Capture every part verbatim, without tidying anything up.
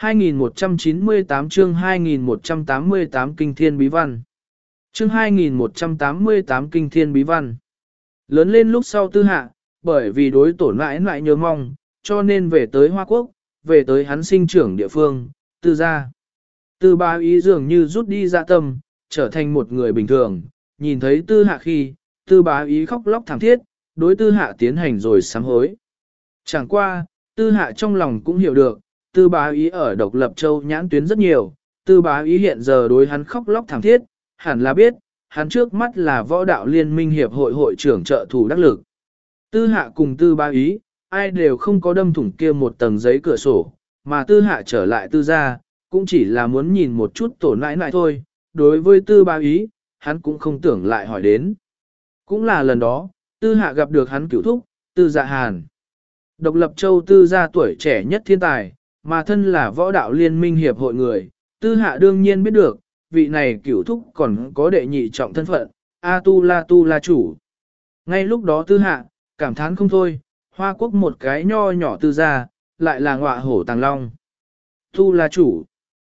hai nghìn một trăm chín mươi tám chương hai nghìn một trăm tám mươi tám Kinh Thiên Bí Văn. Chương hai nghìn một trăm tám mươi tám Kinh Thiên Bí Văn. Lớn lên lúc sau Tư Hạ, bởi vì đối tổn mãi mãi nhớ mong, cho nên về tới Hoa Quốc, về tới hắn sinh trưởng địa phương, Tư gia. Tư Bá Ý dường như rút đi dạ tâm, trở thành một người bình thường, nhìn thấy Tư Hạ khi, Tư Bá Ý khóc lóc thảm thiết, đối Tư Hạ tiến hành rồi sám hối. Chẳng qua, Tư Hạ trong lòng cũng hiểu được, Tư Bá Ý ở Độc Lập Châu nhãn tuyến rất nhiều, Tư Bá Ý hiện giờ đối hắn khóc lóc thảm thiết, hẳn là biết, hắn trước mắt là Võ Đạo Liên minh hiệp hội hội trưởng trợ thủ đắc lực. Tư Hạ cùng Tư Bá Ý, ai đều không có đâm thủng kia một tầng giấy cửa sổ, mà Tư Hạ trở lại Tư gia, cũng chỉ là muốn nhìn một chút tổn nãi nãi thôi, đối với Tư Bá Ý, hắn cũng không tưởng lại hỏi đến. Cũng là lần đó, Tư Hạ gặp được hắn cửu thúc, Tư Dạ Hàn. Độc Lập Châu Tư gia tuổi trẻ nhất thiên tài, mà thân là Võ Đạo Liên minh hiệp hội người, Tư Hạ đương nhiên biết được, vị này cửu thúc còn có đệ nhị trọng thân phận, A Tu La Tu La chủ. Ngay lúc đó Tư Hạ, cảm thán không thôi, Hoa Quốc một cái nho nhỏ Tư gia, lại là ngọa hổ tàng long. Tu La chủ,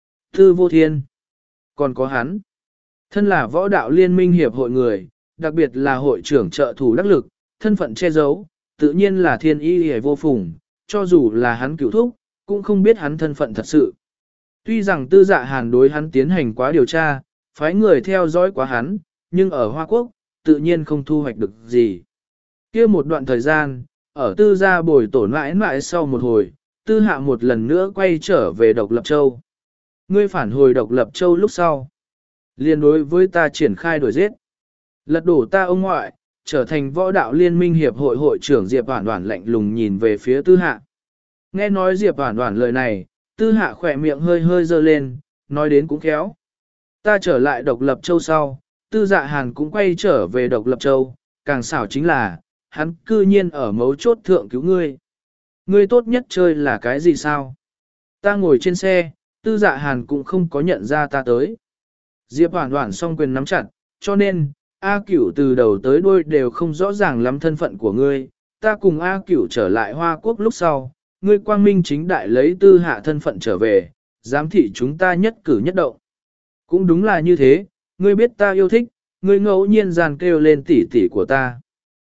Tư Vô Thiên, còn có hắn. Thân là Võ Đạo Liên minh hiệp hội người, đặc biệt là hội trưởng trợ thủ đắc lực, thân phận che giấu, tự nhiên là thiên y hề vô phùng, cho dù là hắn cửu thúc, cũng không biết hắn thân phận thật sự. Tuy rằng Tư Dạ Hàn đối hắn tiến hành quá điều tra, phái người theo dõi quá hắn, nhưng ở Hoa Quốc, tự nhiên không thu hoạch được gì. Kia một đoạn thời gian, ở Tư gia bồi tổn mãi mãi sau một hồi, Tư Hạ một lần nữa quay trở về Độc Lập Châu. Ngươi phản hồi Độc Lập Châu lúc sau, liên đối với ta triển khai đuổi giết. Lật đổ ta ông ngoại, trở thành Võ Đạo Liên minh hiệp hội hội trưởng Diệp Hoản Hoản lạnh lùng nhìn về phía Tư Hạ. Nghe nói Diệp Hoản Hoản lời này, Tư Hạ khỏe miệng hơi hơi dơ lên, nói đến cũng khéo. Ta trở lại Độc Lập Châu sau, Tư Dạ Hàn cũng quay trở về Độc Lập Châu, càng xảo chính là, hắn cư nhiên ở mấu chốt thượng cứu ngươi. Ngươi tốt nhất chơi là cái gì sao? Ta ngồi trên xe, Tư Dạ Hàn cũng không có nhận ra ta tới. Diệp Hoản Hoản song quyền nắm chặt, cho nên, A Cửu từ đầu tới đuôi đều không rõ ràng lắm thân phận của ngươi. Ta cùng A Cửu trở lại Hoa Quốc lúc sau, ngươi quang minh chính đại lấy Tư Hạ thân phận trở về, giám thị chúng ta nhất cử nhất động. Cũng đúng là như thế, ngươi biết ta yêu thích, ngươi ngẫu nhiên giàn kêu lên tỷ tỷ của ta.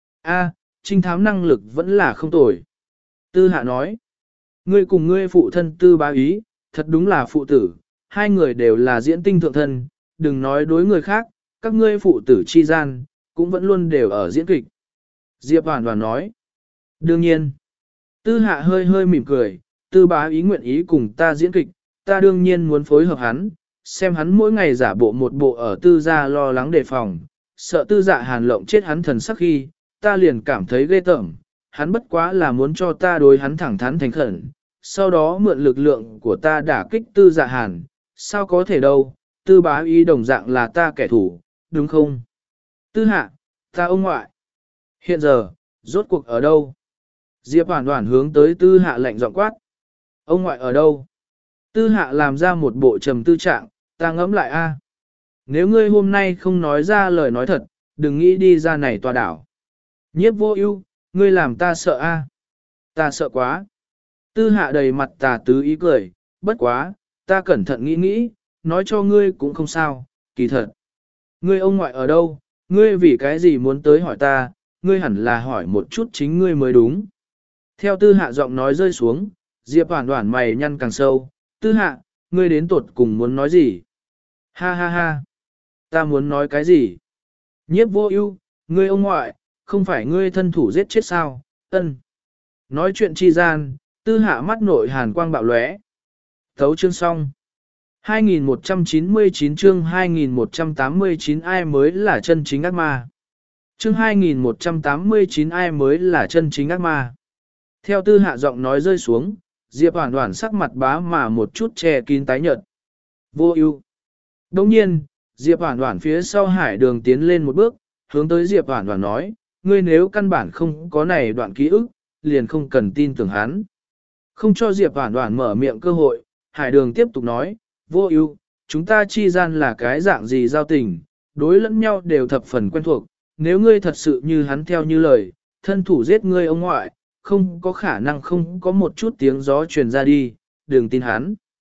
A, trinh thám năng lực vẫn là không tồi. Tư Hạ nói, ngươi cùng ngươi phụ thân Tư Bá Ý, thật đúng là phụ tử, hai người đều là diễn tinh thượng thân, đừng nói đối người khác, các ngươi phụ tử chi gian, cũng vẫn luôn đều ở diễn kịch. Diệp Hoản Hoản nói, đương nhiên. Tư Hạ hơi hơi mỉm cười, Tư Bá Ý nguyện ý cùng ta diễn kịch, ta đương nhiên muốn phối hợp hắn, xem hắn mỗi ngày giả bộ một bộ ở Tư gia lo lắng đề phòng, sợ Tư Dạ Hàn lộng chết hắn thần sắc khi, ta liền cảm thấy ghê tởm, hắn bất quá là muốn cho ta đối hắn thẳng thắn thành khẩn, sau đó mượn lực lượng của ta đả kích Tư Dạ Hàn, sao có thể đâu, Tư Bá Ý đồng dạng là ta kẻ thù, đúng không? Tư Hạ, ta ông ngoại, hiện giờ, rốt cuộc ở đâu? Diệp Hoản Hoản hướng tới Tư Hạ lạnh giọng quát. Ông ngoại ở đâu? Tư Hạ làm ra một bộ trầm tư trạng, ta ngẫm lại a. Nếu ngươi hôm nay không nói ra lời nói thật, đừng nghĩ đi ra này tòa đảo. Nhiếp Vô Ưu, ngươi làm ta sợ a. Ta sợ quá. Tư Hạ đầy mặt tà tứ ý cười, bất quá, ta cẩn thận nghĩ nghĩ, nói cho ngươi cũng không sao, kỳ thật. Ngươi ông ngoại ở đâu, ngươi vì cái gì muốn tới hỏi ta, ngươi hẳn là hỏi một chút chính ngươi mới đúng. Theo Tư Hạ giọng nói rơi xuống, Diệp Hoản Hoản mày nhăn càng sâu, Tư Hạ, ngươi đến tuột cùng muốn nói gì? Ha ha ha, ta muốn nói cái gì? Nhiếp Vô Ưu, ngươi ông ngoại, không phải ngươi thân thủ giết chết sao? Ân. Nói chuyện chi gian, Tư Hạ mắt nội hàn quang bạo lóe. Thấu chương xong. hai nghìn một trăm chín mươi chín chương hai nghìn một trăm tám mươi chín ai mới là chân chính ác ma? Chương hai nghìn một trăm tám mươi chín ai mới là chân chính ác ma? Theo Tư Hạ giọng nói rơi xuống, Diệp Hoản Hoản sắc mặt bá mà một chút che kín tái nhợt. Vô Ưu. Đồng nhiên, Diệp Hoản Hoản phía sau Hải Đường tiến lên một bước, hướng tới Diệp Hoản Hoản nói, ngươi nếu căn bản không có này đoạn ký ức, liền không cần tin tưởng hắn. Không cho Diệp Hoản Hoản mở miệng cơ hội, Hải Đường tiếp tục nói, Vô Ưu, chúng ta chi gian là cái dạng gì giao tình, đối lẫn nhau đều thập phần quen thuộc, nếu ngươi thật sự như hắn theo như lời, thân thủ giết ngươi ông ngoại, không có khả năng không có một chút tiếng gió truyền ra đi, đừng tin hắn.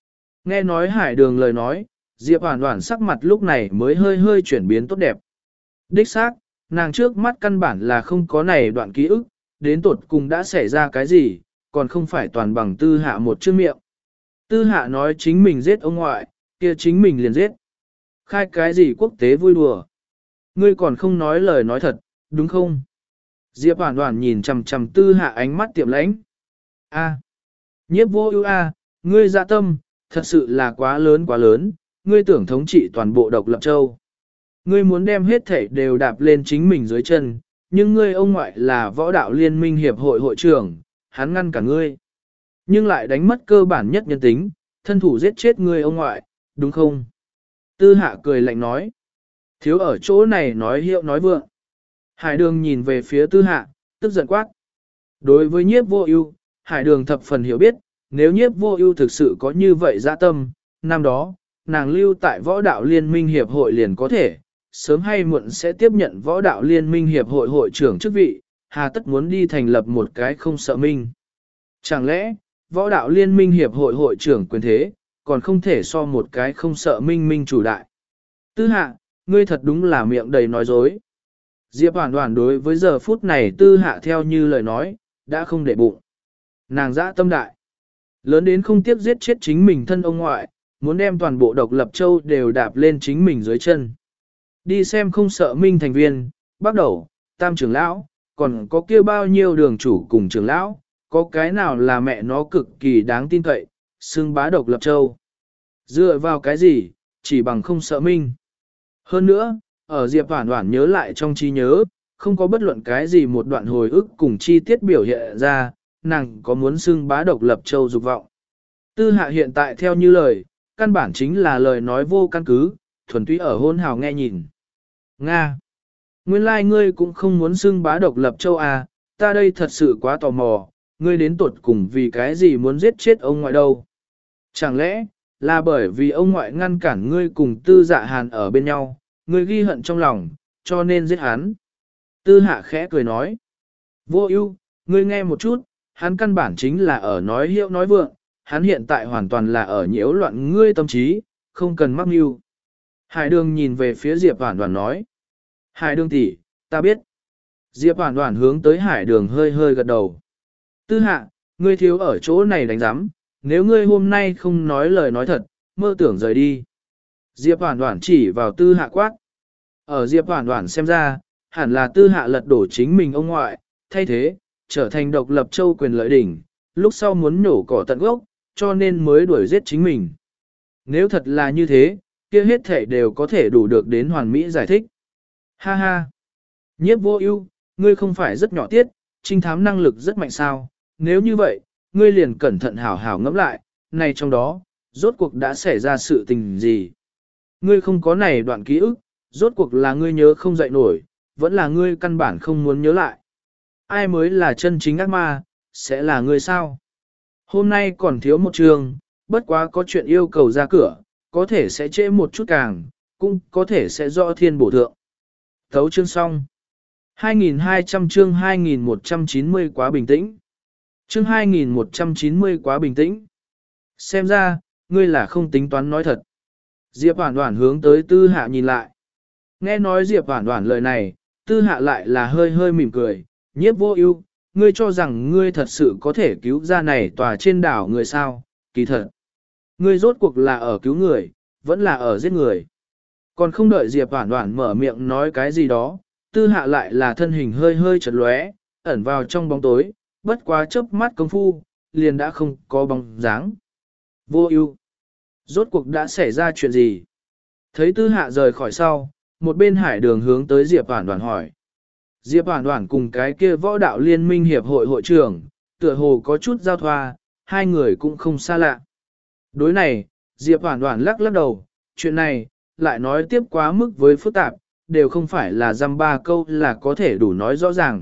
Nghe nói hải đường lời nói, Diệp Hoàn Hoàn sắc mặt lúc này mới hơi hơi chuyển biến tốt đẹp. Đích xác, nàng trước mắt căn bản là không có này đoạn ký ức, đến tột cùng đã xảy ra cái gì, còn không phải toàn bằng tư hạ một chữ miệng. Tư hạ nói chính mình giết ông ngoại, kia chính mình liền giết. Khai cái gì quốc tế vui đùa. Ngươi còn không nói lời nói thật, đúng không? Diệp Hoàn Hoàn nhìn chằm chằm tư hạ ánh mắt tiệm lãnh. A, nhiếp vô ưu a, ngươi dạ tâm, thật sự là quá lớn quá lớn, ngươi tưởng thống trị toàn bộ độc lập châu. Ngươi muốn đem hết thể đều đạp lên chính mình dưới chân, nhưng ngươi ông ngoại là võ đạo liên minh hiệp hội hội trưởng, hắn ngăn cả ngươi. Nhưng lại đánh mất cơ bản nhất nhân tính, thân thủ giết chết ngươi ông ngoại, đúng không? Tư hạ cười lạnh nói. Thiếu ở chỗ này nói hiệu nói vượng. Hải đường nhìn về phía tư hạ, tức giận quát. Đối với nhiếp vô ưu, hải đường thập phần hiểu biết, nếu nhiếp vô ưu thực sự có như vậy dạ tâm, năm đó, nàng lưu tại võ đạo liên minh hiệp hội liền có thể, sớm hay muộn sẽ tiếp nhận võ đạo liên minh hiệp hội hội trưởng chức vị, hà tất muốn đi thành lập một cái không sợ minh. Chẳng lẽ, võ đạo liên minh hiệp hội hội trưởng quyền thế, còn không thể so một cái không sợ minh minh chủ đại. Tư hạ, ngươi thật đúng là miệng đầy nói dối. Diệp Hoàn Hoàn đối với giờ phút này tư hạ theo như lời nói, đã không để bụng. Nàng dã tâm đại. Lớn đến không tiếc giết chết chính mình thân ông ngoại, muốn đem toàn bộ độc lập châu đều đạp lên chính mình dưới chân. Đi xem không sợ minh thành viên, bắt đầu, tam trưởng lão, còn có kia bao nhiêu đường chủ cùng trưởng lão, có cái nào là mẹ nó cực kỳ đáng tin cậy, xưng bá độc lập châu. Dựa vào cái gì, chỉ bằng không sợ minh. Hơn nữa, ở Diệp Hoàn Hoàn nhớ lại trong trí nhớ, không có bất luận cái gì một đoạn hồi ức cùng chi tiết biểu hiện ra, nàng có muốn xưng bá độc lập châu dục vọng. Tư hạ hiện tại theo như lời, căn bản chính là lời nói vô căn cứ, thuần túy ở hôn hào nghe nhìn. Nga! Nguyên lai like ngươi cũng không muốn xưng bá độc lập châu à, ta đây thật sự quá tò mò, ngươi đến tuột cùng vì cái gì muốn giết chết ông ngoại đâu. Chẳng lẽ, là bởi vì ông ngoại ngăn cản ngươi cùng tư dạ hàn ở bên nhau, ngươi ghi hận trong lòng, cho nên giết hắn. Tư hạ khẽ cười nói. Vô ưu, ngươi nghe một chút, hắn căn bản chính là ở nói hiệu nói vượng, hắn hiện tại hoàn toàn là ở nhiễu loạn ngươi tâm trí, không cần mắc mưu. Hải đường nhìn về phía Diệp Hoàn Hoàn nói. Hải đường tỷ, ta biết. Diệp Hoàn Hoàn hướng tới hải đường hơi hơi gật đầu. Tư hạ, ngươi thiếu ở chỗ này đánh giám, nếu ngươi hôm nay không nói lời nói thật, mơ tưởng rời đi. Diệp Hoàn Hoàn chỉ vào tư hạ quát. Ở Diệp Hoàn Hoàn xem ra, hẳn là tư hạ lật đổ chính mình ông ngoại, thay thế, trở thành độc lập châu quyền lợi đỉnh, lúc sau muốn nhổ cỏ tận gốc, cho nên mới đuổi giết chính mình. Nếu thật là như thế, kia hết thể đều có thể đủ được đến hoàn mỹ giải thích. Ha ha! Nhiếp vô ưu, ngươi không phải rất nhỏ tiết, trinh thám năng lực rất mạnh sao, nếu như vậy, ngươi liền cẩn thận hảo hảo ngẫm lại, này trong đó, rốt cuộc đã xảy ra sự tình gì. Ngươi không có này đoạn ký ức, rốt cuộc là ngươi nhớ không dậy nổi, vẫn là ngươi căn bản không muốn nhớ lại. Ai mới là chân chính ác ma, sẽ là ngươi sao? Hôm nay còn thiếu một trường, bất quá có chuyện yêu cầu ra cửa, có thể sẽ trễ một chút càng, cũng có thể sẽ do thiên bổ thượng. Thấu chương xong. hai nghìn hai trăm chương hai nghìn một trăm chín mươi quá bình tĩnh. Chương hai nghìn một trăm chín mươi quá bình tĩnh. Xem ra, ngươi là không tính toán nói thật. Diệp Hoàn Hoàn hướng tới tư hạ nhìn lại. Nghe nói Diệp Hoàn Hoàn lời này, tư hạ lại là hơi hơi mỉm cười. Nhiếp vô ưu, ngươi cho rằng ngươi thật sự có thể cứu ra này tòa trên đảo người sao, kỳ thật. Ngươi rốt cuộc là ở cứu người, vẫn là ở giết người. Còn không đợi Diệp Hoàn Hoàn mở miệng nói cái gì đó, tư hạ lại là thân hình hơi hơi chật lóe, ẩn vào trong bóng tối, bất quá chớp mắt công phu, liền đã không có bóng dáng. Vô ưu, rốt cuộc đã xảy ra chuyện gì? Thấy tư hạ rời khỏi sau, một bên hải đường hướng tới Diệp Hoàn Hoàn hỏi. Diệp Hoàn Hoàn cùng cái kia võ đạo liên minh hiệp hội hội trưởng, tựa hồ có chút giao thoa, hai người cũng không xa lạ. Đối này, Diệp Hoàn Hoàn lắc lắc đầu, chuyện này, lại nói tiếp quá mức với phức tạp, đều không phải là dăm ba câu là có thể đủ nói rõ ràng.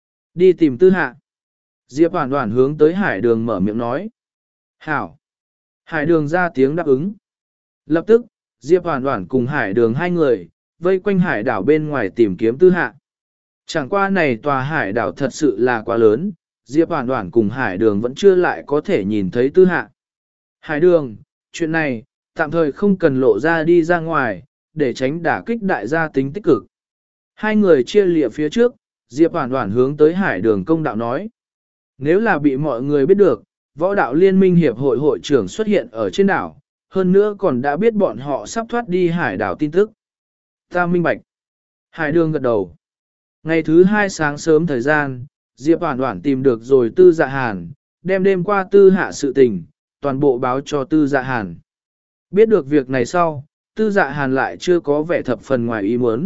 Đi tìm tư hạ. Diệp Hoàn Hoàn hướng tới hải đường mở miệng nói. Hảo. Hải đường ra tiếng đáp ứng. Lập tức, Diệp Hoàn Hoàn cùng hải đường hai người, vây quanh hải đảo bên ngoài tìm kiếm tư hạ. Chẳng qua này tòa hải đảo thật sự là quá lớn, Diệp Hoàn Hoàn cùng hải đường vẫn chưa lại có thể nhìn thấy tư hạ. Hải đường, chuyện này, tạm thời không cần lộ ra đi ra ngoài, để tránh đả kích đại gia tính tích cực. Hai người chia lìa phía trước, Diệp Hoản Hoản hướng tới Hải Đường Công Đạo nói. Nếu là bị mọi người biết được, Võ đạo Liên minh Hiệp hội hội trưởng xuất hiện ở trên đảo, hơn nữa còn đã biết bọn họ sắp thoát đi hải đảo tin tức. Ta minh bạch. Hải Đường gật đầu. Ngày thứ hai sáng sớm thời gian, Diệp Hoản Hoản tìm được rồi Tư Dạ Hàn, đem đêm qua Tư Hạ sự tình, toàn bộ báo cho Tư Dạ Hàn. Biết được việc này sau, Tư Dạ Hàn lại chưa có vẻ thập phần ngoài ý muốn.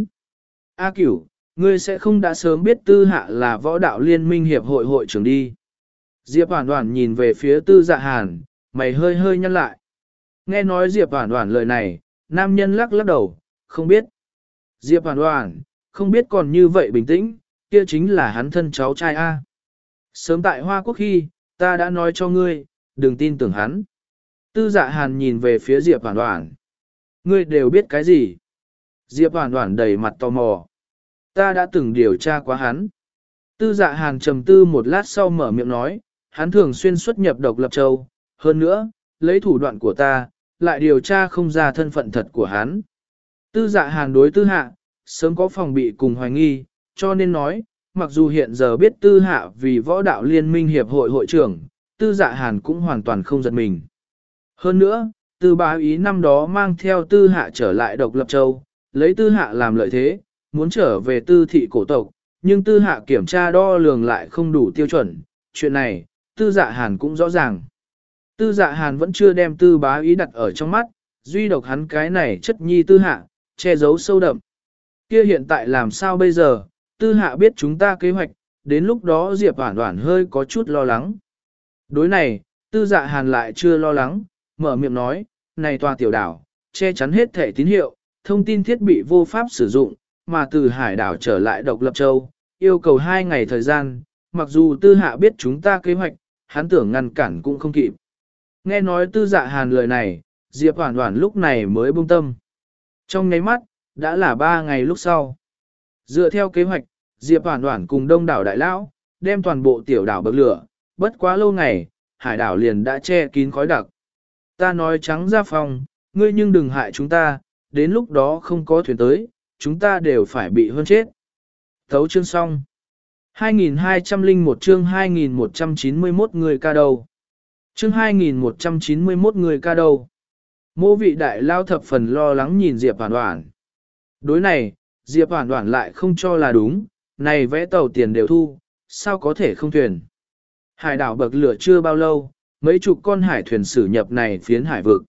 A Cửu, ngươi sẽ không đã sớm biết Tư Hạ là Võ đạo Liên minh Hiệp hội hội trưởng đi. Diệp Hoản Hoản nhìn về phía Tư Dạ Hàn, mày hơi hơi nhăn lại. Nghe nói Diệp Hoản Hoản lời này, nam nhân lắc lắc đầu, không biết. Diệp Hoản Hoản, không biết còn như vậy bình tĩnh, kia chính là hắn thân cháu trai A. Sớm tại Hoa Quốc khi, ta đã nói cho ngươi, đừng tin tưởng hắn. Tư Dạ Hàn nhìn về phía Diệp Hoản Hoản. Ngươi đều biết cái gì? Diệp Hoản Hoản đầy mặt tò mò. Ta đã từng điều tra quá hắn. Tư Dạ Hàn trầm tư một lát sau mở miệng nói, hắn thường xuyên xuất nhập Độc Lập Châu, hơn nữa, lấy thủ đoạn của ta, lại điều tra không ra thân phận thật của hắn. Tư Dạ Hàn đối Tư Hạ, sớm có phòng bị cùng hoài nghi, cho nên nói, mặc dù hiện giờ biết Tư Hạ vì Võ đạo Liên minh Hiệp hội hội trưởng, Tư Dạ Hàn cũng hoàn toàn không giật mình. Hơn nữa, Tư Bá Ý năm đó mang theo Tư Hạ trở lại Độc Lập Châu, lấy Tư Hạ làm lợi thế, muốn trở về Tư thị cổ tộc, nhưng Tư Hạ kiểm tra đo lường lại không đủ tiêu chuẩn, chuyện này, Tư Dạ Hàn cũng rõ ràng. Tư Dạ Hàn vẫn chưa đem Tư Bá Ý đặt ở trong mắt, duy độc hắn cái này chất nhi Tư Hạ, che giấu sâu đậm. Kia hiện tại làm sao bây giờ, Tư Hạ biết chúng ta kế hoạch, đến lúc đó Diệp Hoản Hoản hơi có chút lo lắng. Đối này, Tư Dạ Hàn lại chưa lo lắng, mở miệng nói, này tòa tiểu đảo, che chắn hết thể tín hiệu, thông tin thiết bị vô pháp sử dụng, mà từ hải đảo trở lại Độc Lập Châu, yêu cầu hai ngày thời gian, mặc dù Tư Hạ biết chúng ta kế hoạch, hắn tưởng ngăn cản cũng không kịp. Nghe nói Tư Dạ Hàn lời này, Diệp Hoản Hoản lúc này mới buông tâm. Trong nháy mắt, đã là ba ngày lúc sau. Dựa theo kế hoạch, Diệp Hoản Hoản cùng đông đảo đại lão, đem toàn bộ tiểu đảo bậc lửa, bất quá lâu ngày, hải đảo liền đã che kín khói đặc. Ta nói trắng ra phòng, ngươi nhưng đừng hại chúng ta, đến lúc đó không có thuyền tới, chúng ta đều phải bị hơn chết. Thấu chương xong. hai nghìn hai trăm lẻ một chương hai nghìn một trăm chín mươi mốt người ca đầu. Chương hai nghìn một trăm chín mươi mốt người ca đầu. Mô vị đại lao thập phần lo lắng nhìn Diệp Hoản Hoản. Đối này, Diệp Hoản Hoản lại không cho là đúng, này vẽ tàu tiền đều thu, sao có thể không thuyền. Hải đảo bậc lửa chưa bao lâu, mấy chục con hải thuyền xử nhập này phiến hải vực.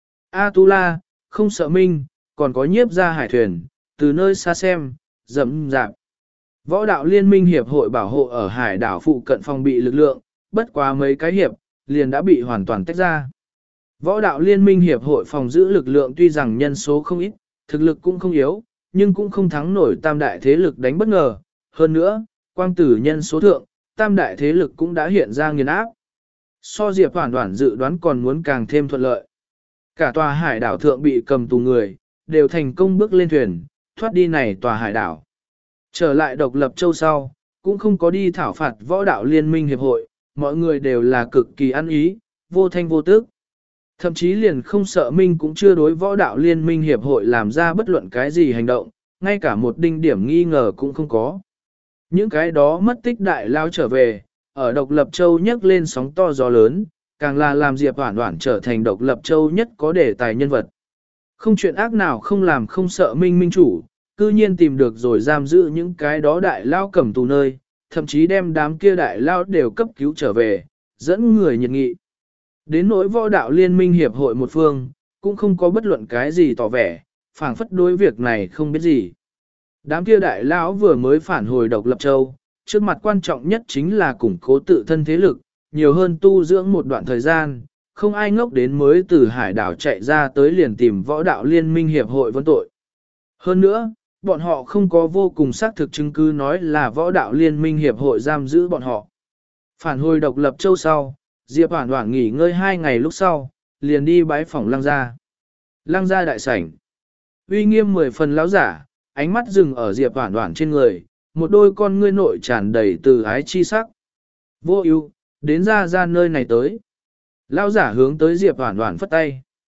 A Tu La, không sợ minh, còn có nhiếp ra hải thuyền, từ nơi xa xem, rậm rạp. Võ đạo Liên minh Hiệp hội bảo hộ ở hải đảo phụ cận phòng bị lực lượng, bất quá mấy cái hiệp, liền đã bị hoàn toàn tách ra. Võ đạo Liên minh Hiệp hội phòng giữ lực lượng tuy rằng nhân số không ít, thực lực cũng không yếu, nhưng cũng không thắng nổi tam đại thế lực đánh bất ngờ. Hơn nữa, quang tử nhân số thượng, tam đại thế lực cũng đã hiện ra nghiền áp. So Diệp Hoản Hoản dự đoán còn muốn càng thêm thuận lợi. Cả tòa hải đảo thượng bị cầm tù người, đều thành công bước lên thuyền, thoát đi này tòa hải đảo. Trở lại Độc Lập Châu sau, cũng không có đi thảo phạt Võ đạo Liên minh Hiệp hội, mọi người đều là cực kỳ ăn ý, vô thanh vô tức. Thậm chí liền không sợ Minh cũng chưa đối Võ đạo Liên minh Hiệp hội làm ra bất luận cái gì hành động, ngay cả một đinh điểm nghi ngờ cũng không có. Những cái đó mất tích đại lao trở về, ở Độc Lập Châu nhấc lên sóng to gió lớn, càng là làm Diệp Hoản Hoản trở thành Độc Lập Châu nhất có đề tài nhân vật. Không chuyện ác nào không làm không sợ Minh minh chủ, cư nhiên tìm được rồi giam giữ những cái đó đại lao cầm tù nơi, thậm chí đem đám kia đại lao đều cấp cứu trở về, dẫn người nhiệt nghị. Đến nỗi Võ đạo Liên minh Hiệp hội một phương, cũng không có bất luận cái gì tỏ vẻ, phảng phất đối việc này không biết gì. Đám kia đại lão vừa mới phản hồi Độc Lập Châu, trước mặt quan trọng nhất chính là củng cố tự thân thế lực, nhiều hơn tu dưỡng một đoạn thời gian, không ai ngốc đến mới từ hải đảo chạy ra tới liền tìm Võ đạo Liên minh Hiệp hội vấn tội. Hơn nữa, bọn họ không có vô cùng xác thực chứng cứ nói là Võ đạo Liên minh Hiệp hội giam giữ bọn họ. Phản hồi Độc Lập Châu sau, Diệp Hoản Hoản nghỉ ngơi hai ngày lúc sau, liền đi bái phỏng Lăng gia. Lăng gia đại sảnh. Uy nghiêm mười phần lão giả, ánh mắt dừng ở Diệp Hoản Hoản trên người, một đôi con ngươi nội tràn đầy từ ái chi sắc. Vô ưu, đến ra ra nơi này tới. Lão giả hướng tới Diệp Hoản Hoản phất tay.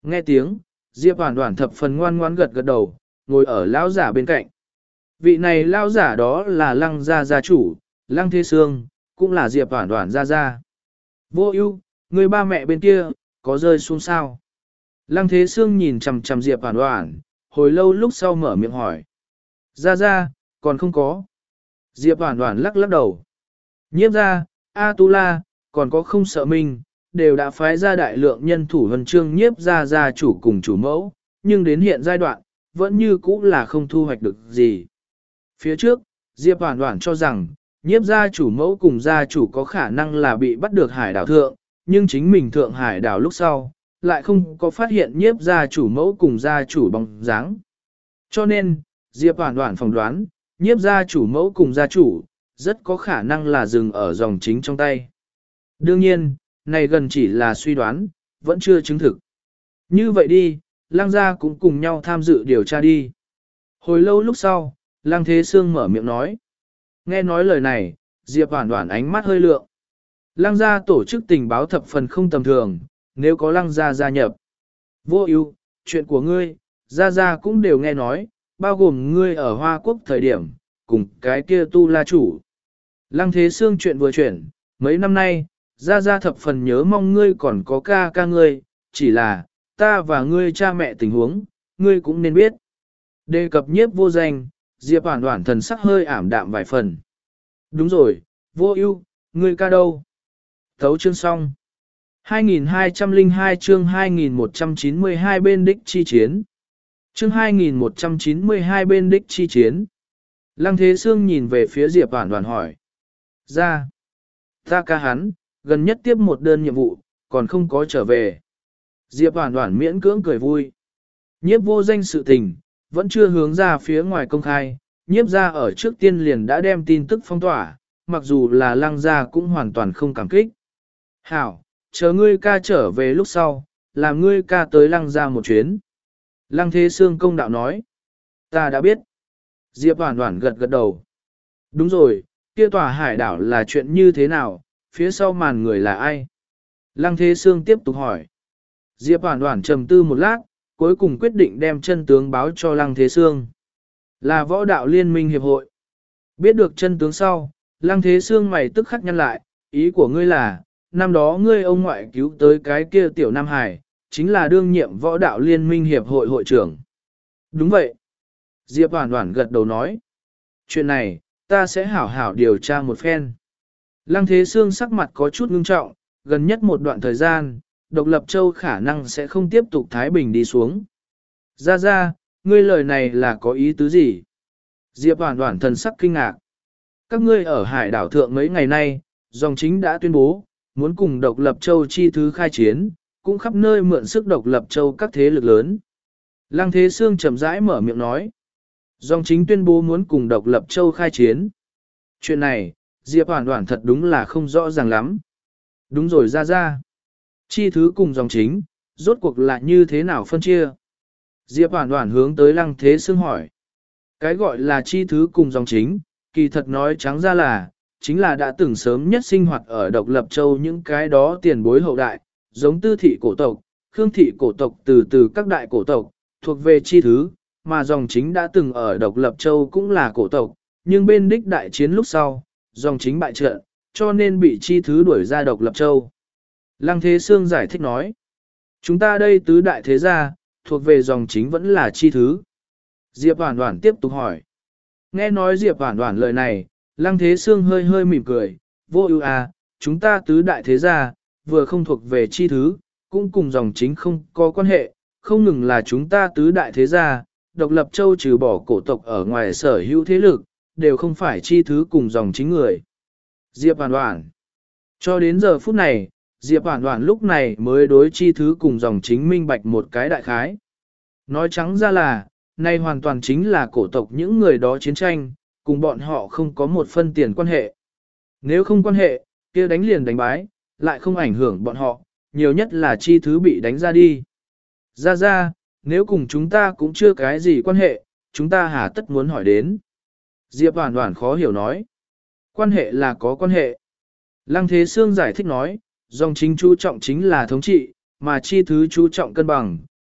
Nghe tiếng, Diệp Hoản Hoản thập phần ngoan ngoãn gật gật đầu, ngồi ở lão giả bên cạnh. Vị này lão giả đó là Lăng gia gia chủ, Lăng Thế Sương, cũng là Diệp Hoản Hoản gia gia. Vô Ưu, người ba mẹ bên kia, có rơi xuống sao? Lăng Thế Sương nhìn chằm chằm Diệp Hoản Hoản, hồi lâu lúc sau mở miệng hỏi. Gia gia, còn không có. Diệp Hoản Hoản lắc lắc đầu. Nhiếp gia, A Tu La, còn có không sợ mình, đều đã phái ra đại lượng nhân thủ huân chương nhiếp gia gia chủ cùng chủ mẫu, nhưng đến hiện giai đoạn, vẫn như cũ là không thu hoạch được gì. Phía trước, Diệp Hoản Hoản cho rằng, nhiếp gia chủ mẫu cùng gia chủ có khả năng là bị bắt được hải đảo thượng, nhưng chính mình thượng hải đảo lúc sau, lại không có phát hiện nhiếp gia chủ mẫu cùng gia chủ bóng dáng. Cho nên, Diệp Hoản Hoản phỏng đoán, nhiếp gia chủ mẫu cùng gia chủ, rất có khả năng là dừng ở dòng chính trong tay. Đương nhiên, này gần chỉ là suy đoán, vẫn chưa chứng thực. Như vậy đi, Lăng gia cũng cùng nhau tham dự điều tra đi. Hồi lâu lúc sau, Lăng Thế Sương mở miệng nói. Nghe nói lời này, Diệp Hoản Hoản ánh mắt hơi lượng. Lăng gia tổ chức tình báo thập phần không tầm thường, nếu có Lăng gia gia nhập. Vô Ưu, chuyện của ngươi, gia gia cũng đều nghe nói, bao gồm ngươi ở Hoa Quốc thời điểm, cùng cái kia Tu La chủ. Lăng Thế Sương chuyện vừa chuyển, mấy năm nay, gia gia thập phần nhớ mong ngươi còn có ca ca ngươi, chỉ là, ta và ngươi cha mẹ tình huống, ngươi cũng nên biết. Đề cập nhiếp vô danh, Diệp Hoản Hoản thần sắc hơi ảm đạm vài phần. Đúng rồi, Vô Ưu, ngươi ca đâu? Thấu chương xong. hai nghìn hai trăm lẻ hai chương hai nghìn một trăm chín mươi hai bên đích chi chiến. Chương hai nghìn một trăm chín mươi hai bên đích chi chiến. Lăng Thế Sương nhìn về phía Diệp Hoản Hoản hỏi. Ra. Ta ca hắn, gần nhất tiếp một đơn nhiệm vụ, còn không có trở về. Diệp Hoản Hoản miễn cưỡng cười vui. Nhiếp vô danh sự tình, vẫn chưa hướng ra phía ngoài công khai, nhiếp gia ở trước tiên liền đã đem tin tức phong tỏa, mặc dù là Lăng gia cũng hoàn toàn không cảm kích. Hảo, chờ ngươi ca trở về lúc sau, làm ngươi ca tới Lăng gia một chuyến. Lăng Thế Sương công đạo nói. Ta đã biết. Diệp Hoản Hoản gật gật đầu. Đúng rồi, kia tòa hải đảo là chuyện như thế nào, phía sau màn người là ai? Lăng Thế Sương tiếp tục hỏi. Diệp Hoản Hoản trầm tư một lát, cuối cùng quyết định đem chân tướng báo cho Lăng Thế Sương. Là võ đạo liên minh hiệp hội. Biết được chân tướng sau, Lăng Thế Sương mày tức khắc nhăn lại, ý của ngươi là, năm đó ngươi ông ngoại cứu tới cái kia tiểu Nam Hải, chính là đương nhiệm võ đạo liên minh hiệp hội hội trưởng. Đúng vậy. Diệp Hoản Hoản gật đầu nói. Chuyện này, ta sẽ hảo hảo điều tra một phen. Lăng Thế Sương sắc mặt có chút ngưng trọng, gần nhất một đoạn thời gian, độc lập châu khả năng sẽ không tiếp tục thái bình đi xuống. Ra ra, ngươi lời này là có ý tứ gì? Diệp Hoản Hoản thần sắc kinh ngạc. Các ngươi ở hải đảo thượng mấy ngày nay, dòng chính đã tuyên bố, muốn cùng độc lập châu chi thứ khai chiến, cũng khắp nơi mượn sức độc lập châu các thế lực lớn. Lăng Thế Sương chậm rãi mở miệng nói. Dòng chính tuyên bố muốn cùng độc lập châu khai chiến. Chuyện này, Diệp Hoản Hoản thật đúng là không rõ ràng lắm. Đúng rồi ra ra. Chi thứ cùng dòng chính, rốt cuộc là như thế nào phân chia? Diệp Hoản Hoản hướng tới Lăng Thế Sương hỏi. Cái gọi là chi thứ cùng dòng chính, kỳ thật nói trắng ra là, chính là đã từng sớm nhất sinh hoạt ở độc lập châu những cái đó tiền bối hậu đại, giống tư thị cổ tộc, khương thị cổ tộc từ từ các đại cổ tộc, thuộc về chi thứ, mà dòng chính đã từng ở độc lập châu cũng là cổ tộc, nhưng bên đích đại chiến lúc sau, dòng chính bại trận, cho nên bị chi thứ đuổi ra độc lập châu. Lăng Thế Sương giải thích nói, chúng ta đây tứ đại thế gia, thuộc về dòng chính vẫn là chi thứ. Diệp Hoản Hoản tiếp tục hỏi. Nghe nói Diệp Hoản Hoản lời này, Lăng Thế Sương hơi hơi mỉm cười, vô ưu à, chúng ta tứ đại thế gia, vừa không thuộc về chi thứ, cũng cùng dòng chính không có quan hệ, không ngừng là chúng ta tứ đại thế gia, độc lập châu trừ bỏ cổ tộc ở ngoài sở hữu thế lực, đều không phải chi thứ cùng dòng chính người. Diệp Hoản Hoản. Cho đến giờ phút này, Diệp Hoản Hoản lúc này mới đối chi thứ cùng dòng chính minh bạch một cái đại khái. Nói trắng ra là, nay hoàn toàn chính là cổ tộc những người đó chiến tranh, cùng bọn họ không có một phân tiền quan hệ. Nếu không quan hệ, kia đánh liền đánh bái, lại không ảnh hưởng bọn họ, nhiều nhất là chi thứ bị đánh ra đi. Ra ra, nếu cùng chúng ta cũng chưa cái gì quan hệ, chúng ta hà tất muốn hỏi đến. Diệp Hoản Hoản khó hiểu nói. Quan hệ là có quan hệ. Lăng Thế Sương giải thích nói, dòng chính chú trọng chính là thống trị, mà chi thứ chú trọng cân bằng,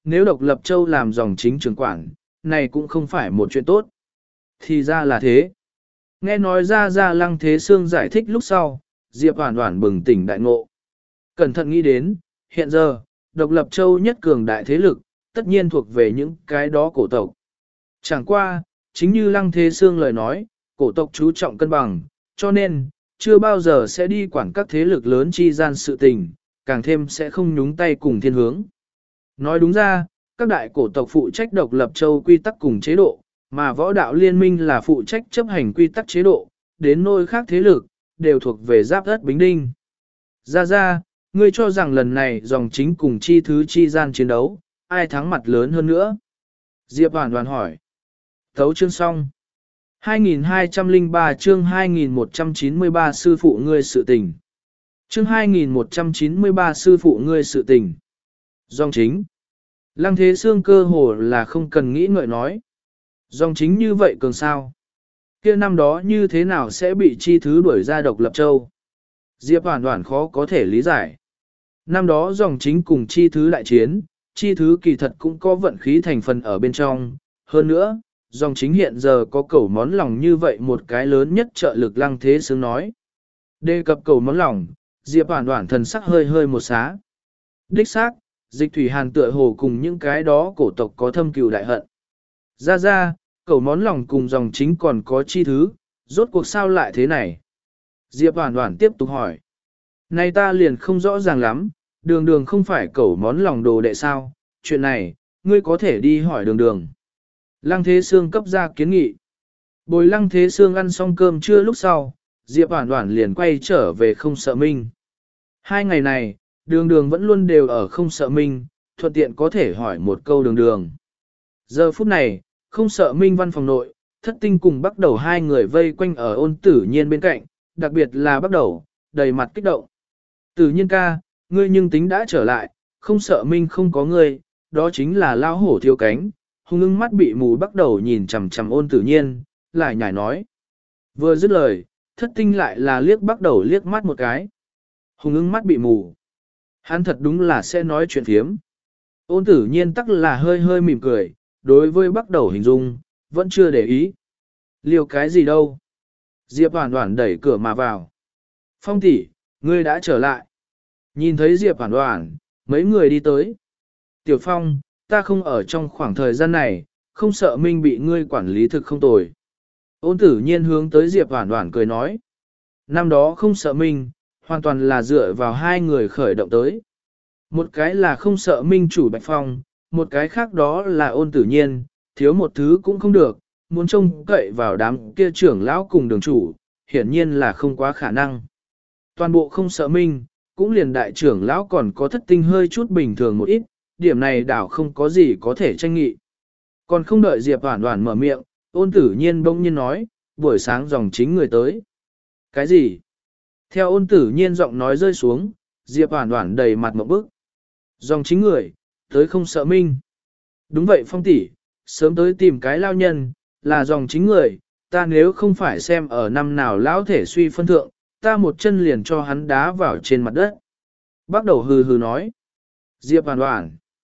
nếu độc lập châu làm dòng chính trưởng quản, này cũng không phải một chuyện tốt. Thì ra là thế. Nghe nói ra ra Lăng Thế Sương giải thích lúc sau, Diệp Hoản Hoản bừng tỉnh đại ngộ. Cẩn thận nghĩ đến, hiện giờ, độc lập châu nhất cường đại thế lực, tất nhiên thuộc về những cái đó cổ tộc. Chẳng qua, chính như Lăng Thế Sương lời nói, cổ tộc chú trọng cân bằng, cho nên, chưa bao giờ sẽ đi quản các thế lực lớn chi gian sự tình, càng thêm sẽ không nhúng tay cùng thiên hướng. Nói đúng ra, các đại cổ tộc phụ trách độc lập châu quy tắc cùng chế độ, mà võ đạo liên minh là phụ trách chấp hành quy tắc chế độ, đến nơi khác thế lực, đều thuộc về giáp đất Bính Đinh. Ra ra, ngươi cho rằng lần này dòng chính cùng chi thứ chi gian chiến đấu, ai thắng mặt lớn hơn nữa? Diệp Hoàn Hoàn hỏi. Thấu chương xong. hai nghìn hai trăm lẻ ba chương hai nghìn một trăm chín mươi ba sư phụ ngươi sự tình. Chương hai nghìn một trăm chín mươi ba sư phụ ngươi sự tình. Dòng chính. Lăng Thế Sương cơ hồ là không cần nghĩ ngợi nói. Dòng chính như vậy cường sao? Kia năm đó như thế nào sẽ bị chi thứ đuổi ra độc lập châu? Diệp Hoàn Hoàn khó có thể lý giải. Năm đó dòng chính cùng chi thứ đại chiến, chi thứ kỳ thật cũng có vận khí thành phần ở bên trong. Hơn nữa, dòng chính hiện giờ có cầu món lòng như vậy một cái lớn nhất trợ lực Lăng Thế Sương nói. Đề cập cầu món lòng, Diệp Hoàn Hoàn thần sắc hơi hơi một xá. Đích xác, Dịch Thủy Hàn tựa hồ cùng những cái đó cổ tộc có thâm cừu đại hận. Ra ra, cầu món lòng cùng dòng chính còn có chi thứ, rốt cuộc sao lại thế này? Diệp Hoàn Hoàn tiếp tục hỏi. Này ta liền không rõ ràng lắm, đường đường không phải cầu món lòng đồ đệ sao, chuyện này, ngươi có thể đi hỏi đường đường. Lăng Thế Sương cấp ra kiến nghị. Bồi Lăng Thế Sương ăn xong cơm trưa lúc sau, Diệp Hoàn Hoàn liền quay trở về Không Sợ Minh. Hai ngày này, đường đường vẫn luôn đều ở Không Sợ Minh, thuận tiện có thể hỏi một câu đường đường. Giờ phút này, Không Sợ Minh văn phòng nội, Thất Tinh cùng bắt đầu hai người vây quanh ở Ôn Tử Nhiên bên cạnh, đặc biệt là bắt đầu, đầy mặt kích động. Tử Nhiên ca, ngươi nhưng tính đã trở lại, Không Sợ Minh không có ngươi, đó chính là lao hổ thiếu cánh. Hùng ưng mắt bị mù bắt đầu nhìn chằm chằm Ôn Tử Nhiên, lại nhảy nói. Vừa dứt lời, Thất Tinh lại là liếc bắt đầu liếc mắt một cái. Hùng ưng mắt bị mù. Hắn thật đúng là sẽ nói chuyện phiếm. Ôn Tử Nhiên tắc là hơi hơi mỉm cười, đối với bắt đầu hình dung, vẫn chưa để ý. Liều cái gì đâu? Diệp Hoàn Hoàn đẩy cửa mà vào. Phong tỷ, ngươi đã trở lại. Nhìn thấy Diệp Hoàn Hoàn, mấy người đi tới. Tiểu Phong, ta không ở trong khoảng thời gian này, không sợ Minh bị ngươi quản lý thực không tồi. Ôn Tử Nhiên hướng tới Diệp Hoàn Hoàn cười nói. Năm đó không sợ Minh, hoàn toàn là dựa vào hai người khởi động tới. Một cái là không sợ Minh chủ Bạch Phong, một cái khác đó là Ôn Tử Nhiên, thiếu một thứ cũng không được, muốn trông cậy vào đám kia trưởng lão cùng đường chủ, hiển nhiên là không quá khả năng. Toàn bộ không sợ Minh, cũng liền đại trưởng lão còn có Thất Tinh hơi chút bình thường một ít, điểm này đảo không có gì có thể tranh nghị. Còn không đợi Diệp Hoàn Hoàn mở miệng, Ôn Tử Nhiên bỗng nhiên nói, buổi sáng dòng chính người tới. Cái gì? Theo Ôn Tử Nhiên giọng nói rơi xuống, Diệp Hoàn Hoàn đầy mặt ngộp bức. Dòng chính người, tới không sợ Minh. Đúng vậy Phong tỷ, sớm tới tìm cái lao nhân, là dòng chính người, ta nếu không phải xem ở năm nào lão thể suy phân thượng, ta một chân liền cho hắn đá vào trên mặt đất. Bắt đầu hừ hừ nói. Diệp Hoàn Hoàn.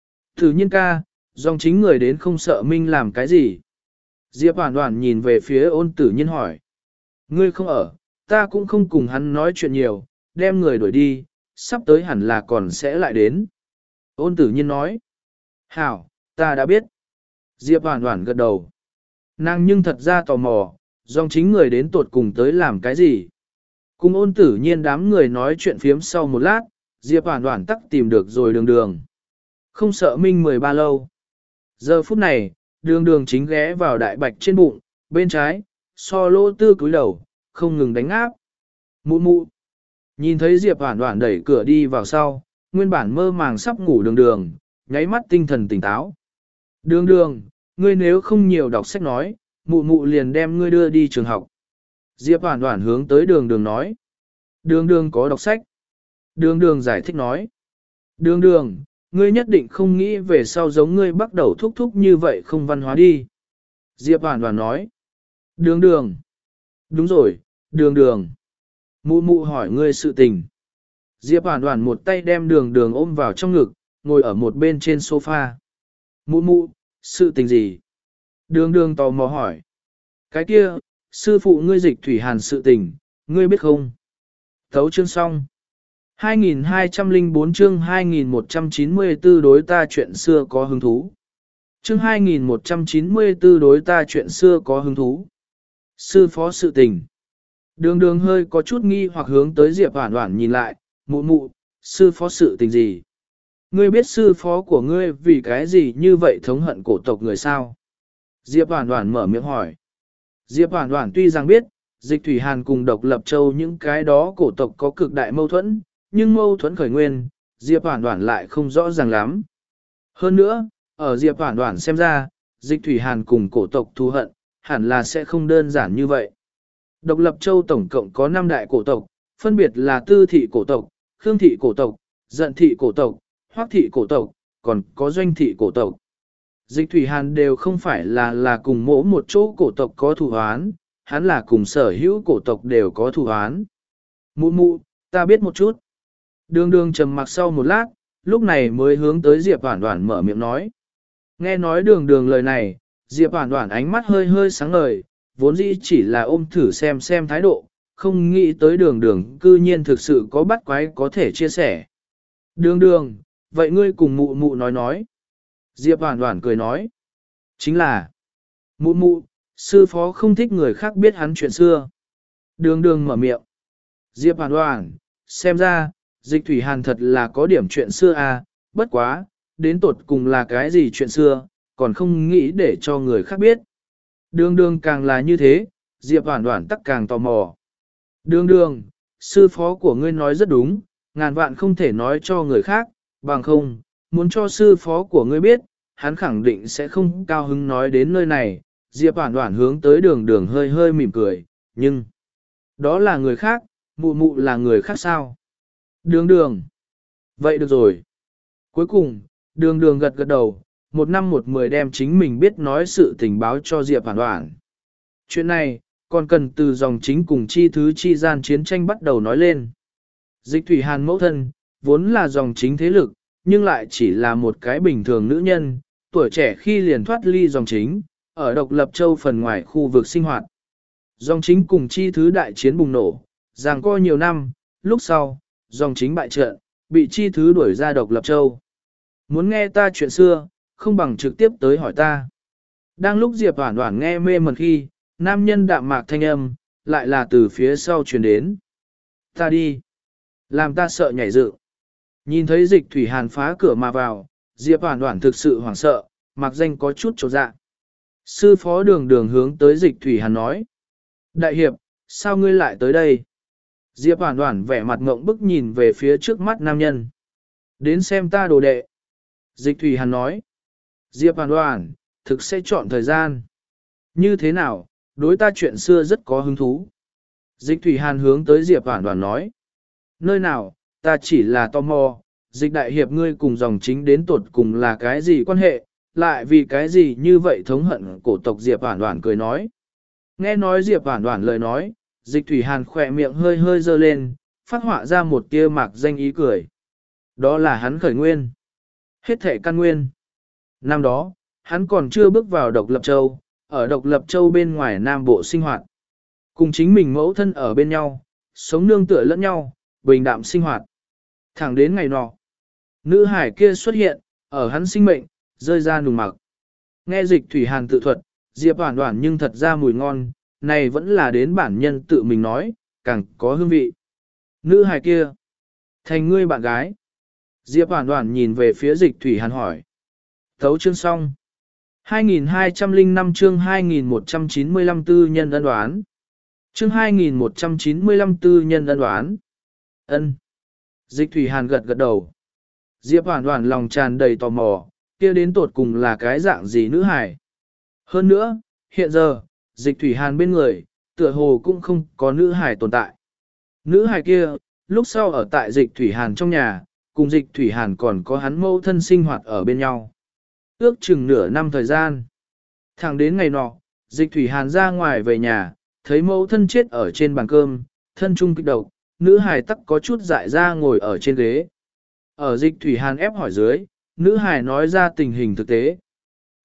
Tử Nhiên ca, dòng chính người đến không sợ Minh làm cái gì? Diệp Hoàn Hoàn nhìn về phía Ôn Tử Nhiên hỏi. Ngươi không ở, ta cũng không cùng hắn nói chuyện nhiều, đem người đuổi đi, sắp tới hẳn là còn sẽ lại đến. Ôn Tử Nhiên nói. Hảo, ta đã biết. Diệp Hoàn Hoàn gật đầu. Nàng nhưng thật ra tò mò, dòng chính người đến tột cùng tới làm cái gì? Cùng Ôn Tử Nhiên đám người nói chuyện phiếm sau một lát, Diệp Hoàn Hoàn tắc tìm được rồi đường đường. Không sợ Minh mười ba lâu. Giờ phút này, đường đường chính ghé vào đại bạch trên bụng, bên trái, so lỗ tư cúi đầu, không ngừng đánh áp. Mụ mụ. Nhìn thấy Diệp Hoàn Hoàn đẩy cửa đi vào sau, nguyên bản mơ màng sắp ngủ đường đường, nháy mắt tinh thần tỉnh táo. Đường đường, ngươi nếu không nhiều đọc sách nói, mụ mụ liền đem ngươi đưa đi trường học. Diệp Hoàn Hoàn hướng tới đường đường nói. Đường đường có đọc sách. Đường đường giải thích nói. Đường đường, ngươi nhất định không nghĩ về sau giống ngươi bắt đầu thúc thúc như vậy không văn hóa đi. Diệp Hoàn Hoàn nói. Đường đường. Đúng rồi, đường đường. Mụ mụ hỏi ngươi sự tình. Diệp Hoàn Hoàn một tay đem đường đường ôm vào trong ngực, ngồi ở một bên trên sofa. Mụ mụ, sự tình gì? Đường đường tò mò hỏi. Cái kia, sư phụ ngươi Dịch Thủy Hàn sự tình, ngươi biết không? Thấu chương xong. hai nghìn hai trăm lẻ bốn chương hai nghìn một trăm chín mươi tư đối ta chuyện xưa có hứng thú. Chương hai nghìn một trăm chín mươi tư đối ta chuyện xưa có hứng thú. Sư phó sự tình. Đường đường hơi có chút nghi hoặc hướng tới Diệp Hoản Hoản nhìn lại, mụ mụ, sư phó sự tình gì? Ngươi biết sư phó của ngươi vì cái gì như vậy thống hận cổ tộc người sao? Diệp Hoản Hoản mở miệng hỏi. Diệp Hoản Hoản tuy rằng biết, Dịch Thủy Hàn cùng Độc Lập Châu những cái đó cổ tộc có cực đại mâu thuẫn, nhưng mâu thuẫn khởi nguyên, Diệp Hoản Hoản lại không rõ ràng lắm. Hơn nữa, ở Diệp Hoản Hoản xem ra, Dịch Thủy Hàn cùng cổ tộc thù hận, hẳn là sẽ không đơn giản như vậy. Độc Lập Châu tổng cộng có năm đại cổ tộc, phân biệt là Tư thị cổ tộc, Khương thị cổ tộc, Dận thị cổ tộc, Hoắc thị cổ tộc, còn có Doanh thị cổ tộc. Dịch Thủy Hàn đều không phải là là cùng mỗi một chỗ cổ tộc có thù oán, hắn là cùng sở hữu cổ tộc đều có thù oán. Mụ mụ, ta biết một chút. Đường đường trầm mặc sau một lát, lúc này mới hướng tới Diệp Hoản Hoản mở miệng nói. Nghe nói đường đường lời này, Diệp Hoản Hoản ánh mắt hơi hơi sáng ngời, vốn dĩ chỉ là ôm thử xem xem thái độ, không nghĩ tới đường đường cư nhiên thực sự có bắt quái có thể chia sẻ. Đường đường, vậy ngươi cùng mụ mụ nói nói. Diệp Hoản Hoản cười nói. Chính là, mụ mụ, sư phó không thích người khác biết hắn chuyện xưa. Đường đường mở miệng. Diệp Hoản Hoản, xem ra, Dịch Thủy Hàn thật là có điểm chuyện xưa à, bất quá, đến tột cùng là cái gì chuyện xưa, còn không nghĩ để cho người khác biết. Đường đường càng là như thế, Diệp Hoản Hoản tắc càng tò mò. Đường đường, sư phó của ngươi nói rất đúng, ngàn vạn không thể nói cho người khác, bằng không, muốn cho sư phó của ngươi biết, hắn khẳng định sẽ không cao hứng nói đến nơi này. Diệp Hoản Hoản hướng tới đường đường hơi hơi mỉm cười, nhưng, đó là người khác, mụ mụ là người khác sao? Đường đường. Vậy được rồi. Cuối cùng, đường đường gật gật đầu, một năm một mười đem chính mình biết nói sự tình báo cho Diệp Hoản Hoản. Chuyện này, còn cần từ dòng chính cùng chi thứ chi gian chiến tranh bắt đầu nói lên. Dịch Thủy Hàn mẫu thân, vốn là dòng chính thế lực, nhưng lại chỉ là một cái bình thường nữ nhân, tuổi trẻ khi liền thoát ly dòng chính, ở Độc Lập Châu phần ngoài khu vực sinh hoạt. Dòng chính cùng chi thứ đại chiến bùng nổ, giằng co nhiều năm, lúc sau, dòng chính bại trận, bị chi thứ đuổi ra Độc Lập Châu. Muốn nghe ta chuyện xưa, không bằng trực tiếp tới hỏi ta. Đang lúc Diệp Hoản Hoản nghe mê mẩn khi, nam nhân đạm mạc thanh âm, lại là từ phía sau truyền đến. Ta đi. Làm ta sợ nhảy dựng. Nhìn thấy Dịch Thủy Hàn phá cửa mà vào, Diệp Hoản Hoản thực sự hoảng sợ, mặc danh có chút chột dạ. Sư phó đường đường hướng tới Dịch Thủy Hàn nói. Đại hiệp, sao ngươi lại tới đây? Diệp Hoản Hoản vẻ mặt ngộng bức nhìn về phía trước mắt nam nhân. Đến xem ta đồ đệ. Dịch Thủy Hàn nói. Diệp Hoản Hoản, thực sẽ chọn thời gian. Như thế nào, đối ta chuyện xưa rất có hứng thú. Dịch Thủy Hàn hướng tới Diệp Hoản Hoản nói. Nơi nào, ta chỉ là tò mò, Dịch đại hiệp ngươi cùng dòng chính đến tuột cùng là cái gì quan hệ, lại vì cái gì như vậy thống hận cổ tộc. Diệp Hoản Hoản cười nói. Nghe nói Diệp Hoản Hoản lời nói, Dịch Thủy Hàn khỏe miệng hơi hơi dơ lên, phát họa ra một tia mạc danh ý cười. Đó là hắn khởi nguyên. Hết thể căn nguyên. Năm đó, hắn còn chưa bước vào Độc Lập Châu, ở Độc Lập Châu bên ngoài Nam Bộ sinh hoạt. Cùng chính mình mẫu thân ở bên nhau, sống nương tựa lẫn nhau, bình đạm sinh hoạt. Thẳng đến ngày nọ, nữ hải kia xuất hiện, ở hắn sinh mệnh, rơi ra nùng mặc. Nghe Dịch Thủy Hàn tự thuật, Diệp Hoản Hoản nhưng thật ra mùi ngon, này vẫn là đến bản nhân tự mình nói, càng có hương vị. Nữ hài kia, thành ngươi bạn gái. Diệp Hoản Hoản nhìn về phía Dịch Thủy Hàn hỏi. Thấu chương xong. hai nghìn hai trăm lẻ năm chương hai nghìn một trăm chín mươi lăm tư nhân ân đoán. Chương hai nghìn một trăm chín mươi lăm tư nhân ân đoán. Ân. Dịch Thủy Hàn gật gật đầu. Diệp Hoản Hoản lòng tràn đầy tò mò, kia đến tột cùng là cái dạng gì nữ hài. Hơn nữa, hiện giờ, Dịch Thủy Hàn bên người, tựa hồ cũng không có nữ hài tồn tại. Nữ hài kia, lúc sau ở tại Dịch Thủy Hàn trong nhà, cùng Dịch Thủy Hàn còn có hắn mẫu thân sinh hoạt ở bên nhau. Ước chừng nửa năm thời gian. Thẳng đến ngày nọ, Dịch Thủy Hàn ra ngoài về nhà, thấy mẫu thân chết ở trên bàn cơm, thân trung kích độc, nữ hài tắc có chút dại ra ngồi ở trên ghế. Ở Dịch Thủy Hàn ép hỏi dưới, nữ hài nói ra tình hình thực tế,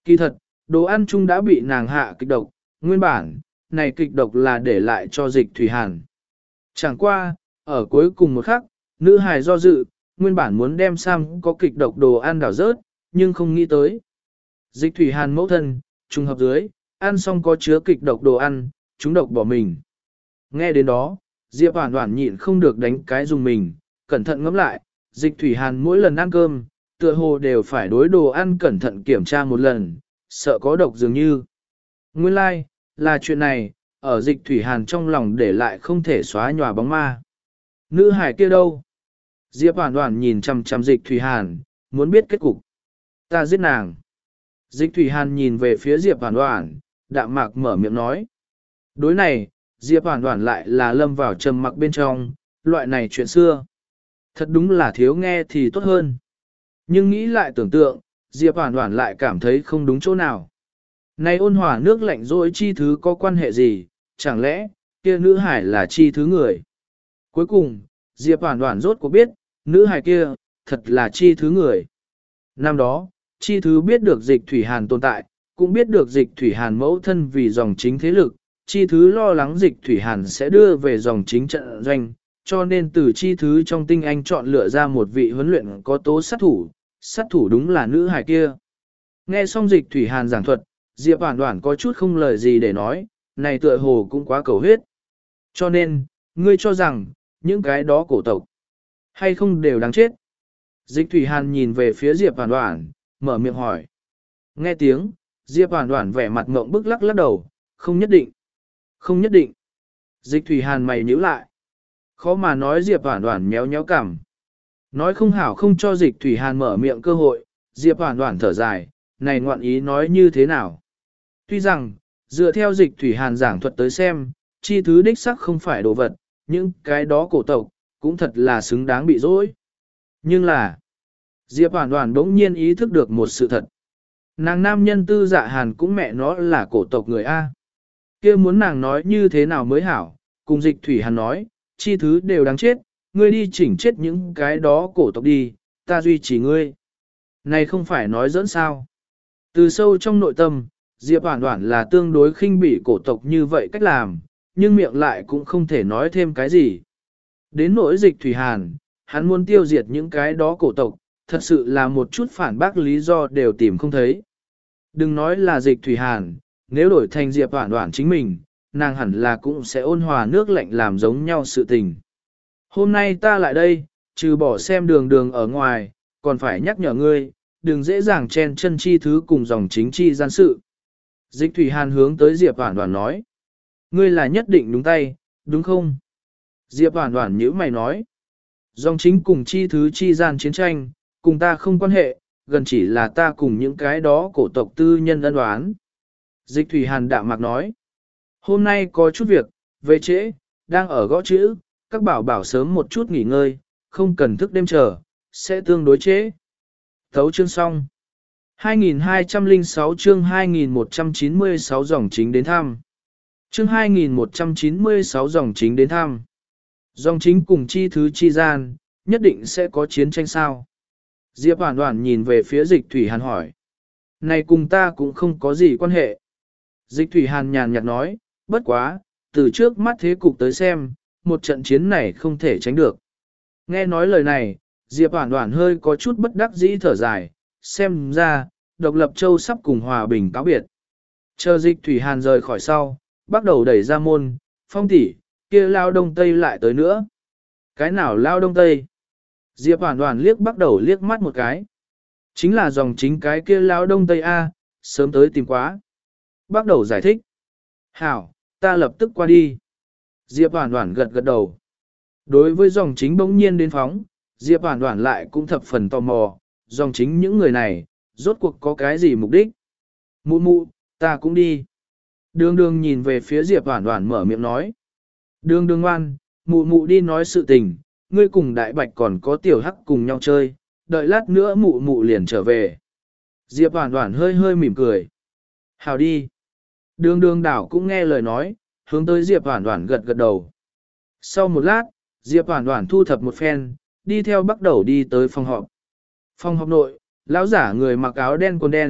Kỳ thật, đồ ăn chung đã bị nàng hạ kịch độc, nguyên bản, này kịch độc là để lại cho dịch thủy hàn. Chẳng qua, ở cuối cùng một khắc, nữ hài do dự, nguyên bản muốn đem Sam có kịch độc đồ ăn đảo rớt, nhưng không nghĩ tới. Dịch thủy hàn mẫu thân, trùng hợp dưới, ăn xong có chứa kịch độc đồ ăn, chúng độc bỏ mình. Nghe đến đó, Diệp Hoản Hoản nhịn không được đánh cái dùng mình, cẩn thận ngẫm lại, dịch thủy hàn mỗi lần ăn cơm, tựa hồ đều phải đối đồ ăn cẩn thận kiểm tra một lần, sợ có độc dường như. Nguyên lai, like, là chuyện này, ở dịch thủy hàn trong lòng để lại không thể xóa nhòa bóng ma. Nữ hải kia đâu? Diệp Hoản Hoản nhìn chằm chằm dịch thủy hàn, muốn biết kết cục. Ta giết nàng. Dịch thủy hàn nhìn về phía Diệp Hoản Hoản, đạm mạc mở miệng nói. Đối này, Diệp Hoản Hoản lại là lâm vào trầm mặc bên trong, loại này chuyện xưa. Thật đúng là thiếu nghe thì tốt hơn. Nhưng nghĩ lại tưởng tượng, Diệp Hoản Hoản lại cảm thấy không đúng chỗ nào. Này ôn hòa nước lạnh dỗi chi thứ có quan hệ gì, chẳng lẽ, kia nữ hải là chi thứ người. Cuối cùng, Diệp Hoản Hoản rốt cuộc biết, nữ hải kia, thật là chi thứ người. Năm đó, chi thứ biết được dịch thủy hàn tồn tại, cũng biết được dịch thủy hàn mẫu thân vì dòng chính thế lực, chi thứ lo lắng dịch thủy hàn sẽ đưa về dòng chính trận doanh, cho nên từ chi thứ trong tinh anh chọn lựa ra một vị huấn luyện có tố sát thủ, sát thủ đúng là nữ hài kia. Nghe xong dịch thủy hàn giảng thuật, Diệp Hoản Hoản có chút không lời gì để nói, này tựa hồ cũng quá cầu huyết. Cho nên, ngươi cho rằng, những cái đó cổ tộc, hay không đều đáng chết. Dịch thủy hàn nhìn về phía Diệp Hoản Hoản, mở miệng hỏi. Nghe tiếng, Diệp Hoản Hoản vẻ mặt ngượng bức lắc lắc đầu, không nhất định. Không nhất định. Dịch thủy hàn mày nhíu lại. Khó mà nói Diệp Hoản Hoản méo méo cằm. Nói không hảo không cho dịch thủy hàn mở miệng cơ hội, Diệp Hoản Hoản thở dài, này ngoạn ý nói như thế nào. Tuy rằng, dựa theo dịch thủy hàn giảng thuật tới xem, chi thứ đích sắc không phải đồ vật, nhưng cái đó cổ tộc, cũng thật là xứng đáng bị dối. Nhưng là, Diệp Hoản Hoản bỗng nhiên ý thức được một sự thật. Nàng nam nhân tư dạ hàn cũng mẹ nó là cổ tộc người A. Kia muốn nàng nói như thế nào mới hảo, cùng dịch thủy hàn nói, chi thứ đều đáng chết, ngươi đi chỉnh chết những cái đó cổ tộc đi, ta duy trì ngươi. Này không phải nói dẫn sao. Từ sâu trong nội tâm, Diệp Hoản Hoản là tương đối khinh bỉ cổ tộc như vậy cách làm, nhưng miệng lại cũng không thể nói thêm cái gì. Đến nỗi dịch thủy hàn, hắn muốn tiêu diệt những cái đó cổ tộc, thật sự là một chút phản bác lý do đều tìm không thấy. Đừng nói là dịch thủy hàn, nếu đổi thành Diệp Hoản Hoản chính mình, nàng hẳn là cũng sẽ ôn hòa nước lạnh làm giống nhau sự tình. Hôm nay ta lại đây, trừ bỏ xem đường đường ở ngoài, còn phải nhắc nhở ngươi, đừng dễ dàng chen chân chi thứ cùng dòng chính chi gian sự. Dịch thủy hàn hướng tới Diệp Hoản Hoản nói. Ngươi là nhất định đúng tay, đúng không? Diệp Hoản Hoản nhíu mày nói. Dòng chính cùng chi thứ chi gian chiến tranh, cùng ta không quan hệ, gần chỉ là ta cùng những cái đó cổ tộc tư nhân ân oán. Dịch thủy hàn đạm mạc nói. Hôm nay có chút việc, về trễ, đang ở gõ chữ, các bảo bảo sớm một chút nghỉ ngơi, không cần thức đêm chờ, sẽ tương đối trễ. Thấu chương xong. hai nghìn hai trăm lẻ sáu chương hai nghìn một trăm chín mươi sáu dòng chính đến thăm. Chương hai nghìn một trăm chín mươi sáu dòng chính đến thăm. Dòng chính cùng chi thứ chi gian, nhất định sẽ có chiến tranh sao. Diệp Hoản Hoản nhìn về phía dịch thủy hàn hỏi. Này cùng ta cũng không có gì quan hệ. Dịch thủy hàn nhàn nhạt nói, bất quá, từ trước mắt thế cục tới xem, một trận chiến này không thể tránh được. Nghe nói lời này, Diệp Hoản Hoản hơi có chút bất đắc dĩ thở dài, xem ra, độc lập châu sắp cùng hòa bình cáo biệt. Chờ dịch thủy hàn rời khỏi sau, bắt đầu đẩy ra môn, Phong tỷ, kia lao đông tây lại tới nữa. Cái nào lao đông tây? Diệp Hoản Hoản liếc bắt đầu liếc mắt một cái. Chính là dòng chính cái kia lao đông tây A, sớm tới tìm quá. Bắt đầu giải thích. Hảo, ta lập tức qua đi. Diệp Hoản Hoản gật gật đầu. Đối với dòng chính bỗng nhiên đến phóng, Diệp Hoản Hoản lại cũng thập phần tò mò, dòng chính những người này, rốt cuộc có cái gì mục đích. Mụ mụ, ta cũng đi. Đường đường nhìn về phía Diệp Hoản Hoản mở miệng nói. Đường đường ngoan, mụ mụ đi nói sự tình, ngươi cùng đại bạch còn có tiểu hắc cùng nhau chơi, đợi lát nữa mụ mụ liền trở về. Diệp Hoản Hoản hơi hơi mỉm cười. Hào đi. Đường đường đảo cũng nghe lời nói, hướng tới Diệp Hoản Hoản gật gật đầu. Sau một lát, Diệp Hoản Hoản thu thập một phen, đi theo bắt đầu đi tới phòng họp. Phòng họp nội, lão giả người mặc áo đen quần đen,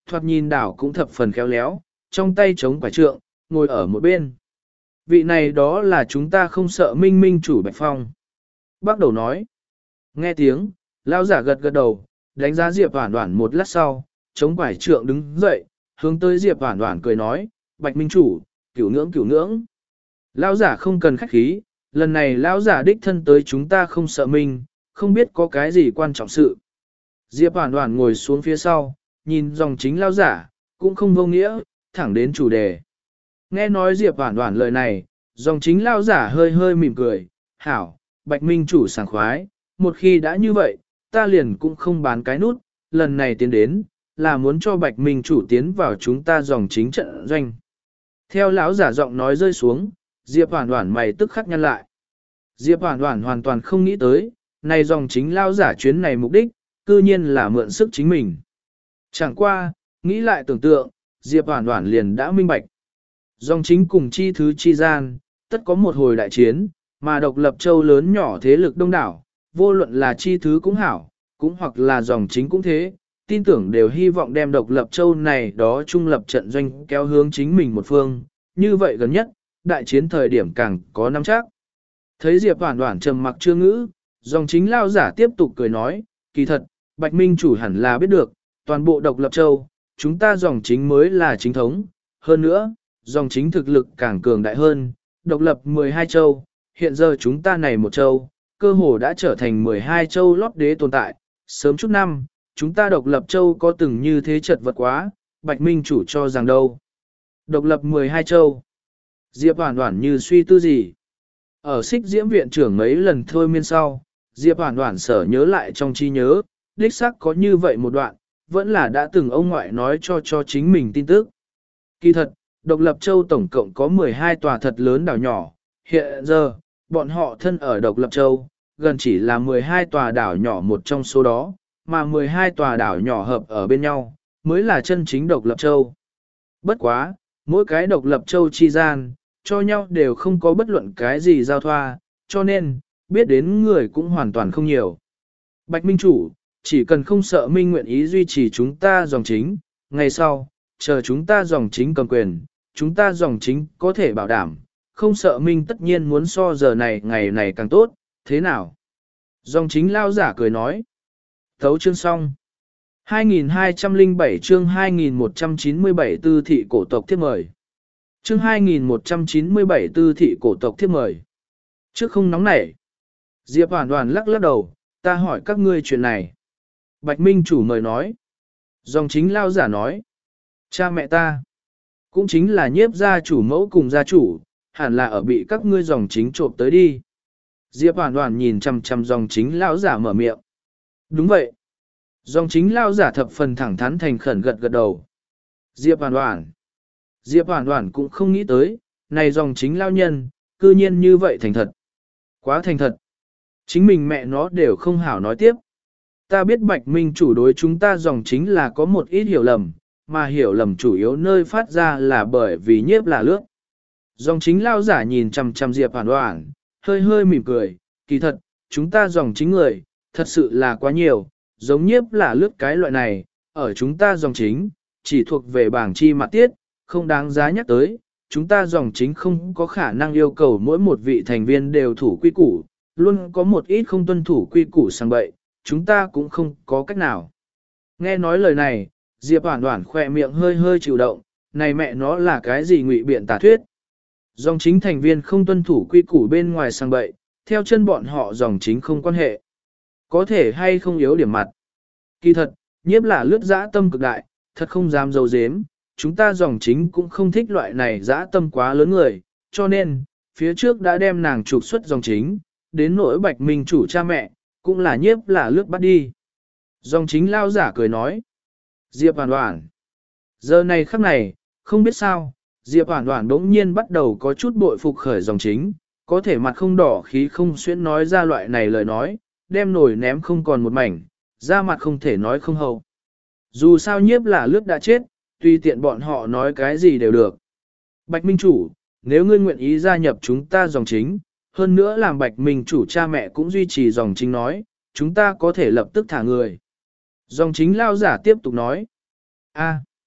thoạt nhìn đảo cũng thập phần khéo léo, trong tay chống quả trượng, ngồi ở một bên. Vị này đó là chúng ta không sợ minh minh chủ Bạch Phong. Bác đầu nói. Nghe tiếng, lão giả gật gật đầu, đánh giá Diệp Hoản Hoản một lát sau, chống quải trượng đứng dậy, hướng tới Diệp Hoản Hoản cười nói, Bạch minh chủ, cửu ngưỡng cửu ngưỡng. Lão giả không cần khách khí, lần này lão giả đích thân tới chúng ta không sợ mình, không biết có cái gì quan trọng sự. Diệp Hoản Hoản ngồi xuống phía sau, nhìn dòng chính lão giả, cũng không vô nghĩa, thẳng đến chủ đề. Nghe nói Diệp Hoản Hoản lời này, dòng chính lão giả hơi hơi mỉm cười, hảo, Bạch minh chủ sảng khoái, một khi đã như vậy, ta liền cũng không bán cái nút, lần này tiến đến, là muốn cho Bạch minh chủ tiến vào chúng ta dòng chính trận doanh. Theo lão giả giọng nói rơi xuống, Diệp Hoản Hoản mày tức khắc nhăn lại. Diệp Hoản Hoản hoàn toàn không nghĩ tới, này dòng chính lão giả chuyến này mục đích, cư nhiên là mượn sức chính mình. Chẳng qua, nghĩ lại tưởng tượng, Diệp Hoản Hoản liền đã minh bạch. Dòng chính cùng chi thứ chi gian, tất có một hồi đại chiến, mà độc lập châu lớn nhỏ thế lực đông đảo, vô luận là chi thứ cũng hảo, cũng hoặc là dòng chính cũng thế, tin tưởng đều hy vọng đem độc lập châu này đó trung lập trận doanh kéo hướng chính mình một phương, như vậy gần nhất, đại chiến thời điểm càng có nắm chắc. Thấy Diệp Hoản Hoản trầm mặc chưa ngữ, dòng chính lao giả tiếp tục cười nói, kỳ thật, Bạch minh chủ hẳn là biết được, toàn bộ độc lập châu, chúng ta dòng chính mới là chính thống, hơn nữa, dòng chính thực lực càng cường đại hơn, độc lập mười hai châu, hiện giờ chúng ta này một châu, cơ hồ đã trở thành mười hai châu lót đế tồn tại, sớm chút năm, chúng ta độc lập châu có từng như thế chật vật quá, Bạch minh chủ cho rằng đâu. Độc lập mười hai châu. Diệp Hoản Hoản như suy tư gì. Ở xích diễm viện trưởng mấy lần thôi miên sau, Diệp Hoản Hoản sở nhớ lại trong trí nhớ, đích xác có như vậy một đoạn, vẫn là đã từng ông ngoại nói cho cho chính mình tin tức. Kỳ thật, độc lập châu tổng cộng có mười hai tòa thật lớn đảo nhỏ, hiện giờ, bọn họ thân ở độc lập châu, gần chỉ là mười hai tòa đảo nhỏ một trong số đó, mà mười hai tòa đảo nhỏ hợp ở bên nhau, mới là chân chính độc lập châu. Bất quá, mỗi cái độc lập châu chi gian, cho nhau đều không có bất luận cái gì giao thoa, cho nên, biết đến người cũng hoàn toàn không nhiều. Bạch minh chủ, chỉ cần không sợ minh nguyện ý duy trì chúng ta dòng chính, ngày sau, chờ chúng ta dòng chính cầm quyền, chúng ta dòng chính có thể bảo đảm, không sợ minh tất nhiên muốn so giờ này ngày này càng tốt, thế nào? Dòng chính lao giả cười nói. Thấu chương xong. hai nghìn hai trăm lẻ bảy chương hai nghìn một trăm chín mươi bảy tư thị cổ tộc thiết mời. Chương hai nghìn một trăm chín mươi bảy tư thị cổ tộc thiết mời. Trước không nóng nảy. Diệp Hoản Hoản lắc lắc đầu, ta hỏi các ngươi chuyện này. Bạch minh chủ mời nói. Dòng chính lao giả nói. Cha mẹ ta. Cũng chính là nhiếp gia chủ mẫu cùng gia chủ, hẳn là ở bị các ngươi dòng chính trộm tới đi. Diệp Hoản Hoản nhìn chằm chằm dòng chính lão giả mở miệng. Đúng vậy. Dòng chính lão giả thập phần thẳng thắn thành khẩn gật gật đầu. Diệp Hoản Hoản. Diệp Hoản Hoản cũng không nghĩ tới, này dòng chính lão nhân, cư nhiên như vậy thành thật. Quá thành thật. Chính mình mẹ nó đều không hảo nói tiếp. Ta biết Bạch minh chủ đối chúng ta dòng chính là có một ít hiểu lầm, mà hiểu lầm chủ yếu nơi phát ra là bởi vì nhiếp là lướt. Dòng chính lao giả nhìn chằm chằm Diệp Hoản Hoản, hơi hơi mỉm cười, kỳ thật, chúng ta dòng chính người, thật sự là quá nhiều, giống nhiếp là lướt cái loại này, ở chúng ta dòng chính, chỉ thuộc về bảng chi mặt tiết, không đáng giá nhắc tới, chúng ta dòng chính không có khả năng yêu cầu mỗi một vị thành viên đều thủ quy củ, luôn có một ít không tuân thủ quy củ sang bậy, chúng ta cũng không có cách nào. Nghe nói lời này, Diệp Hoản Hoản khỏe miệng hơi hơi chịu động, này mẹ nó là cái gì ngụy biện tà thuyết. Dòng chính thành viên không tuân thủ quy củ bên ngoài sang bậy, theo chân bọn họ dòng chính không quan hệ. Có thể hay không yếu điểm mặt. Kỳ thật, nhiếp là lướt dã tâm cực đại, thật không dám dấu dếm, chúng ta dòng chính cũng không thích loại này dã tâm quá lớn người, cho nên, phía trước đã đem nàng trục xuất dòng chính, đến nỗi Bạch minh chủ cha mẹ, cũng là nhiếp là lướt bắt đi. Dòng chính lao giả cười nói. Diệp Hoản Hoản. Giờ này khắc này, không biết sao, Diệp Hoản Hoản đống nhiên bắt đầu có chút bội phục khởi dòng chính, có thể mặt không đỏ khí không xuyễn nói ra loại này lời nói, đem nổi ném không còn một mảnh, ra mặt không thể nói không hậu. Dù sao nhiếp là lướt đã chết, tùy tiện bọn họ nói cái gì đều được. Bạch minh chủ, nếu ngươi nguyện ý gia nhập chúng ta dòng chính, hơn nữa làm Bạch minh chủ cha mẹ cũng duy trì dòng chính nói, chúng ta có thể lập tức thả người. Dòng chính lao giả tiếp tục nói. A,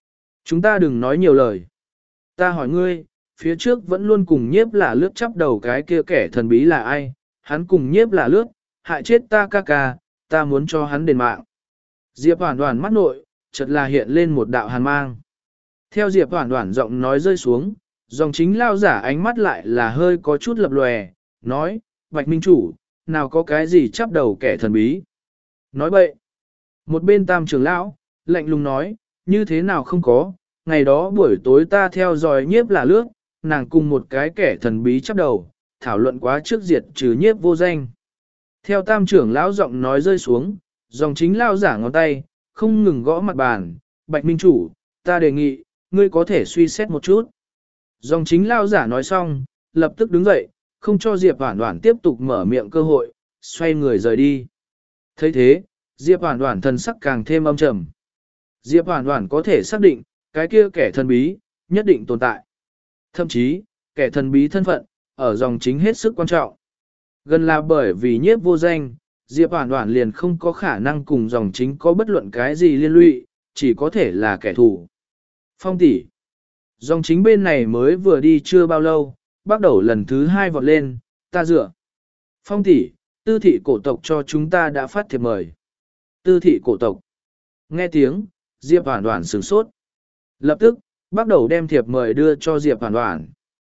Chúng ta đừng nói nhiều lời. Ta hỏi ngươi, phía trước vẫn luôn cùng nhiếp là lướt chắp đầu cái kia kẻ thần bí là ai, hắn cùng nhiếp là lướt, hại chết ta ca ca, ta muốn cho hắn đền mạng. Diệp Hoàn Hoàn mắt nội, chợt là hiện lên một đạo hàn mang. Theo Diệp Hoàn Hoàn giọng nói rơi xuống, dòng chính lao giả ánh mắt lại là hơi có chút lập lòe, nói, Bạch Minh Chủ, nào có cái gì chắp đầu kẻ thần bí. Nói bậy. Một bên tam trưởng lão, lạnh lùng nói, như thế nào không có, ngày đó buổi tối ta theo dõi nhiếp là lướt, nàng cùng một cái kẻ thần bí chắp đầu, thảo luận quá trước diệt trừ nhiếp vô danh. Theo tam trưởng lão giọng nói rơi xuống, dòng chính lao giả ngón tay, không ngừng gõ mặt bàn, Bạch Minh Chủ, ta đề nghị, ngươi có thể suy xét một chút. Dòng chính lao giả nói xong, lập tức đứng dậy, không cho Diệp Hoản Hoản tiếp tục mở miệng cơ hội, xoay người rời đi. thấy thế, Diệp Hoản Hoản thần sắc càng thêm âm trầm. Diệp Hoản Hoản có thể xác định, cái kia kẻ thần bí, nhất định tồn tại. Thậm chí, kẻ thần bí thân phận, ở dòng chính hết sức quan trọng. Gần là bởi vì nhiếp vô danh, Diệp Hoản Hoản liền không có khả năng cùng dòng chính có bất luận cái gì liên lụy, chỉ có thể là kẻ thù. Phong tỷ, dòng chính bên này mới vừa đi chưa bao lâu, bắt đầu lần thứ hai vọt lên, ta dựa. Phong tỷ, tư thị cổ tộc cho chúng ta đã phát thiệp mời. Tư thị cổ tộc. Nghe tiếng, Diệp Hoản Hoản sửng sốt. Lập tức, bắt đầu đem thiệp mời đưa cho Diệp Hoản Hoản.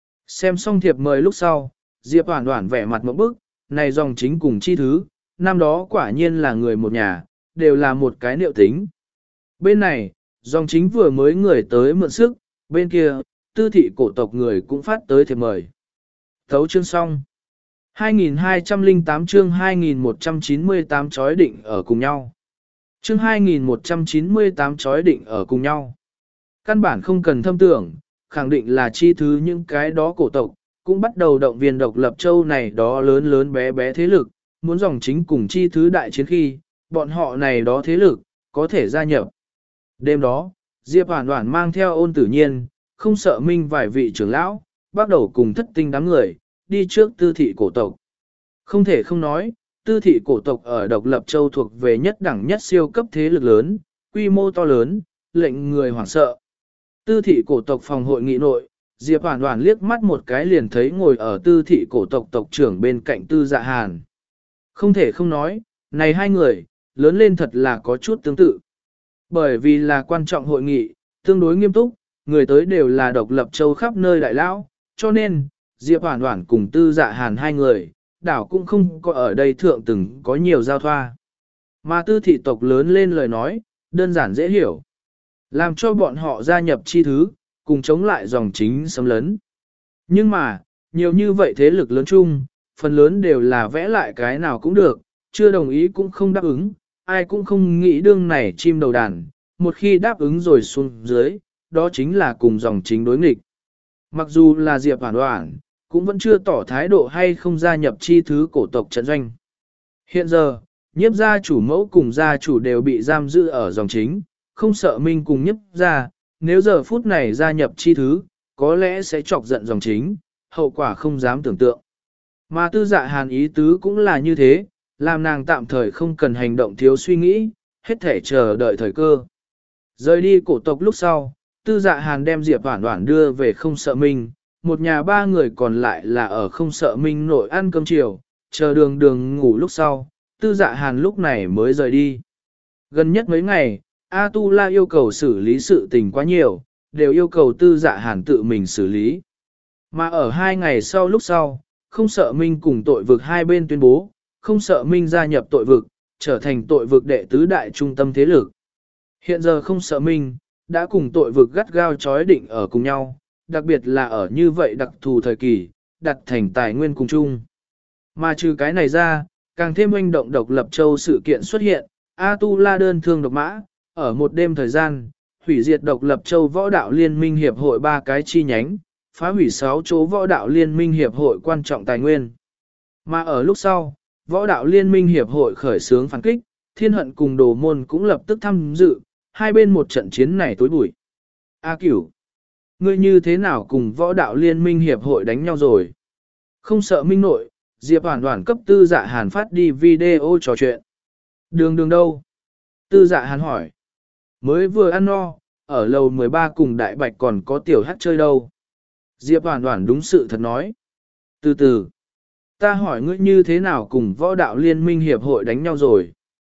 Xem xong thiệp mời lúc sau, Diệp Hoản Hoản vẻ mặt ngộp bức, này dòng chính cùng chi thứ, năm đó quả nhiên là người một nhà, đều là một cái liệu tính. Bên này, dòng chính vừa mới người tới mượn sức, bên kia, tư thị cổ tộc người cũng phát tới thiệp mời. Thấu chương xong. hai nghìn hai trăm lẻ tám chương hai nghìn một trăm chín mươi tám chói định ở cùng nhau. Chương hai nghìn một trăm chín mươi tám chói định ở cùng nhau. Căn bản không cần thâm tưởng, khẳng định là chi thứ những cái đó cổ tộc, cũng bắt đầu động viên độc lập châu này đó lớn lớn bé bé thế lực, muốn dòng chính cùng chi thứ đại chiến khi, bọn họ này đó thế lực, có thể gia nhập. Đêm đó, Diệp Hoản Hoản mang theo Ôn Tử Nhiên, không sợ minh vài vị trưởng lão, bắt đầu cùng thất tinh đám người, đi trước tư thị cổ tộc. Không thể không nói, tư thị cổ tộc ở độc lập châu thuộc về nhất đẳng nhất siêu cấp thế lực lớn, quy mô to lớn, lệnh người hoảng sợ. Tư thị cổ tộc phòng hội nghị nội, Diệp Hoản Hoản liếc mắt một cái liền thấy ngồi ở tư thị cổ tộc tộc trưởng bên cạnh Tư Dạ Hàn. Không thể không nói, này hai người, lớn lên thật là có chút tương tự. Bởi vì là quan trọng hội nghị, tương đối nghiêm túc, người tới đều là độc lập châu khắp nơi đại lão, cho nên, Diệp Hoản Hoản cùng Tư Dạ Hàn hai người, đảo cũng không có ở đây thượng từng có nhiều giao thoa. Mà tư thị tộc lớn lên lời nói, đơn giản dễ hiểu. Làm cho bọn họ gia nhập chi thứ, cùng chống lại dòng chính xâm lấn. Nhưng mà, nhiều như vậy thế lực lớn chung, phần lớn đều là vẽ lại cái nào cũng được, chưa đồng ý cũng không đáp ứng, ai cũng không nghĩ đương này chim đầu đàn, một khi đáp ứng rồi xuống dưới, đó chính là cùng dòng chính đối nghịch. Mặc dù là Diệp Hoản Hoản, cũng vẫn chưa tỏ thái độ hay không gia nhập chi thứ cổ tộc trận doanh. Hiện giờ, nhiếp gia chủ mẫu cùng gia chủ đều bị giam giữ ở dòng chính, không sợ minh cùng nhiếp gia, nếu giờ phút này gia nhập chi thứ, có lẽ sẽ chọc giận dòng chính, hậu quả không dám tưởng tượng. Mà Tư Dạ Hàn ý tứ cũng là như thế, làm nàng tạm thời không cần hành động thiếu suy nghĩ, hết thể chờ đợi thời cơ. Rời đi cổ tộc lúc sau, Tư Dạ Hàn đem Diệp Hoản Hoản đưa về không sợ minh, một nhà ba người còn lại là ở không sợ minh nội ăn cơm chiều, chờ đường đường ngủ lúc sau, Tư Dạ Hàn lúc này mới rời đi. Gần nhất mấy ngày, A Tu La yêu cầu xử lý sự tình quá nhiều, đều yêu cầu Tư Dạ Hàn tự mình xử lý. Mà ở hai ngày sau lúc sau, không sợ minh cùng tội vực hai bên tuyên bố, không sợ minh gia nhập tội vực, trở thành tội vực đệ tứ đại trung tâm thế lực. Hiện giờ không sợ minh, đã cùng tội vực gắt gao chói định ở cùng nhau, đặc biệt là ở như vậy đặc thù thời kỳ, đặt thành tài nguyên cùng chung. Mà trừ cái này ra, càng thêm oanh động độc lập châu sự kiện xuất hiện, A Tu La đơn thương độc mã, ở một đêm thời gian, hủy diệt độc lập châu võ đạo liên minh hiệp hội ba cái chi nhánh, phá hủy sáu chỗ võ đạo liên minh hiệp hội quan trọng tài nguyên. Mà ở lúc sau, võ đạo liên minh hiệp hội khởi xướng phản kích, thiên hận cùng đồ môn cũng lập tức tham dự, hai bên một trận chiến này tối bụi. A Cửu, ngươi như thế nào cùng võ đạo liên minh hiệp hội đánh nhau rồi? Không sợ minh nội, Diệp Hoản Hoản cấp Tư Dạ Hàn phát đi video trò chuyện. Đường đường đâu? Tư Dạ Hàn hỏi. Mới vừa ăn no, ở lầu mười ba cùng đại bạch còn có tiểu hát chơi đâu. Diệp Hoàn Hoàn đúng sự thật nói. Từ từ, ta hỏi ngươi như thế nào cùng võ đạo liên minh hiệp hội đánh nhau rồi.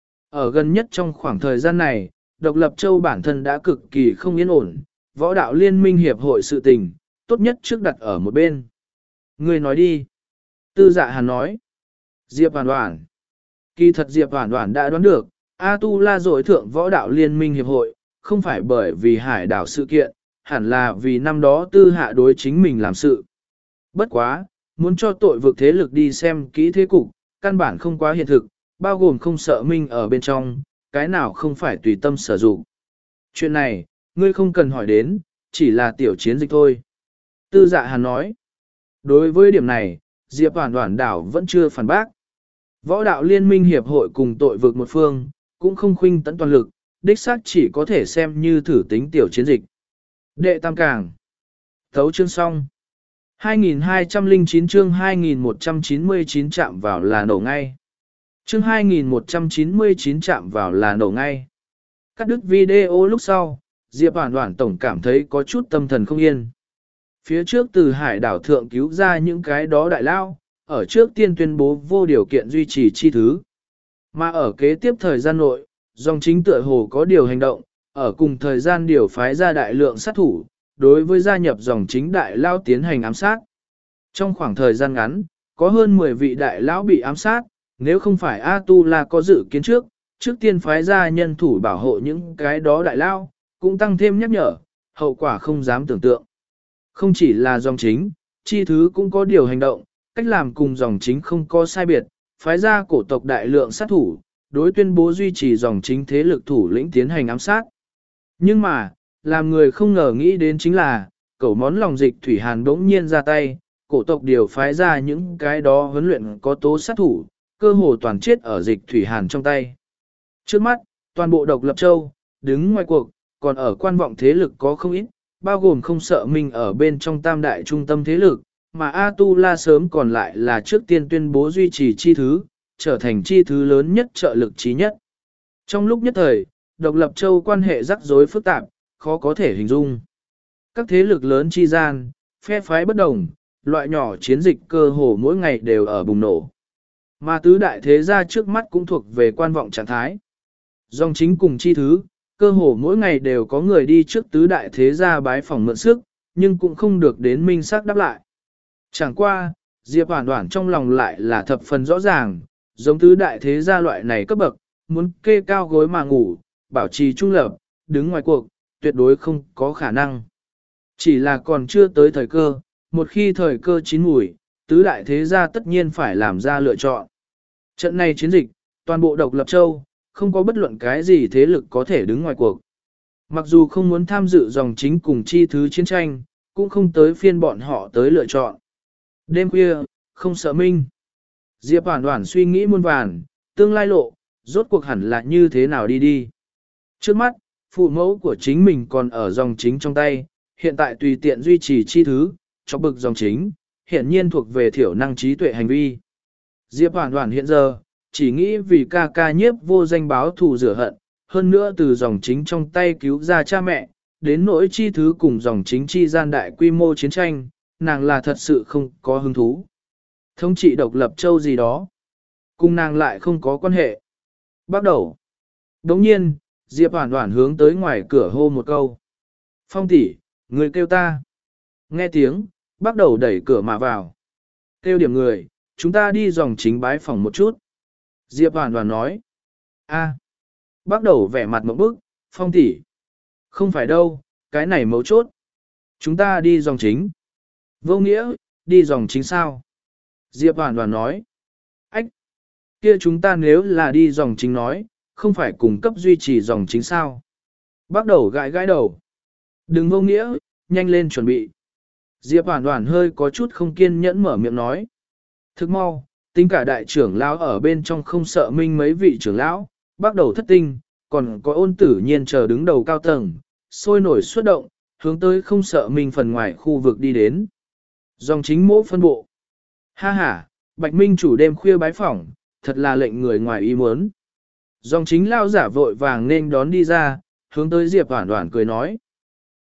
Ở gần nhất trong khoảng thời gian này, độc lập châu bản thân đã cực kỳ không yên ổn, võ đạo liên minh hiệp hội sự tình, tốt nhất trước đặt ở một bên. Ngươi nói đi. Tư Dạ Hàn nói. Diệp Hoàn Hoàn. Kỳ thật Diệp Hoàn Hoàn đã đoán được, A Tu La dội thượng võ đạo liên minh hiệp hội, không phải bởi vì hải đảo sự kiện, hẳn là vì năm đó tư hạ đối chính mình làm sự. Bất quá, muốn cho tội vực thế lực đi xem kỹ thế cục, căn bản không quá hiện thực, bao gồm không sợ minh ở bên trong, cái nào không phải tùy tâm sở dụng. Chuyện này, ngươi không cần hỏi đến, chỉ là tiểu chiến dịch thôi. Tư Dạ Hàn nói. Đối với điểm này, Diệp Hoàn Hoàn đảo vẫn chưa phản bác. Võ đạo liên minh hiệp hội cùng tội vực một phương, cũng không khuynh tận toàn lực, đích xác chỉ có thể xem như thử tính tiểu chiến dịch. Đệ tam càng. Thấu chương xong. hai nghìn hai trăm lẻ chín chương hai nghìn một trăm chín mươi chín chạm vào là nổ ngay. Chương hai nghìn một trăm chín mươi chín chạm vào là nổ ngay. Cắt đứt video lúc sau, Diệp Hoàn Hoàn tổng cảm thấy có chút tâm thần không yên. Phía trước từ hải đảo thượng cứu ra những cái đó đại lao, ở trước tiên tuyên bố vô điều kiện duy trì chi thứ. Mà ở kế tiếp thời gian nội, dòng chính tựa hồ có điều hành động, ở cùng thời gian điều phái ra đại lượng sát thủ, đối với gia nhập dòng chính đại lao tiến hành ám sát. Trong khoảng thời gian ngắn, có hơn mười vị đại lão bị ám sát, nếu không phải A Tu La có dự kiến trước, trước tiên phái ra nhân thủ bảo hộ những cái đó đại lao, cũng tăng thêm nhắc nhở, hậu quả không dám tưởng tượng. Không chỉ là dòng chính, chi thứ cũng có điều hành động, cách làm cùng dòng chính không có sai biệt, phái ra cổ tộc đại lượng sát thủ, đối tuyên bố duy trì dòng chính thế lực thủ lĩnh tiến hành ám sát. Nhưng mà, làm người không ngờ nghĩ đến chính là, cẩu món lòng dịch Thủy Hàn đống nhiên ra tay, cổ tộc điều phái ra những cái đó huấn luyện có tố sát thủ, cơ hồ toàn chết ở dịch Thủy Hàn trong tay. Trước mắt, toàn bộ độc lập châu, đứng ngoài cuộc, còn ở quan vọng thế lực có không ít, bao gồm không sợ mình ở bên trong tam đại trung tâm thế lực, mà A Tu La sớm còn lại là trước tiên tuyên bố duy trì chi thứ, trở thành chi thứ lớn nhất trợ lực trí nhất. Trong lúc nhất thời, độc lập châu quan hệ rắc rối phức tạp, khó có thể hình dung. Các thế lực lớn chi gian, phe phái bất đồng, loại nhỏ chiến dịch cơ hồ mỗi ngày đều ở bùng nổ. Mà tứ đại thế gia trước mắt cũng thuộc về quan vọng trạng thái. Dòng chính cùng chi thứ, cơ hồ mỗi ngày đều có người đi trước tứ đại thế gia bái phỏng mượn sức, nhưng cũng không được đến minh xác đáp lại. Chẳng qua, Diệp Hoàn Hoàn trong lòng lại là thập phần rõ ràng, giống tứ đại thế gia loại này cấp bậc, muốn kê cao gối mà ngủ, bảo trì trung lập, đứng ngoài cuộc, tuyệt đối không có khả năng. Chỉ là còn chưa tới thời cơ, một khi thời cơ chín mùi, tứ đại thế gia tất nhiên phải làm ra lựa chọn. Trận này chiến dịch, toàn bộ độc lập châu, không có bất luận cái gì thế lực có thể đứng ngoài cuộc. Mặc dù không muốn tham dự dòng chính cùng chi thứ chiến tranh, cũng không tới phiên bọn họ tới lựa chọn. Đêm khuya, không sợ minh. Diệp Hoàn Hoàn suy nghĩ muôn vàn, tương lai lộ, rốt cuộc hẳn là như thế nào đi đi. Trước mắt, phụ mẫu của chính mình còn ở dòng chính trong tay, hiện tại tùy tiện duy trì chi thứ, cho bực dòng chính, hiện nhiên thuộc về thiểu năng trí tuệ hành vi. Diệp Hoàn Hoàn hiện giờ, chỉ nghĩ vì ca ca nhiếp vô danh báo thù rửa hận, hơn nữa từ dòng chính trong tay cứu ra cha mẹ, đến nỗi chi thứ cùng dòng chính chi gian đại quy mô chiến tranh, nàng là thật sự không có hứng thú. Thống trị độc lập châu gì đó, cùng nàng lại không có quan hệ. Bắt đầu. Đồng nhiên, Diệp Hoàn Hoàn hướng tới ngoài cửa hô một câu. Phong tỷ, người kêu ta. Nghe tiếng, bắt đầu đẩy cửa mà vào. Kêu điểm người, chúng ta đi dòng chính bái phòng một chút. Diệp Hoàn Hoàn nói. A. Bắt đầu vẻ mặt một bức, Phong tỷ. Không phải đâu, cái này mấu chốt. Chúng ta đi dòng chính. Vô nghĩa, đi dòng chính sao? Diệp Hoàn Hoàn nói. Ách. Kia chúng ta nếu là đi dòng chính nói, không phải cung cấp duy trì dòng chính sao? Bắt đầu gãi gãi đầu. Đừng vô nghĩa, nhanh lên chuẩn bị. Diệp Hoàn Hoàn hơi có chút không kiên nhẫn mở miệng nói. Thức mau, tính cả đại trưởng lão ở bên trong không sợ minh mấy vị trưởng lão, bắt đầu thất tinh, còn có ôn tử nhiên chờ đứng đầu cao tầng, sôi nổi xuất động, hướng tới không sợ minh phần ngoài khu vực đi đến. Dòng chính mỗ phân bộ. Ha ha, Bạch Minh chủ đêm khuya bái phỏng, thật là lệnh người ngoài ý muốn. Dòng chính lao giả vội vàng nên đón đi ra, hướng tới Diệp Hoàn Hoàn cười nói.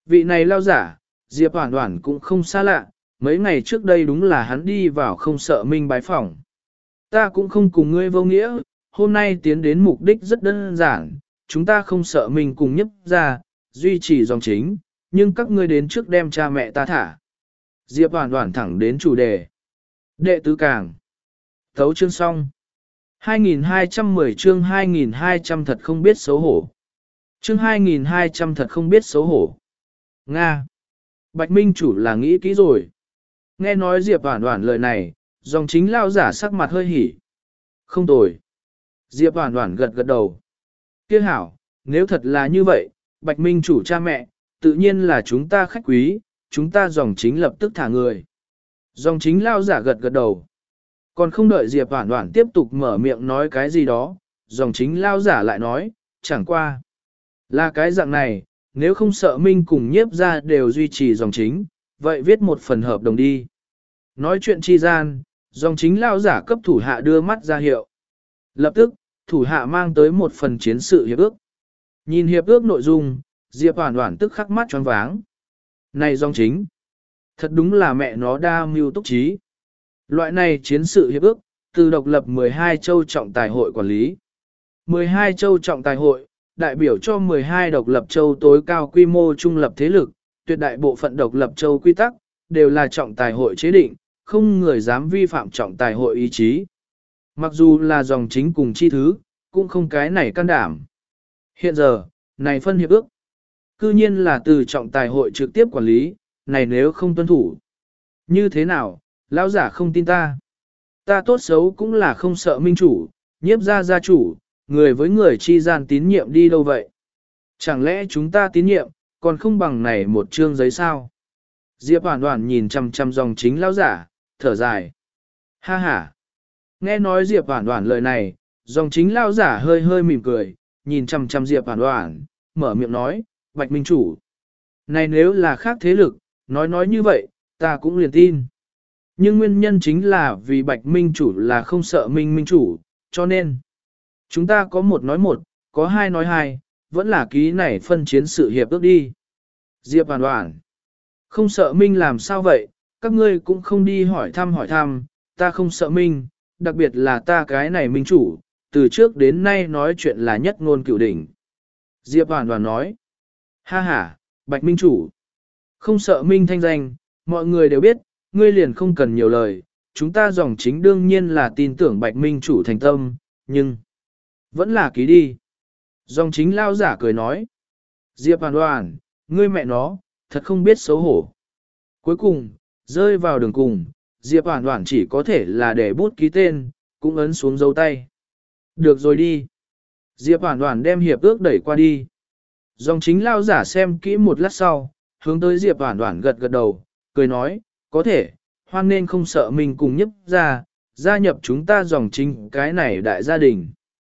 Vị này lao giả, Diệp Hoản Hoản cũng không xa lạ, mấy ngày trước đây đúng là hắn đi vào không sợ minh bái phỏng. Ta cũng không cùng ngươi vô nghĩa, hôm nay tiến đến mục đích rất đơn giản, chúng ta không sợ mình cùng nhấp ra, duy trì dòng chính, nhưng các ngươi đến trước đem cha mẹ ta thả. Diệp Hoản Hoản thẳng đến chủ đề. Đệ tứ càng. Thấu chương xong. hai nghìn hai trăm mười chương hai nghìn hai trăm thật không biết xấu hổ. Chương hai nghìn hai trăm thật không biết xấu hổ. Nga. Bạch Minh chủ là nghĩ kỹ rồi. Nghe nói Diệp Hoản Hoản lời này, dòng chính lao giả sắc mặt hơi hỉ. Không tồi. Diệp Hoản Hoản gật gật đầu. Kia hảo, nếu thật là như vậy, Bạch Minh chủ cha mẹ, tự nhiên là chúng ta khách quý, chúng ta dòng chính lập tức thả người. Dòng chính lao giả gật gật đầu. Còn không đợi Diệp Hoản Hoản tiếp tục mở miệng nói cái gì đó, dòng chính lao giả lại nói, chẳng qua. Là cái dạng này, nếu không sợ Minh cùng nhiếp ra đều duy trì dòng chính, vậy viết một phần hợp đồng đi. Nói chuyện chi gian, dòng chính lao giả cấp thủ hạ đưa mắt ra hiệu. Lập tức, thủ hạ mang tới một phần chiến sự hiệp ước. Nhìn hiệp ước nội dung, Diệp Hoản Hoản tức khắc mắt choáng váng. Này dòng chính, thật đúng là mẹ nó đa mưu túc trí. Loại này chiến sự hiệp ước, từ độc lập mười hai châu trọng tài hội quản lý. mười hai châu trọng tài hội, đại biểu cho mười hai độc lập châu tối cao quy mô trung lập thế lực, tuyệt đại bộ phận độc lập châu quy tắc, đều là trọng tài hội chế định, không người dám vi phạm trọng tài hội ý chí. Mặc dù là dòng chính cùng chi thứ, cũng không cái này can đảm. Hiện giờ, này phân hiệp ước, cư nhiên là từ trọng tài hội trực tiếp quản lý, này nếu không tuân thủ. Như thế nào, lão giả không tin ta. Ta tốt xấu cũng là không sợ minh chủ, nhiếp gia gia chủ, người với người chi gian tín nhiệm đi đâu vậy? Chẳng lẽ chúng ta tín nhiệm, còn không bằng này một chương giấy sao? Diệp Hoản Hoản nhìn chằm chằm dòng chính lão giả, thở dài. Ha ha. Nghe nói Diệp Hoản Hoản lời này, dòng chính lão giả hơi hơi mỉm cười, nhìn chằm chằm Diệp Hoản Hoản, mở miệng nói, Bạch Minh chủ. Này nếu là khác thế lực, nói nói như vậy, ta cũng liền tin. Nhưng nguyên nhân chính là vì Bạch Minh chủ là không sợ Minh Minh chủ, cho nên chúng ta có một nói một, có hai nói hai, vẫn là ký này phân chiến sự hiệp ước đi. Diệp Hoản Hoản, không sợ Minh làm sao vậy, các ngươi cũng không đi hỏi thăm hỏi thăm, ta không sợ Minh, đặc biệt là ta cái này Minh chủ, từ trước đến nay nói chuyện là nhất ngôn cửu đỉnh. Diệp Hoản Hoản nói, ha ha, Bạch Minh chủ, không sợ Minh thanh danh, mọi người đều biết, ngươi liền không cần nhiều lời, chúng ta dòng chính đương nhiên là tin tưởng Bạch Minh chủ thành tâm, nhưng vẫn là ký đi. Dòng chính lao giả cười nói, Diệp Hoản Hoản, ngươi mẹ nó, thật không biết xấu hổ. Cuối cùng, rơi vào đường cùng, Diệp Hoản Hoản chỉ có thể là để bút ký tên, cũng ấn xuống dấu tay. Được rồi đi. Diệp Hoản Hoản đem hiệp ước đẩy qua đi. Dòng chính lao giả xem kỹ một lát sau, hướng tới Diệp Hoản Hoản gật gật đầu, cười nói, có thể, hoan nên không sợ mình cùng nhấp ra, gia nhập chúng ta dòng chính cái này đại gia đình.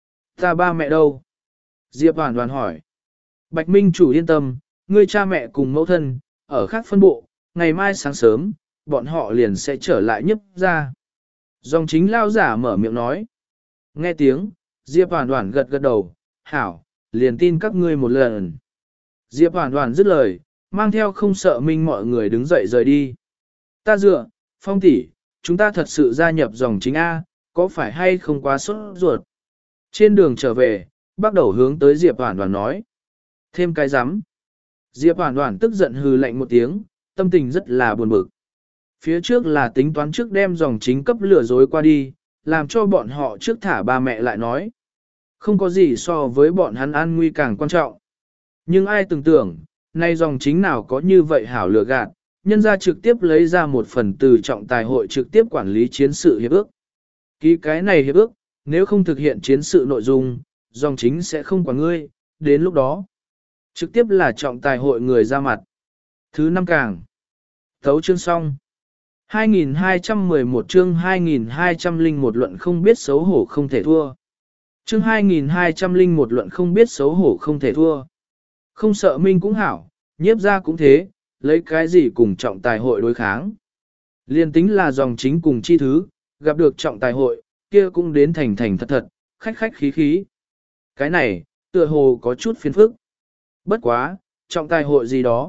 Ta ba mẹ đâu? Diệp Hoản Hoản hỏi. Bạch Minh chủ yên tâm, ngươi cha mẹ cùng mẫu thân, ở khác phân bộ, ngày mai sáng sớm, bọn họ liền sẽ trở lại nhấp ra. Dòng chính lao giả mở miệng nói. Nghe tiếng, Diệp Hoản Hoản gật gật đầu, hảo, liền tin các ngươi một lần. Diệp Hoản Hoản dứt lời, mang theo không sợ Minh mọi người đứng dậy rời đi. Ta dựa, Phong tỷ, chúng ta thật sự gia nhập dòng chính A, có phải hay không quá sốt ruột? Trên đường trở về, bắt đầu hướng tới Diệp Hoản Hoản nói. Thêm cái rắm. Diệp Hoản Hoản tức giận hừ lạnh một tiếng, tâm tình rất là buồn bực. Phía trước là tính toán trước đem dòng chính cấp lừa dối qua đi, làm cho bọn họ trước thả ba mẹ lại nói. Không có gì so với bọn hắn an nguy càng quan trọng. Nhưng ai tưởng tưởng, nay dòng chính nào có như vậy hảo lừa gạt, nhân ra trực tiếp lấy ra một phần từ trọng tài hội trực tiếp quản lý chiến sự hiệp ước. Ký cái này hiệp ước, nếu không thực hiện chiến sự nội dung, dòng chính sẽ không quản ngươi, đến lúc đó. Trực tiếp là trọng tài hội người ra mặt. Thứ năm càng. Thấu chương xong. hai nghìn hai trăm mười một chương hai nghìn hai trăm lẻ một luận không biết xấu hổ không thể thua. Chương hai nghìn hai trăm lẻ một luận không biết xấu hổ không thể thua. Không sợ Minh cũng hảo, nhiếp ra cũng thế, lấy cái gì cùng trọng tài hội đối kháng. Liên tính là dòng chính cùng chi thứ, gặp được trọng tài hội, kia cũng đến thành thành thật thật, khách khách khí khí. Cái này, tựa hồ có chút phiền phức. Bất quá, trọng tài hội gì đó,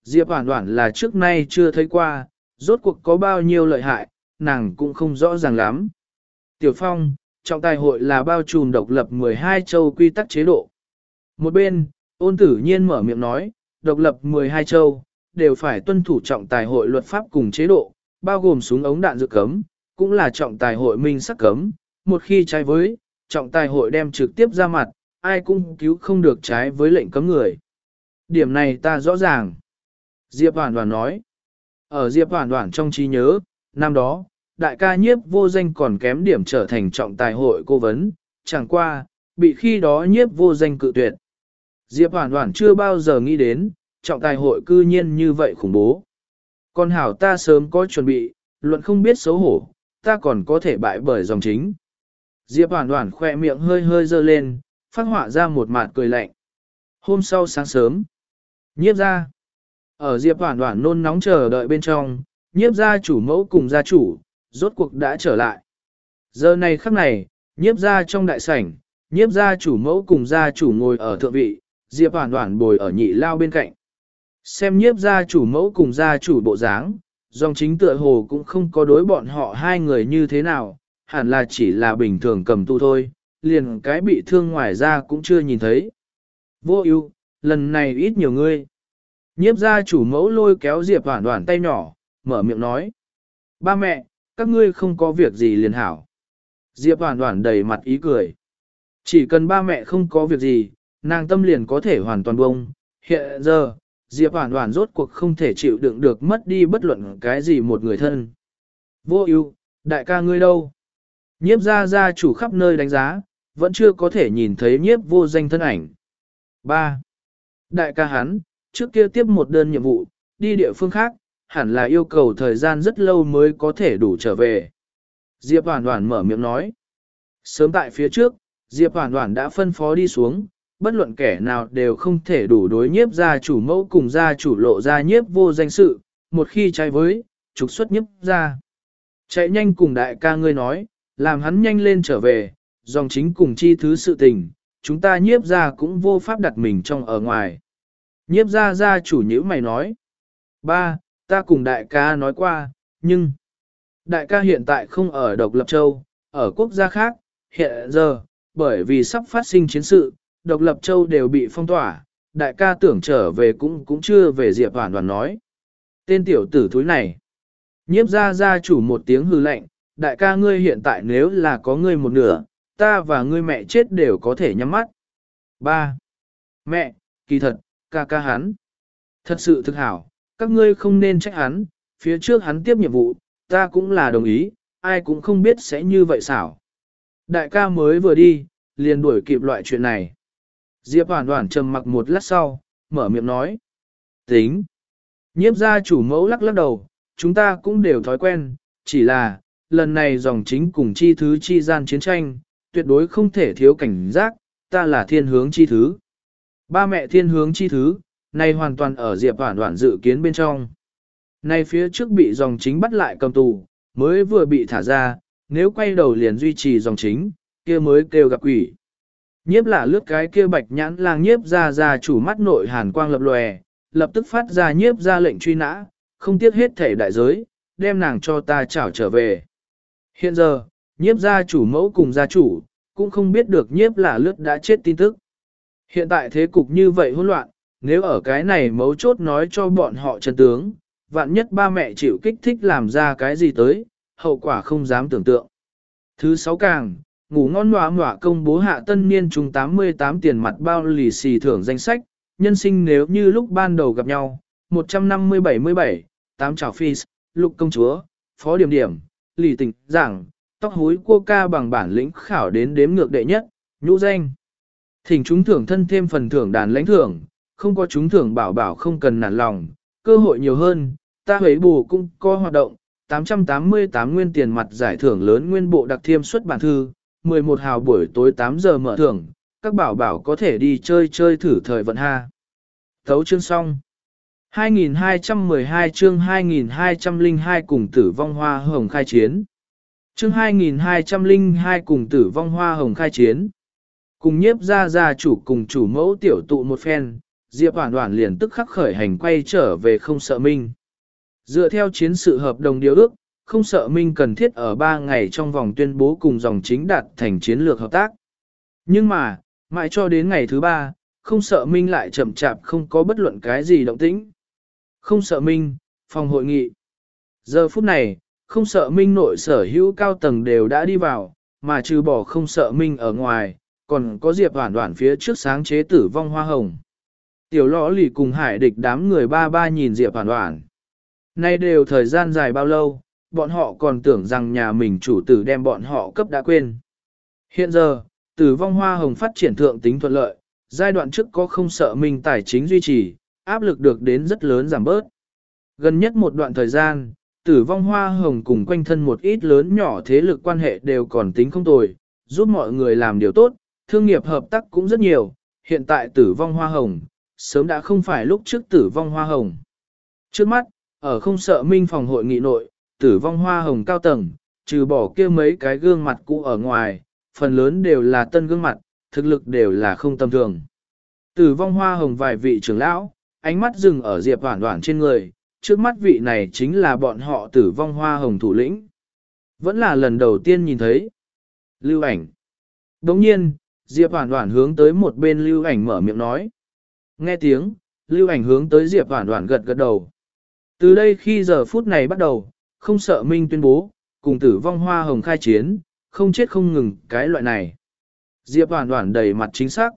Diệp Hoản Hoản là trước nay chưa thấy qua, rốt cuộc có bao nhiêu lợi hại, nàng cũng không rõ ràng lắm. Tiểu Phong, trọng tài hội là bao trùm độc lập mười hai châu quy tắc chế độ. Một bên, ôn tử nhiên mở miệng nói, độc lập mười hai châu, đều phải tuân thủ trọng tài hội luật pháp cùng chế độ, bao gồm súng ống đạn dự cấm, cũng là trọng tài hội minh sắc cấm. Một khi trái với, trọng tài hội đem trực tiếp ra mặt, ai cũng cứu không được trái với lệnh cấm người. Điểm này ta rõ ràng. Diệp Hoản Hoản nói. Ở Diệp Hoản Hoản trong trí nhớ, năm đó, đại ca nhiếp vô danh còn kém điểm trở thành trọng tài hội cố vấn, chẳng qua, bị khi đó nhiếp vô danh cự tuyệt. Diệp Hoản Hoản chưa bao giờ nghĩ đến, trọng tài hội cư nhiên như vậy khủng bố. Con hảo ta sớm có chuẩn bị, luận không biết xấu hổ, ta còn có thể bại bởi dòng chính. Diệp Hoản Hoản khỏe miệng hơi hơi dơ lên, phát họa ra một mặt cười lạnh. Hôm sau sáng sớm, nhiếp ra. Ở Diệp Hoản Hoản nôn nóng chờ đợi bên trong, nhiếp gia chủ mẫu cùng gia chủ, rốt cuộc đã trở lại. Giờ này khắc này, nhiếp gia trong đại sảnh, nhiếp gia chủ mẫu cùng gia chủ ngồi ở thượng vị, Diệp Hoản Hoản bồi ở nhị lao bên cạnh. Xem nhiếp gia chủ mẫu cùng gia chủ bộ dáng, dòng chính tựa hồ cũng không có đối bọn họ hai người như thế nào, hẳn là chỉ là bình thường cầm tu thôi, liền cái bị thương ngoài ra cũng chưa nhìn thấy. Vô ưu, lần này ít nhiều ngươi. Nhiếp gia chủ mẫu lôi kéo Diệp Hoản Hoản tay nhỏ, mở miệng nói. Ba mẹ, các ngươi không có việc gì liền hảo. Diệp Hoản Hoản đầy mặt ý cười. Chỉ cần ba mẹ không có việc gì, nàng tâm liền có thể hoàn toàn bông. Hiện giờ, Diệp Hoản Hoản rốt cuộc không thể chịu đựng được mất đi bất luận cái gì một người thân. Vô ưu, đại ca ngươi đâu? Nhiếp gia gia chủ khắp nơi đánh giá, vẫn chưa có thể nhìn thấy nhiếp vô danh thân ảnh. ba. Đại ca hắn, trước kia tiếp một đơn nhiệm vụ, đi địa phương khác, hẳn là yêu cầu thời gian rất lâu mới có thể đủ trở về. Diệp Hoản Hoản mở miệng nói. Sớm tại phía trước, Diệp Hoản Hoản đã phân phó đi xuống, bất luận kẻ nào đều không thể đủ đối nhiếp gia chủ mẫu cùng gia chủ lộ ra nhiếp vô danh sự, một khi trái với, trục xuất nhiếp gia. Chạy nhanh cùng đại ca ngươi nói, làm hắn nhanh lên trở về, dòng chính cùng chi thứ sự tình, chúng ta nhiếp gia cũng vô pháp đặt mình trong ở ngoài. Nhiếp gia gia chủ nhữ mày nói. Ba, ta cùng đại ca nói qua, nhưng đại ca hiện tại không ở độc lập châu, ở quốc gia khác, hiện giờ, bởi vì sắp phát sinh chiến sự, độc lập châu đều bị phong tỏa, đại ca tưởng trở về cũng cũng chưa về. Diệp Hoản Hoản nói. Tên tiểu tử thúi này. Nhiếp gia gia chủ một tiếng hừ lạnh, đại ca ngươi hiện tại nếu là có ngươi một nửa, ta và ngươi mẹ chết đều có thể nhắm mắt. Ba. Mẹ, kỳ thật, ca ca hắn. Thật sự thực hảo, các ngươi không nên trách hắn, phía trước hắn tiếp nhiệm vụ, ta cũng là đồng ý, ai cũng không biết sẽ như vậy xảo. Đại ca mới vừa đi, liền đuổi kịp loại chuyện này. Diệp Hoản Hoản trầm mặc một lát sau, mở miệng nói. Tính. Nhiếp gia chủ mẫu lắc lắc đầu, chúng ta cũng đều thói quen, chỉ là, lần này dòng chính cùng chi thứ chi gian chiến tranh, tuyệt đối không thể thiếu cảnh giác, ta là thiên hướng chi thứ. Ba mẹ thiên hướng chi thứ, này hoàn toàn ở Diệp Hoản Hoản dự kiến bên trong. Này phía trước bị dòng chính bắt lại cầm tù, mới vừa bị thả ra, nếu quay đầu liền duy trì dòng chính, kia mới kêu gặp quỷ. Nhiếp là lướt cái kia bạch nhãn lang nhiếp ra ra chủ mắt nội hàn quang lập lòe, lập tức phát ra nhiếp ra lệnh truy nã, không tiếc hết thể đại giới, đem nàng cho ta trảo trở về. Hiện giờ, nhiếp gia chủ mẫu cùng gia chủ, cũng không biết được nhiếp là lướt đã chết tin tức. Hiện tại thế cục như vậy hỗn loạn, nếu ở cái này mấu chốt nói cho bọn họ chân tướng, vạn nhất ba mẹ chịu kích thích làm ra cái gì tới, hậu quả không dám tưởng tượng. Thứ sáu càng, ngủ ngon nọa nọa công bố hạ tân niên trùng tám mươi tám tiền mặt bao lì xì thưởng danh sách, nhân sinh nếu như lúc ban đầu gặp nhau, một trăm năm mươi bảy mươi bảy, tám chảo phi, lục công chúa, phó điểm điểm, lì tình, giảng, tóc húi cua ca bằng bản lĩnh khảo đến đếm ngược đệ nhất, nhũ danh. Thỉnh chúng thưởng thân thêm phần thưởng đàn lãnh thưởng, không có chúng thưởng bảo bảo không cần nản lòng, cơ hội nhiều hơn, ta hấy bù cũng có hoạt động, tám trăm tám mươi tám nguyên tiền mặt giải thưởng lớn nguyên bộ đặc thiêm xuất bản thư, mười một hào buổi tối tám giờ mở thưởng, các bảo bảo có thể đi chơi chơi thử thời vận ha. Thấu chương xong. hai nghìn hai trăm mười hai chương hai nghìn hai trăm lẻ hai cùng tử vong hoa hồng khai chiến. Chương hai nghìn hai trăm lẻ hai cùng tử vong hoa hồng khai chiến. Cùng nhiếp gia gia chủ cùng chủ mẫu tiểu tụ một phen, Diệp Hoản Hoản liền tức khắc khởi hành quay trở về Không Sợ Minh. Dựa theo chiến sự hợp đồng điều ước, Không Sợ Minh cần thiết ở ba ngày trong vòng tuyên bố cùng dòng chính đạt thành chiến lược hợp tác. Nhưng mà, mãi cho đến ngày thứ ba, Không Sợ Minh lại chậm chạp không có bất luận cái gì động tĩnh. Không Sợ Minh, phòng hội nghị. Giờ phút này, Không Sợ Minh nội sở hữu cao tầng đều đã đi vào, mà trừ bỏ Không Sợ Minh ở ngoài, còn có Diệp Hoản Hoản phía trước sáng chế Tử Vong Hoa Hồng. Tiểu Lõ Lì cùng Hải Địch đám người ba ba nhìn Diệp Hoản Hoản. Nay đều thời gian dài bao lâu, bọn họ còn tưởng rằng nhà mình chủ tử đem bọn họ cấp đã quên. Hiện giờ, Tử Vong Hoa Hồng phát triển thượng tính thuận lợi, giai đoạn trước có Không Sợ Minh tài chính duy trì, áp lực được đến rất lớn giảm bớt. Gần nhất một đoạn thời gian, Tử Vong Hoa Hồng cùng quanh thân một ít lớn nhỏ thế lực quan hệ đều còn tính không tồi, giúp mọi người làm điều tốt, thương nghiệp hợp tác cũng rất nhiều, hiện tại Tử Vong Hoa Hồng, sớm đã không phải lúc trước Tử Vong Hoa Hồng. Trước mắt, ở Không Sợ Minh phòng hội nghị nội, Tử Vong Hoa Hồng cao tầng, trừ bỏ kia mấy cái gương mặt cũ ở ngoài, phần lớn đều là tân gương mặt, thực lực đều là không tầm thường. Tử Vong Hoa Hồng vài vị trưởng lão, ánh mắt dừng ở Diệp Hoản Hoản trên người, trước mắt vị này chính là bọn họ Tử Vong Hoa Hồng thủ lĩnh. Vẫn là lần đầu tiên nhìn thấy. Lưu Ảnh. Đồng nhiên, Diệp Hoản Hoản hướng tới một bên Lưu Ảnh mở miệng nói. Nghe tiếng, Lưu Ảnh hướng tới Diệp Hoản Hoản gật gật đầu. Từ đây khi giờ phút này bắt đầu, Không Sợ Minh tuyên bố, cùng Tử Vong Hoa Hồng khai chiến, không chết không ngừng cái loại này. Diệp Hoản Hoản đầy mặt chính xác.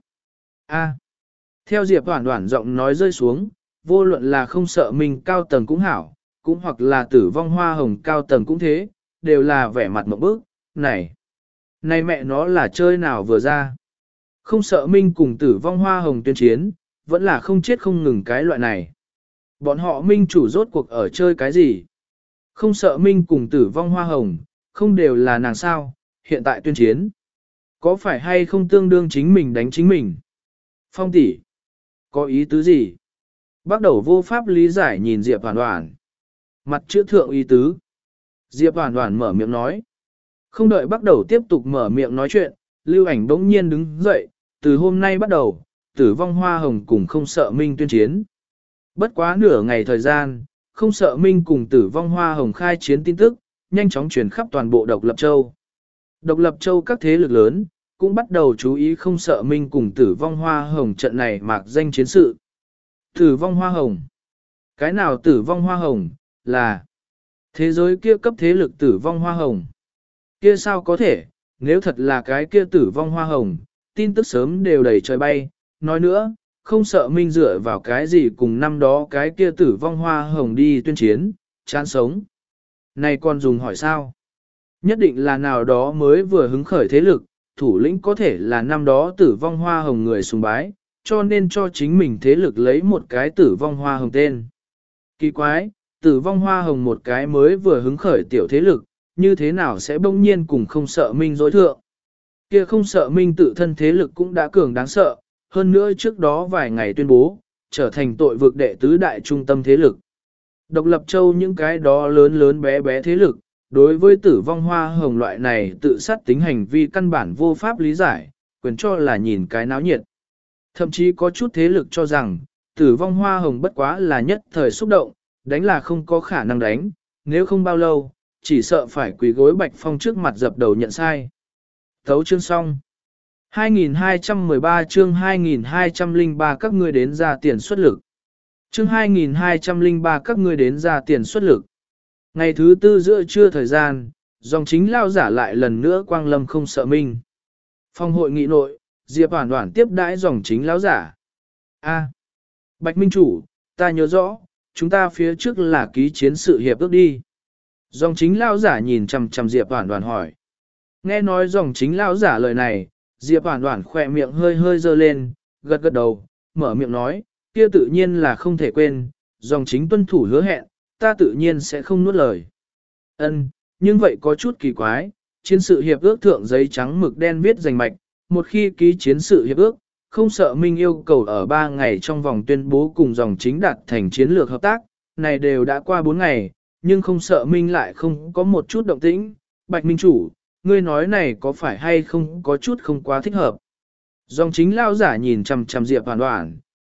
A. Theo Diệp Hoản Hoản giọng nói rơi xuống, vô luận là Không Sợ Minh cao tầng cũng hảo, cũng hoặc là Tử Vong Hoa Hồng cao tầng cũng thế, đều là vẻ mặt mộng bức, này. Này mẹ nó là chơi nào vừa ra. Không Sợ Minh cùng Tử Vong Hoa Hồng tuyên chiến, vẫn là không chết không ngừng cái loại này. Bọn họ Minh chủ rốt cuộc ở chơi cái gì? Không Sợ Minh cùng Tử Vong Hoa Hồng, không đều là nàng sao, hiện tại tuyên chiến. Có phải hay không tương đương chính mình đánh chính mình? Phong tỷ, có ý tứ gì? Bắt đầu vô pháp lý giải nhìn Diệp Hoản Hoản. Mặt chữ thượng ý tứ. Diệp Hoản Hoản mở miệng nói. Không đợi bắt đầu tiếp tục mở miệng nói chuyện, Lưu Ảnh bỗng nhiên đứng dậy, từ hôm nay bắt đầu, Tử Vong Hoa Hồng cùng Không Sợ Minh tuyên chiến. Bất quá nửa ngày thời gian, Không Sợ Minh cùng Tử Vong Hoa Hồng khai chiến tin tức, nhanh chóng truyền khắp toàn bộ Độc Lập Châu. Độc Lập Châu các thế lực lớn, cũng bắt đầu chú ý Không Sợ Minh cùng Tử Vong Hoa Hồng trận này mạc danh chiến sự. Tử Vong Hoa Hồng. Cái nào Tử Vong Hoa Hồng, là thế giới kia cấp thế lực Tử Vong Hoa Hồng. Kia sao có thể, nếu thật là cái kia Tử Vong Hoa Hồng, tin tức sớm đều đầy trời bay. Nói nữa, Không Sợ Minh dựa vào cái gì cùng năm đó cái kia Tử Vong Hoa Hồng đi tuyên chiến, chán sống. Này còn dùng hỏi sao? Nhất định là nào đó mới vừa hứng khởi thế lực, thủ lĩnh có thể là năm đó Tử Vong Hoa Hồng người sùng bái, cho nên cho chính mình thế lực lấy một cái Tử Vong Hoa Hồng tên. Kỳ quái, Tử Vong Hoa Hồng một cái mới vừa hứng khởi tiểu thế lực, như thế nào sẽ bỗng nhiên cùng Không Sợ Minh dối thượng? Kia Không Sợ Minh tự thân thế lực cũng đã cường đáng sợ, hơn nữa trước đó vài ngày tuyên bố, trở thành tội vực đệ tứ đại trung tâm thế lực. Độc Lập Châu những cái đó lớn lớn bé bé thế lực, đối với Tử Vong Hoa Hồng loại này tự sát tính hành vi căn bản vô pháp lý giải, quyền cho là nhìn cái náo nhiệt. Thậm chí có chút thế lực cho rằng, Tử Vong Hoa Hồng bất quá là nhất thời xúc động, đánh là không có khả năng đánh, nếu không bao lâu, chỉ sợ phải quỳ gối Bạch Phong trước mặt dập đầu nhận sai. Thấu chương xong. hai nghìn hai trăm mười ba chương hai nghìn hai trăm lẻ ba các ngươi đến ra tiền xuất lực. Chương hai nghìn hai trăm lẻ ba các ngươi đến ra tiền xuất lực. Ngày thứ tư giữa trưa thời gian, dòng chính lao giả lại lần nữa quang lâm Không Sợ Minh. Phòng hội nghị nội, Diệp Hoản Hoản tiếp đãi dòng chính lão giả. A, Bạch Minh chủ, ta nhớ rõ, chúng ta phía trước là ký chiến sự hiệp ước đi. Dòng chính lão giả nhìn chằm chằm Diệp Hoản Hoản hỏi. Nghe nói dòng chính lão giả lời này, Diệp Hoản Hoản khỏe miệng hơi hơi dơ lên, gật gật đầu, mở miệng nói, kia tự nhiên là không thể quên, dòng chính tuân thủ hứa hẹn, ta tự nhiên sẽ không nuốt lời. Ân, nhưng vậy có chút kỳ quái, chiến sự hiệp ước thượng giấy trắng mực đen viết rành mạch, một khi ký chiến sự hiệp ước, Không Sợ Minh yêu cầu ở ba ngày trong vòng tuyên bố cùng dòng chính đạt thành chiến lược hợp tác, này đều đã qua bốn ngày, nhưng Không Sợ Minh lại không có một chút động tĩnh. Bạch Minh chủ, ngươi nói này có phải hay không có chút không quá thích hợp. Dòng chính lao giả nhìn chằm chằm Diệp Hoản Hoản,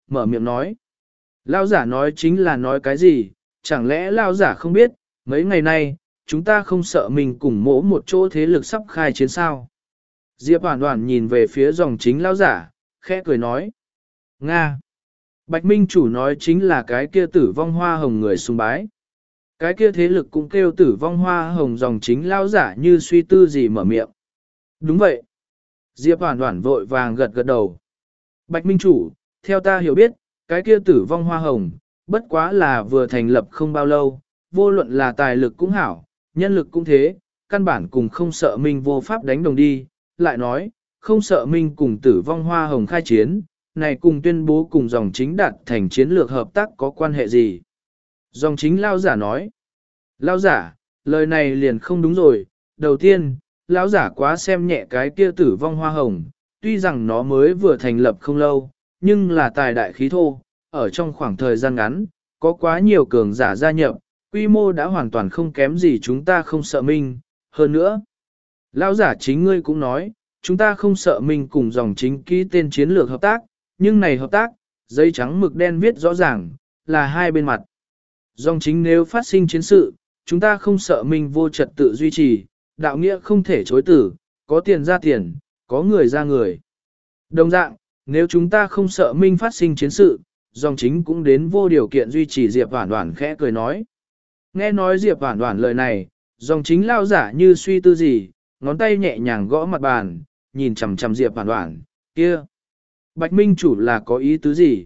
mở miệng nói. Lao giả nói chính là nói cái gì, chẳng lẽ Lao giả không biết, mấy ngày nay, chúng ta không sợ mình cùng mỗ một chỗ thế lực sắp khai chiến sao. Diệp Hoàn Hoàn nhìn về phía dòng chính Lao giả, khẽ cười nói. Nga! Bạch Minh Chủ nói chính là cái kia tử vong hoa hồng người sùng bái. Cái kia thế lực cũng kêu tử vong hoa hồng dòng chính Lao giả như suy tư gì mở miệng. Đúng vậy. Diệp Hoàn Hoàn vội vàng gật gật đầu. Bạch Minh Chủ, theo ta hiểu biết, cái kia tử vong hoa hồng, bất quá là vừa thành lập không bao lâu, vô luận là tài lực cũng hảo, nhân lực cũng thế, căn bản cùng không sợ minh vô pháp đánh đồng đi, lại nói, không sợ minh cùng tử vong hoa hồng khai chiến, này cùng tuyên bố cùng dòng chính đạt thành chiến lược hợp tác có quan hệ gì? Dòng chính Lao giả nói, Lao giả, lời này liền không đúng rồi, đầu tiên, Lão giả quá xem nhẹ cái kia tử vong hoa hồng, tuy rằng nó mới vừa thành lập không lâu, nhưng là tài đại khí thô, ở trong khoảng thời gian ngắn, có quá nhiều cường giả gia nhập, quy mô đã hoàn toàn không kém gì chúng ta không sợ minh, hơn nữa. Lão giả chính ngươi cũng nói, chúng ta không sợ minh cùng dòng chính ký tên chiến lược hợp tác, nhưng này hợp tác, giấy trắng mực đen viết rõ ràng, là hai bên mặt. Dòng chính nếu phát sinh chiến sự, chúng ta không sợ minh vô trật tự duy trì, đạo nghĩa không thể chối tử, có tiền ra tiền, có người ra người. Đồng dạng, nếu chúng ta không sợ minh phát sinh chiến sự, dòng chính cũng đến vô điều kiện duy trì Diệp Hoản Hoản khẽ cười nói. Nghe nói Diệp Hoản Hoản lời này, dòng chính lao giả như suy tư gì, ngón tay nhẹ nhàng gõ mặt bàn, nhìn chằm chằm Diệp Hoản Hoản, kia. Bạch Minh Chủ là có ý tứ gì?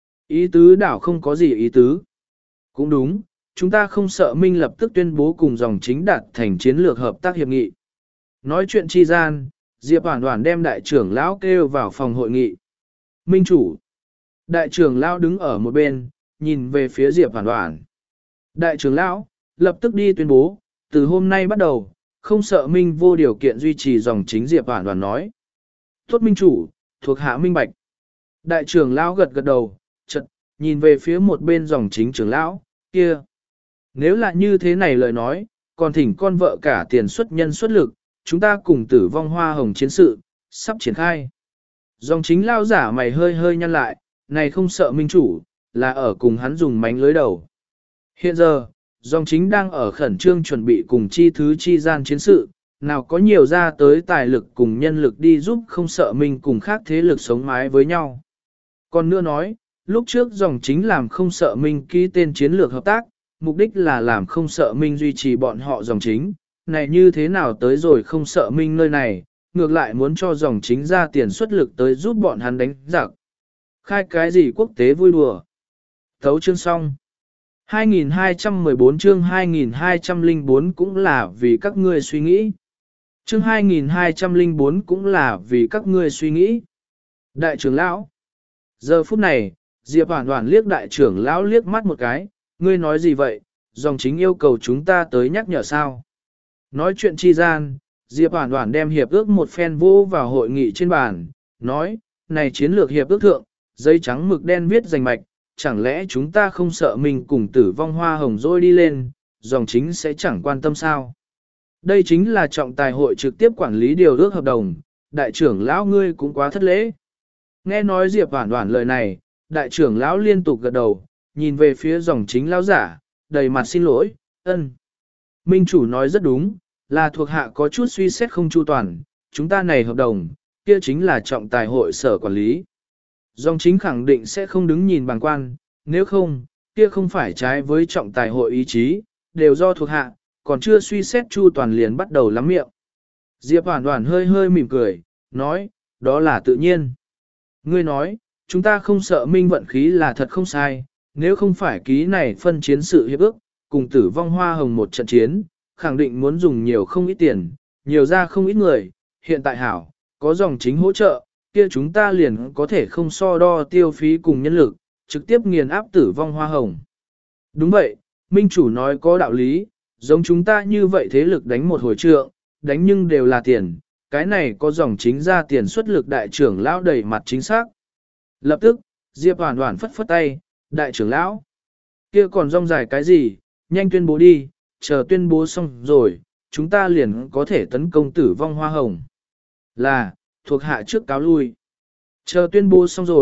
Ý tứ đảo không có gì ý tứ. Cũng đúng, chúng ta không sợ Minh lập tức tuyên bố cùng dòng chính đạt thành chiến lược hợp tác hiệp nghị. Nói chuyện chi gian, Diệp Hoản Hoản đem đại trưởng lão kêu vào phòng hội nghị. Minh Chủ. Đại trưởng lão đứng ở một bên, nhìn về phía Diệp Hoản Hoản. Đại trưởng lão, lập tức đi tuyên bố, từ hôm nay bắt đầu, không sợ Minh vô điều kiện duy trì dòng chính Diệp Hoản Hoản nói. Tốt Minh Chủ, thuộc hạ minh bạch. Đại trưởng lão gật gật đầu, chợt nhìn về phía một bên dòng chính trưởng lão, kia. Nếu là như thế này lời nói, còn thỉnh con vợ cả tiền xuất nhân xuất lực, chúng ta cùng tử vong hoa hồng chiến sự, sắp triển khai. Dòng chính lao giả mày hơi hơi nhăn lại, này không sợ Minh Chủ, là ở cùng hắn dùng mánh lưới đầu. Hiện giờ, dòng chính đang ở khẩn trương chuẩn bị cùng chi thứ chi gian chiến sự, nào có nhiều ra tới tài lực cùng nhân lực đi giúp không sợ Minh cùng khác thế lực sống mái với nhau. Còn nữa nói, lúc trước dòng chính làm không sợ Minh ký tên chiến lược hợp tác, mục đích là làm không sợ Minh duy trì bọn họ dòng chính, này như thế nào tới rồi không sợ Minh nơi này, ngược lại muốn cho dòng chính ra tiền xuất lực tới giúp bọn hắn đánh giặc. Khai cái gì quốc tế vui đùa. Thấu chương xong. hai nghìn hai trăm mười bốn chương hai nghìn hai trăm lẻ bốn cũng là vì các ngươi suy nghĩ. Chương hai nghìn hai trăm lẻ bốn cũng là vì các ngươi suy nghĩ. Đại trưởng lão. Giờ phút này, Diệp Hoản Hoản liếc đại trưởng lão liếc mắt một cái, ngươi nói gì vậy, dòng chính yêu cầu chúng ta tới nhắc nhở sao. Nói chuyện chi gian, Diệp Hoản Hoản đem hiệp ước một phen vô vào hội nghị trên bàn, nói, này chiến lược hiệp ước thượng, giấy trắng mực đen viết rành mạch, chẳng lẽ chúng ta không sợ mình cùng tử vong hoa hồng rồi đi lên, dòng chính sẽ chẳng quan tâm sao. Đây chính là trọng tài hội trực tiếp quản lý điều ước hợp đồng, đại trưởng lão ngươi cũng quá thất lễ. Nghe nói Diệp Hoản Hoản lời này, đại trưởng lão liên tục gật đầu, nhìn về phía dòng chính lão giả, đầy mặt xin lỗi, ân. Minh Chủ nói rất đúng, là thuộc hạ có chút suy xét không chu toàn, chúng ta này hợp đồng, kia chính là trọng tài hội sở quản lý. Dòng chính khẳng định sẽ không đứng nhìn bằng quan, nếu không, kia không phải trái với trọng tài hội ý chí, đều do thuộc hạ, còn chưa suy xét chu toàn liền bắt đầu lắm miệng. Diệp Hoản Hoản hơi hơi mỉm cười, nói, đó là tự nhiên. Ngươi nói, chúng ta không sợ Minh vận khí là thật không sai, nếu không phải ký này phân chiến sự hiệp ước, cùng tử vong hoa hồng một trận chiến, khẳng định muốn dùng nhiều không ít tiền, nhiều ra không ít người, hiện tại hảo, có dòng chính hỗ trợ, kia chúng ta liền có thể không so đo tiêu phí cùng nhân lực, trực tiếp nghiền áp tử vong hoa hồng. Đúng vậy, Minh Chủ nói có đạo lý, giống chúng ta như vậy thế lực đánh một hồi trượng, đánh nhưng đều là tiền, cái này có dòng chính ra tiền xuất lực đại trưởng lão đầy mặt chính xác. Lập tức, Diệp Hoản Hoản phất phất tay, đại trưởng lão, kia còn rong dài cái gì, nhanh tuyên bố đi, chờ tuyên bố xong rồi, chúng ta liền có thể tấn công tử vong hoa hồng. Là, thuộc hạ trước cáo lui. Chờ tuyên bố xong rồi,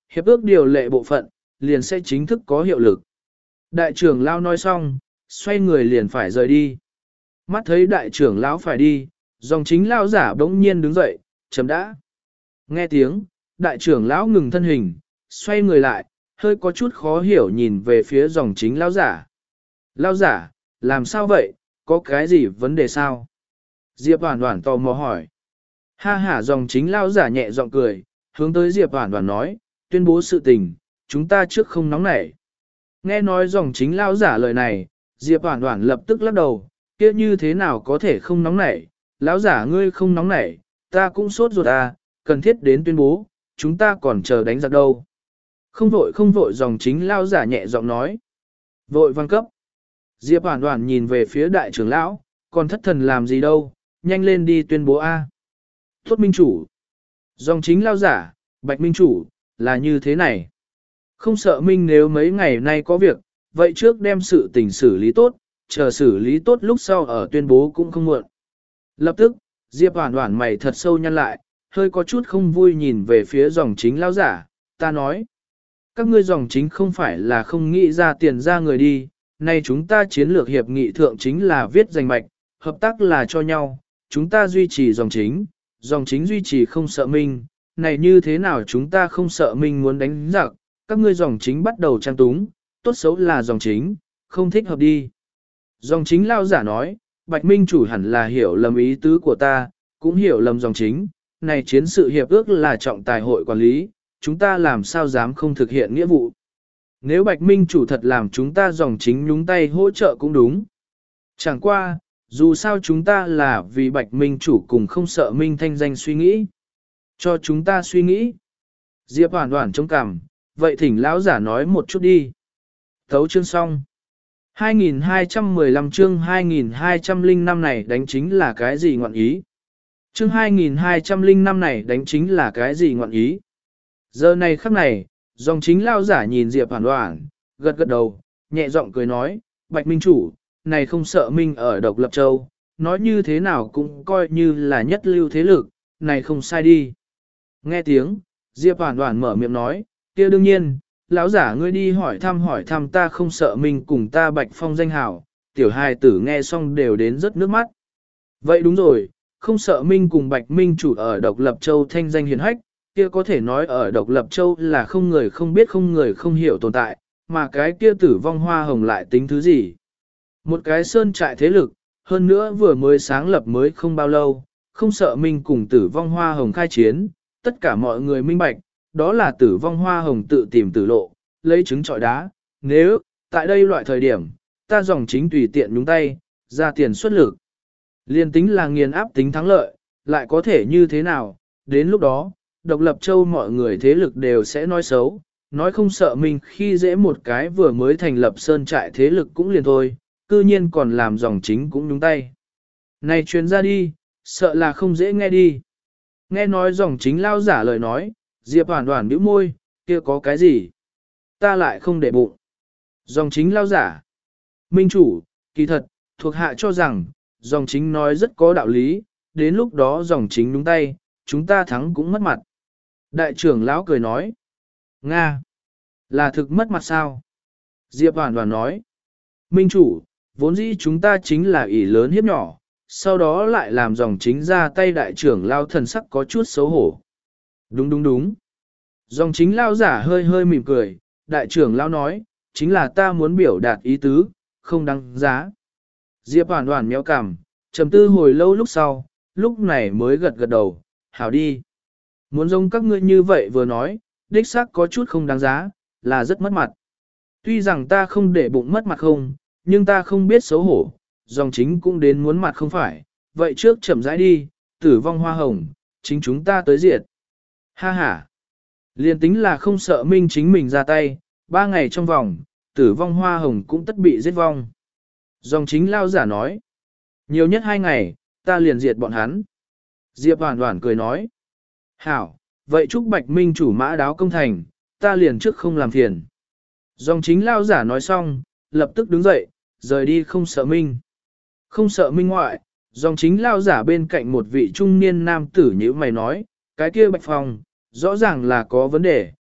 hiệp ước điều lệ bộ phận, liền sẽ chính thức có hiệu lực. Đại trưởng lão nói xong, xoay người liền phải rời đi. Mắt thấy đại trưởng lão phải đi, dòng chính lão giả bỗng nhiên đứng dậy, chấm đã. Nghe tiếng, đại trưởng lão ngừng thân hình, xoay người lại, hơi có chút khó hiểu nhìn về phía dòng chính lão giả. Lão giả, làm sao vậy, có cái gì vấn đề sao? Diệp Hoản Hoản tò mò hỏi. Ha ha, dòng chính lão giả nhẹ giọng cười, hướng tới Diệp Hoản Hoản nói, tuyên bố sự tình, chúng ta trước không nóng nảy. Nghe nói dòng chính lão giả lời này, Diệp Hoản Hoản lập tức lắc đầu, kia như thế nào có thể không nóng nảy, lão giả ngươi không nóng nảy, ta cũng sốt ruột à, cần thiết đến tuyên bố, chúng ta còn chờ đánh giặc đâu. Không vội không vội, dòng chính lão giả nhẹ giọng nói. Vội văn cấp. Diệp Hoản Hoản nhìn về phía đại trưởng lão, còn thất thần làm gì đâu, nhanh lên đi tuyên bố a. Tốt minh chủ. Dòng chính lão giả, Bạch minh chủ, là như thế này. Không sợ minh nếu mấy ngày nay có việc, vậy trước đem sự tình xử lý tốt, chờ xử lý tốt lúc sau ở tuyên bố cũng không muộn. Lập tức, Diệp Hoản Hoản mày thật sâu nhăn lại, hơi có chút không vui nhìn về phía dòng chính lão giả, ta nói. Các ngươi dòng chính không phải là không nghĩ ra tiền ra người đi, nay chúng ta chiến lược hiệp nghị thượng chính là viết danh mạch, hợp tác là cho nhau, chúng ta duy trì dòng chính, dòng chính duy trì không sợ minh, này như thế nào chúng ta không sợ minh muốn đánh giặc, các ngươi dòng chính bắt đầu trang túng, tốt xấu là dòng chính, không thích hợp đi. Dòng chính lao giả nói, Bạch Minh chủ hẳn là hiểu lầm ý tứ của ta, cũng hiểu lầm dòng chính, này chiến sự hiệp ước là trọng tài hội quản lý, chúng ta làm sao dám không thực hiện nghĩa vụ. Nếu Bạch Minh chủ thật làm chúng ta dòng chính nhúng tay hỗ trợ cũng đúng. Chẳng qua, dù sao chúng ta là vì Bạch Minh chủ cùng không sợ Minh thanh danh suy nghĩ. Cho chúng ta suy nghĩ. Diệp Hoản Hoản chống cằm, vậy thỉnh lão giả nói một chút đi. Thấu chương xong. hai nghìn hai trăm mười lăm chương hai nghìn hai trăm lẻ năm này đánh chính là cái gì ngọn ý? Chương hai nghìn hai trăm lẻ năm này đánh chính là cái gì ngọn ý? Giờ này khắc này, dòng chính lao giả nhìn Diệp Hoản Hoản, gật gật đầu, nhẹ giọng cười nói, Bạch Minh chủ, này không sợ Minh ở Độc Lập Châu, nói như thế nào cũng coi như là nhất lưu thế lực, này không sai đi. Nghe tiếng, Diệp Hoản Hoản mở miệng nói, kia đương nhiên, lão giả ngươi đi hỏi thăm hỏi thăm ta không sợ Minh cùng ta Bạch Phong danh hảo, tiểu hài tử nghe xong đều đến rất nước mắt. Vậy đúng rồi, không sợ Minh cùng Bạch Minh chủ ở Độc Lập Châu thanh danh hiển hách, kia có thể nói ở Độc Lập Châu là không người không biết không người không hiểu tồn tại, mà cái kia Tử Vong Hoa Hồng lại tính thứ gì. Một cái sơn trại thế lực, hơn nữa vừa mới sáng lập mới không bao lâu, không sợ Minh cùng Tử Vong Hoa Hồng khai chiến, tất cả mọi người minh bạch, đó là Tử Vong Hoa Hồng tự tìm tử lộ, lấy trứng trọi đá, nếu, tại đây loại thời điểm, ta dòng chính tùy tiện nhúng tay, ra tiền xuất lực. Liên tính là nghiền áp tính thắng lợi, lại có thể như thế nào, đến lúc đó, Độc Lập Châu mọi người thế lực đều sẽ nói xấu, nói không sợ mình khi dễ một cái vừa mới thành lập sơn trại thế lực cũng liền thôi, cư nhiên còn làm dòng chính cũng nhúng tay. Này truyền ra đi, sợ là không dễ nghe đi. Nghe nói dòng chính lao giả lời nói, Diệp Hoản Hoản bĩu môi, kia có cái gì? Ta lại không để bụng. Dòng chính lao giả. Minh chủ, kỳ thật, thuộc hạ cho rằng, dòng chính nói rất có đạo lý, đến lúc đó dòng chính nhúng tay, chúng ta thắng cũng mất mặt. Đại trưởng lão cười nói. Nga. Là thực mất mặt sao? Diệp Hoản Hoản nói. Minh chủ, vốn dĩ chúng ta chính là ỷ lớn hiếp nhỏ, sau đó lại làm dòng chính ra tay đại trưởng lao thần sắc có chút xấu hổ. Đúng đúng đúng. Dòng chính lao giả hơi hơi mỉm cười, đại trưởng lao nói, chính là ta muốn biểu đạt ý tứ, không đáng giá. Diệp Hoản Hoản méo cằm, trầm tư hồi lâu lúc sau, lúc này mới gật gật đầu, hảo đi. Muốn giống các ngươi như vậy vừa nói, đích xác có chút không đáng giá, là rất mất mặt. Tuy rằng ta không để bụng mất mặt không, nhưng ta không biết xấu hổ, dòng chính cũng đến muốn mặt không phải, vậy trước chậm rãi đi, Tử Vong Hoa Hồng, chính chúng ta tới diệt. Ha ha. Liên tính là không sợ Minh chính mình ra tay, ba ngày trong vòng, Tử Vong Hoa Hồng cũng tất bị giết vong. Dòng chính lao giả nói, nhiều nhất hai ngày, ta liền diệt bọn hắn. Diệp Hoản Hoản cười nói, hảo, vậy chúc Bạch Minh chủ mã đáo công thành, ta liền trước không làm phiền. Dòng chính lao giả nói xong, lập tức đứng dậy, rời đi không sợ Minh. Không sợ Minh ngoại, dòng chính lao giả bên cạnh một vị trung niên nam tử như mày nói, cái kia Bạch Phong, rõ ràng là có vấn đề,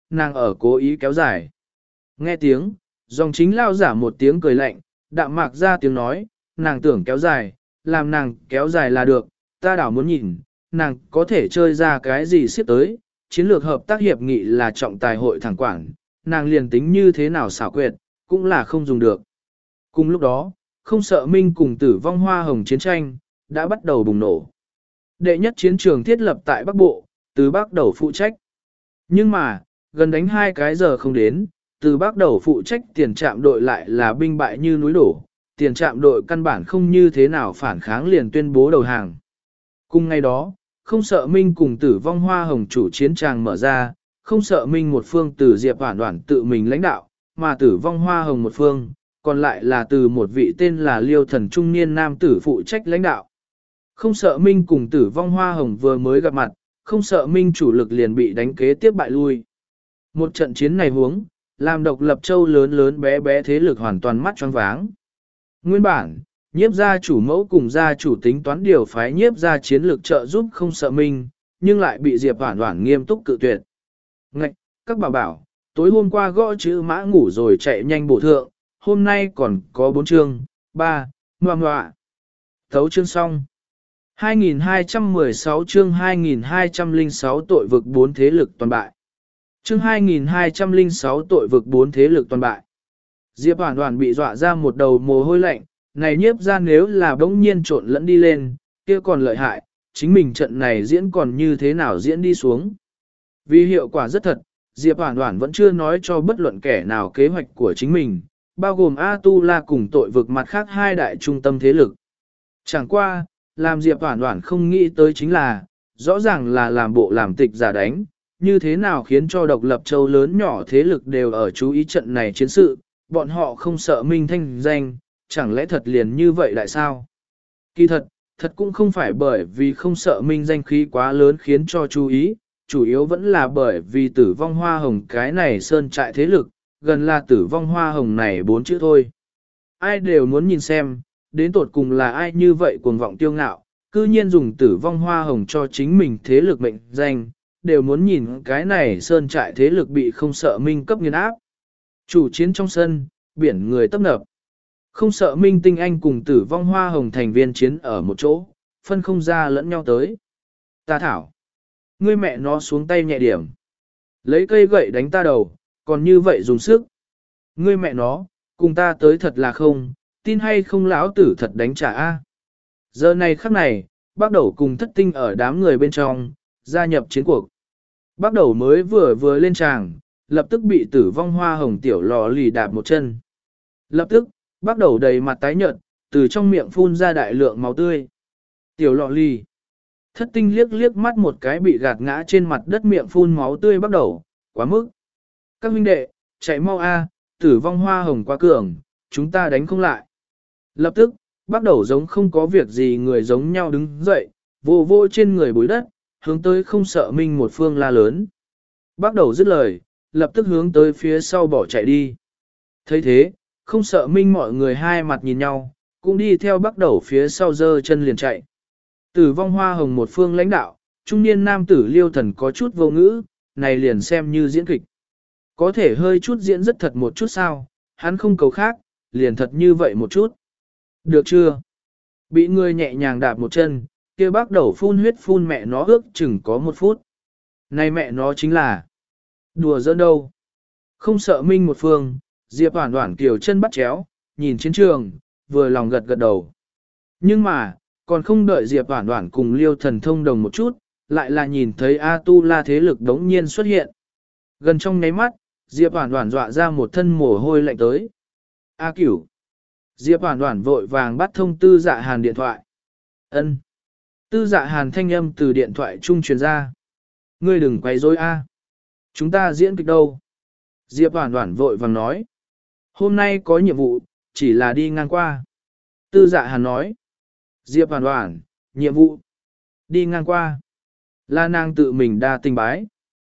nàng ở cố ý kéo dài. Nghe tiếng, dòng chính lao giả một tiếng cười lạnh, đạm mạc ra tiếng nói, nàng tưởng kéo dài, làm nàng kéo dài là được, ta đảo muốn nhìn, nàng có thể chơi ra cái gì xếp tới, chiến lược hợp tác hiệp nghị là trọng tài hội thẳng quản, nàng liền tính như thế nào xảo quyệt, cũng là không dùng được. Cùng lúc đó, không sợ minh cùng tử vong hoa hồng chiến tranh, đã bắt đầu bùng nổ. Đệ nhất chiến trường thiết lập tại Bắc Bộ, từ Bắc đầu phụ trách. Nhưng mà, gần đánh hai cái giờ không đến, từ Bắc đầu phụ trách tiền trạm đội lại là binh bại như núi đổ, tiền trạm đội căn bản không như thế nào phản kháng liền tuyên bố đầu hàng. Cùng ngày đó, không sợ minh cùng tử vong hoa hồng chủ chiến tràng mở ra, không sợ minh một phương từ Diệp Hoản Hoản tự mình lãnh đạo, mà tử vong hoa hồng một phương, còn lại là từ một vị tên là Liêu Thần trung niên nam tử phụ trách lãnh đạo. Không sợ minh cùng tử vong hoa hồng vừa mới gặp mặt, không sợ minh chủ lực liền bị đánh kế tiếp bại lui. Một trận chiến này huống, làm độc lập châu lớn lớn bé bé thế lực hoàn toàn mắt choáng váng. Nguyên bản, nhiếp gia chủ mẫu cùng gia chủ tính toán điều phái nhiếp gia chiến lược trợ giúp không sợ minh, nhưng lại bị Diệp Hoản Hoản nghiêm túc cự tuyệt. Ngạch, các bà bảo, tối hôm qua gõ chữ mã ngủ rồi chạy nhanh bổ thượng, hôm nay còn có bốn chương, ba, ngoà ngoạ. Thấu chương xong. hai nghìn hai trăm mười sáu chương hai nghìn hai trăm lẻ sáu tội vực bốn thế lực toàn bại. Chương hai nghìn hai trăm lẻ sáu tội vực bốn thế lực toàn bại. Diệp Hoản Hoản bị dọa ra một đầu mồ hôi lạnh, này nhiếp ra nếu là bỗng nhiên trộn lẫn đi lên, kia còn lợi hại, chính mình trận này diễn còn như thế nào diễn đi xuống. Vì hiệu quả rất thật, Diệp Hoản Hoản vẫn chưa nói cho bất luận kẻ nào kế hoạch của chính mình, bao gồm A Tu La cùng tội vực mặt khác hai đại trung tâm thế lực. Chẳng qua, làm Diệp Hoản Hoản không nghĩ tới chính là, rõ ràng là làm bộ làm tịch giả đánh, như thế nào khiến cho độc lập châu lớn nhỏ thế lực đều ở chú ý trận này chiến sự, bọn họ không sợ minh thanh danh, chẳng lẽ thật liền như vậy lại sao? Kỳ thật, thật cũng không phải bởi vì không sợ minh danh khí quá lớn khiến cho chú ý, chủ yếu vẫn là bởi vì tử vong hoa hồng cái này sơn trại thế lực, gần là tử vong hoa hồng này bốn chữ thôi. Ai đều muốn nhìn xem, đến tột cùng là ai như vậy cuồng vọng tiêu ngạo, cư nhiên dùng tử vong hoa hồng cho chính mình thế lực mệnh danh, đều muốn nhìn cái này sơn trại thế lực bị không sợ minh cấp nghiền áp. Chủ chiến trong sân, biển người tấp nập. Không sợ minh tinh anh cùng tử vong hoa hồng thành viên chiến ở một chỗ, phân không ra lẫn nhau tới. Ta thảo. Ngươi mẹ nó xuống tay nhẹ điểm. Lấy cây gậy đánh ta đầu, còn như vậy dùng sức. Ngươi mẹ nó, cùng ta tới thật là không, tin hay không lão tử thật đánh trả a. Giờ này khắc này, bác đầu cùng thất tinh ở đám người bên trong, gia nhập chiến cuộc. Bác đầu mới vừa vừa lên tràng, lập tức bị tử vong hoa hồng tiểu lò lì đạp một chân. Lập tức, bác đầu đầy mặt tái nhợt, từ trong miệng phun ra đại lượng máu tươi. Tiểu lò lì. Thất tinh liếc liếc mắt một cái bị gạt ngã trên mặt đất miệng phun máu tươi bắt đầu, quá mức. Các huynh đệ, chạy mau a, tử vong hoa hồng quá cường, chúng ta đánh không lại. Lập tức, bắt đầu giống không có việc gì người giống nhau đứng dậy, vô vô trên người bối đất, hướng tới không sợ minh một phương la lớn. Bắt đầu dứt lời, lập tức hướng tới phía sau bỏ chạy đi. thấy thế, không sợ minh mọi người hai mặt nhìn nhau, cũng đi theo bắt đầu phía sau giơ chân liền chạy. Tử vong hoa hồng một phương lãnh đạo, trung niên nam tử liêu thần có chút vô ngữ, này liền xem như diễn kịch. Có thể hơi chút diễn rất thật một chút sao, hắn không cầu khác, liền thật như vậy một chút. Được chưa? Bị người nhẹ nhàng đạp một chân, kia bác đầu phun huyết phun mẹ nó ước chừng có một phút. Này mẹ nó chính là đùa giỡn đâu. Không sợ minh một phương, Diệp Hoản Hoản kiều chân bắt chéo, nhìn chiến trường, vừa lòng gật gật đầu. Nhưng mà, còn không đợi Diệp Hoản Hoản cùng Liêu Thần thông đồng một chút, lại là nhìn thấy A Tu La thế lực đống nhiên xuất hiện. Gần trong nháy mắt, Diệp Hoản Hoản dọa ra một thân mồ hôi lạnh tới. A Cửu. Diệp Hoản Hoản vội vàng bắt thông Tư Dạ Hàn điện thoại. Ân. Tư Dạ Hàn thanh âm từ điện thoại trung truyền ra. Ngươi đừng quấy rối a. Chúng ta diễn kịch đâu? Diệp Hoản Hoản vội vàng nói. Hôm nay có nhiệm vụ, chỉ là đi ngang qua. Tư Dạ Hàn nói. Diệp Hoản Hoản, nhiệm vụ. Đi ngang qua. Là nàng tự mình đa tình bái.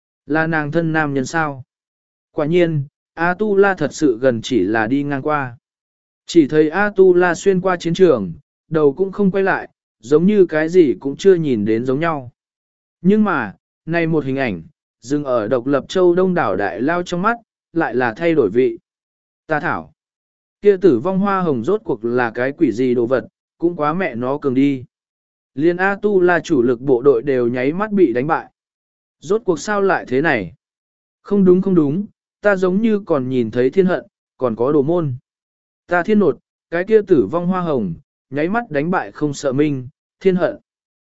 Là nàng thân nam nhân sao? Quả nhiên, A Tu La thật sự gần chỉ là đi ngang qua. Chỉ thấy A Tu La xuyên qua chiến trường, đầu cũng không quay lại, giống như cái gì cũng chưa nhìn đến giống nhau. Nhưng mà, này một hình ảnh, dừng ở độc lập châu đông đảo đại lao trong mắt, lại là thay đổi vị. Ta thảo, kia tử vong hoa hồng rốt cuộc là cái quỷ gì đồ vật, cũng quá mẹ nó cường đi. Liên A Tu La chủ lực bộ đội đều nháy mắt bị đánh bại. Rốt cuộc sao lại thế này? Không đúng không đúng, ta giống như còn nhìn thấy thiên hận, còn có đồ môn. Ta thiên nột, cái kia tử vong hoa hồng, nháy mắt đánh bại không sợ minh, thiên hận.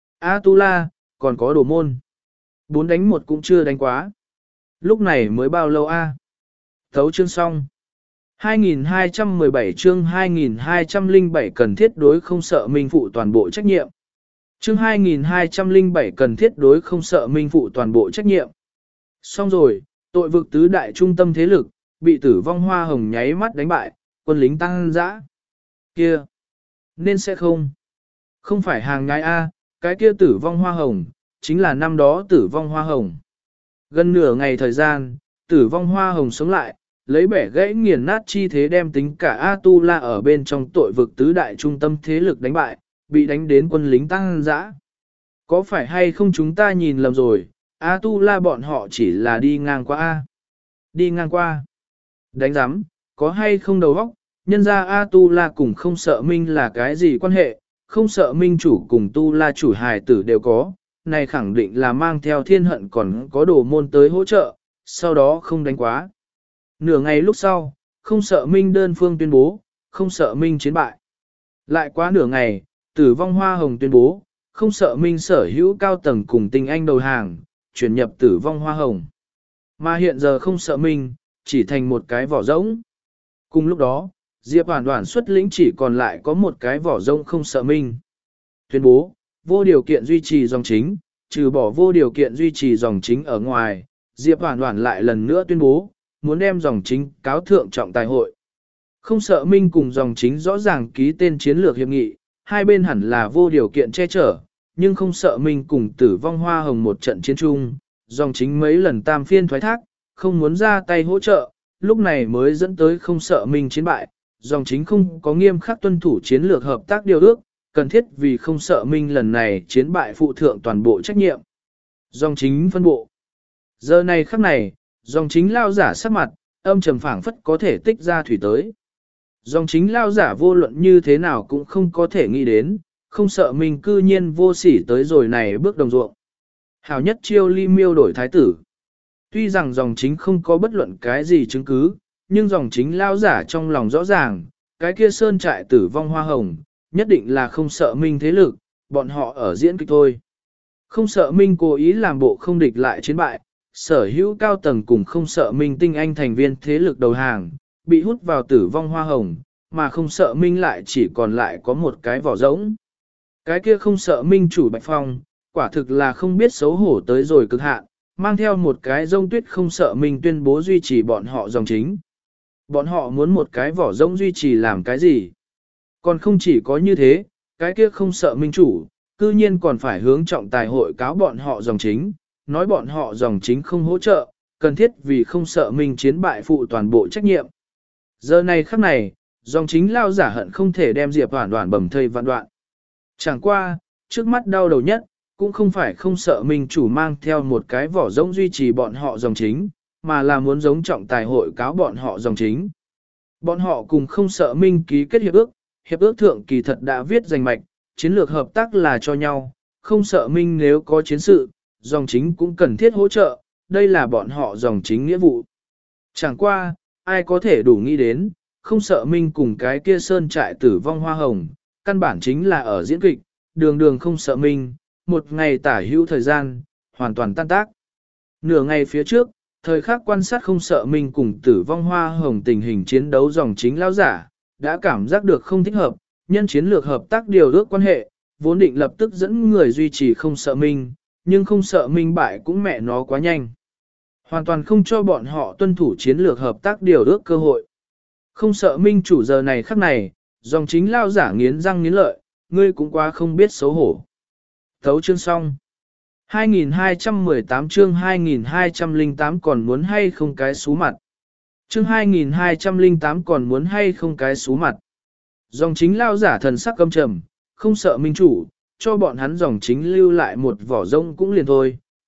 A Tu La, còn có đồ môn. Bốn đánh một cũng chưa đánh quá. Lúc này mới bao lâu a? Thấu chương xong. hai nghìn hai trăm mười bảy chương hai nghìn hai trăm lẻ bảy cần thiết đối không sợ minh phụ toàn bộ trách nhiệm. Chương hai nghìn hai trăm lẻ bảy cần thiết đối không sợ minh phụ toàn bộ trách nhiệm. Xong rồi, tội vực tứ đại trung tâm thế lực, bị tử vong hoa hồng nháy mắt đánh bại, quân lính tăng dã. Kia! Nên sẽ không. Không phải hàng nhái A, cái kia tử vong hoa hồng, chính là năm đó tử vong hoa hồng. Gần nửa ngày thời gian, tử vong hoa hồng sống lại, lấy bẻ gãy nghiền nát chi thế đem tính cả A-tu-la ở bên trong tội vực tứ đại trung tâm thế lực đánh bại, bị đánh đến quân lính tăng dã. Có phải hay không chúng ta nhìn lầm rồi, A-tu-la bọn họ chỉ là đi ngang qua A. Đi ngang qua. Đánh giám, có hay không đầu óc, nhân ra A-tu-la cùng không sợ minh là cái gì quan hệ, không sợ minh chủ cùng tu-la chủ hài tử đều có, này khẳng định là mang theo thiên hận còn có đồ môn tới hỗ trợ, sau đó không đánh quá. Nửa ngày lúc sau, không sợ minh đơn phương tuyên bố, không sợ minh chiến bại. Lại quá nửa ngày, tử vong hoa hồng tuyên bố, không sợ minh sở hữu cao tầng cùng tinh anh đầu hàng, chuyển nhập tử vong hoa hồng. Mà hiện giờ không sợ minh, chỉ thành một cái vỏ rỗng. Cùng lúc đó, Diệp Hoàn Hoàn xuất lĩnh chỉ còn lại có một cái vỏ rỗng không sợ minh. Tuyên bố, vô điều kiện duy trì dòng chính, trừ bỏ vô điều kiện duy trì dòng chính ở ngoài, Diệp Hoàn Hoàn lại lần nữa tuyên bố, muốn đem dòng chính cáo thượng trọng tài hội. Không sợ minh cùng dòng chính rõ ràng ký tên chiến lược hiệp nghị, hai bên hẳn là vô điều kiện che chở, nhưng không sợ minh cùng tử vong hoa hồng một trận chiến chung, dòng chính mấy lần tam phiên thoái thác, không muốn ra tay hỗ trợ, lúc này mới dẫn tới không sợ minh chiến bại, dòng chính không có nghiêm khắc tuân thủ chiến lược hợp tác điều ước, cần thiết vì không sợ minh lần này chiến bại phụ thượng toàn bộ trách nhiệm. Dòng chính phân bộ. Giờ này khắc này, dòng chính lao giả sắc mặt, âm trầm phảng phất có thể tích ra thủy tới. Dòng chính lao giả vô luận như thế nào cũng không có thể nghĩ đến, không sợ mình cư nhiên vô sỉ tới rồi này bước đồng ruộng. Hảo nhất chiêu ly miêu đổi thái tử. Tuy rằng dòng chính không có bất luận cái gì chứng cứ, nhưng dòng chính lao giả trong lòng rõ ràng, cái kia sơn trại tử vong hoa hồng, nhất định là không sợ minh thế lực, bọn họ ở diễn kịch thôi. Không sợ minh cố ý làm bộ không địch lại chiến bại, sở hữu cao tầng cùng không sợ minh tinh anh thành viên thế lực đầu hàng, bị hút vào tử vong hoa hồng, mà không sợ minh lại chỉ còn lại có một cái vỏ rỗng. Cái kia không sợ minh chủ Bạch Phong, quả thực là không biết xấu hổ tới rồi cực hạn, mang theo một cái rông tuyết không sợ minh tuyên bố duy trì bọn họ dòng chính. Bọn họ muốn một cái vỏ rỗng duy trì làm cái gì? Còn không chỉ có như thế, cái kia không sợ minh chủ, cư nhiên còn phải hướng trọng tài hội cáo bọn họ dòng chính, nói bọn họ dòng chính không hỗ trợ, cần thiết vì không sợ minh chiến bại phụ toàn bộ trách nhiệm. Giờ này khắc này, dòng chính lao giả hận không thể đem Diệp Hoàn Hoàn bầm thây vạn đoạn. Chẳng qua, trước mắt đau đầu nhất, cũng không phải không sợ minh chủ mang theo một cái vỏ rỗng duy trì bọn họ dòng chính, mà là muốn giống trọng tài hội cáo bọn họ dòng chính. Bọn họ cùng không sợ minh ký kết hiệp ước, hiệp ước thượng kỳ thật đã viết danh mạch, chiến lược hợp tác là cho nhau, không sợ minh nếu có chiến sự, dòng chính cũng cần thiết hỗ trợ, đây là bọn họ dòng chính nghĩa vụ. Chẳng qua, ai có thể đủ nghĩ đến, không sợ minh cùng cái kia sơn trại tử vong hoa hồng, căn bản chính là ở diễn kịch, đường đường không sợ minh, một ngày tả hữu thời gian, hoàn toàn tan tác. Nửa ngày phía trước, thời khắc quan sát không sợ minh cùng tử vong hoa hồng tình hình chiến đấu dòng chính lao giả, đã cảm giác được không thích hợp, nhân chiến lược hợp tác điều ước quan hệ, vốn định lập tức dẫn người duy trì không sợ minh, nhưng không sợ minh bại cũng mẹ nó quá nhanh. Hoàn toàn không cho bọn họ tuân thủ chiến lược hợp tác điều ước cơ hội. Không sợ minh chủ giờ này khắc này, dòng chính lao giả nghiến răng nghiến lợi, ngươi cũng quá không biết xấu hổ. Thấu chương xong. hai nghìn hai trăm mười tám chương hai nghìn hai trăm lẻ tám còn muốn hay không cái xú mặt. Chương hai nghìn hai trăm lẻ tám còn muốn hay không cái xú mặt. Dòng chính lao giả thần sắc căm trầm, không sợ minh chủ, cho bọn hắn dòng chính lưu lại một vỏ rông cũng liền thôi,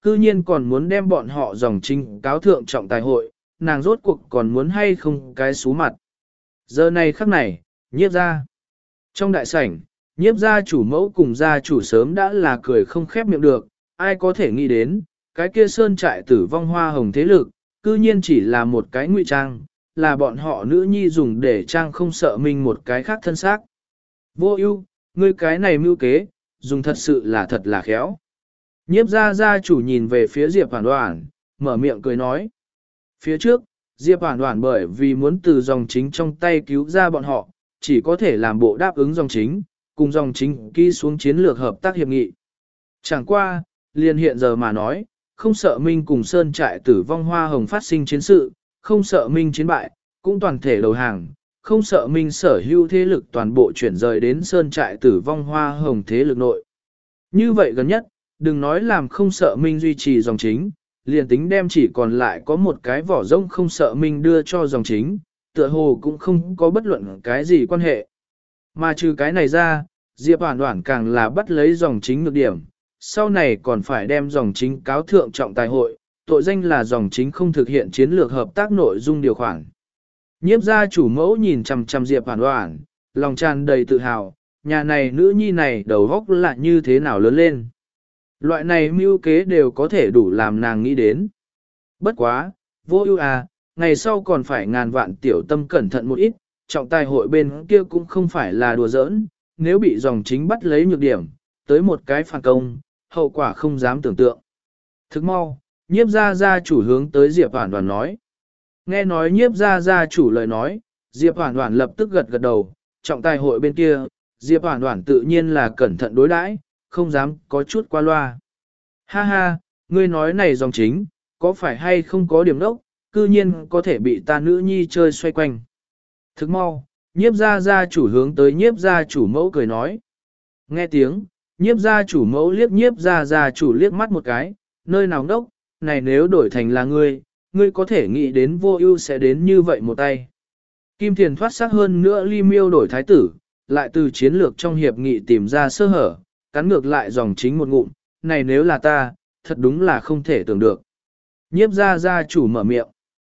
cư nhiên còn muốn đem bọn họ dòng chính cáo thượng trọng tài hội, nàng rốt cuộc còn muốn hay không cái xú mặt. Giờ này khắc này, nhiếp ra. Trong đại sảnh, nhiếp gia chủ mẫu cùng gia chủ sớm đã là cười không khép miệng được, ai có thể nghĩ đến, cái kia sơn trại tử vong hoa hồng thế lực, cư nhiên chỉ là một cái ngụy trang, là bọn họ nữ nhi dùng để trang không sợ mình một cái khác thân xác. Vô ưu, ngươi cái này mưu kế, dùng thật sự là thật là khéo. Nhiếp gia gia chủ nhìn về phía Diệp Hoàn Hoàn, mở miệng cười nói. Phía trước, Diệp Hoàn Hoàn bởi vì muốn từ dòng chính trong tay cứu ra bọn họ, chỉ có thể làm bộ đáp ứng dòng chính, cùng dòng chính ký xuống chiến lược hợp tác hiệp nghị. Chẳng qua, liền hiện giờ mà nói, không sợ Minh cùng Sơn trại tử vong hoa hồng phát sinh chiến sự, không sợ Minh chiến bại, cũng toàn thể đầu hàng, không sợ Minh sở hữu thế lực toàn bộ chuyển rời đến Sơn trại tử vong hoa hồng thế lực nội. Như vậy gần nhất, đừng nói làm không sợ Minh duy trì dòng chính, liền tính đem chỉ còn lại có một cái vỏ rông không sợ Minh đưa cho dòng chính, tựa hồ cũng không có bất luận cái gì quan hệ. Mà trừ cái này ra, Diệp Hoàn Hoàn càng là bắt lấy dòng chính nhược điểm, sau này còn phải đem dòng chính cáo thượng trọng tài hội, tội danh là dòng chính không thực hiện chiến lược hợp tác nội dung điều khoản. Nhiếp gia chủ mẫu nhìn chằm chằm Diệp Hoàn Hoàn, lòng tràn đầy tự hào, nhà này nữ nhi này đầu góc lại như thế nào lớn lên. Loại này mưu kế đều có thể đủ làm nàng nghĩ đến. Bất quá, vô ưu à, ngày sau còn phải ngàn vạn tiểu tâm cẩn thận một ít, trọng tài hội bên kia cũng không phải là đùa giỡn, nếu bị dòng chính bắt lấy nhược điểm, tới một cái phản công, hậu quả không dám tưởng tượng. Thức mau, nhiếp gia gia chủ hướng tới Diệp Hoàn Hoàn nói. Nghe nói nhiếp gia gia chủ lời nói, Diệp Hoàn Hoàn lập tức gật gật đầu, trọng tài hội bên kia, Diệp Hoàn Hoàn tự nhiên là cẩn thận đối đãi, không dám có chút qua loa. Ha ha, ngươi nói này dòng chính, có phải hay không có điểm đốc, cư nhiên có thể bị ta nữ nhi chơi xoay quanh. Thức mau, nhiếp gia gia chủ hướng tới nhiếp gia chủ mẫu cười nói. Nghe tiếng, nhiếp gia chủ mẫu liếc nhiếp gia gia chủ liếc mắt một cái, nơi nào đốc, này nếu đổi thành là ngươi, ngươi có thể nghĩ đến vô ưu sẽ đến như vậy một tay. Kim Thiền thoát sắc hơn nữa ly miêu đổi thái tử, lại từ chiến lược trong hiệp nghị tìm ra sơ hở, cắn ngược lại dòng chính một ngụm, này nếu là ta, thật đúng là không thể tưởng được. Nhiếp gia gia chủ mở miệng.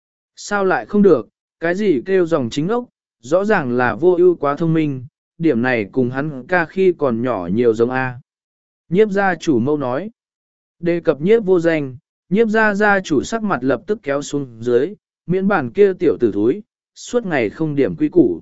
Sao lại không được, cái gì kêu dòng chính ốc, rõ ràng là vô ưu quá thông minh, điểm này cùng hắn ca khi còn nhỏ nhiều giống A. Nhiếp gia chủ mâu nói. Đề cập nhiếp vô danh, nhiếp gia gia chủ sắc mặt lập tức kéo xuống dưới, miễn bản kia tiểu tử thúi, suốt ngày không điểm quy củ.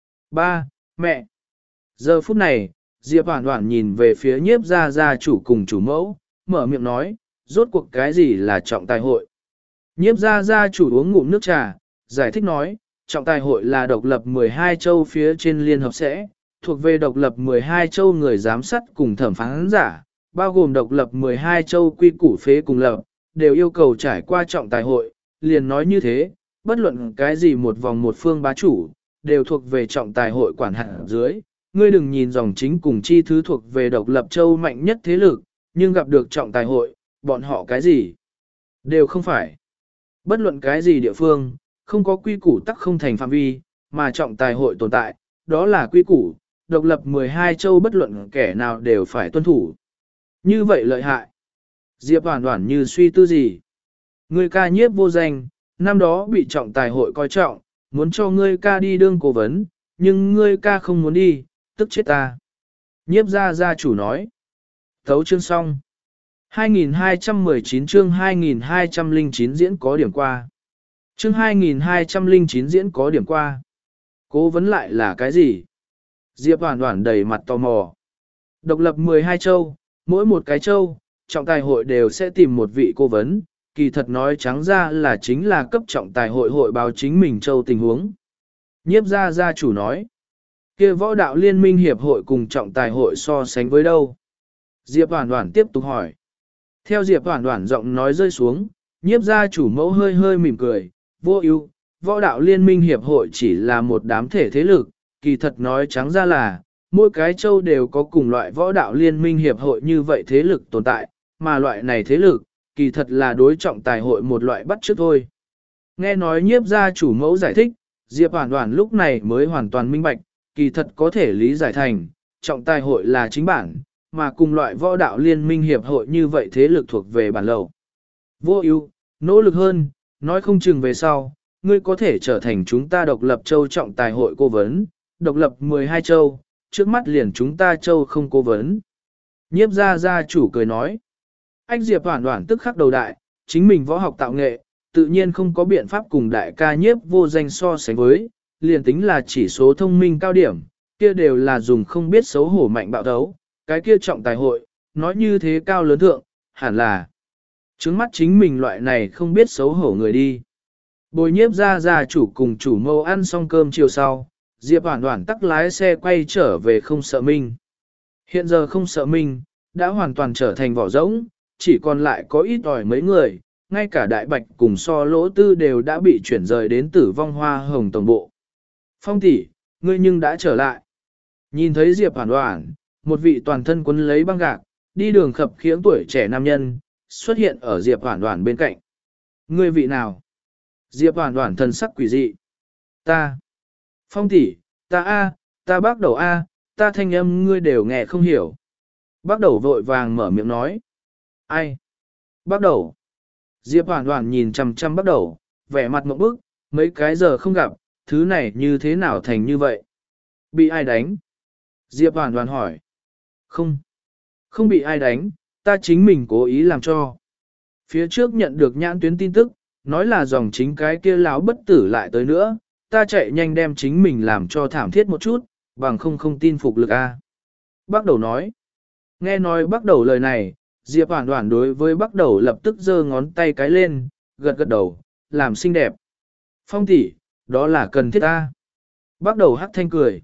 Ba, mẹ. Giờ phút này, Diệp Hoàn Hoàn nhìn về phía nhiếp gia gia chủ cùng chủ mẫu, mở miệng nói, rốt cuộc cái gì là trọng tài hội. Nhiếp gia gia chủ uống ngụm nước trà, giải thích nói, trọng tài hội là độc lập mười hai châu phía trên liên hợp sẽ, thuộc về độc lập mười hai châu người giám sát cùng thẩm phán giả, bao gồm độc lập mười hai châu quy củ phế cùng lập, đều yêu cầu trải qua trọng tài hội, liền nói như thế, bất luận cái gì một vòng một phương bá chủ, đều thuộc về trọng tài hội quản hạt dưới. Ngươi đừng nhìn dòng chính cùng chi thứ thuộc về độc lập châu mạnh nhất thế lực, nhưng gặp được trọng tài hội, bọn họ cái gì? Đều không phải. Bất luận cái gì địa phương, không có quy củ tắc không thành phạm vi, mà trọng tài hội tồn tại, đó là quy củ, độc lập mười hai châu bất luận kẻ nào đều phải tuân thủ. Như vậy lợi hại. Diệp Hoàn Hoàn như suy tư gì? Ngươi ca nhiếp vô danh, năm đó bị trọng tài hội coi trọng, muốn cho ngươi ca đi đương cố vấn, nhưng ngươi ca không muốn đi, tức chết ta. Nhiếp gia gia chủ nói. Thấu chương xong. hai nghìn hai trăm mười chín chương hai nghìn hai trăm lẻ chín diễn có điểm qua. Chương hai nghìn hai trăm lẻ chín diễn có điểm qua. Cố vấn lại là cái gì? Diệp Hoàn Hoàn đầy mặt tò mò. Độc lập mười hai châu, mỗi một cái châu, trọng tài hội đều sẽ tìm một vị cố vấn, kỳ thật nói trắng ra là chính là cấp trọng tài hội hội báo chính mình châu tình huống. Nhiếp gia gia chủ nói. Kia võ đạo liên minh hiệp hội cùng trọng tài hội so sánh với đâu? Diệp Hoàn Hoàn tiếp tục hỏi. Theo Diệp Hoàn Hoàn giọng nói rơi xuống, nhiếp gia chủ mẫu hơi hơi mỉm cười, vô ưu, võ đạo liên minh hiệp hội chỉ là một đám thể thế lực, kỳ thật nói trắng ra là, mỗi cái châu đều có cùng loại võ đạo liên minh hiệp hội như vậy thế lực tồn tại, mà loại này thế lực, kỳ thật là đối trọng tài hội một loại bắt chước thôi. Nghe nói nhiếp gia chủ mẫu giải thích, Diệp Hoàn Hoàn lúc này mới hoàn toàn minh bạch, kỳ thật có thể lý giải thành, trọng tài hội là chính bản, mà cùng loại võ đạo liên minh hiệp hội như vậy thế lực thuộc về bản lầu. Vô ưu, nỗ lực hơn, nói không chừng về sau, ngươi có thể trở thành chúng ta độc lập châu trọng tài hội cố vấn, độc lập mười hai châu, trước mắt liền chúng ta châu không cố vấn. Nhiếp gia gia chủ cười nói. Ách Diệp Hoản Hoản tức khắc đầu đại, chính mình võ học tạo nghệ, tự nhiên không có biện pháp cùng đại ca nhiếp vô danh so sánh với, liền tính là chỉ số thông minh cao điểm, kia đều là dùng không biết xấu hổ mạnh bạo đấu, cái kia trọng tài hội, nói như thế cao lớn thượng, hẳn là trứng mắt chính mình loại này không biết xấu hổ người đi. Bồi nhiếp ra gia chủ cùng chủ mâu ăn xong cơm chiều sau, Diệp Hoản Hoản tắc lái xe quay trở về không sợ minh. Hiện giờ không sợ minh, đã hoàn toàn trở thành vỏ rỗng, chỉ còn lại có ít ỏi mấy người, ngay cả đại bạch cùng so lỗ tư đều đã bị chuyển rời đến tử vong hoa hồng tổng bộ. Phong tỷ, ngươi nhưng đã trở lại. Nhìn thấy Diệp Hoản Hoản, một vị toàn thân quấn lấy băng gạc, đi đường khập khiễng tuổi trẻ nam nhân, xuất hiện ở Diệp Hoản Hoản bên cạnh. Ngươi vị nào? Diệp Hoản Hoản thần sắc quỷ dị. Ta. Phong tỷ, ta a, ta bác đầu a, ta thanh âm ngươi đều nghe không hiểu. Bác đầu vội vàng mở miệng nói. Ai? Bác đầu. Diệp Hoản Hoản nhìn chằm chằm bác đầu, vẻ mặt ngộp bức, mấy cái giờ không gặp, thứ này như thế nào thành như vậy? Bị ai đánh? Diệp Hoản Hoản hỏi. Không. Không bị ai đánh, ta chính mình cố ý làm cho. Phía trước nhận được nhãn tuyến tin tức, nói là dòng chính cái kia láo bất tử lại tới nữa, ta chạy nhanh đem chính mình làm cho thảm thiết một chút, bằng không không tin phục lực a. Bác đầu nói. Nghe nói bác đầu lời này, Diệp Hoản Hoản đối với bác đầu lập tức giơ ngón tay cái lên, gật gật đầu, làm xinh đẹp. Phong tỷ, đó là cần thiết ta. Bác đầu hắc thanh cười.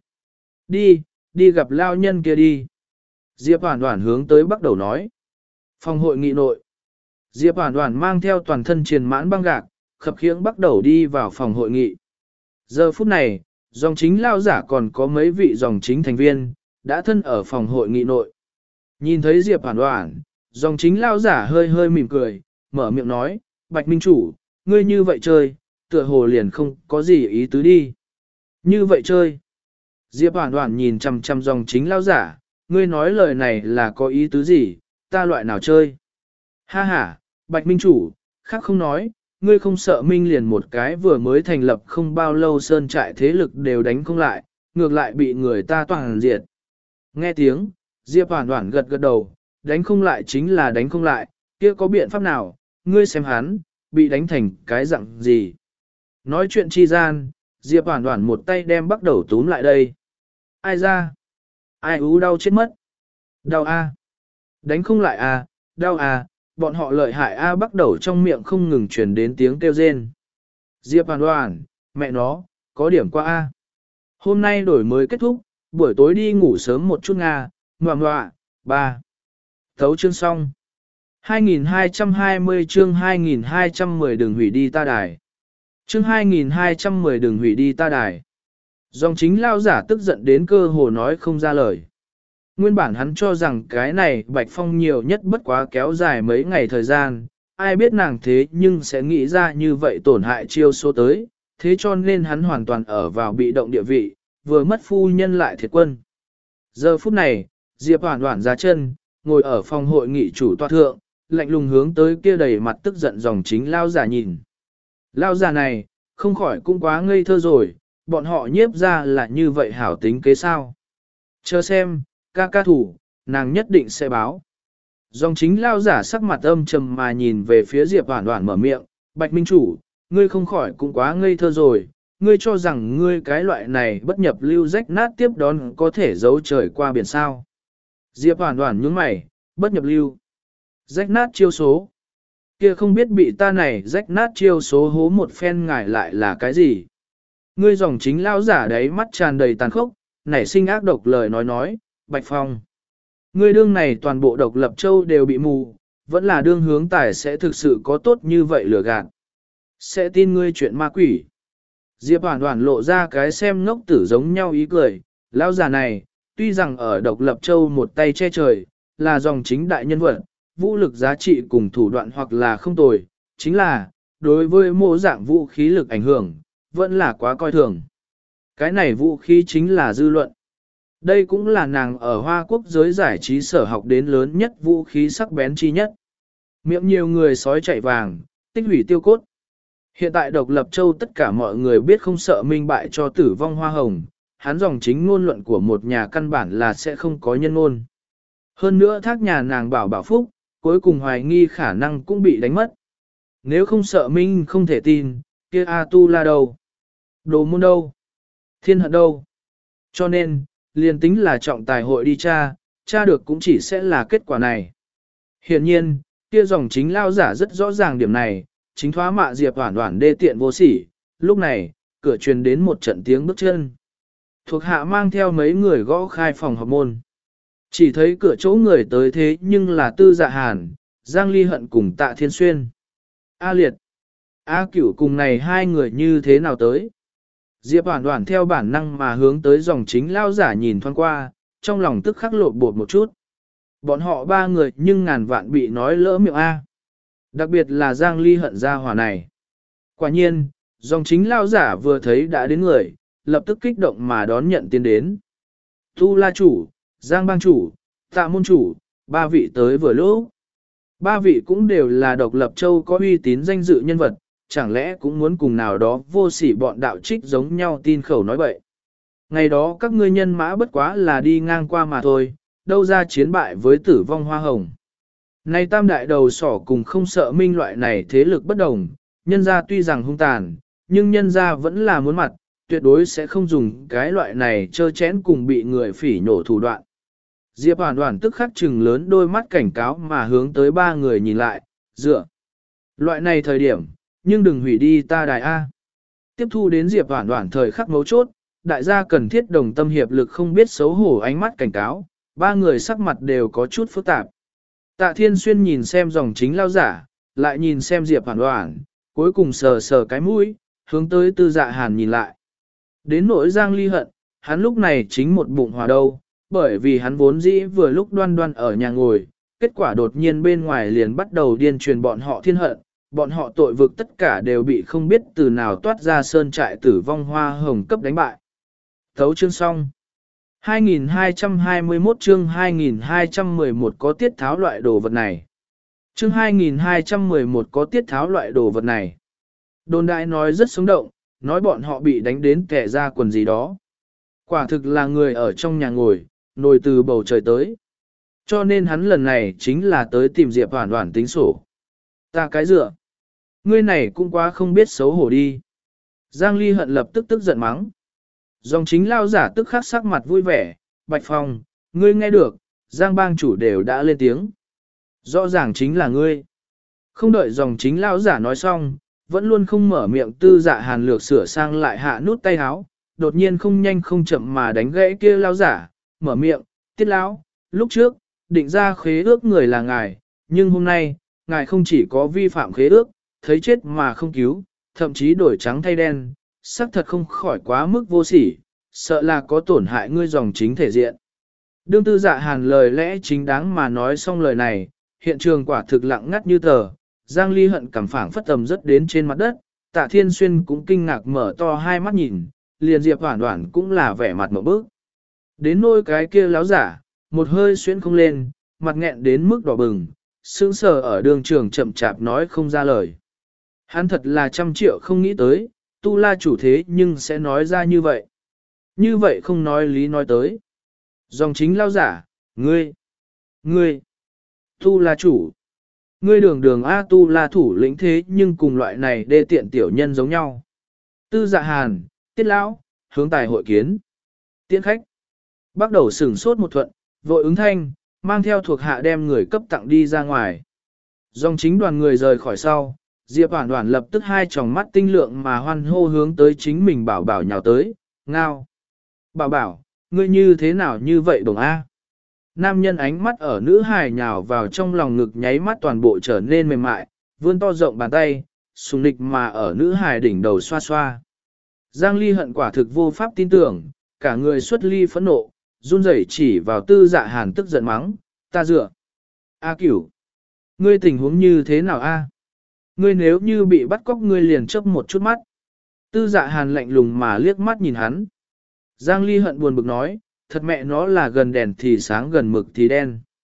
Đi, đi gặp lao nhân kia đi. Diệp Hoản Hoản hướng tới bác đầu nói. Phòng hội nghị nội. Diệp Hoản Hoản mang theo toàn thân triền mãn băng gạc, khập khiễng bắt đầu đi vào phòng hội nghị. Giờ phút này, dòng chính lao giả còn có mấy vị dòng chính thành viên, đã thân ở phòng hội nghị nội. Nhìn thấy Diệp Hoản Hoản, dòng chính lao giả hơi hơi mỉm cười, mở miệng nói, Bạch Minh Chủ, ngươi như vậy chơi, tựa hồ liền không có gì ý tứ đi. Như vậy chơi. Diệp Hoản Hoản nhìn chằm chằm dòng chính lao giả, ngươi nói lời này là có ý tứ gì, ta loại nào chơi. Ha ha, Bạch Minh Chủ, khác không nói, ngươi không sợ Minh liền một cái vừa mới thành lập không bao lâu sơn trại thế lực đều đánh không lại, ngược lại bị người ta toàn diệt. Nghe tiếng, Diệp Hoản Hoản gật gật đầu, đánh không lại chính là đánh không lại, kia có biện pháp nào, ngươi xem hắn, bị đánh thành cái dạng gì. Nói chuyện chi gian, Diệp Hoản Hoản một tay đem bắt đầu túm lại đây. Ai ra? Ai ú đau chết mất? Đau a, đánh không lại a, đau a, bọn họ lợi hại a bắt đầu trong miệng không ngừng truyền đến tiếng kêu rên. Diệp Hoản Hoản, mẹ nó, có điểm qua a. Hôm nay đổi mới kết thúc, buổi tối đi ngủ sớm một chút nga, ngoạ ngoạ, ba. Thấu chương xong. hai nghìn hai trăm hai mươi chương hai nghìn hai trăm mười đừng hủy đi ta đài. Chương hai nghìn hai trăm mười đừng hủy đi ta đài. Dòng chính lao giả tức giận đến cơ hồ nói không ra lời. Nguyên bản hắn cho rằng cái này Bạch Phong nhiều nhất bất quá kéo dài mấy ngày thời gian, ai biết nàng thế nhưng sẽ nghĩ ra như vậy tổn hại chiêu số tới, thế cho nên hắn hoàn toàn ở vào bị động địa vị, vừa mất phu nhân lại thiệt quân. Giờ phút này, Diệp Hoản Hoản ra chân, ngồi ở phòng hội nghị chủ tọa thượng, lạnh lùng hướng tới kia đầy mặt tức giận dòng chính lao giả nhìn. Lao giả này, không khỏi cũng quá ngây thơ rồi, bọn họ nhiếp ra là như vậy hảo tính kế sao. Chờ xem, ca ca thủ, nàng nhất định sẽ báo. Dòng chính lao giả sắc mặt âm trầm mà nhìn về phía Diệp Hoản Hoản mở miệng, Bạch Minh Chủ, ngươi không khỏi cũng quá ngây thơ rồi, ngươi cho rằng ngươi cái loại này bất nhập lưu rách nát tiếp đón có thể giấu trời qua biển sao. Diệp Hoản Hoản nhướng mày, bất nhập lưu. Rách nát chiêu số. Kia không biết bị ta này rách nát chiêu số hố một phen ngải lại là cái gì. Ngươi dòng chính lao giả đấy mắt tràn đầy tàn khốc, nảy sinh ác độc lời nói nói, Bạch Phong. Ngươi đương này toàn bộ độc lập châu đều bị mù, vẫn là đương hướng tài sẽ thực sự có tốt như vậy lừa gạt. Sẽ tin ngươi chuyện ma quỷ. Diệp Hoản Hoản lộ ra cái xem ngốc tử giống nhau ý cười, lão già này, tuy rằng ở độc lập châu một tay che trời, là dòng chính đại nhân vật, vũ lực giá trị cùng thủ đoạn hoặc là không tồi, chính là, đối với mô dạng vũ khí lực ảnh hưởng, vẫn là quá coi thường. Cái này vũ khí chính là dư luận. Đây cũng là nàng ở Hoa Quốc giới giải trí sở học đến lớn nhất vũ khí sắc bén chi nhất. Miệng nhiều người sói chạy vàng, tích hủy tiêu cốt. Hiện tại độc lập châu tất cả mọi người biết không sợ minh bại cho tử vong hoa hồng, hắn dòng chính ngôn luận của một nhà căn bản là sẽ không có nhân ngôn. Hơn nữa thác nhà nàng bảo bảo phúc, cuối cùng hoài nghi khả năng cũng bị đánh mất. Nếu không sợ minh không thể tin, kia A Tu La đâu? Đồ môn đâu? Thiên hận đâu? Cho nên, liền tính là trọng tài hội đi tra, tra được cũng chỉ sẽ là kết quả này. Hiện nhiên, kia dòng chính lao giả rất rõ ràng điểm này, chính thoá mạ Diệp Hoản Hoản đê tiện vô sỉ. Lúc này, cửa truyền đến một trận tiếng bước chân. Thuộc hạ mang theo mấy người gõ khai phòng họp môn. Chỉ thấy cửa chỗ người tới thế nhưng là Tư Dạ Hàn, Giang Ly Hận cùng Tạ Thiên Xuyên. A Liệt, A Cửu cùng này hai người như thế nào tới? Diệp Hoản Hoản theo bản năng mà hướng tới dòng chính lao giả nhìn thoáng qua, trong lòng tức khắc lộn bột một chút. Bọn họ ba người nhưng ngàn vạn bị nói lỡ miệng A. Đặc biệt là Giang Ly Hận gia hỏa này. Quả nhiên, dòng chính lao giả vừa thấy đã đến người, lập tức kích động mà đón nhận tiến đến. Tu La chủ, Giang bang chủ, Tạ môn chủ, ba vị tới vừa lúc. Ba vị cũng đều là độc lập châu có uy tín danh dự nhân vật, chẳng lẽ cũng muốn cùng nào đó vô sỉ bọn đạo trích giống nhau tin khẩu nói bậy. Ngày đó các ngươi nhân mã bất quá là đi ngang qua mà thôi, đâu ra chiến bại với tử vong hoa hồng. Nay tam đại đầu sỏ cùng không sợ minh loại này thế lực bất đồng, nhân gia tuy rằng hung tàn, nhưng nhân gia vẫn là muốn mặt, tuyệt đối sẽ không dùng cái loại này chơ chén cùng bị người phỉ nhổ thủ đoạn. Diệp Hoản Hoản tức khắc trừng lớn đôi mắt cảnh cáo mà hướng tới ba người nhìn lại, dựa. Loại này thời điểm, nhưng đừng hủy đi ta đài A. Tiếp thu đến Diệp Hoản Hoản thời khắc mấu chốt, đại gia cần thiết đồng tâm hiệp lực không biết xấu hổ ánh mắt cảnh cáo, ba người sắc mặt đều có chút phức tạp. Tạ Thiên Xuyên nhìn xem dòng chính lao giả, lại nhìn xem Diệp Hoản Hoản, cuối cùng sờ sờ cái mũi, hướng tới Tư Dạ Hàn nhìn lại. Đến nỗi Giang Ly Hận, hắn lúc này chính một bụng hòa đâu, bởi vì hắn vốn dĩ vừa lúc đoan đoan ở nhà ngồi, kết quả đột nhiên bên ngoài liền bắt đầu điên truyền bọn họ thiên hận, bọn họ tội vực tất cả đều bị không biết từ nào toát ra sơn trại tử vong hoa hồng cấp đánh bại. Thấu chương xong. hai nghìn hai trăm hai mươi mốt chương hai nghìn hai trăm mười một có tiết tháo loại đồ vật này. Chương hai nghìn hai trăm mười một có tiết tháo loại đồ vật này. Đồn đại nói rất sống động, nói bọn họ bị đánh đến kẻ ra quần gì đó. Quả thực là người ở trong nhà ngồi, nồi từ bầu trời tới. Cho nên hắn lần này chính là tới tìm Diệp Hoản Hoản tính sổ. Ta cái dựa. Ngươi này cũng quá không biết xấu hổ đi. Giang Ly Hận lập tức tức giận mắng. Dòng chính lao giả tức khắc sắc mặt vui vẻ. Bạch Phong, ngươi nghe được, Giang bang chủ đều đã lên tiếng. Rõ ràng chính là ngươi. Không đợi dòng chính lao giả nói xong, vẫn luôn không mở miệng Tư Dạ Hàn lược sửa sang lại hạ nút tay háo, đột nhiên không nhanh không chậm mà đánh gãy kia lao giả, mở miệng, tiết lão, lúc trước, định ra khế ước người là ngài, nhưng hôm nay, ngài không chỉ có vi phạm khế ước, thấy chết mà không cứu, thậm chí đổi trắng thay đen, xác thật không khỏi quá mức vô sỉ, sợ là có tổn hại ngươi dòng chính thể diện. Đương Tư Dạ Hàn lời lẽ chính đáng mà nói xong lời này, hiện trường quả thực lặng ngắt như tờ, Giang Ly Hận cảm phảng phất tầm rất đến trên mặt đất, Tạ Thiên Xuyên cũng kinh ngạc mở to hai mắt nhìn, liền Diệp Hoản Hoản cũng là vẻ mặt một bước. Đến nôi cái kia láo giả, một hơi xuyên không lên, mặt nghẹn đến mức đỏ bừng, sững sờ ở đường trường chậm chạp nói không ra lời. Hắn thật là trăm triệu không nghĩ tới, Tu La chủ thế nhưng sẽ nói ra như vậy. Như vậy không nói lý nói tới. Dòng chính lao giả, ngươi, ngươi, Tu La chủ. Ngươi đường đường A Tu La thủ lĩnh thế nhưng cùng loại này đê tiện tiểu nhân giống nhau. Tư Dạ Hàn, Tiết Lão, hướng tài hội kiến. Tiễn khách. Bắt đầu sửng sốt một thuận, vội ứng thanh, mang theo thuộc hạ đem người cấp tặng đi ra ngoài. Dòng chính đoàn người rời khỏi sau, Diệp Hoản Hoản lập tức hai tròng mắt tinh lượng mà hoan hô hướng tới chính mình bảo bảo nhào tới, ngao. Bảo bảo, ngươi như thế nào như vậy đồng A? Nam nhân ánh mắt ở nữ hài nhào vào trong lòng ngực nháy mắt toàn bộ trở nên mềm mại, vươn to rộng bàn tay, sùng nịch mà ở nữ hài đỉnh đầu xoa xoa. Giang Ly Hận quả thực vô pháp tin tưởng, cả người xuất ly phẫn nộ, run rẩy chỉ vào Tư Dạ Hàn tức giận mắng, ta dựa. A Cửu, ngươi tình huống như thế nào a? Ngươi nếu như bị bắt cóc ngươi liền chớp một chút mắt. Tư Dạ Hàn lạnh lùng mà liếc mắt nhìn hắn. Giang Ly Hận buồn bực nói, thật mẹ nó là gần đèn thì sáng gần mực thì đen.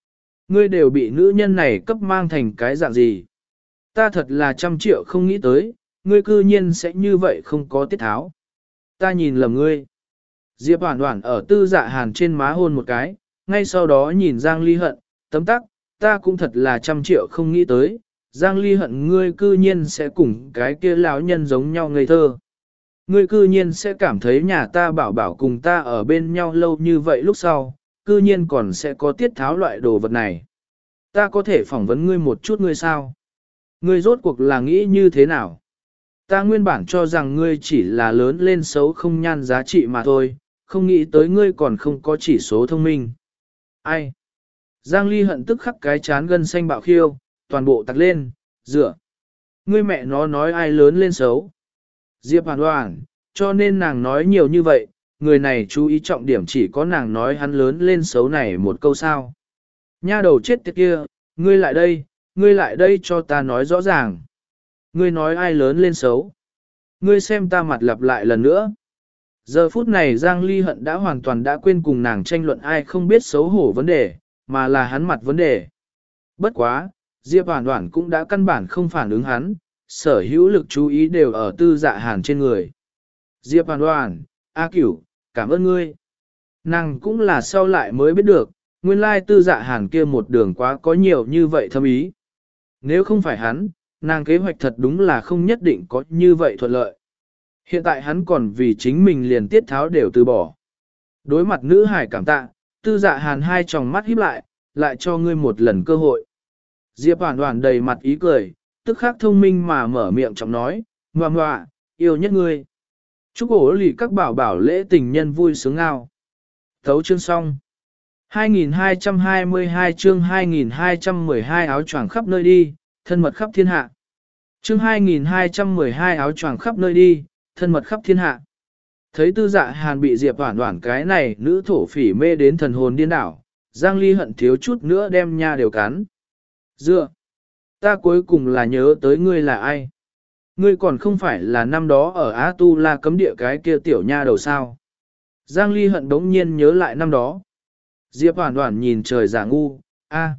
Ngươi đều bị nữ nhân này cấp mang thành cái dạng gì. Ta thật là trăm triệu không nghĩ tới, ngươi cư nhiên sẽ như vậy không có tiết tháo. Ta nhìn lầm ngươi. Diệp Hoản Hoản ở Tư Dạ Hàn trên má hôn một cái, ngay sau đó nhìn Giang Ly Hận, tấm tắc, ta cũng thật là trăm triệu không nghĩ tới, Giang Ly Hận ngươi cư nhiên sẽ cùng cái kia lão nhân giống nhau ngây thơ. Ngươi cư nhiên sẽ cảm thấy nhà ta bảo bảo cùng ta ở bên nhau lâu như vậy lúc sau, cư nhiên còn sẽ có tiết tháo loại đồ vật này. Ta có thể phỏng vấn ngươi một chút ngươi sao? Ngươi rốt cuộc là nghĩ như thế nào? Ta nguyên bản cho rằng ngươi chỉ là lớn lên xấu không nhan giá trị mà thôi, không nghĩ tới ngươi còn không có chỉ số thông minh. Ai? Giang Ly Hận tức khắc cái chán gân xanh bạo khiêu, toàn bộ tặc lên, dựa. Ngươi mẹ nó nói ai lớn lên xấu? Diệp Hoàn Hoàn, cho nên nàng nói nhiều như vậy, người này chú ý trọng điểm chỉ có nàng nói hắn lớn lên xấu này một câu sao. Nha đầu chết tiệt kia, ngươi lại đây, ngươi lại đây cho ta nói rõ ràng. Ngươi nói ai lớn lên xấu? Ngươi xem ta mặt lặp lại lần nữa. Giờ phút này Giang Ly Hận đã hoàn toàn đã quên cùng nàng tranh luận ai không biết xấu hổ vấn đề, mà là hắn mặt vấn đề. Bất quá, Diệp Hoàn Hoàn cũng đã căn bản không phản ứng hắn, sở hữu lực chú ý đều ở Tư Dạ Hàn trên người. Diệp Hoàn Hoàn, A Cửu, cảm ơn ngươi. Nàng cũng là sau lại mới biết được, nguyên lai Tư Dạ Hàn kia một đường quá có nhiều như vậy thâm ý. Nếu không phải hắn, nàng kế hoạch thật đúng là không nhất định có như vậy thuận lợi. Hiện tại hắn còn vì chính mình liền tiết tháo đều từ bỏ. Đối mặt nữ hải cảm tạ, Tư Dạ Hàn hai tròng mắt híp lại, lại cho ngươi một lần cơ hội. Diệp Hoàn Hoàn đầy mặt ý cười, tức khắc thông minh mà mở miệng trọng nói, ngoà ngoạ, yêu nhất ngươi. Chúc ổ lì các bảo bảo lễ tình nhân vui sướng ngao. Thấu chương xong. hai nghìn hai trăm hai mươi hai chương hai nghìn hai trăm mười hai áo choàng khắp nơi đi, thân mật khắp thiên hạ. Chương hai nghìn hai trăm mười hai áo choàng khắp nơi đi, thân mật khắp thiên hạ. Thấy Tư Dạ Hàn bị Diệp Hoản Hoản cái này nữ thổ phỉ mê đến thần hồn điên đảo, Giang Ly Hận thiếu chút nữa đem nha đều cắn. Dựa, ta cuối cùng là nhớ tới ngươi là ai? Ngươi còn không phải là năm đó ở Á Tu La cấm địa cái kia tiểu nha đầu sao? Giang Ly Hận đống nhiên nhớ lại năm đó. Diệp Hoản Hoản nhìn trời giả ngu, a,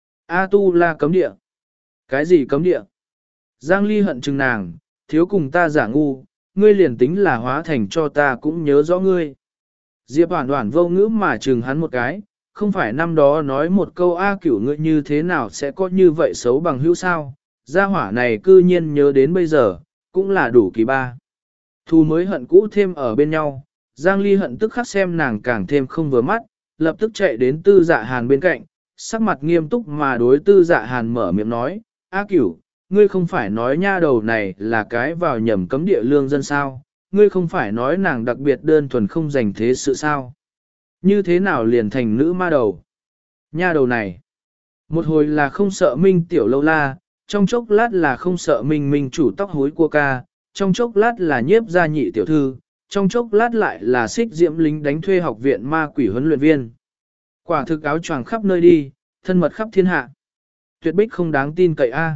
A Tu La cấm địa. Cái gì cấm địa? Giang Ly Hận chừng nàng, thiếu cùng ta giả ngu, ngươi liền tính là hóa thành cho ta cũng nhớ rõ ngươi. Diệp Hoản Hoản vô ngữ mà chừng hắn một cái, không phải năm đó nói một câu A Cửu ngươi như thế nào sẽ có như vậy xấu bằng hữu sao, gia hỏa này cư nhiên nhớ đến bây giờ, cũng là đủ kỳ ba. Thu mới hận cũ thêm ở bên nhau, Giang Ly Hận tức khắc xem nàng càng thêm không vừa mắt, lập tức chạy đến Tư Dạ Hàn bên cạnh, sắc mặt nghiêm túc mà đối Tư Dạ Hàn mở miệng nói, A Cửu, ngươi không phải nói nha đầu này là cái vào nhầm cấm địa lương dân sao, ngươi không phải nói nàng đặc biệt đơn thuần không dành thế sự sao. Như thế nào liền thành nữ ma đầu? Nha đầu này, một hồi là không sợ minh tiểu lâu la, trong chốc lát là không sợ minh minh chủ tóc hối cua ca, trong chốc lát là nhiếp gia nhị tiểu thư, trong chốc lát lại là xích diễm lính đánh thuê học viện ma quỷ huấn luyện viên. Quả thực áo choàng khắp nơi đi, thân mật khắp thiên hạ. Tuyệt bích không đáng tin cậy a.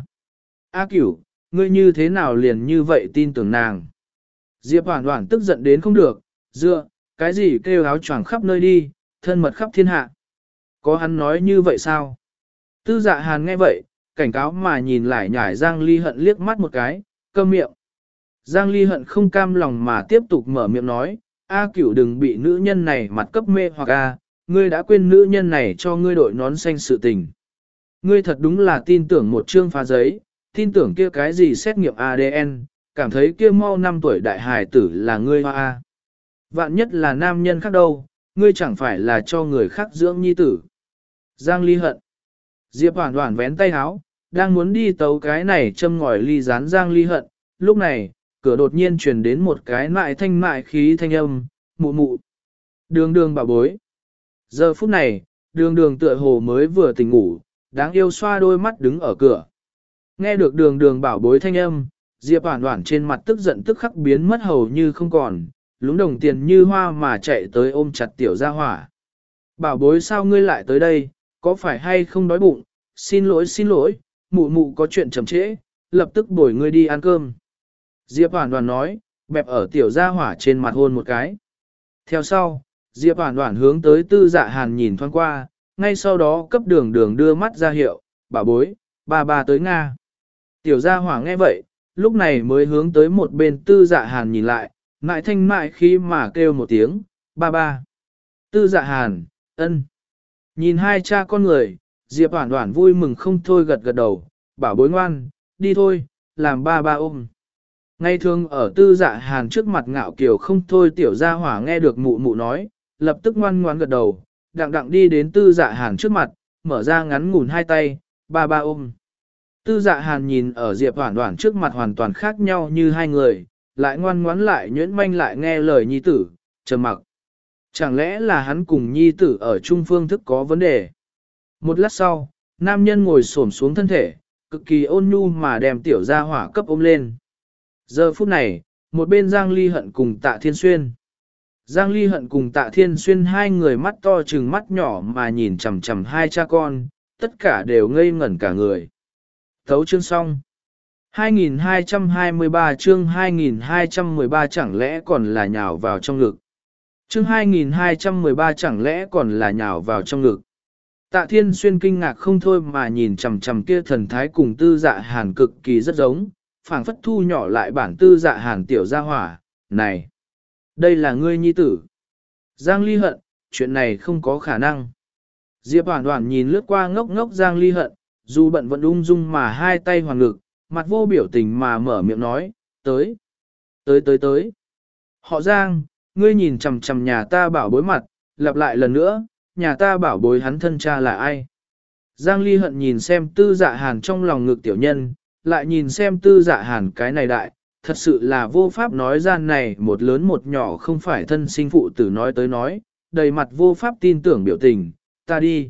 A Cửu, ngươi như thế nào liền như vậy tin tưởng nàng? Diệp Hoản Hoản tức giận đến không được, dựa, cái gì kêu áo choàng khắp nơi đi, thân mật khắp thiên hạ. Có hắn nói như vậy sao? Tư Dạ Hàn nghe vậy, cảnh cáo mà nhìn lại nhải Giang Ly Hận liếc mắt một cái, câm miệng. Giang Ly Hận không cam lòng mà tiếp tục mở miệng nói, A Cửu đừng bị nữ nhân này mặt cấp mê hoặc A, ngươi đã quên nữ nhân này cho ngươi đội nón xanh sự tình. Ngươi thật đúng là tin tưởng một chương phá giấy, tin tưởng kia cái gì xét nghiệm a đê en, cảm thấy kia mau năm tuổi đại hài tử là ngươi hoa A. Vạn nhất là nam nhân khác đâu, ngươi chẳng phải là cho người khác dưỡng nhi tử. Giang Ly Hận. Diệp Hoản Hoản vén tay áo, đang muốn đi tấu cái này châm ngòi ly rán Giang Ly Hận, lúc này, cửa đột nhiên truyền đến một cái mại thanh mại khí thanh âm, mụ mụ. Đường đường bảo bối. Giờ phút này, đường đường tựa hồ mới vừa tỉnh ngủ, đáng yêu xoa đôi mắt đứng ở cửa. Nghe được đường đường bảo bối thanh âm, Diệp Hoản Hoản trên mặt tức giận tức khắc biến mất hầu như không còn, lúng đồng tiền như hoa mà chạy tới ôm chặt tiểu gia hỏa. Bảo bối sao ngươi lại tới đây, có phải hay không đói bụng, xin lỗi xin lỗi, mụ mụ có chuyện chậm trễ, lập tức bồi ngươi đi ăn cơm. Diệp Hoản Hoản nói, bẹp ở tiểu gia hỏa trên mặt hôn một cái. Theo sau, Diệp Hoản Hoản hướng tới Tư Dạ Hàn nhìn thoáng qua, ngay sau đó cấp đường đường đưa mắt ra hiệu, bà bối, ba ba tới Nga. Tiểu gia hỏa nghe vậy, lúc này mới hướng tới một bên tư dạ hàn nhìn lại, mại thanh mại khi mà kêu một tiếng, ba ba. Tư dạ hàn, ân. Nhìn hai cha con người, Diệp Hoản Hoản vui mừng không thôi gật gật đầu, bảo bối ngoan, đi thôi, làm ba ba ôm. Ngay thường ở tư dạ hàn trước mặt ngạo kiều không thôi tiểu gia hỏa nghe được mụ mụ nói, lập tức ngoan ngoan gật đầu, đặng đặng đi đến tư dạ hàn trước mặt, mở ra ngắn ngủn hai tay, ba ba ôm. Tư dạ hàn nhìn ở Diệp Hoản Hoản trước mặt hoàn toàn khác nhau như hai người, lại ngoan ngoãn lại nhuyễn manh lại nghe lời nhi tử, trầm mặc. Chẳng lẽ là hắn cùng nhi tử ở chung phương thức có vấn đề? Một lát sau, nam nhân ngồi xổm xuống thân thể, cực kỳ ôn nhu mà đem tiểu gia hỏa cấp ôm lên. Giờ phút này, một bên Giang Ly Hận cùng Tạ Thiên Xuyên. Giang Ly Hận cùng Tạ Thiên Xuyên hai người mắt to trừng mắt nhỏ mà nhìn chằm chằm hai cha con, tất cả đều ngây ngẩn cả người. Thấu chương xong. hai nghìn hai trăm hai mươi ba chương hai nghìn hai trăm mười ba chẳng lẽ còn là nhào vào trong ngực. Chương hai nghìn hai trăm mười ba chẳng lẽ còn là nhào vào trong ngực. Tạ Thiên Xuyên kinh ngạc không thôi mà nhìn chằm chằm kia thần thái cùng tư dạ hàn cực kỳ rất giống, phảng phất thu nhỏ lại bản tư dạ hàn tiểu gia hỏa, này, đây là ngươi nhi tử. Giang Ly Hận, chuyện này không có khả năng. Diệp Hoản Hoản nhìn lướt qua ngốc ngốc Giang Ly Hận, dù bận vẫn ung dung mà hai tay hoàn ngực, mặt vô biểu tình mà mở miệng nói, tới, tới tới tới. Họ Giang, ngươi nhìn chằm chằm nhà ta bảo bối mặt, lặp lại lần nữa, nhà ta bảo bối hắn thân cha là ai. Giang Ly Hận nhìn xem tư dạ hàn trong lòng ngực tiểu nhân, lại nhìn xem tư dạ hàn cái này đại, thật sự là vô pháp nói ra này một lớn một nhỏ không phải thân sinh phụ tử nói tới nói, đầy mặt vô pháp tin tưởng biểu tình, ta đi.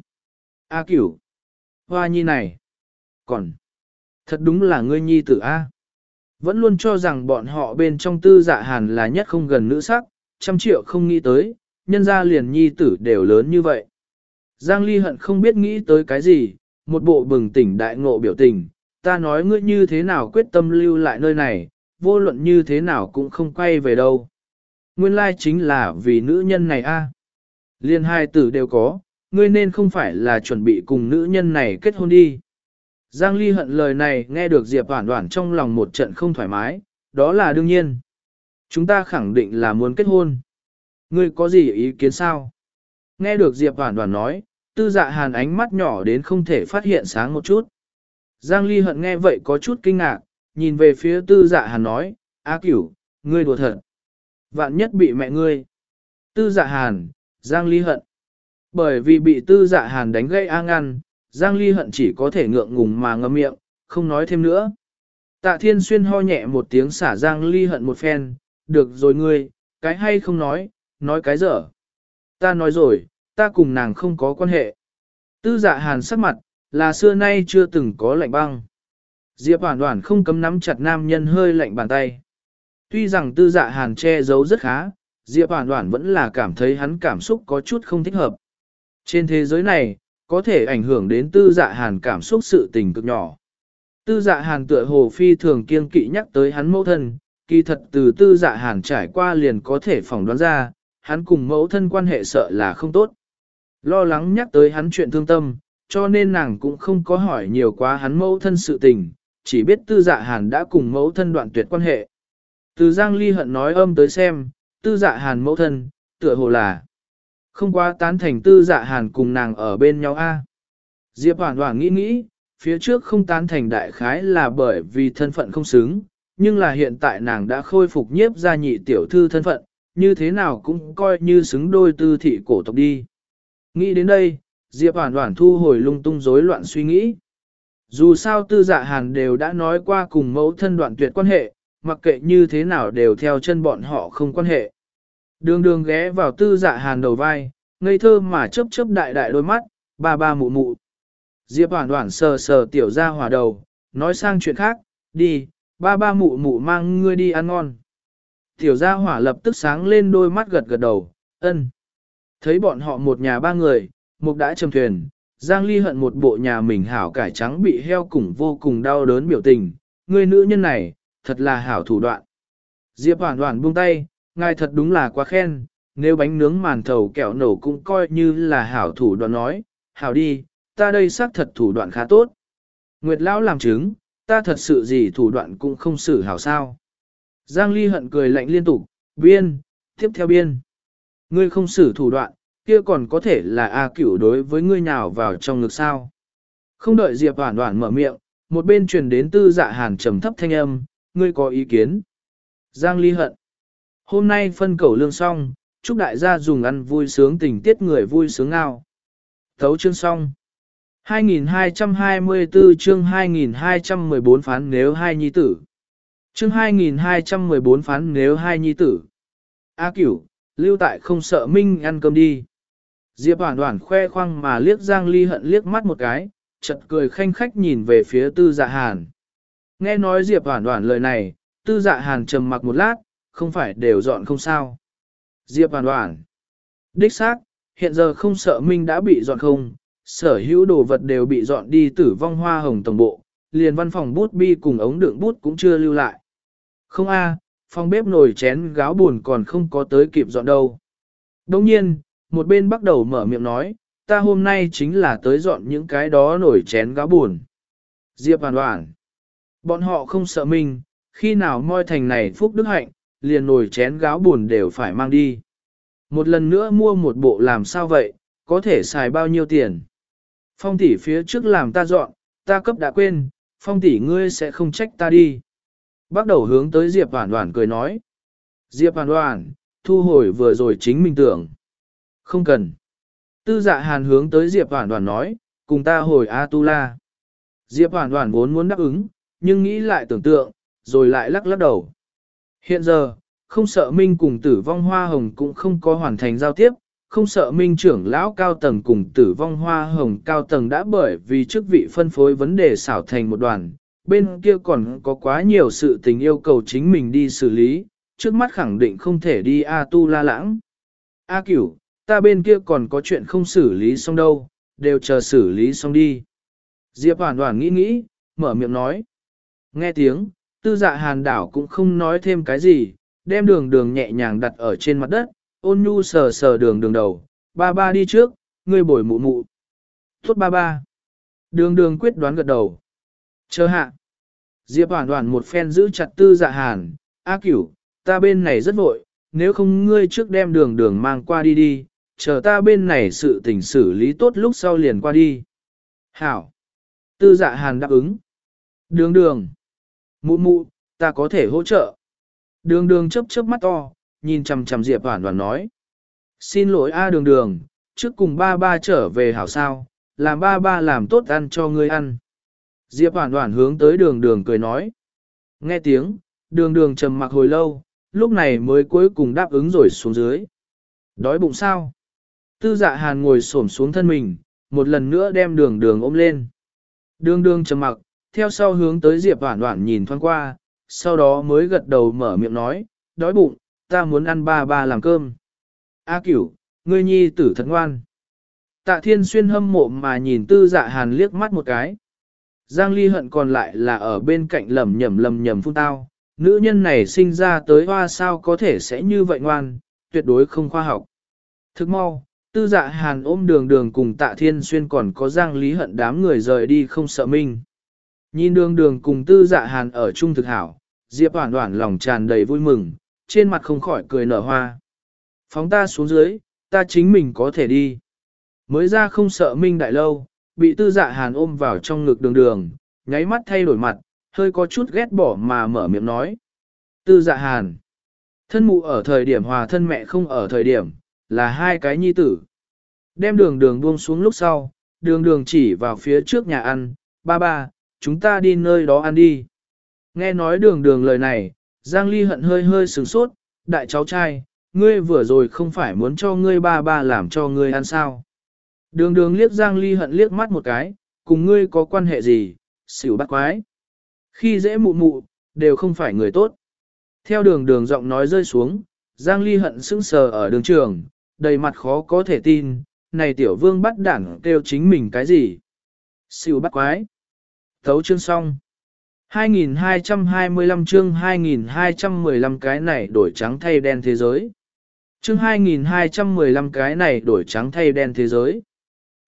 A Cửu, hoa nhi này, còn, thật đúng là ngươi nhi tử A. Vẫn luôn cho rằng bọn họ bên trong tư dạ hàn là nhất không gần nữ sắc, trăm triệu không nghĩ tới, nhân ra liền nhi tử đều lớn như vậy. Giang Ly Hận không biết nghĩ tới cái gì, một bộ bừng tỉnh đại ngộ biểu tình, ta nói ngươi như thế nào quyết tâm lưu lại nơi này, vô luận như thế nào cũng không quay về đâu. Nguyên lai chính là vì nữ nhân này a. Liên hai tử đều có, ngươi nên không phải là chuẩn bị cùng nữ nhân này kết hôn đi. Giang Ly Hận lời này nghe được Diệp Hoản Hoản trong lòng một trận không thoải mái, đó là đương nhiên. Chúng ta khẳng định là muốn kết hôn. Ngươi có gì ý kiến sao? Nghe được Diệp Hoản Hoản nói, tư dạ hàn ánh mắt nhỏ đến không thể phát hiện sáng một chút. Giang Ly Hận nghe vậy có chút kinh ngạc, nhìn về phía tư dạ hàn nói, A Cửu, ngươi đùa thật. Vạn nhất bị mẹ ngươi. Tư dạ hàn, Giang Ly Hận. Bởi vì bị tư dạ hàn đánh gây A ngăn, Giang Ly Hận chỉ có thể ngượng ngùng mà ngậm miệng, không nói thêm nữa. Tạ Thiên Xuyên ho nhẹ một tiếng xả Giang Ly Hận một phen, được rồi ngươi, cái hay không nói, nói cái dở. Ta nói rồi, ta cùng nàng không có quan hệ. Tư dạ hàn sắc mặt, là xưa nay chưa từng có lạnh băng. Diệp Hoản Hoản không cấm nắm chặt nam nhân hơi lạnh bàn tay. Tuy rằng tư dạ hàn che giấu rất khá, Diệp Hoản Hoản vẫn là cảm thấy hắn cảm xúc có chút không thích hợp. Trên thế giới này, có thể ảnh hưởng đến tư dạ hàn cảm xúc sự tình cực nhỏ. Tư dạ hàn tựa hồ phi thường kiêng kỵ nhắc tới hắn mẫu thân, kỳ thật từ tư dạ hàn trải qua liền có thể phỏng đoán ra, hắn cùng mẫu thân quan hệ sợ là không tốt. Lo lắng nhắc tới hắn chuyện thương tâm, cho nên nàng cũng không có hỏi nhiều quá hắn mẫu thân sự tình, chỉ biết tư dạ hàn đã cùng mẫu thân đoạn tuyệt quan hệ. Từ Giang Ly Hận nói âm tới xem, tư dạ hàn mẫu thân, tựa hồ là không quá tán thành tư dạ hàn cùng nàng ở bên nhau a. Diệp Hoản Hoản nghĩ nghĩ, phía trước không tán thành đại khái là bởi vì thân phận không xứng, nhưng là hiện tại nàng đã khôi phục nhiếp gia nhị tiểu thư thân phận, như thế nào cũng coi như xứng đôi tư thị cổ tộc đi. Nghĩ đến đây, Diệp Hoản Hoản thu hồi lung tung rối loạn suy nghĩ. Dù sao tư dạ hàn đều đã nói qua cùng mẫu thân đoạn tuyệt quan hệ, mặc kệ như thế nào đều theo chân bọn họ không quan hệ. Đường đường ghé vào tư dạ hàn đầu vai, ngây thơ mà chớp chớp đại đại đôi mắt, ba ba mụ mụ. Diệp Hoản Hoản sờ sờ tiểu ra hỏa đầu, nói sang chuyện khác, đi, ba ba mụ mụ mang ngươi đi ăn ngon. Tiểu gia hỏa lập tức sáng lên đôi mắt gật gật đầu, ân. Thấy bọn họ một nhà ba người, mục đã châm thuyền, Giang Ly Hận một bộ nhà mình hảo cải trắng bị heo củng vô cùng đau đớn biểu tình, người nữ nhân này, thật là hảo thủ đoạn. Diệp Hoản Hoản buông tay, ngài thật đúng là quá khen, nếu bánh nướng màn thầu kẹo nổ cũng coi như là hảo thủ đoạn nói, hảo đi, ta đây xác thật thủ đoạn khá tốt. Nguyệt Lão làm chứng, ta thật sự gì thủ đoạn cũng không xử hảo sao. Giang Ly hận cười lạnh liên tục, biên, tiếp theo biên. Ngươi không xử thủ đoạn, kia còn có thể là A Cửu đối với ngươi nhào vào trong ngực sao. Không đợi Diệp Hoản Hoản mở miệng, một bên truyền đến Tư Dạ Hàn trầm thấp thanh âm, ngươi có ý kiến. Giang Ly hận. Hôm nay phân cẩu lương xong, chúc đại gia dùng ăn vui sướng tình tiết người vui sướng ngao. Thấu chương xong. hai nghìn hai trăm hai mươi tư chương hai nghìn hai trăm mười bốn phán nếu hai nhi tử. Chương hai nghìn hai trăm mười bốn phán nếu hai nhi tử. A Cửu, lưu tại không sợ Minh ăn cơm đi. Diệp Hoản Hoản khoe khoang mà liếc Giang Ly hận liếc mắt một cái, chợt cười khanh khách nhìn về phía Tư Dạ Hàn. Nghe nói Diệp Hoản Hoản lời này, Tư Dạ Hàn trầm mặc một lát, không phải đều dọn không sao. Diệp Hoản Hoản. Đích xác, hiện giờ không sợ Minh đã bị dọn không, sở hữu đồ vật đều bị dọn đi Tử Vong Hoa Hồng tổng bộ, liền văn phòng bút bi cùng ống đựng bút cũng chưa lưu lại. Không a, phòng bếp nồi chén gáo buồn còn không có tới kịp dọn đâu. Đồng nhiên, một bên bắt đầu mở miệng nói, ta hôm nay chính là tới dọn những cái đó nồi chén gáo buồn. Diệp Hoản Hoản. Bọn họ không sợ Minh, khi nào moi thành này phúc đức hạnh, liền nồi chén gáo buồn đều phải mang đi. Một lần nữa mua một bộ làm sao vậy, có thể xài bao nhiêu tiền. Phong tỷ phía trước làm ta dọn, ta cấp đã quên, Phong tỷ ngươi sẽ không trách ta đi. Bắt đầu hướng tới Diệp Hoản Hoản cười nói. Diệp Hoản Hoản, thu hồi vừa rồi chính mình tưởng. Không cần. Tư Dạ Hàn hướng tới Diệp Hoản Hoản nói, cùng ta hồi A-tu-la. Diệp Hoản Hoản vốn muốn đáp ứng, nhưng nghĩ lại tưởng tượng, rồi lại lắc lắc đầu. Hiện giờ, không sợ Minh cùng Tử Vong Hoa Hồng cũng không có hoàn thành giao tiếp, không sợ Minh trưởng lão cao tầng cùng Tử Vong Hoa Hồng cao tầng đã bởi vì chức vị phân phối vấn đề xảo thành một đoàn, bên kia còn có quá nhiều sự tình yêu cầu chính mình đi xử lý, trước mắt khẳng định không thể đi A Tu La Lãng. A Cửu, ta bên kia còn có chuyện không xử lý xong đâu, đều chờ xử lý xong đi. Diệp Hoản Hoản nghĩ nghĩ, mở miệng nói. Nghe tiếng, Tư Dạ Hàn đảo cũng không nói thêm cái gì, đem đường đường nhẹ nhàng đặt ở trên mặt đất, ôn nhu sờ sờ đường đường đầu, ba ba đi trước, ngươi bồi mụ mụ. Tốt ba ba. Đường đường quyết đoán gật đầu. Chờ hạ. Diệp Hoản Hoản một phen giữ chặt Tư Dạ Hàn, A Cửu, ta bên này rất vội, nếu không ngươi trước đem đường đường mang qua đi đi, chờ ta bên này sự tình xử lý tốt lúc sau liền qua đi. Hảo. Tư Dạ Hàn đáp ứng. Đường đường. Mụ mụ, ta có thể hỗ trợ. Đường đường chớp chớp mắt to, nhìn chằm chằm Diệp Hoản Hoản nói. Xin lỗi a đường đường, trước cùng ba ba trở về hảo sao, làm ba ba làm tốt ăn cho ngươi ăn. Diệp Hoản Hoản hướng tới đường đường cười nói. Nghe tiếng, đường đường trầm mặc hồi lâu, lúc này mới cuối cùng đáp ứng rồi xuống dưới. Đói bụng sao? Tư Dạ Hàn ngồi xổm xuống thân mình, một lần nữa đem đường đường ôm lên. Đường đường trầm mặc, theo sau hướng tới Diệp Hoản Hoản nhìn thoáng qua, sau đó mới gật đầu mở miệng nói, đói bụng, ta muốn ăn ba ba làm cơm. A Cửu, ngươi nhi tử thật ngoan. Tạ Thiên Xuyên hâm mộ mà nhìn Tư Dạ Hàn liếc mắt một cái. Giang Ly hận còn lại là ở bên cạnh lầm nhầm lầm nhầm phun tao, nữ nhân này sinh ra tới hoa sao có thể sẽ như vậy ngoan, tuyệt đối không khoa học. Thức mau, Tư Dạ Hàn ôm đường đường cùng Tạ Thiên Xuyên còn có Giang Ly hận đám người rời đi không sợ Minh. Nhìn đường đường cùng Tư Dạ Hàn ở chung thực hảo, Diệp Hoản Hoản lòng tràn đầy vui mừng, trên mặt không khỏi cười nở hoa. Phóng ta xuống dưới, ta chính mình có thể đi. Mới ra không sợ Minh đại lâu, bị Tư Dạ Hàn ôm vào trong ngực đường đường, nháy mắt thay đổi mặt, hơi có chút ghét bỏ mà mở miệng nói. Tư Dạ Hàn, thân mụ ở thời điểm hòa thân mẹ không ở thời điểm, là hai cái nhi tử. Đem đường đường buông xuống lúc sau, đường đường chỉ vào phía trước nhà ăn, ba ba, chúng ta đi nơi đó ăn đi. Nghe nói đường đường lời này, Giang Ly hận hơi hơi sửng sốt, đại cháu trai, ngươi vừa rồi không phải muốn cho ngươi ba ba làm cho ngươi ăn sao. Đường đường liếc Giang Ly hận liếc mắt một cái, cùng ngươi có quan hệ gì, xỉu bắt quái. Khi dễ mụ mụ, đều không phải người tốt. Theo đường đường giọng nói rơi xuống, Giang Ly hận sững sờ ở đường trường, đầy mặt khó có thể tin, này tiểu vương bắt đảng kêu chính mình cái gì. Xỉu bắt quái. Thấu chương xong. hai nghìn hai trăm hai mươi lăm chương hai nghìn hai trăm mười lăm cái này đổi trắng thay đen thế giới. Chương hai nghìn hai trăm mười lăm cái này đổi trắng thay đen thế giới.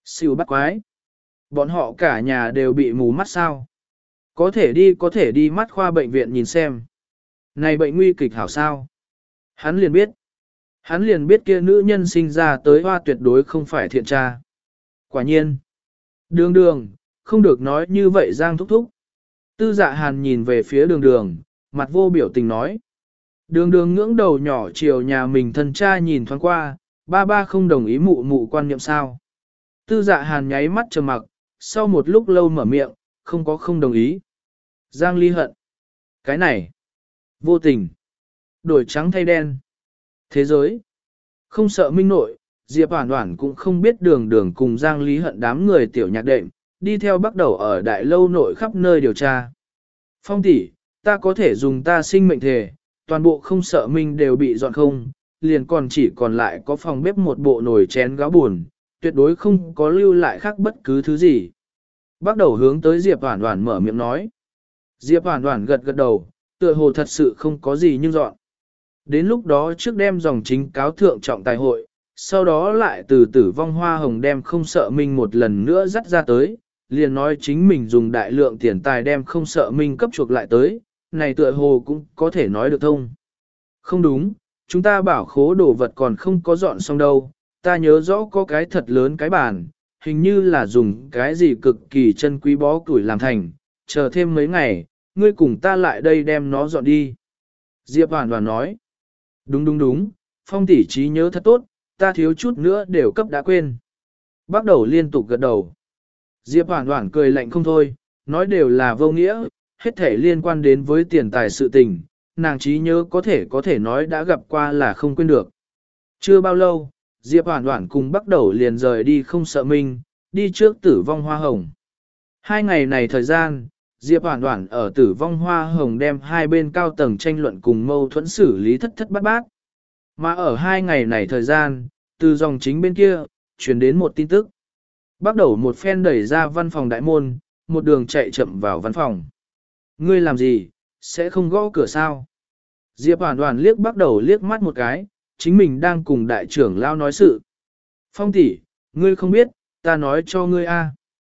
Siêu bắt quái. Bọn họ cả nhà đều bị mù mắt sao. Có thể đi có thể đi mắt khoa bệnh viện nhìn xem. Này bệnh nguy kịch hảo sao. Hắn liền biết. Hắn liền biết kia nữ nhân sinh ra tới hoa tuyệt đối không phải thiện tra. Quả nhiên. Đường đường, không được nói như vậy Giang thúc thúc. Tư dạ hàn nhìn về phía đường đường, mặt vô biểu tình nói. Đường đường ngưỡng đầu nhỏ chiều nhà mình thân cha nhìn thoáng qua, ba ba không đồng ý mụ mụ quan niệm sao. Tư dạ hàn nháy mắt trầm mặc, sau một lúc lâu mở miệng, không có không đồng ý. Giang ly hận. Cái này. Vô tình. Đổi trắng thay đen. Thế giới. Không sợ minh nội, Diệp Hoản Hoản cũng không biết đường đường cùng Giang Lý hận đám người tiểu nhạc đệm, đi theo bắt đầu ở đại lâu nội khắp nơi điều tra. Phong tỷ, ta có thể dùng ta sinh mệnh thể, toàn bộ không sợ minh đều bị dọn không, liền còn chỉ còn lại có phòng bếp một bộ nồi chén gáo buồn, tuyệt đối không có lưu lại khác bất cứ thứ gì. Bắt đầu hướng tới Diệp Hoản Hoản mở miệng nói. Diệp Hoản Hoản gật gật đầu, tựa hồ thật sự không có gì nhưng dọn. Đến lúc đó trước đem dòng chính cáo thượng trọng tài hội, sau đó lại từ tử vong hoa hồng đem không sợ minh một lần nữa dắt ra tới, liền nói chính mình dùng đại lượng tiền tài đem không sợ minh cấp chuộc lại tới, này tựa hồ cũng có thể nói được thông. Không đúng, chúng ta bảo khố đồ vật còn không có dọn xong đâu, ta nhớ rõ có cái thật lớn cái bàn, hình như là dùng cái gì cực kỳ chân quý bó củi làm thành, chờ thêm mấy ngày, ngươi cùng ta lại đây đem nó dọn đi. Diệp Hoàn Hoàn nói, đúng đúng đúng, Phong tỷ trí nhớ thật tốt, ta thiếu chút nữa đều cấp đã quên. Bắt đầu liên tục gật đầu. Diệp Hoàn Hoàn cười lạnh không thôi, nói đều là vô nghĩa, hết thể liên quan đến với tiền tài sự tình, nàng trí nhớ có thể có thể nói đã gặp qua là không quên được. Chưa bao lâu, Diệp Hoàn Hoàn cùng bắt đầu liền rời đi không sợ minh, đi trước tử vong hoa hồng. Hai ngày này thời gian, Diệp Hoàn Hoàn ở tử vong hoa hồng đem hai bên cao tầng tranh luận cùng mâu thuẫn xử lý thất thất bát bát. Mà ở hai ngày này thời gian, từ dòng chính bên kia, truyền đến một tin tức. Bắt đầu một phen đẩy ra văn phòng đại môn, một đường chạy chậm vào văn phòng. Ngươi làm gì, sẽ không gõ cửa sao? Diệp Hoàn Hoàn liếc bắt đầu liếc mắt một cái, chính mình đang cùng đại trưởng lao nói sự. Phong tỷ, ngươi không biết, ta nói cho ngươi a.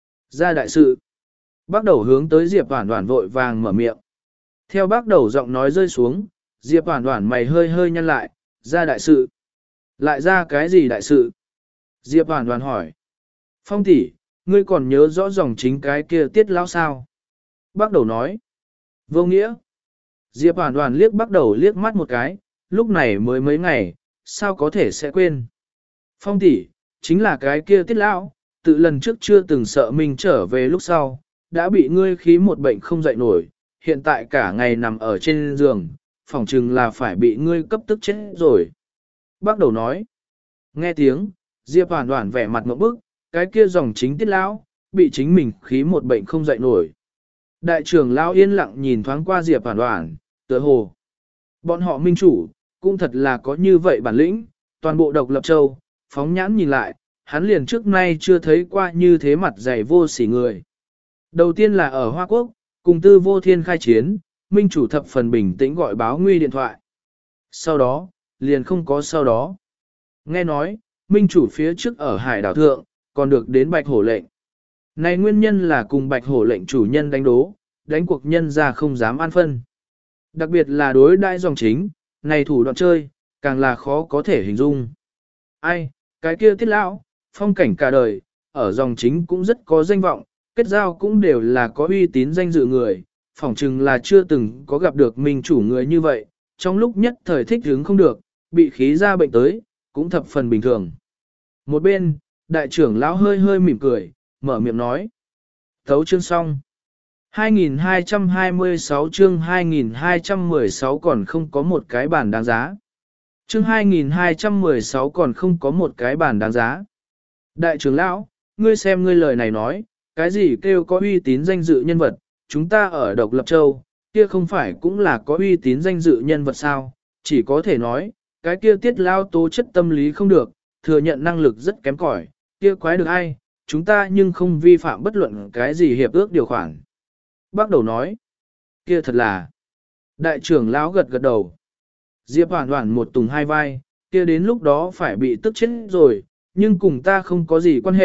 Ra đại sự. Bắt đầu hướng tới Diệp Hoàn Hoàn vội vàng mở miệng. Theo bắt đầu giọng nói rơi xuống, Diệp Hoàn Hoàn mày hơi hơi nhăn lại, ra đại sự. Lại ra cái gì đại sự? Diệp Hoàn Hoàn hỏi. Phong tỷ, ngươi còn nhớ rõ dòng chính cái kia tiết lão sao? Bắt đầu nói. Vô nghĩa. Diệp Hoàn Hoàn liếc bắt đầu liếc mắt một cái, lúc này mới mấy ngày, sao có thể sẽ quên? Phong tỷ, chính là cái kia tiết lão, tự lần trước chưa từng sợ mình trở về lúc sau, đã bị ngươi khí một bệnh không dậy nổi, hiện tại cả ngày nằm ở trên giường, phỏng chừng là phải bị ngươi cấp tức chết rồi. Bắt đầu nói. Nghe tiếng, Diệp Hoàn Hoàn vẻ mặt ngộp bức, cái kia dòng chính tiết lão, bị chính mình khí một bệnh không dậy nổi. Đại trưởng lão yên lặng nhìn thoáng qua Diệp Hoàn Hoàn, tựa hồ. Bọn họ minh chủ, cũng thật là có như vậy bản lĩnh, toàn bộ độc lập châu, phóng nhãn nhìn lại, hắn liền trước nay chưa thấy qua như thế mặt dày vô sỉ người. Đầu tiên là ở Hoa Quốc, cùng tư vô thiên khai chiến, minh chủ thập phần bình tĩnh gọi báo nguy điện thoại. Sau đó, liền không có sau đó. Nghe nói, minh chủ phía trước ở hải đảo thượng, còn được đến bạch hổ lệnh. Này nguyên nhân là cùng bạch hổ lệnh chủ nhân đánh đố, đánh cuộc nhân ra không dám an phân. Đặc biệt là đối đại dòng chính, này thủ đoạn chơi, càng là khó có thể hình dung. Ai, cái kia tiết lão, phong cảnh cả đời, ở dòng chính cũng rất có danh vọng, kết giao cũng đều là có uy tín danh dự người, phỏng chừng là chưa từng có gặp được minh chủ người như vậy, trong lúc nhất thời thích hứng không được, bị khí ra bệnh tới, cũng thập phần bình thường. Một bên, đại trưởng lão hơi hơi mỉm cười, mở miệng nói. Thấu chương xong. hai nghìn hai trăm hai mươi sáu chương hai nghìn hai trăm mười sáu còn không có một cái bản đáng giá. Chương hai nghìn hai trăm mười sáu còn không có một cái bản đáng giá. Đại trưởng lão, ngươi xem ngươi lời này nói, cái gì kêu có uy tín danh dự nhân vật, chúng ta ở độc lập châu, kia không phải cũng là có uy tín danh dự nhân vật sao, chỉ có thể nói, cái kia tiết lao tố chất tâm lý không được, thừa nhận năng lực rất kém cỏi, kia quái được ai, chúng ta nhưng không vi phạm bất luận cái gì hiệp ước điều khoản. Bác đầu nói, kia thật là, đại trưởng lão gật gật đầu. Diệp Hoàn Hoàn một tùng hai vai, kia đến lúc đó phải bị tức chết rồi, nhưng cùng ta không có gì quan hệ,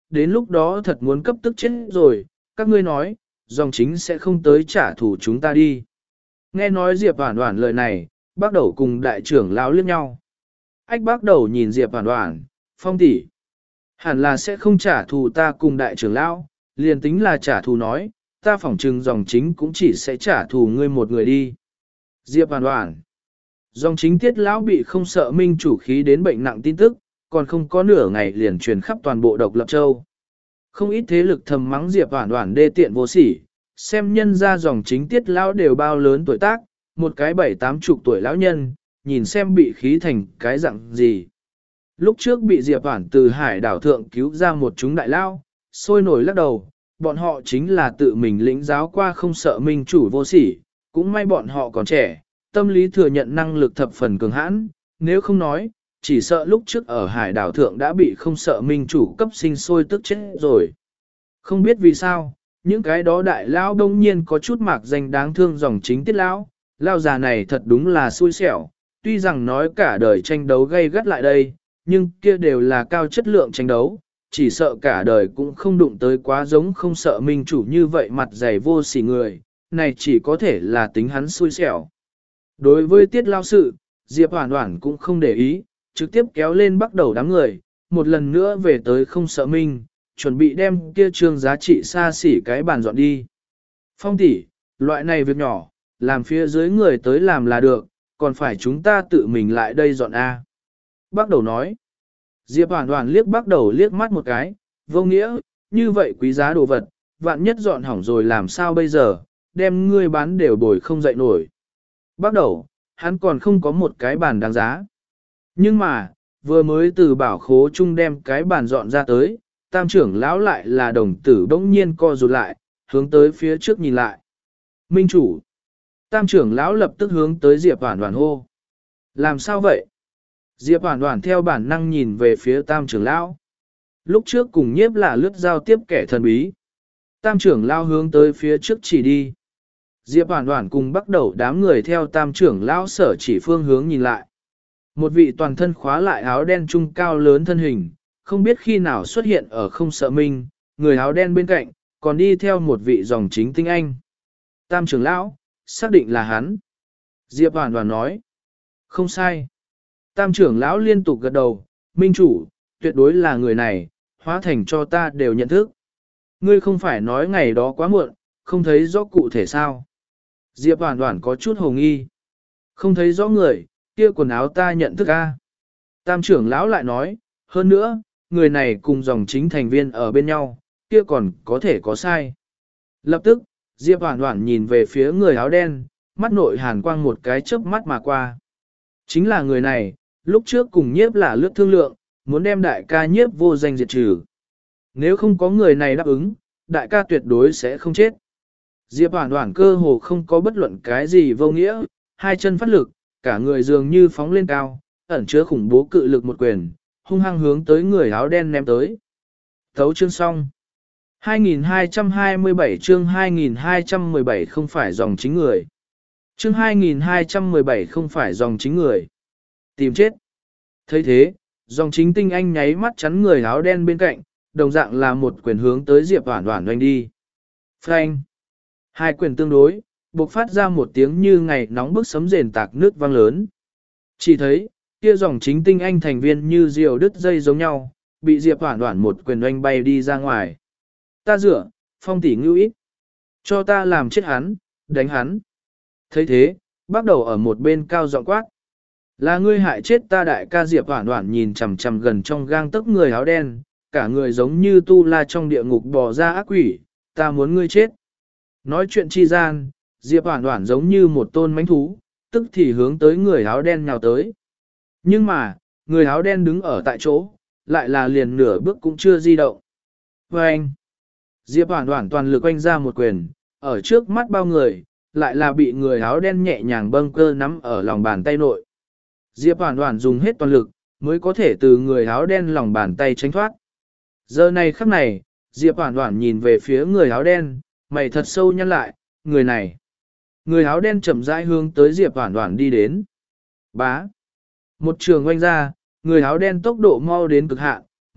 đến lúc đó thật muốn cấp tức chết rồi, các ngươi nói, dòng chính sẽ không tới trả thù chúng ta đi. Nghe nói Diệp Hoản Hoản lời này, bác đầu cùng đại trưởng lão liếc nhau. Ách bác đầu nhìn Diệp Hoản Hoản, Phong tỷ, hẳn là sẽ không trả thù ta cùng đại trưởng lão, liền tính là trả thù nói, ta phỏng chừng dòng chính cũng chỉ sẽ trả thù ngươi một người đi. Diệp Hoản Hoản, dòng chính Tiết lão bị không sợ minh chủ khí đến bệnh nặng tin tức, còn không có nửa ngày liền truyền khắp toàn bộ Độc Lập Châu. Không ít thế lực thầm mắng Diệp Hoản Hoản đê tiện vô sỉ, xem nhân ra dòng chính Tiết lão đều bao lớn tuổi tác, một cái bảy tám chục tuổi lão nhân, nhìn xem bị khí thành cái dạng gì. Lúc trước bị Diệp Hoản từ hải đảo thượng cứu ra một chúng đại lao, sôi nổi lắc đầu, bọn họ chính là tự mình lĩnh giáo qua không sợ minh chủ vô sỉ, cũng may bọn họ còn trẻ, tâm lý thừa nhận năng lực thập phần cường hãn, nếu không nói, chỉ sợ lúc trước ở hải đảo thượng đã bị không sợ minh chủ cấp sinh sôi tức chết rồi. Không biết vì sao, những cái đó đại lao đông nhiên có chút mạc danh đáng thương dòng chính Tiết lão, lao già này thật đúng là xui xẻo, tuy rằng nói cả đời tranh đấu gay gắt lại đây, nhưng kia đều là cao chất lượng tranh đấu, chỉ sợ cả đời cũng không đụng tới quá giống không sợ minh chủ như vậy mặt dày vô sỉ người, này chỉ có thể là tính hắn xui xẻo. Đối với Tiết lao sự, Diệp Hoản Hoản cũng không để ý, trực tiếp kéo lên bắt đầu đám người, một lần nữa về tới không sợ minh, chuẩn bị đem kia trương giá trị xa xỉ cái bàn dọn đi. Phong tỷ, loại này việc nhỏ, làm phía dưới người tới làm là được, còn phải chúng ta tự mình lại đây dọn A. Bác đầu nói. Diệp Hoản Hoản liếc bác đầu liếc mắt một cái, vô nghĩa, như vậy quý giá đồ vật, vạn nhất dọn hỏng rồi làm sao bây giờ, đem ngươi bán đều bồi không dậy nổi. Bác đầu, hắn còn không có một cái bàn đáng giá. Nhưng mà, vừa mới từ bảo khố chung đem cái bàn dọn ra tới, tam trưởng lão lại là đồng tử bỗng nhiên co rụt lại, hướng tới phía trước nhìn lại. Minh chủ. Tam trưởng lão lập tức hướng tới Diệp Hoản Hoản hô. Làm sao vậy? Diệp Hoản Hoản theo bản năng nhìn về phía tam trưởng lão. Lúc trước cùng nhiếp là lướt giao tiếp kẻ thần bí. Tam trưởng lão hướng tới phía trước chỉ đi. Diệp Hoản Hoản cùng bắt đầu đám người theo tam trưởng lão sở chỉ phương hướng nhìn lại. Một vị toàn thân khóa lại áo đen trung cao lớn thân hình, không biết khi nào xuất hiện ở không sợ minh, người áo đen bên cạnh, còn đi theo một vị dòng chính tinh anh. Tam trưởng lão, xác định là hắn. Diệp Hoản Hoản nói. Không sai. Tam trưởng lão liên tục gật đầu, minh chủ, tuyệt đối là người này, hóa thành cho ta đều nhận thức. Ngươi không phải nói ngày đó quá muộn, không thấy rõ cụ thể sao. Diệp Hoản Hoản có chút hồ nghi. Không thấy rõ người, kia quần áo ta nhận thức a. Tam trưởng lão lại nói, hơn nữa, người này cùng dòng chính thành viên ở bên nhau, kia còn có thể có sai. Lập tức, Diệp Hoản Hoản nhìn về phía người áo đen, mắt nội hàn quang một cái chớp mắt mà qua. Chính là người này, lúc trước cùng nhiếp là lướt thương lượng, muốn đem đại ca nhiếp vô danh diệt trừ. Nếu không có người này đáp ứng, đại ca tuyệt đối sẽ không chết. Diệp Hoản Hoản cơ hồ không có bất luận cái gì vô nghĩa, hai chân phát lực, cả người dường như phóng lên cao, ẩn chứa khủng bố cự lực một quyền, hung hăng hướng tới người áo đen ném tới. Thấu chương xong. hai nghìn hai trăm hai mươi bảy chương hai nghìn hai trăm mười bảy không phải dòng chính người. Chương hai nghìn hai trăm mười bảy không phải dòng chính người. Tìm chết. thấy thế, dòng chính tinh anh nháy mắt chắn người áo đen bên cạnh, đồng dạng là một quyền hướng tới Diệp Hoản Hoản doanh đi. Phanh. Hai quyền tương đối, bộc phát ra một tiếng như ngày nóng bức sấm rền tạc nước vang lớn. Chỉ thấy, kia dòng chính tinh anh thành viên như diều đứt dây giống nhau, bị Diệp Hoản Hoản một quyền oanh bay đi ra ngoài. Ta dựa, Phong tỷ ngưu ít. Cho ta làm chết hắn, đánh hắn. thấy thế, bắt đầu ở một bên cao giọng quát. Là ngươi hại chết ta đại ca. Diệp Hoản Hoản nhìn chằm chằm gần trong gang tấc người áo đen, cả người giống như tu la trong địa ngục bò ra ác quỷ, ta muốn ngươi chết. Nói chuyện chi gian, Diệp Hoản Hoản giống như một tôn mãnh thú, tức thì hướng tới người áo đen nhào tới. Nhưng mà, người áo đen đứng ở tại chỗ, lại là liền nửa bước cũng chưa di động. Và anh, Diệp Hoản Hoản toàn lực oanh ra một quyền, ở trước mắt bao người, lại là bị người áo đen nhẹ nhàng bâng cơ nắm ở lòng bàn tay nội. Diệp Hoản Hoản dùng hết toàn lực, mới có thể từ người áo đen lòng bàn tay tránh thoát. Giờ này khắc này, Diệp Hoản Hoản nhìn về phía người áo đen, mày thật sâu nhăn lại, người này. Người áo đen chậm rãi hướng tới Diệp Hoản Hoản đi đến. Bá. Một trường oanh ra, người áo đen tốc độ mau đến cực hạn,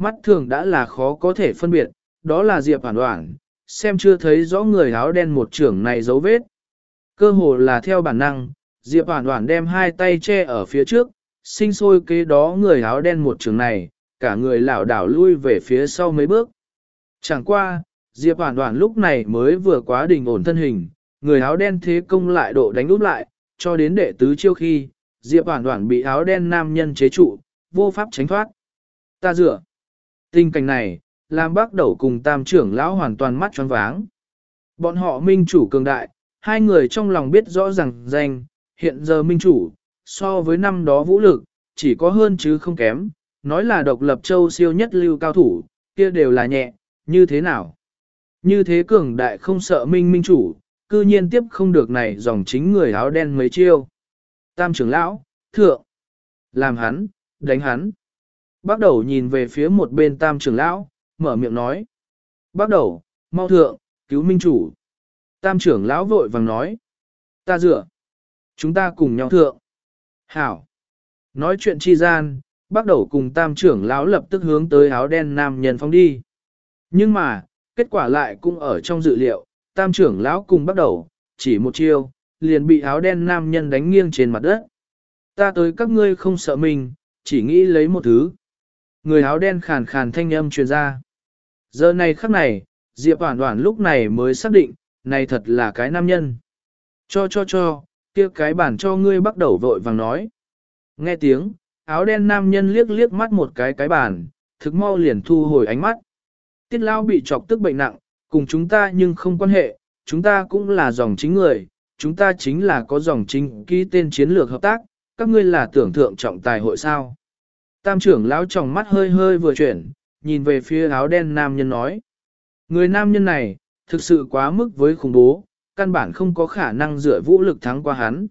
mắt thường đã là khó có thể phân biệt, đó là Diệp Hoản Hoản, xem chưa thấy rõ người áo đen một trưởng này dấu vết. Cơ hồ là theo bản năng, Diệp Hoản Hoản đem hai tay che ở phía trước, sinh sôi kế đó người áo đen một trưởng này, cả người lảo đảo lui về phía sau mấy bước. Chẳng qua, Diệp Hoản Hoản lúc này mới vừa quá đỉnh ổn thân hình, người áo đen thế công lại độ đánh úp lại, cho đến đệ tứ chiêu khi, Diệp Hoản Hoản bị áo đen nam nhân chế trụ, vô pháp tránh thoát. Ta dựa. Tình cảnh này, làm Bác Đầu cùng Tam trưởng lão hoàn toàn mắt choáng váng. Bọn họ minh chủ cường đại, hai người trong lòng biết rõ ràng danh, hiện giờ minh chủ, so với năm đó vũ lực, chỉ có hơn chứ không kém, nói là độc lập châu siêu nhất lưu cao thủ, kia đều là nhẹ, như thế nào? Như thế cường đại không sợ minh minh chủ, cư nhiên tiếp không được này dòng chính người áo đen mấy chiêu. Tam trưởng lão, thượng, làm hắn, đánh hắn. Bác Đầu nhìn về phía một bên Tam trưởng lão, mở miệng nói. Bác Đầu, mau thượng, cứu minh chủ. Tam trưởng lão vội vàng nói. Ta dựa. Chúng ta cùng nhau thượng. Hảo. Nói chuyện chi gian, Bác Đầu cùng Tam trưởng lão lập tức hướng tới áo đen nam nhân phóng đi. Nhưng mà, kết quả lại cũng ở trong dự liệu, Tam trưởng lão cùng Bác Đầu, chỉ một chiêu, liền bị áo đen nam nhân đánh nghiêng trên mặt đất. Ta tới các ngươi không sợ mình, chỉ nghĩ lấy một thứ. Người áo đen khàn khàn thanh âm truyền ra. Giờ này khắc này, Diệp Hoản Hoản lúc này mới xác định, này thật là cái nam nhân. Cho cho cho, kia cái bản cho ngươi Bắt Đầu vội vàng nói. Nghe tiếng, áo đen nam nhân liếc liếc mắt một cái cái bản, thực mau liền thu hồi ánh mắt. Tiết Lao bị chọc tức bệnh nặng, cùng chúng ta nhưng không quan hệ, chúng ta cũng là dòng chính người, chúng ta chính là có dòng chính ký tên chiến lược hợp tác, các ngươi là tưởng thượng trọng tài hội sao. Tam trưởng lão tròng mắt hơi hơi vừa chuyển, nhìn về phía áo đen nam nhân nói. Người nam nhân này, thực sự quá mức với khủng bố, căn bản không có khả năng dựa vũ lực thắng qua hắn.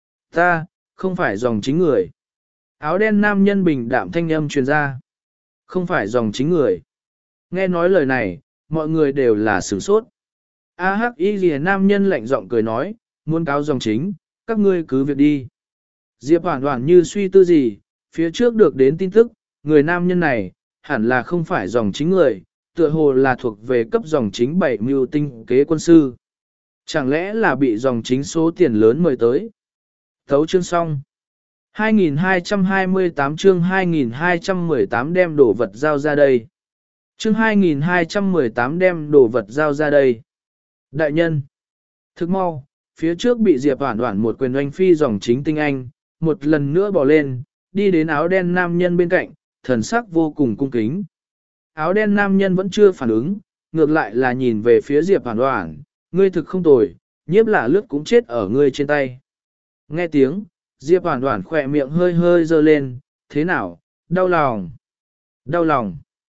Ta, không phải dòng chính người. Áo đen nam nhân bình đạm thanh âm truyền ra. Không phải dòng chính người. Nghe nói lời này, mọi người đều là sửng sốt. A hắc y lìa nam nhân lạnh giọng cười nói, muốn cáo dòng chính, các ngươi cứ việc đi. Diệp Hoản Hoản như suy tư gì, phía trước được đến tin tức, người nam nhân này, hẳn là không phải dòng chính người, tựa hồ là thuộc về cấp dòng chính bảy mưu tinh kế quân sư. Chẳng lẽ là bị dòng chính số tiền lớn mời tới? Thấu chương xong. hai nghìn hai trăm hai mươi tám chương hai nghìn hai trăm mười tám đem đồ vật giao ra đây. Chương hai nghìn hai trăm mười tám đem đồ vật giao ra đây. Đại nhân. Thức mau, phía trước bị Diệp Hoản Hoản một quyền oanh phi dòng chính tinh anh, một lần nữa bỏ lên, đi đến áo đen nam nhân bên cạnh, thần sắc vô cùng cung kính. Áo đen nam nhân vẫn chưa phản ứng, ngược lại là nhìn về phía Diệp Hoản Hoản, ngươi thực không tồi, nhiếp là lướt cũng chết ở ngươi trên tay. Nghe tiếng, Diệp Hoản Hoản khỏe miệng hơi hơi dơ lên, thế nào, đau lòng, đau lòng.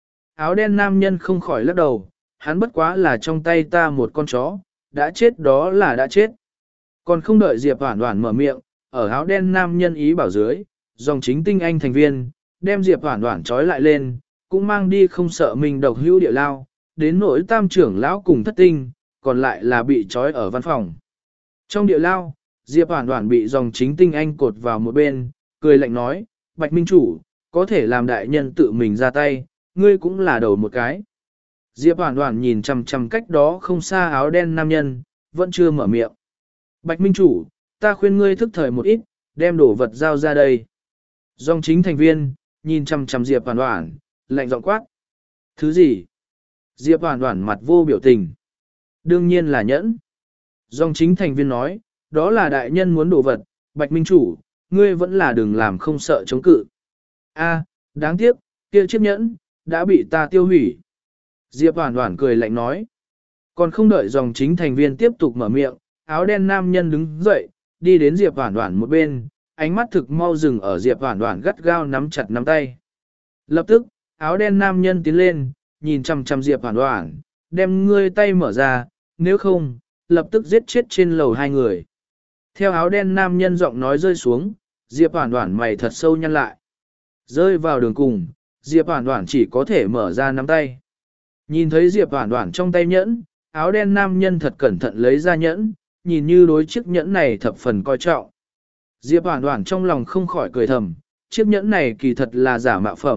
Áo đen nam nhân không khỏi lắc đầu, hắn bất quá là trong tay ta một con chó, đã chết đó là đã chết. Còn không đợi Diệp Hoản Hoản mở miệng, ở áo đen nam nhân ý bảo dưới, dòng chính tinh anh thành viên, đem Diệp Hoản Hoản trói lại lên, cũng mang đi không sợ mình độc hữu địa lao, đến nỗi tam trưởng lão cùng thất tinh, còn lại là bị trói ở văn phòng. Trong địa lao, Diệp Hoản Hoản bị dòng chính tinh anh cột vào một bên, cười lạnh nói, Bạch Minh Chủ, có thể làm đại nhân tự mình ra tay, ngươi cũng là đầu một cái. Diệp Hoản Hoản nhìn chằm chằm cách đó không xa áo đen nam nhân, vẫn chưa mở miệng. Bạch Minh Chủ, ta khuyên ngươi thức thời một ít, đem đồ vật giao ra đây. Dòng chính thành viên, nhìn chằm chằm Diệp Hoản Hoản, lạnh giọng quát. Thứ gì? Diệp Hoản Hoản mặt vô biểu tình. Đương nhiên là nhẫn. Dòng chính thành viên nói, đó là đại nhân muốn đồ vật, Bạch Minh Chủ, ngươi vẫn là đừng làm không sợ chống cự. A, đáng tiếc, kia chiếc nhẫn, đã bị ta tiêu hủy. Diệp Hoản Hoản cười lạnh nói. Còn không đợi dòng chính thành viên tiếp tục mở miệng, áo đen nam nhân đứng dậy, đi đến Diệp Hoản Hoản một bên, ánh mắt thực mau dừng ở Diệp Hoản Hoản gắt gao nắm chặt nắm tay. Lập tức, áo đen nam nhân tiến lên, nhìn chằm chằm Diệp Hoản Hoản, đem ngươi tay mở ra, nếu không, lập tức giết chết trên lầu hai người. Theo áo đen nam nhân giọng nói rơi xuống, Diệp Hoản Hoản mày thật sâu nhăn lại. Rơi vào đường cùng, Diệp Hoản Hoản chỉ có thể mở ra nắm tay. Nhìn thấy Diệp Hoản Hoản trong tay nhẫn, áo đen nam nhân thật cẩn thận lấy ra nhẫn, nhìn như đối chiếc nhẫn này thập phần coi trọng. Diệp Hoản Hoản trong lòng không khỏi cười thầm, chiếc nhẫn này kỳ thật là giả mạo phẩm,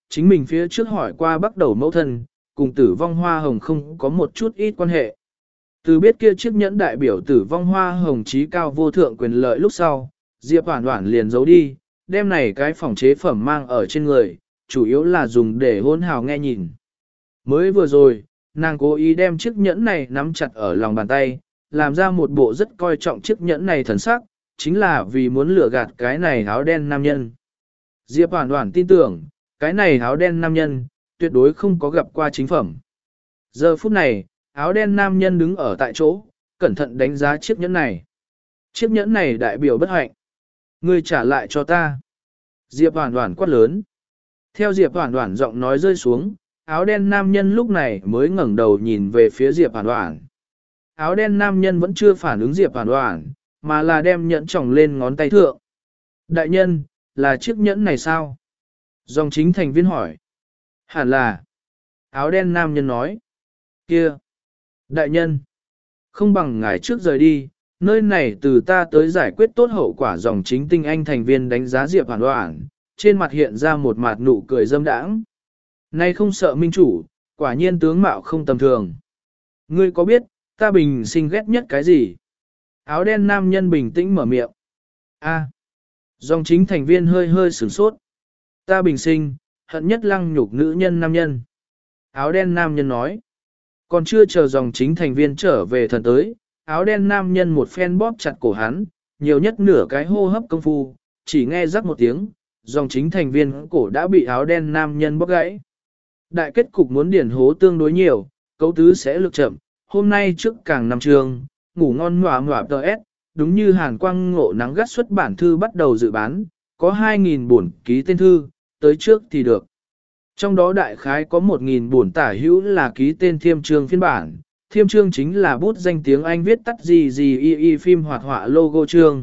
chính mình phía trước hỏi qua bắt đầu mẫu thân, cùng tử vong hoa hồng không có một chút ít quan hệ. Từ biết kia chiếc nhẫn đại biểu tử vong hoa hồng trí cao vô thượng quyền lợi lúc sau, Diệp Hoản Hoản liền giấu đi, đem này cái phòng chế phẩm mang ở trên người, chủ yếu là dùng để hôn hào nghe nhìn. Mới vừa rồi, nàng cố ý đem chiếc nhẫn này nắm chặt ở lòng bàn tay, làm ra một bộ rất coi trọng chiếc nhẫn này thần sắc, chính là vì muốn lừa gạt cái này áo đen nam nhân. Diệp Hoản Hoản tin tưởng, cái này áo đen nam nhân, tuyệt đối không có gặp qua chính phẩm. Giờ phút này, áo đen nam nhân đứng ở tại chỗ, cẩn thận đánh giá chiếc nhẫn này. Chiếc nhẫn này đại biểu bất hạnh. Ngươi trả lại cho ta. Diệp Hoản Hoản quát lớn. Theo Diệp Hoản Hoản giọng nói rơi xuống, áo đen nam nhân lúc này mới ngẩng đầu nhìn về phía Diệp Hoản Hoản. Áo đen nam nhân vẫn chưa phản ứng Diệp Hoản Hoản, mà là đem nhẫn tròng lên ngón tay thượng. Đại nhân, là chiếc nhẫn này sao? Dòng chính thành viên hỏi. Hẳn là. Áo đen nam nhân nói. Kia. Đại nhân. Không bằng ngài trước rời đi, nơi này từ ta tới giải quyết tốt hậu quả. Dòng chính tinh anh thành viên đánh giá Diệp Hoản Hoản, trên mặt hiện ra một mặt nụ cười dâm đãng. Nay không sợ minh chủ, quả nhiên tướng mạo không tầm thường. Ngươi có biết, ta bình sinh ghét nhất cái gì? Áo đen nam nhân bình tĩnh mở miệng. A. Dòng chính thành viên hơi hơi sửng sốt. Ta bình sinh, hận nhất lăng nhục nữ nhân nam nhân. Áo đen nam nhân nói. Còn chưa chờ dòng chính thành viên trở về thần tới, áo đen nam nhân một phen bóp chặt cổ hắn, nhiều nhất nửa cái hô hấp công phu, chỉ nghe rắc một tiếng, dòng chính thành viên cổ đã bị áo đen nam nhân bóp gãy. Đại kết cục muốn điển hố tương đối nhiều, cấu tứ sẽ lực chậm, hôm nay trước càng năm trường, ngủ ngon ngọa ngọa tờ S, đúng như Hàn Quang ngộ nắng gắt xuất bản thư bắt đầu dự bán, có hai nghìn buồn ký tên thư, tới trước thì được. Trong đó đại khái có một nghìn buồn tả hữu là ký tên thiêm trương phiên bản, thiêm trương chính là bút danh tiếng Anh viết tắt gì gì y y phim hoạt họa logo trương.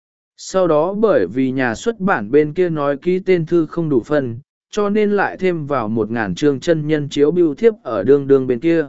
Sau đó bởi vì nhà xuất bản bên kia nói ký tên thư không đủ phần, cho nên lại thêm vào một ngàn trương chân nhân chiếu bưu thiếp ở đường đường bên kia.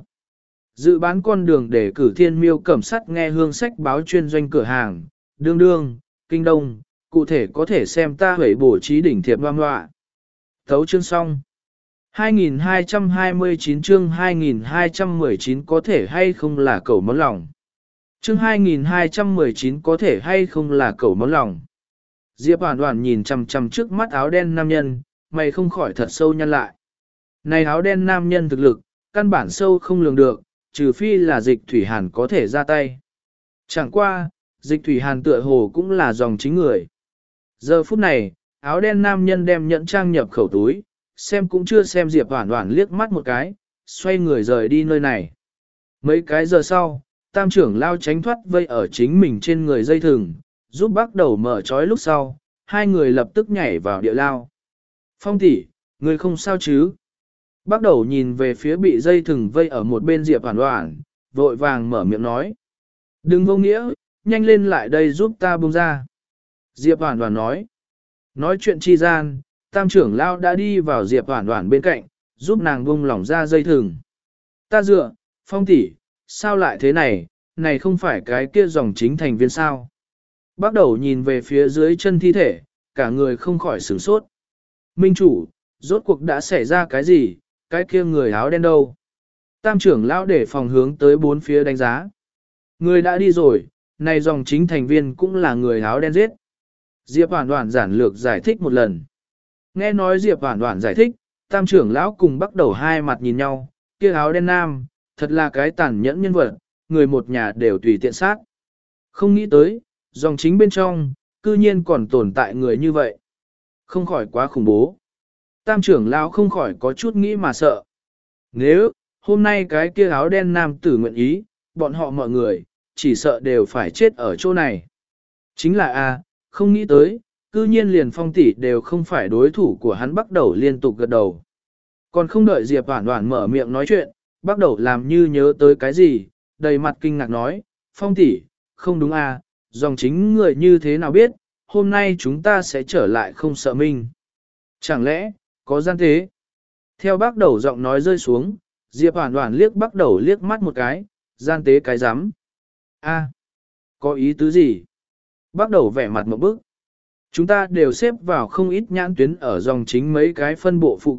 Dự bán con đường để cử thiên miêu cẩm sắt nghe hương sách báo chuyên doanh cửa hàng, đương đương, kinh đông, cụ thể có thể xem ta hủy bổ trí đỉnh thiệp loa ngoạ. Thấu chương xong. hai nghìn hai trăm hai mươi chín chương hai nghìn hai trăm mười chín có thể hay không là cầu món lòng. Chương hai nghìn hai trăm mười chín có thể hay không là cầu món lòng. Diệp Hoản Hoản nhìn chằm chằm trước mắt áo đen nam nhân, mày không khỏi thật sâu nhăn lại. Này áo đen nam nhân thực lực, căn bản sâu không lường được, trừ phi là dịch thủy hàn có thể ra tay. Chẳng qua, dịch thủy hàn tựa hồ cũng là dòng chính người. Giờ phút này, áo đen nam nhân đem nhẫn trang nhập khẩu túi, xem cũng chưa xem Diệp Hoản Hoản liếc mắt một cái, xoay người rời đi nơi này. Mấy cái giờ sau, tam trưởng lao tránh thoát vây ở chính mình trên người dây thừng, giúp bắt đầu mở trói lúc sau, hai người lập tức nhảy vào địa lao. Phong tỷ, người không sao chứ? Bắt đầu nhìn về phía bị dây thừng vây ở một bên Diệp Hoản Hoản, vội vàng mở miệng nói. Đừng vô nghĩa, nhanh lên lại đây giúp ta buông ra. Diệp Hoản Hoản nói. Nói chuyện chi gian, tam trưởng lao đã đi vào Diệp Hoản Hoản bên cạnh, giúp nàng buông lỏng ra dây thừng. Ta dựa, Phong tỷ, sao lại thế này, này không phải cái kia dòng chính thành viên sao? Bắt đầu nhìn về phía dưới chân thi thể, cả người không khỏi sửng sốt. Minh chủ, rốt cuộc đã xảy ra cái gì, cái kia người áo đen đâu? Tam trưởng lão để phòng hướng tới bốn phía đánh giá. Người đã đi rồi, này dòng chính thành viên cũng là người áo đen giết. Diệp Hoản Hoản giản lược giải thích một lần. Nghe nói Diệp Hoản Hoản giải thích, tam trưởng lão cùng bắt đầu hai mặt nhìn nhau, kia áo đen nam, thật là cái tàn nhẫn nhân vật, người một nhà đều tùy tiện sát. Không nghĩ tới, dòng chính bên trong, cư nhiên còn tồn tại người như vậy. Không khỏi quá khủng bố. Tam trưởng lão không khỏi có chút nghĩ mà sợ. Nếu, hôm nay cái kia áo đen nam tử nguyện ý, bọn họ mọi người, chỉ sợ đều phải chết ở chỗ này. Chính là a, không nghĩ tới, cư nhiên liền Phong tỷ đều không phải đối thủ của hắn, bắt đầu liên tục gật đầu. Còn không đợi Diệp Hoản Hoản mở miệng nói chuyện, bắt đầu làm như nhớ tới cái gì, đầy mặt kinh ngạc nói, Phong tỷ, không đúng a, dòng chính người như thế nào biết, hôm nay chúng ta sẽ trở lại không sợ minh. Chẳng lẽ, có gian tế? Theo bác đầu giọng nói rơi xuống, Diệp Hoản Hoản liếc bác đầu liếc mắt một cái, gian tế cái rắm. A, có ý tứ gì? Bác đầu vẻ mặt một bức. Chúng ta đều xếp vào không ít nhãn tuyến ở dòng chính mấy cái phân bộ phụ cận,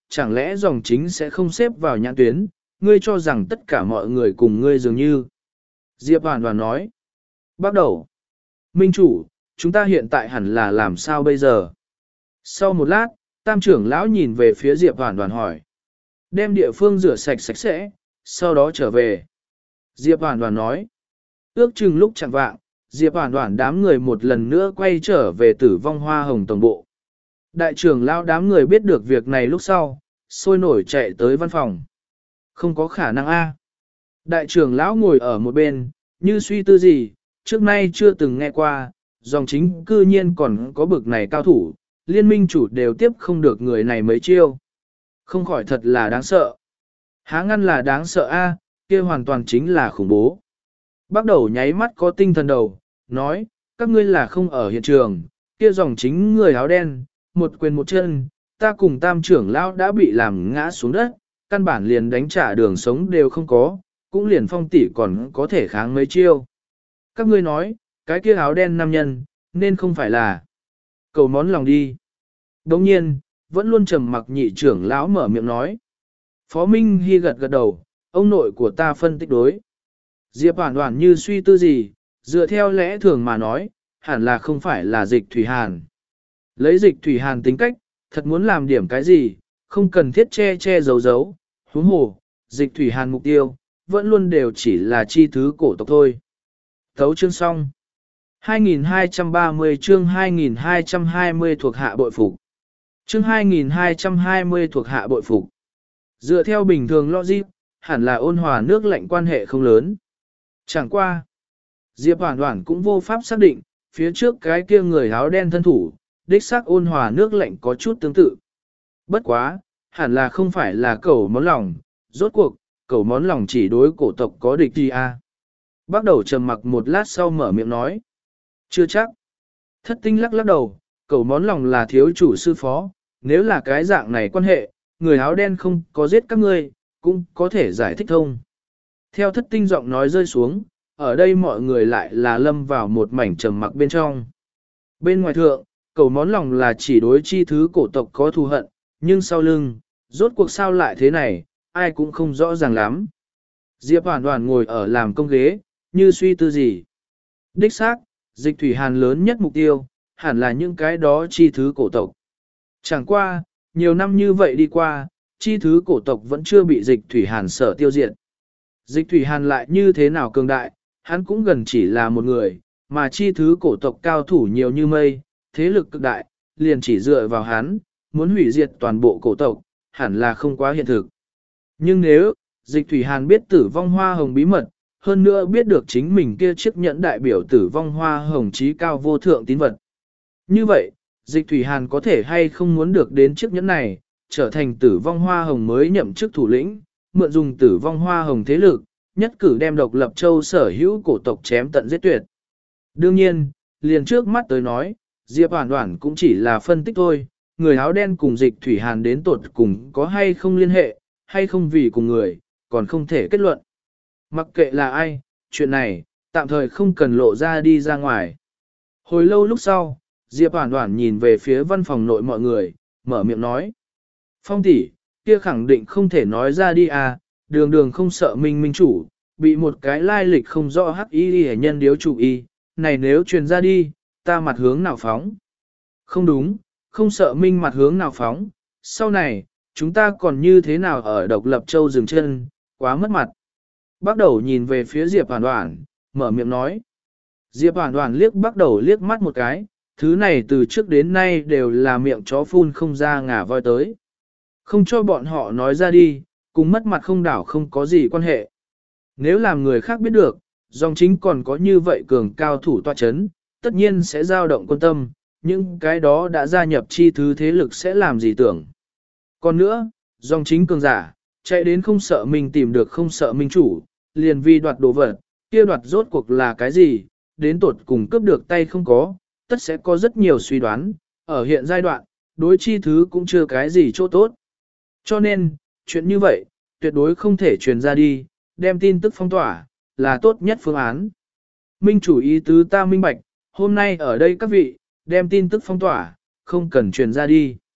chẳng lẽ dòng chính sẽ không xếp vào nhãn tuyến, ngươi cho rằng tất cả mọi người cùng ngươi dường như. Diệp Hoàn Hoàn nói, bắt đầu. Minh chủ, chúng ta hiện tại hẳn là làm sao bây giờ? Sau một lát, tam trưởng lão nhìn về phía Diệp Hoàn Hoàn hỏi. Đem địa phương rửa sạch sạch sẽ, sau đó trở về. Diệp Hoàn Hoàn nói. Ước chừng lúc chẳng vạng, Diệp Hoàn Hoàn đám người một lần nữa quay trở về Tử Vong Hoa Hồng tổng bộ. Đại trưởng lão đám người biết được việc này lúc sau, sôi nổi chạy tới văn phòng. Không có khả năng a. Đại trưởng lão ngồi ở một bên, như suy tư gì, trước nay chưa từng nghe qua, dòng chính cư nhiên còn có bực này cao thủ, liên minh chủ đều tiếp không được người này mấy chiêu. Không khỏi thật là đáng sợ. Há ngăn là đáng sợ a, kia hoàn toàn chính là khủng bố. Bắt đầu nháy mắt có tinh thần đầu, nói, các ngươi là không ở hiện trường, kia dòng chính người áo đen, một quyền một chân, ta cùng tam trưởng lão đã bị làm ngã xuống đất, căn bản liền đánh trả đường sống đều không có, cũng liền phong tỷ còn có thể kháng mấy chiêu. Các ngươi nói, cái kia áo đen nam nhân, nên không phải là cầu món lòng đi. Đồng nhiên, vẫn luôn trầm mặc nhị trưởng lão mở miệng nói. Phó Minh Hy gật gật đầu, ông nội của ta phân tích đối. Diệp Hoàn Hoàn như suy tư gì, dựa theo lẽ thường mà nói, hẳn là không phải là dịch thủy hàn. Lấy dịch thủy hàn tính cách, thật muốn làm điểm cái gì, không cần thiết che che giấu giấu, huống hồ, dịch thủy hàn mục tiêu, vẫn luôn đều chỉ là chi thứ cổ tộc thôi. Thấu chương xong. hai nghìn hai trăm ba mươi chương hai nghìn hai trăm hai mươi thuộc hạ bội phục. Chương hai nghìn hai trăm hai mươi thuộc hạ bội phục. Dựa theo bình thường logic, hẳn là ôn hòa nước lạnh quan hệ không lớn. Chẳng qua. Diệp Hoàn Hoàn cũng vô pháp xác định, phía trước cái kia người áo đen thân thủ, đích xác ôn hòa nước lạnh có chút tương tự. Bất quá, hẳn là không phải là cẩu món lòng, rốt cuộc, cẩu món lòng chỉ đối cổ tộc có địch gì à. Bắt đầu trầm mặc một lát sau mở miệng nói. Chưa chắc. Thất tinh lắc lắc đầu, cẩu món lòng là thiếu chủ sư phó, nếu là cái dạng này quan hệ, người áo đen không có giết các ngươi, cũng có thể giải thích thông. Theo thất tinh giọng nói rơi xuống, ở đây mọi người lại là lâm vào một mảnh trầm mặc bên trong. Bên ngoài thượng, cẩu món lòng là chỉ đối chi thứ cổ tộc có thù hận, nhưng sau lưng, rốt cuộc sao lại thế này, ai cũng không rõ ràng lắm. Diệp Hoàn Hoàn ngồi ở làm công ghế, như suy tư gì. Đích xác, dịch thủy hàn lớn nhất mục tiêu, hẳn là những cái đó chi thứ cổ tộc. Chẳng qua, nhiều năm như vậy đi qua, chi thứ cổ tộc vẫn chưa bị dịch thủy hàn sở tiêu diệt. Dịch thủy hàn lại như thế nào cường đại, hắn cũng gần chỉ là một người, mà chi thứ cổ tộc cao thủ nhiều như mây, thế lực cực đại, liền chỉ dựa vào hắn, muốn hủy diệt toàn bộ cổ tộc, hẳn là không quá hiện thực. Nhưng nếu, dịch thủy hàn biết tử vong hoa hồng bí mật, hơn nữa biết được chính mình kia chiếc nhẫn đại biểu tử vong hoa hồng trí cao vô thượng tín vật. Như vậy, dịch thủy hàn có thể hay không muốn được đến chiếc nhẫn này, trở thành tử vong hoa hồng mới nhậm chức thủ lĩnh, mượn dùng tử vong hoa hồng thế lực, nhất cử đem độc lập châu sở hữu cổ tộc chém tận giết tuyệt. Đương nhiên, liền trước mắt tới nói, Diệp Hoàn Hoàn cũng chỉ là phân tích thôi, người áo đen cùng dịch thủy hàn đến tột cùng có hay không liên hệ, hay không vì cùng người, còn không thể kết luận. Mặc kệ là ai, chuyện này, tạm thời không cần lộ ra đi ra ngoài. Hồi lâu lúc sau, Diệp Hoàn Hoàn nhìn về phía văn phòng nội mọi người, mở miệng nói. Phong tỷ, kia khẳng định không thể nói ra đi à, đường đường không sợ minh minh chủ, bị một cái lai lịch không rõ hắc y hệ nhân điếu chủ y, này nếu truyền ra đi, ta mặt hướng nào phóng? Không đúng, không sợ minh mặt hướng nào phóng, sau này, chúng ta còn như thế nào ở độc lập châu dừng chân, quá mất mặt. Bắt đầu nhìn về phía Diệp Hoàn Hoàn, mở miệng nói. Diệp Hoàn Hoàn liếc bắt đầu liếc mắt một cái, thứ này từ trước đến nay đều là miệng chó phun không ra ngả voi tới. Không cho bọn họ nói ra đi, cùng mất mặt không đảo không có gì quan hệ. Nếu làm người khác biết được, dòng chính còn có như vậy cường cao thủ tọa chấn, tất nhiên sẽ dao động quân tâm, những cái đó đã gia nhập chi thứ thế lực sẽ làm gì tưởng. Còn nữa, dòng chính cường giả, chạy đến không sợ mình tìm được không sợ minh chủ, liền vì đoạt đồ vật, kia đoạt rốt cuộc là cái gì, đến tột cùng cướp được tay không có, tất sẽ có rất nhiều suy đoán, ở hiện giai đoạn, đối chi thứ cũng chưa cái gì chỗ tốt. Cho nên, chuyện như vậy, tuyệt đối không thể truyền ra đi, đem tin tức phong tỏa, là tốt nhất phương án. Minh chủ ý tứ ta minh bạch, hôm nay ở đây các vị, đem tin tức phong tỏa, không cần truyền ra đi.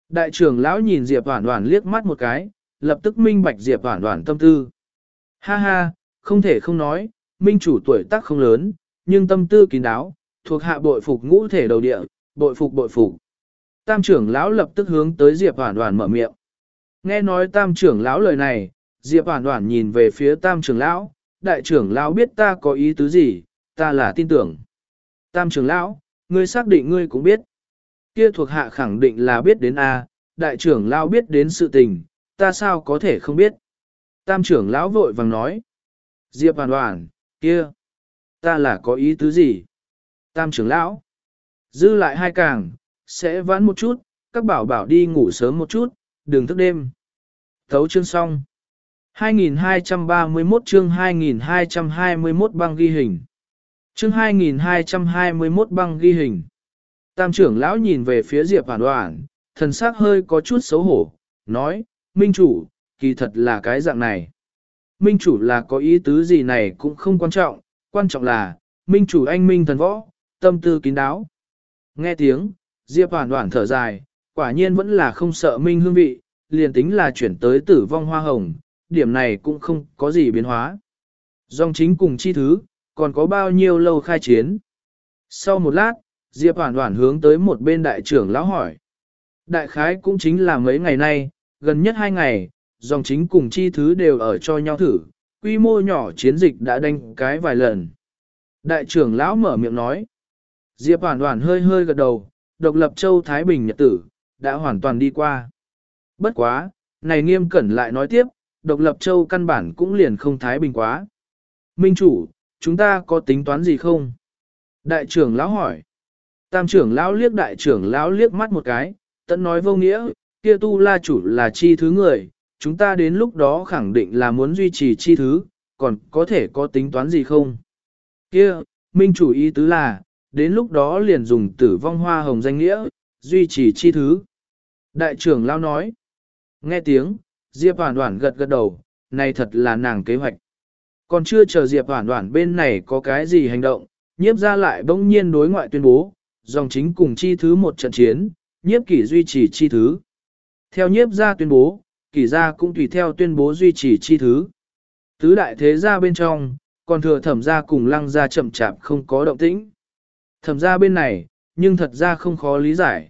Đại trưởng lão nhìn Diệp Hoản Hoản liếc mắt một cái, lập tức minh bạch Diệp Hoản Hoản tâm tư. Ha ha, không thể không nói, minh chủ tuổi tác không lớn, nhưng tâm tư kín đáo, thuộc hạ bội phục ngũ thể đầu địa, bội phục bội phục. Tam trưởng lão lập tức hướng tới Diệp Hoản Hoản mở miệng. Nghe nói tam trưởng lão lời này, Diệp Hoản Hoản nhìn về phía tam trưởng lão, đại trưởng lão biết ta có ý tứ gì, ta là tin tưởng. Tam trưởng lão, ngươi xác định ngươi cũng biết. Kia thuộc hạ khẳng định là biết đến A, đại trưởng lão biết đến sự tình, ta sao có thể không biết. Tam trưởng lão vội vàng nói. Diệp Hoản Hoản, kia, ta là có ý tứ gì? Tam trưởng lão, dư lại hai càng, sẽ vãn một chút, các bảo bảo đi ngủ sớm một chút, đừng thức đêm. Thấu chương xong. hai nghìn hai trăm ba mươi mốt chương hai nghìn hai trăm hai mươi mốt băng ghi hình. Chương hai nghìn hai trăm hai mươi mốt băng ghi hình. Tam trưởng lão nhìn về phía Diệp Hoản Hoản, thần sắc hơi có chút xấu hổ, nói, Minh chủ, kỳ thật là cái dạng này. Minh chủ là có ý tứ gì này cũng không quan trọng, quan trọng là, Minh chủ anh Minh thần võ, tâm tư kín đáo. Nghe tiếng, Diệp Hoản Hoản thở dài, quả nhiên vẫn là không sợ Minh hương vị, liền tính là chuyển tới tử vong hoa hồng, điểm này cũng không có gì biến hóa. Dòng chính cùng chi thứ, còn có bao nhiêu lâu khai chiến. Sau một lát, Diệp Hoản Hoản hướng tới một bên đại trưởng lão hỏi. Đại khái cũng chính là mấy ngày nay, gần nhất hai ngày, dòng chính cùng chi thứ đều ở cho nhau thử, quy mô nhỏ chiến dịch đã đánh cái vài lần. Đại trưởng lão mở miệng nói. Diệp Hoản Hoản hơi hơi gật đầu, độc lập châu Thái Bình nhật tử, đã hoàn toàn đi qua. Bất quá, này nghiêm cẩn lại nói tiếp, độc lập châu căn bản cũng liền không Thái Bình quá. Minh chủ, chúng ta có tính toán gì không? Đại trưởng lão hỏi. Tam trưởng lão liếc đại trưởng lão liếc mắt một cái, tận nói vô nghĩa, kia tu la chủ là chi thứ người, chúng ta đến lúc đó khẳng định là muốn duy trì chi thứ, còn có thể có tính toán gì không? Kia, Minh chủ ý tứ là, đến lúc đó liền dùng tử vong hoa hồng danh nghĩa, duy trì chi thứ. Đại trưởng lão nói. Nghe tiếng, Diệp Hoản Hoản gật gật đầu, này thật là nàng kế hoạch. Còn chưa chờ Diệp Hoản Hoản bên này có cái gì hành động, nhiếp ra lại bỗng nhiên đối ngoại tuyên bố, dòng chính cùng chi thứ một trận chiến, nhiếp kỷ duy trì chi thứ. Theo nhiếp ra tuyên bố, kỷ gia cũng tùy theo tuyên bố duy trì chi thứ. Tứ đại thế gia bên trong, còn thừa thẩm gia cùng lăng gia chậm chạp không có động tĩnh. Thẩm gia bên này, nhưng thật ra không khó lý giải.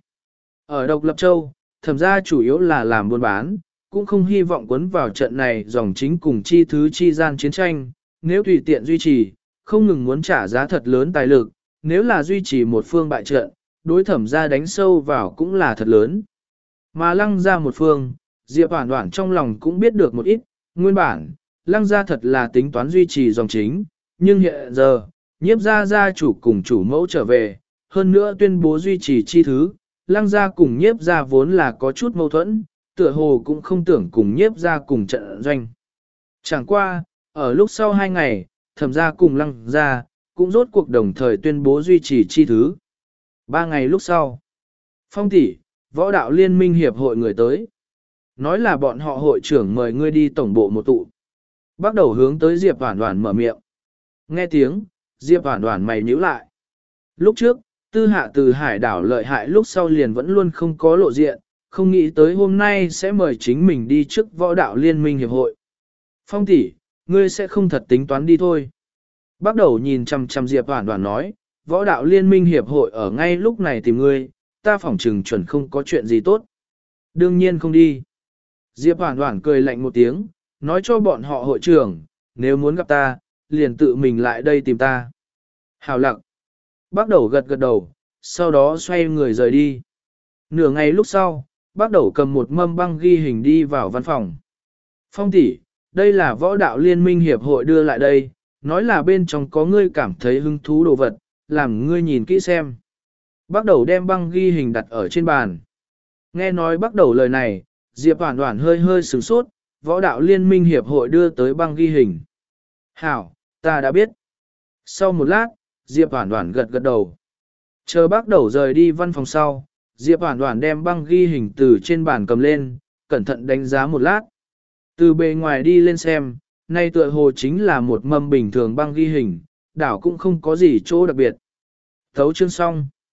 Ở Độc Lập Châu, thẩm gia chủ yếu là làm buôn bán, cũng không hy vọng quấn vào trận này dòng chính cùng chi thứ chi gian chiến tranh, nếu tùy tiện duy trì, không ngừng muốn trả giá thật lớn tài lực, nếu là duy trì một phương bại trận, đối thẩm gia đánh sâu vào cũng là thật lớn. Mà lăng gia một phương, Diệp Hoản Hoản trong lòng cũng biết được một ít, nguyên bản, lăng gia thật là tính toán duy trì dòng chính, nhưng hiện giờ, nhiếp gia gia chủ cùng chủ mẫu trở về, hơn nữa tuyên bố duy trì chi thứ, lăng gia cùng nhiếp gia vốn là có chút mâu thuẫn, tựa hồ cũng không tưởng cùng nhiếp gia cùng trận doanh. Chẳng qua, ở lúc sau hai ngày, thẩm gia cùng lăng gia, cũng rốt cuộc đồng thời tuyên bố duy trì chi thứ. Ba ngày lúc sau, Phong tỷ, võ đạo liên minh hiệp hội người tới. Nói là bọn họ hội trưởng mời ngươi đi tổng bộ một tụ. Bắt đầu hướng tới Diệp Hoản Hoản mở miệng. Nghe tiếng, Diệp Hoản Hoản mày nhíu lại. Lúc trước, tư hạ từ hải đảo lợi hại lúc sau liền vẫn luôn không có lộ diện, không nghĩ tới hôm nay sẽ mời chính mình đi trước võ đạo liên minh hiệp hội. Phong tỷ, ngươi sẽ không thật tính toán đi thôi. Bắt đầu nhìn chằm chằm Diệp Hoản Hoản nói, võ đạo liên minh hiệp hội ở ngay lúc này tìm ngươi, ta phỏng chừng chuẩn không có chuyện gì tốt. Đương nhiên không đi. Diệp Hoản Hoản cười lạnh một tiếng, nói cho bọn họ hội trưởng, nếu muốn gặp ta, liền tự mình lại đây tìm ta. Hào lặng. Bắt đầu gật gật đầu, sau đó xoay người rời đi. Nửa ngày lúc sau, bắt đầu cầm một mâm băng ghi hình đi vào văn phòng. Phong tỷ, đây là võ đạo liên minh hiệp hội đưa lại đây, nói là bên trong có ngươi cảm thấy hứng thú đồ vật, làm ngươi nhìn kỹ xem. Bắt đầu đem băng ghi hình đặt ở trên bàn. Nghe nói bắt đầu lời này, Diệp Hoản Hoản hơi hơi sửng sốt, võ đạo liên minh hiệp hội đưa tới băng ghi hình. Hảo, ta đã biết. Sau một lát, Diệp Hoản Hoản gật gật đầu. Chờ bắt đầu rời đi văn phòng sau, Diệp Hoản Hoản đem băng ghi hình từ trên bàn cầm lên, cẩn thận đánh giá một lát. Từ bề ngoài đi lên xem, nay tựa hồ chính là một mâm bình thường băng ghi hình, đảo cũng không có gì chỗ đặc biệt. Thấu chương xong.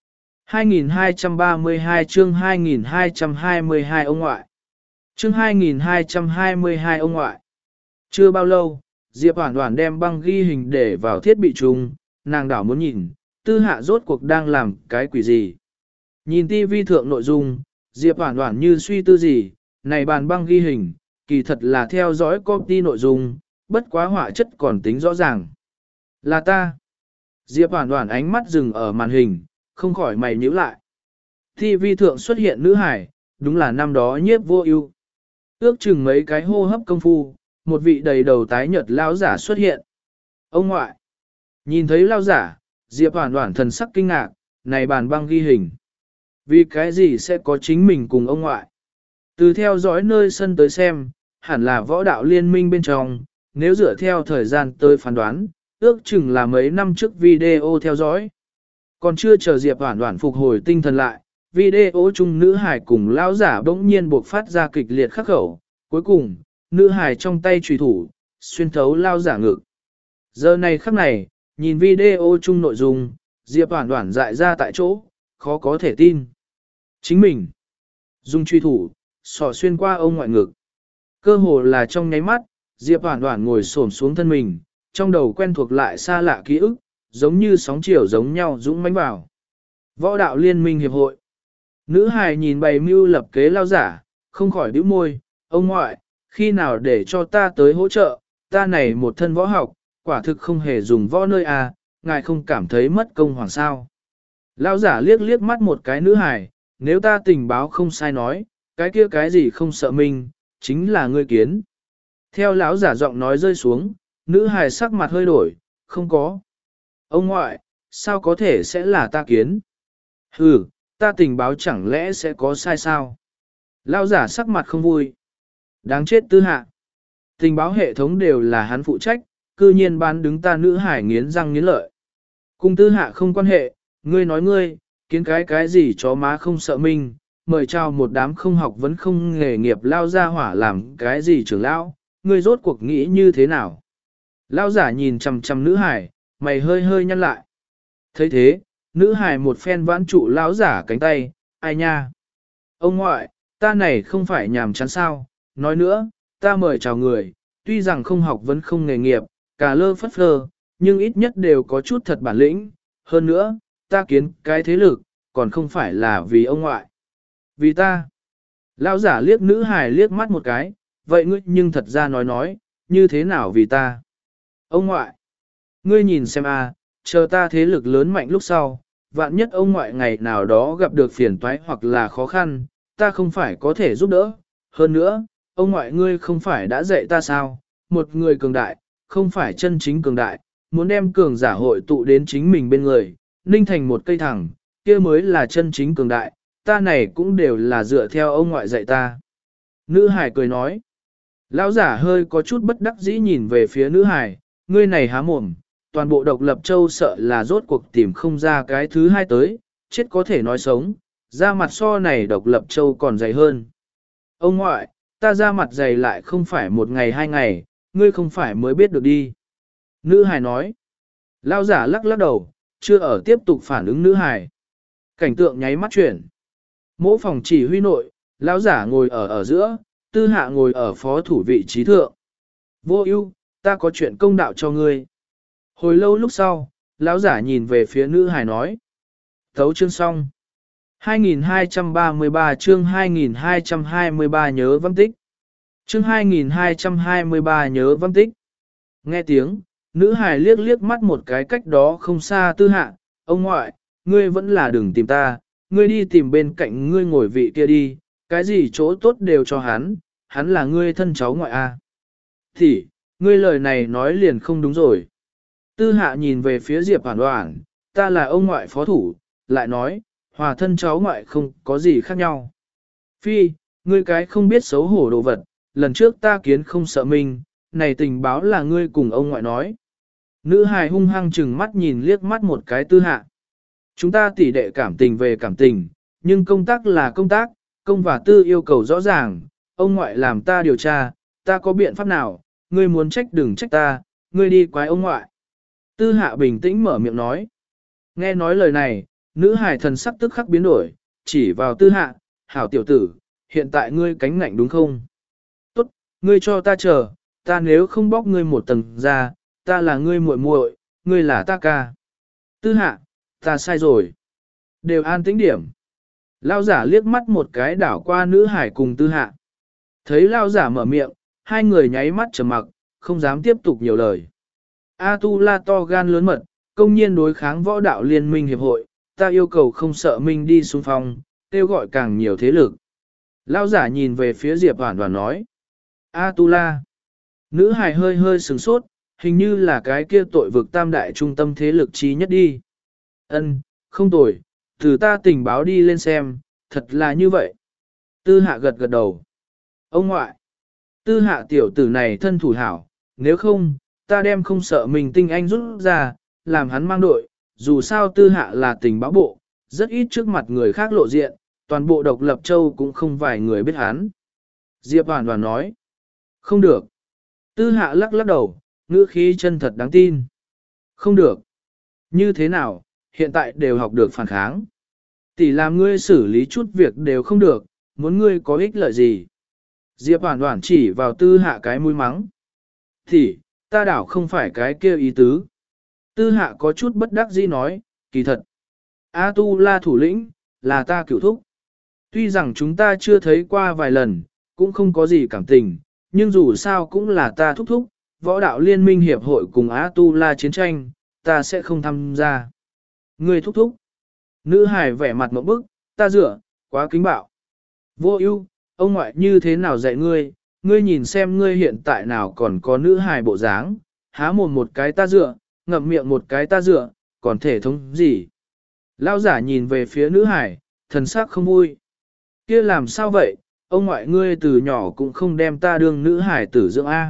hai nghìn hai trăm ba mươi hai chương hai nghìn hai trăm hai mươi hai ông ngoại. Chương hai nghìn hai trăm hai mươi hai ông ngoại. Chưa bao lâu, Diệp Hoản Hoản đem băng ghi hình để vào thiết bị chung, nàng đảo muốn nhìn, Tư Hạ rốt cuộc đang làm cái quỷ gì. Nhìn tivi thượng nội dung, Diệp Hoản Hoản như suy tư gì, này bàn băng ghi hình, kỳ thật là theo dõi copy nội dung, bất quá họa chất còn tính rõ ràng. Là ta. Diệp Hoản Hoản ánh mắt dừng ở màn hình, không khỏi mày nhíu lại. Ti vi thượng xuất hiện nữ hải, đúng là năm đó Nhiếp Vô Ưu. Ước chừng mấy cái hô hấp công phu, một vị đầy đầu tái nhợt lão giả xuất hiện. Ông ngoại. Nhìn thấy lão giả, Diệp Hoản Hoản thần sắc kinh ngạc, này bàn băng ghi hình. Vì cái gì sẽ có chính mình cùng ông ngoại? Từ theo dõi nơi sân tới xem, hẳn là võ đạo liên minh bên trong, nếu dựa theo thời gian tới phán đoán, ước chừng là mấy năm trước video theo dõi. Còn chưa chờ Diệp Hoản Hoản phục hồi tinh thần lại, video chung nữ hài cùng lão giả bỗng nhiên buộc phát ra kịch liệt khắc khẩu, cuối cùng, nữ hài trong tay chùy thủ, xuyên thấu lão giả ngực. Giờ này khắc này, nhìn video chung nội dung, Diệp Hoản Hoản dại ra tại chỗ, khó có thể tin. Chính mình, dùng chùy thủ, sọ xuyên qua ông ngoại ngực. Cơ hồ là trong nháy mắt, Diệp Hoản Hoản ngồi xổm xuống thân mình, trong đầu quen thuộc lại xa lạ ký ức, giống như sóng chiều giống nhau dũng mãnh vào. Võ đạo liên minh hiệp hội. Nữ hài nhìn bày mưu lập kế lao giả, không khỏi bĩu môi, ông ngoại, khi nào để cho ta tới hỗ trợ, ta này một thân võ học, quả thực không hề dùng võ nơi à, ngài không cảm thấy mất công hoàng sao. Lao giả liếc liếc mắt một cái nữ hài, nếu ta tình báo không sai nói, cái kia cái gì không sợ mình, chính là ngươi kiến. Theo lão giả giọng nói rơi xuống, nữ hài sắc mặt hơi đổi, không có. Ông ngoại, sao có thể sẽ là ta kiến? Hừ, ta tình báo chẳng lẽ sẽ có sai sao? Lão giả sắc mặt không vui. Đáng chết Tư Hạ. Tình báo hệ thống đều là hắn phụ trách, cư nhiên bán đứng ta nữ hải nghiến răng nghiến lợi. Cùng Tư Hạ không quan hệ, ngươi nói ngươi, kiến cái cái gì chó má không sợ mình, mời chào một đám không học vẫn không nghề nghiệp lao ra hỏa làm cái gì trưởng lão, ngươi rốt cuộc nghĩ như thế nào? Lão giả nhìn chằm chằm nữ hải, mày hơi hơi nhăn lại. thấy thế, nữ hải một phen vãn trụ lão giả cánh tay, ai nha? Ông ngoại, ta này không phải nhàm chán sao, nói nữa, ta mời chào người, tuy rằng không học vẫn không nghề nghiệp, cả lơ phất phơ, nhưng ít nhất đều có chút thật bản lĩnh, hơn nữa, ta kiến cái thế lực, còn không phải là vì ông ngoại. Vì ta. Lão giả liếc nữ hải liếc mắt một cái, vậy ngươi nhưng thật ra nói nói, như thế nào vì ta? Ông ngoại, ngươi nhìn xem a, chờ ta thế lực lớn mạnh lúc sau, vạn nhất ông ngoại ngày nào đó gặp được phiền toái hoặc là khó khăn, ta không phải có thể giúp đỡ. Hơn nữa, ông ngoại ngươi không phải đã dạy ta sao, một người cường đại, không phải chân chính cường đại, muốn đem cường giả hội tụ đến chính mình bên người, ninh thành một cây thẳng, kia mới là chân chính cường đại, ta này cũng đều là dựa theo ông ngoại dạy ta. Nữ hải cười nói, lão giả hơi có chút bất đắc dĩ nhìn về phía nữ hải, ngươi này há mồm, toàn bộ độc lập châu sợ là rốt cuộc tìm không ra cái thứ hai tới, chết có thể nói sống, da mặt so này độc lập châu còn dày hơn. Ông ngoại, ta da mặt dày lại không phải một ngày hai ngày, ngươi không phải mới biết được đi. Nữ hài nói, lão giả lắc lắc đầu, chưa ở tiếp tục phản ứng nữ hài. Cảnh tượng nháy mắt chuyển. Mỗi phòng chỉ huy nội, lão giả ngồi ở ở giữa, tư hạ ngồi ở phó thủ vị trí thượng. Vô ưu, ta có chuyện công đạo cho ngươi. Hồi lâu lúc sau, lão giả nhìn về phía nữ hài nói. Thấu chương xong. hai nghìn hai trăm ba mươi ba chương hai nghìn hai trăm hai mươi ba nhớ văn tích. Chương hai nghìn hai trăm hai mươi ba nhớ văn tích. Nghe tiếng, nữ hài liếc liếc mắt một cái cách đó không xa tư hạ. Ông ngoại, ngươi vẫn là đừng tìm ta, ngươi đi tìm bên cạnh ngươi ngồi vị kia đi, cái gì chỗ tốt đều cho hắn, hắn là ngươi thân cháu ngoại a. Thì, ngươi lời này nói liền không đúng rồi. Tư hạ nhìn về phía Diệp Hoản Hoản, ta là ông ngoại phó thủ, lại nói, hòa thân cháu ngoại không có gì khác nhau. Phi, ngươi cái không biết xấu hổ đồ vật, lần trước ta kiến không sợ mình, này tình báo là ngươi cùng ông ngoại nói. Nữ hài hung hăng chừng mắt nhìn liếc mắt một cái tư hạ. Chúng ta tỉ đệ cảm tình về cảm tình, nhưng công tác là công tác, công và tư yêu cầu rõ ràng, ông ngoại làm ta điều tra, ta có biện pháp nào, ngươi muốn trách đừng trách ta, ngươi đi quái ông ngoại. Tư hạ bình tĩnh mở miệng nói. Nghe nói lời này, Nữ hải thần sắc tức khắc biến đổi, chỉ vào tư hạ, hảo tiểu tử, hiện tại ngươi cánh ngạnh đúng không? Tốt, ngươi cho ta chờ, ta nếu không bóc ngươi một tầng ra, ta là ngươi muội muội, ngươi là ta ca. Tư hạ, ta sai rồi. Đều an tĩnh điểm. Lao giả liếc mắt một cái đảo qua nữ hải cùng tư hạ. Thấy lao giả mở miệng, hai người nháy mắt trầm mặc, không dám tiếp tục nhiều lời. A tu la to gan lớn mật, công nhiên đối kháng võ đạo liên minh hiệp hội, ta yêu cầu không sợ minh đi xung phong, kêu gọi càng nhiều thế lực. Lao giả nhìn về phía Diệp Hoàn Hoàn nói. A tu la. Nữ hài hơi hơi sừng sốt, hình như là cái kia tội vực tam đại trung tâm thế lực trí nhất đi. Ân, không tồi, từ ta tình báo đi lên xem, thật là như vậy. Tư hạ gật gật đầu. Ông ngoại. Tư hạ tiểu tử này thân thủ hảo, nếu không, ta đem không sợ mình tinh anh rút ra, làm hắn mang đội, dù sao tư hạ là tình báo bộ, rất ít trước mặt người khác lộ diện, toàn bộ độc lập châu cũng không vài người biết hắn. Diệp Hoàn Hoàn nói, không được. Tư hạ lắc lắc đầu, ngữ khí chân thật đáng tin. Không được. Như thế nào, hiện tại đều học được phản kháng. Tỷ làm ngươi xử lý chút việc đều không được, muốn ngươi có ích lợi gì. Diệp Hoàn Hoàn chỉ vào tư hạ cái mũi mắng. Thì, ta đảo không phải cái kia ý tứ. Tư hạ có chút bất đắc dĩ nói, kỳ thật. A tu la thủ lĩnh, là ta cửu thúc. Tuy rằng chúng ta chưa thấy qua vài lần, cũng không có gì cảm tình, nhưng dù sao cũng là ta thúc thúc, võ đạo liên minh hiệp hội cùng A tu la chiến tranh, ta sẽ không tham gia. Ngươi thúc thúc. Nữ hài vẻ mặt mộng bức, ta dựa, quá kính bạo. Vô ưu, ông ngoại như thế nào dạy ngươi, ngươi nhìn xem ngươi hiện tại nào còn có nữ hài bộ dáng, há mồm một cái ta dựa, ngậm miệng một cái ta dựa, còn thể thống gì. Lao giả nhìn về phía nữ hải, thần sắc không vui. Kia làm sao vậy, ông ngoại ngươi từ nhỏ cũng không đem ta đương nữ hải tử dưỡng A.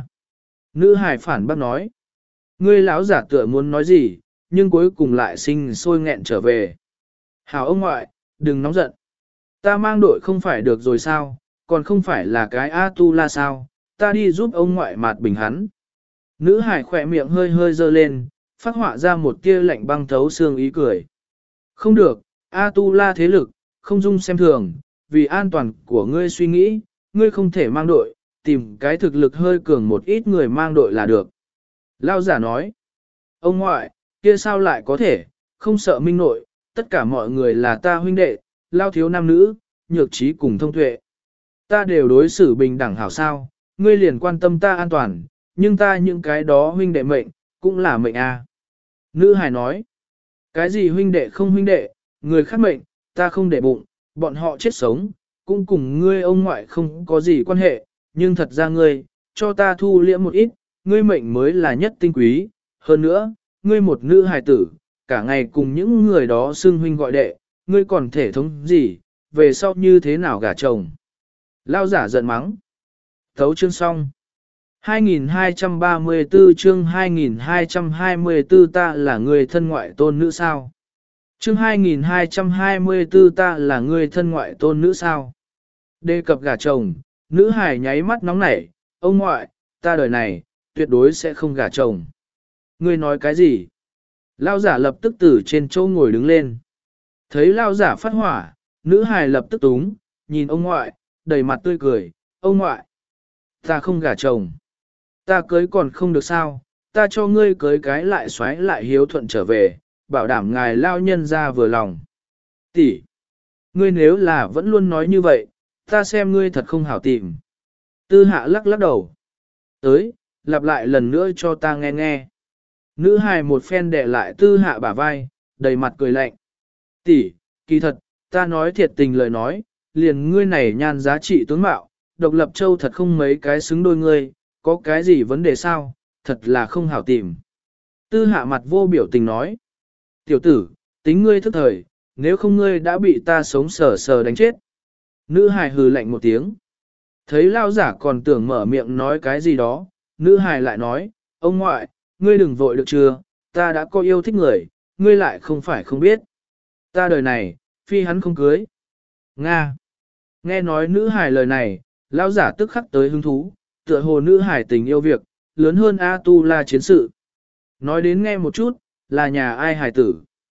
Nữ hải phản bác nói. Ngươi lão giả tựa muốn nói gì, nhưng cuối cùng lại sinh sôi nghẹn trở về. Hảo ông ngoại, đừng nóng giận. Ta mang đội không phải được rồi sao, còn không phải là cái A-tu-la sao, ta đi giúp ông ngoại mạt bình hắn. Nữ hải khỏe miệng hơi hơi dơ lên, phát họa ra một tia lạnh băng thấu xương ý cười. Không được, A-tu-la thế lực, không dung xem thường, vì an toàn của ngươi suy nghĩ, ngươi không thể mang đội, tìm cái thực lực hơi cường một ít người mang đội là được. Lao giả nói, ông ngoại, kia sao lại có thể, không sợ minh nội, tất cả mọi người là ta huynh đệ, lao thiếu nam nữ, nhược trí cùng thông tuệ. Ta đều đối xử bình đẳng hảo sao, ngươi liền quan tâm ta an toàn, nhưng ta những cái đó huynh đệ mệnh, cũng là mệnh a. Nữ hài nói, cái gì huynh đệ không huynh đệ, người khác mệnh, ta không để bụng, bọn họ chết sống, cũng cùng ngươi ông ngoại không có gì quan hệ, nhưng thật ra ngươi, cho ta thu liễm một ít, ngươi mệnh mới là nhất tinh quý, hơn nữa, ngươi một nữ hài tử, cả ngày cùng những người đó xưng huynh gọi đệ, ngươi còn thể thống gì, về sau như thế nào gả chồng. Lao giả giận mắng. Thấu chương xong. hai nghìn hai trăm ba mươi tư chương hai nghìn hai trăm hai mươi tư ta là người thân ngoại tôn nữ sao? Chương hai nghìn hai trăm hai mươi tư ta là người thân ngoại tôn nữ sao? Đề cập gả chồng, nữ hài nháy mắt nóng nảy, ông ngoại, ta đời này, tuyệt đối sẽ không gả chồng. Ngươi nói cái gì? Lao giả lập tức từ trên chỗ ngồi đứng lên. Thấy lao giả phát hỏa, nữ hài lập tức túng, nhìn ông ngoại, đầy mặt tươi cười, ông ngoại, ta không gả chồng. Ta cưới còn không được sao, ta cho ngươi cưới cái lại xoáy lại hiếu thuận trở về, bảo đảm ngài lao nhân ra vừa lòng. Tỷ, ngươi nếu là vẫn luôn nói như vậy, ta xem ngươi thật không hảo tìm. Tư hạ lắc lắc đầu. Tới, lặp lại lần nữa cho ta nghe nghe. Nữ hài một phen đè lại tư hạ bả vai, đầy mặt cười lạnh. Tỷ, kỳ thật, ta nói thiệt tình lời nói, liền ngươi này nhan giá trị tướng mạo, độc lập châu thật không mấy cái xứng đôi ngươi, có cái gì vấn đề sao, thật là không hảo tìm. Tư hạ mặt vô biểu tình nói. Tiểu tử, tính ngươi thức thời, nếu không ngươi đã bị ta sống sờ sờ đánh chết. Nữ hài hừ lạnh một tiếng. Thấy lao giả còn tưởng mở miệng nói cái gì đó, nữ hài lại nói, ông ngoại, ngươi đừng vội được chưa, ta đã có yêu thích người, ngươi lại không phải không biết. Ta đời này, phi hắn không cưới. Nga. Nghe nói nữ hài lời này, lao giả tức khắc tới hứng thú, tựa hồ nữ hài tình yêu việc, lớn hơn A Tu La chiến sự. Nói đến nghe một chút, là nhà ai hài tử.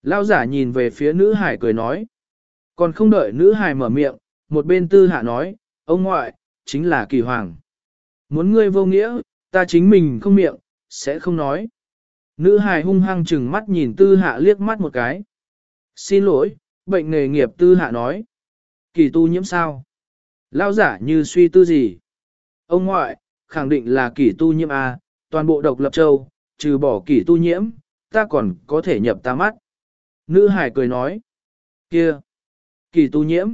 Lao giả nhìn về phía nữ hải cười nói. Còn không đợi nữ hải mở miệng, một bên tư hạ nói, ông ngoại, chính là kỳ hoàng. Muốn ngươi vô nghĩa, ta chính mình không miệng, sẽ không nói. Nữ hài hung hăng chừng mắt nhìn tư hạ liếc mắt một cái. Xin lỗi, bệnh nghề nghiệp tư hạ nói. Kỳ tu nhiễm sao? Lao giả như suy tư gì? Ông ngoại, khẳng định là kỳ tu nhiễm A, toàn bộ độc lập châu, trừ bỏ kỳ tu nhiễm, ta còn có thể nhập ta mắt. Nữ hài cười nói. Kia! Kỳ tu nhiễm!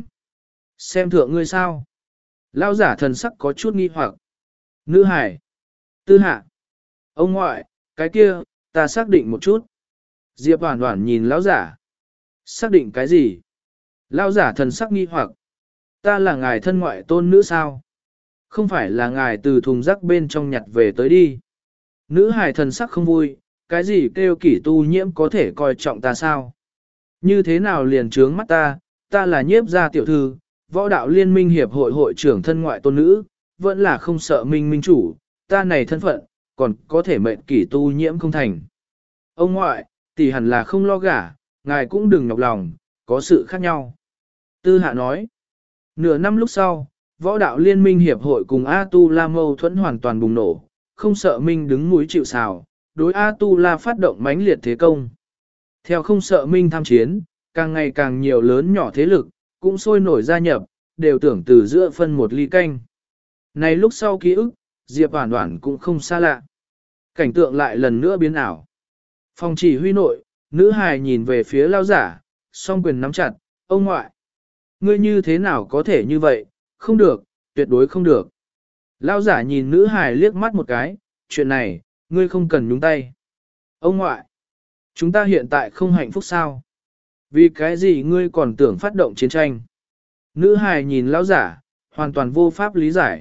Xem thượng ngươi sao? Lao giả thần sắc có chút nghi hoặc. Nữ hải! Tư hạ! Ông ngoại, cái kia, ta xác định một chút. Diệp Hoản Hoản nhìn lão giả. Xác định cái gì? Lão giả thần sắc nghi hoặc. Ta là ngài thân ngoại tôn nữ sao? Không phải là ngài từ thùng rác bên trong nhặt về tới đi. Nữ hài thần sắc không vui, cái gì kêu kỷ tu nhiễm có thể coi trọng ta sao? Như thế nào liền trướng mắt ta, ta là nhiếp gia tiểu thư, võ đạo liên minh hiệp hội hội trưởng thân ngoại tôn nữ, vẫn là không sợ minh minh chủ, ta này thân phận, còn có thể mệnh kỷ tu nhiễm không thành. Ông ngoại, tỷ hẳn là không lo gả, ngài cũng đừng nhọc lòng, có sự khác nhau. Tư hạ nói, nửa năm lúc sau, võ đạo liên minh hiệp hội cùng A-tu-la mâu thuẫn hoàn toàn bùng nổ, không sợ minh đứng mũi chịu sào, đối A-tu-la phát động mãnh liệt thế công. Theo không sợ minh tham chiến, càng ngày càng nhiều lớn nhỏ thế lực, cũng sôi nổi gia nhập, đều tưởng từ giữa phân một ly canh. Này lúc sau ký ức, Diệp Hoản Hoản cũng không xa lạ. Cảnh tượng lại lần nữa biến ảo. Phòng chỉ huy nội, nữ hài nhìn về phía lao giả, song quyền nắm chặt, ông ngoại. Ngươi như thế nào có thể như vậy, không được, tuyệt đối không được. Lao giả nhìn nữ hài liếc mắt một cái, chuyện này, ngươi không cần nhúng tay. Ông ngoại, chúng ta hiện tại không hạnh phúc sao? Vì cái gì ngươi còn tưởng phát động chiến tranh? Nữ hài nhìn lão giả, hoàn toàn vô pháp lý giải.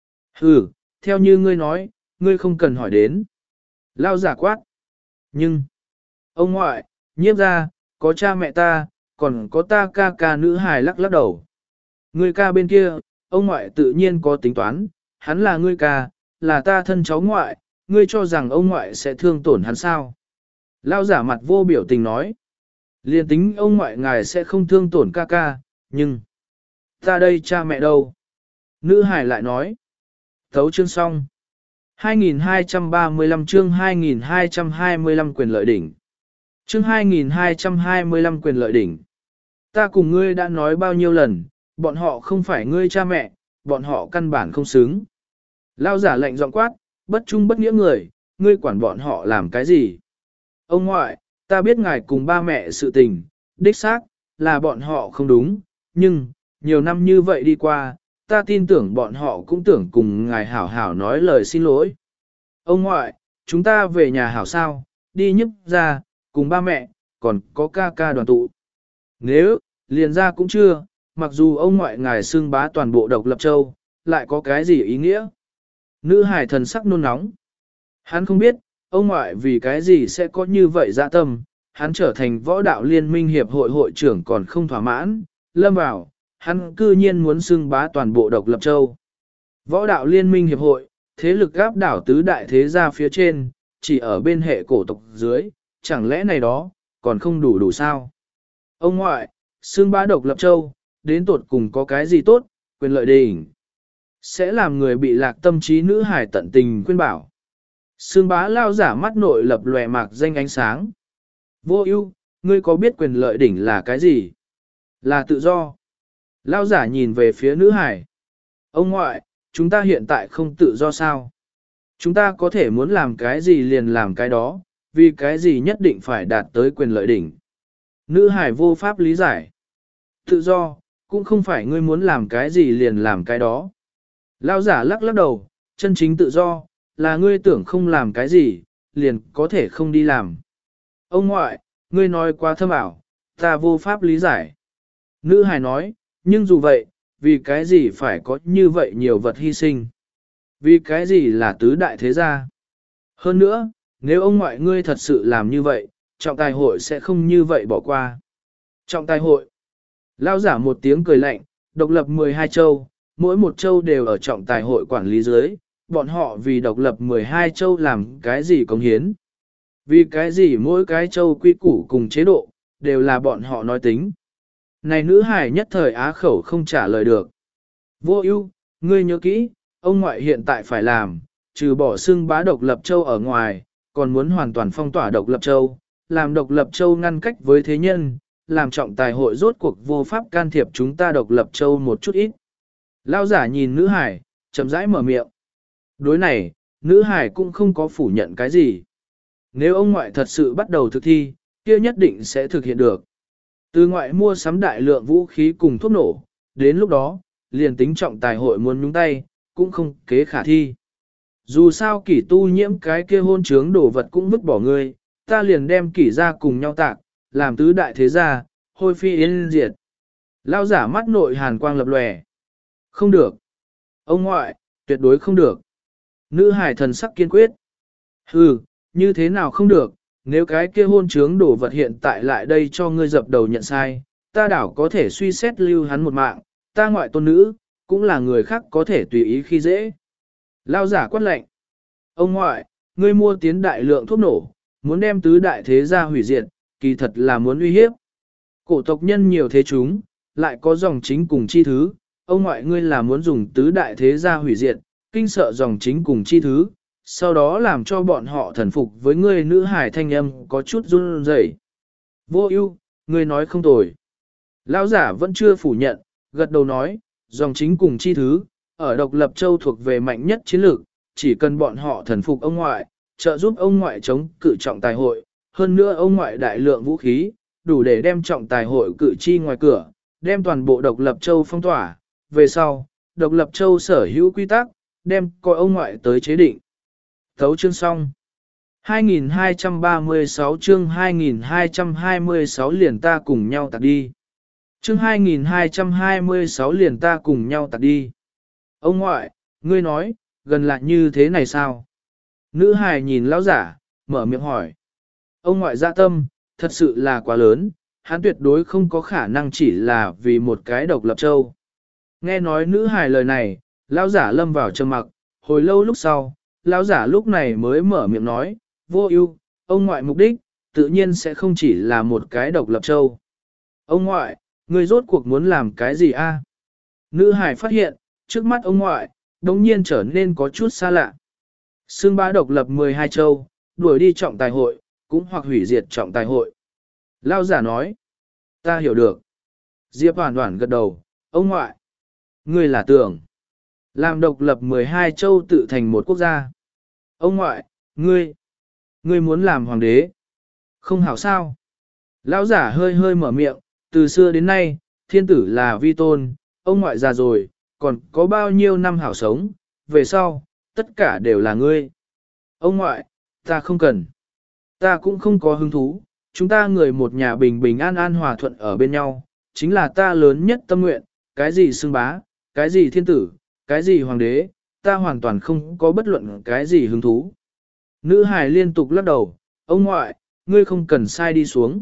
Ừ, theo như ngươi nói, ngươi không cần hỏi đến. Lão giả quát. Nhưng, ông ngoại, nhiếp ra, có cha mẹ ta, còn có ta ca ca. Nữ hài lắc lắc đầu. Ngươi ca bên kia, ông ngoại tự nhiên có tính toán, hắn là ngươi ca, là ta thân cháu ngoại, ngươi cho rằng ông ngoại sẽ thương tổn hắn sao? Lão giả mặt vô biểu tình nói. Liên tính ông ngoại ngài sẽ không thương tổn ca ca, nhưng ta đây cha mẹ đâu? Nữ hải lại nói. Thấu chương xong. hai nghìn hai trăm ba mươi lăm chương hai nghìn hai trăm hai mươi lăm quyền lợi đỉnh. Chương hai nghìn hai trăm hai mươi lăm quyền lợi đỉnh. Ta cùng ngươi đã nói bao nhiêu lần, bọn họ không phải ngươi cha mẹ, bọn họ căn bản không xứng. Lao giả lệnh giọng quát, bất trung bất nghĩa người, ngươi quản bọn họ làm cái gì? Ông ngoại, ta biết ngài cùng ba mẹ sự tình, đích xác, là bọn họ không đúng, nhưng, nhiều năm như vậy đi qua, ta tin tưởng bọn họ cũng tưởng cùng ngài hảo hảo nói lời xin lỗi. Ông ngoại, chúng ta về nhà hảo sao, đi nhấp ra, cùng ba mẹ, còn có ca ca đoàn tụ. Nếu, liền ra cũng chưa, mặc dù ông ngoại ngài xưng bá toàn bộ độc lập châu, lại có cái gì ý nghĩa? Nữ hải thần sắc nôn nóng. Hắn không biết, ông ngoại vì cái gì sẽ có như vậy dạ tâm, hắn trở thành võ đạo liên minh hiệp hội hội trưởng còn không thỏa mãn, lâm vào, hắn cư nhiên muốn xưng bá toàn bộ độc lập châu. Võ đạo liên minh hiệp hội, thế lực gáp đảo tứ đại thế gia phía trên, chỉ ở bên hệ cổ tộc dưới, chẳng lẽ này đó, còn không đủ đủ sao? Ông ngoại, xưng bá độc lập châu, đến tột cùng có cái gì tốt, quyền lợi đỉnh. Sẽ làm người bị lạc tâm trí nữ hải tận tình khuyên bảo. Sương bá lao giả mắt nội lập lòe mạc danh ánh sáng. Vô ưu, ngươi có biết quyền lợi đỉnh là cái gì? Là tự do. Lao giả nhìn về phía nữ hải. Ông ngoại, chúng ta hiện tại không tự do sao? Chúng ta có thể muốn làm cái gì liền làm cái đó, vì cái gì nhất định phải đạt tới quyền lợi đỉnh. Nữ hải vô pháp lý giải. Tự do, cũng không phải ngươi muốn làm cái gì liền làm cái đó. Lao giả lắc lắc đầu, chân chính tự do, là ngươi tưởng không làm cái gì, liền có thể không đi làm. Ông ngoại, ngươi nói quá thâm ảo, ta vô pháp lý giải. Nữ hài nói, nhưng dù vậy, vì cái gì phải có như vậy nhiều vật hy sinh? Vì cái gì là tứ đại thế gia? Hơn nữa, nếu ông ngoại ngươi thật sự làm như vậy, trọng tài hội sẽ không như vậy bỏ qua. Trọng tài hội. Lao giả một tiếng cười lạnh, độc lập mười hai châu, mỗi một châu đều ở trọng tài hội quản lý dưới, bọn họ vì độc lập mười hai châu làm cái gì cống hiến. Vì cái gì mỗi cái châu quy củ cùng chế độ, đều là bọn họ nói tính. Này nữ hải nhất thời á khẩu không trả lời được. Vô ưu, ngươi nhớ kỹ, ông ngoại hiện tại phải làm, trừ bỏ xưng bá độc lập châu ở ngoài, còn muốn hoàn toàn phong tỏa độc lập châu, làm độc lập châu ngăn cách với thế nhân, làm trọng tài hội rốt cuộc vô pháp can thiệp chúng ta độc lập châu một chút ít. Lao giả nhìn nữ hải, chậm rãi mở miệng. Đối này, nữ hải cũng không có phủ nhận cái gì. Nếu ông ngoại thật sự bắt đầu thực thi, kia nhất định sẽ thực hiện được. Từ ngoại mua sắm đại lượng vũ khí cùng thuốc nổ, đến lúc đó, liền tính trọng tài hội muốn nhúng tay, cũng không kế khả thi. Dù sao kỷ tu nhiễm cái kia hôn trướng đổ vật cũng vứt bỏ ngươi, ta liền đem kỷ ra cùng nhau tạc, làm tứ đại thế gia, hôi phi yên diệt. Lao giả mắt nội hàn quang lập lòe. Không được. Ông ngoại, tuyệt đối không được. Nữ hải thần sắc kiên quyết. Hừ, như thế nào không được, nếu cái kia hôn trướng đổ vật hiện tại lại đây cho ngươi dập đầu nhận sai, ta đảo có thể suy xét lưu hắn một mạng, ta ngoại tôn nữ, cũng là người khác có thể tùy ý khi dễ. Lao giả quát lệnh. Ông ngoại, ngươi mua tiến đại lượng thuốc nổ, muốn đem tứ đại thế gia hủy diệt, kỳ thật là muốn uy hiếp. Cổ tộc nhân nhiều thế chúng, lại có dòng chính cùng chi thứ, ông ngoại ngươi là muốn dùng tứ đại thế gia hủy diệt, kinh sợ dòng chính cùng chi thứ, sau đó làm cho bọn họ thần phục với ngươi nữ hải thanh âm có chút run rẩy. Vô ưu, ngươi nói không tồi. Lão giả vẫn chưa phủ nhận, gật đầu nói, dòng chính cùng chi thứ, ở độc lập châu thuộc về mạnh nhất chiến lược, chỉ cần bọn họ thần phục ông ngoại, trợ giúp ông ngoại chống cự trọng tài hội, hơn nữa ông ngoại đại lượng vũ khí, đủ để đem trọng tài hội cử chi ngoài cửa, đem toàn bộ độc lập châu phong tỏa, về sau, độc lập châu sở hữu quy tắc, đem coi ông ngoại tới chế định. Thấu chương xong. hai nghìn hai trăm ba mươi sáu chương hai nghìn hai trăm hai mươi sáu liền ta cùng nhau tạc đi. Chương hai nghìn hai trăm hai mươi sáu liền ta cùng nhau tạc đi. Ông ngoại, ngươi nói, gần lại như thế này sao? Nữ hài nhìn lão giả, mở miệng hỏi. Ông ngoại dạ tâm, thật sự là quá lớn, hắn tuyệt đối không có khả năng chỉ là vì một cái độc lập châu. Nghe nói nữ hài lời này, lão giả lâm vào trầm mặc, hồi lâu lúc sau, lão giả lúc này mới mở miệng nói, vô ưu, ông ngoại mục đích, tự nhiên sẽ không chỉ là một cái độc lập châu. Ông ngoại, ngươi rốt cuộc muốn làm cái gì a? Nữ hài phát hiện, trước mắt ông ngoại, đống nhiên trở nên có chút xa lạ. Xương bá độc lập mười hai châu, đuổi đi trọng tài hội, cũng hoặc hủy diệt trọng tài hội. Lão giả nói, ta hiểu được. Diệp Hoàn Hoàn gật đầu, ông ngoại, ngươi là tưởng làm độc lập mười hai châu tự thành một quốc gia. Ông ngoại, ngươi, ngươi muốn làm hoàng đế. Không hảo sao. Lão giả hơi hơi mở miệng, từ xưa đến nay, thiên tử là vi tôn, ông ngoại già rồi, còn có bao nhiêu năm hảo sống, về sau, tất cả đều là ngươi. Ông ngoại, ta không cần. Ta cũng không có hứng thú, chúng ta người một nhà bình bình an an hòa thuận ở bên nhau, chính là ta lớn nhất tâm nguyện, cái gì xưng bá, cái gì thiên tử, cái gì hoàng đế, ta hoàn toàn không có bất luận cái gì hứng thú. Nữ hài liên tục lắc đầu, ông ngoại, ngươi không cần sai đi xuống.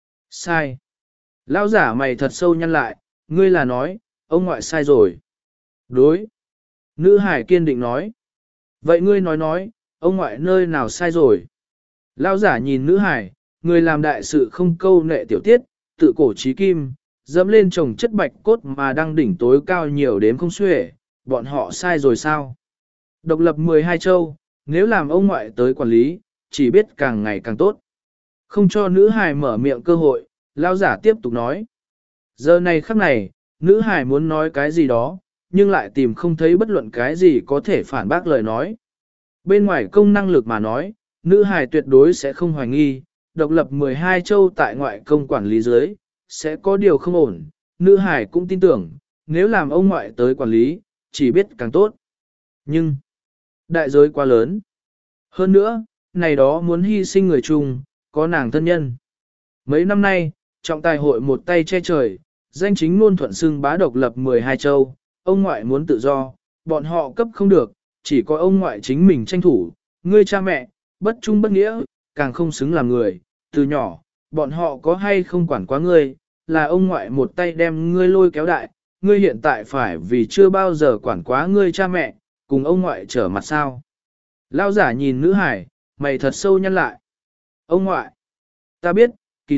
Sai. Lão giả mày thật sâu nhăn lại, ngươi là nói, ông ngoại sai rồi. Đối. Nữ hải kiên định nói. Vậy ngươi nói nói, ông ngoại nơi nào sai rồi? Lão giả nhìn nữ hải, người làm đại sự không câu nệ tiểu tiết, tự cổ trí kim, dẫm lên trồng chất bạch cốt mà đang đỉnh tối cao nhiều đến không xuể, bọn họ sai rồi sao? Độc lập mười hai châu, nếu làm ông ngoại tới quản lý, chỉ biết càng ngày càng tốt. Không cho nữ hài mở miệng cơ hội, lão giả tiếp tục nói. Giờ này khắc này, nữ hài muốn nói cái gì đó, nhưng lại tìm không thấy bất luận cái gì có thể phản bác lời nói. Bên ngoài công năng lực mà nói, nữ hài tuyệt đối sẽ không hoài nghi, độc lập mười hai châu tại ngoại công quản lý dưới, sẽ có điều không ổn. Nữ hài cũng tin tưởng, nếu làm ông ngoại tới quản lý, chỉ biết càng tốt. Nhưng, đại giới quá lớn. Hơn nữa, này đó muốn hy sinh người chung, có nàng thân nhân. Mấy năm nay, trọng tài hội một tay che trời, danh chính luôn thuận xưng bá độc lập mười hai châu, ông ngoại muốn tự do, bọn họ cấp không được, chỉ có ông ngoại chính mình tranh thủ, ngươi cha mẹ, bất trung bất nghĩa, càng không xứng làm người, từ nhỏ, bọn họ có hay không quản quá ngươi, là ông ngoại một tay đem ngươi lôi kéo đại, ngươi hiện tại phải vì chưa bao giờ quản quá ngươi cha mẹ, cùng ông ngoại trở mặt sao. Lao giả nhìn nữ hải, mày thật sâu nhăn lại. Ông ngoại, ta biết, kỳ thật,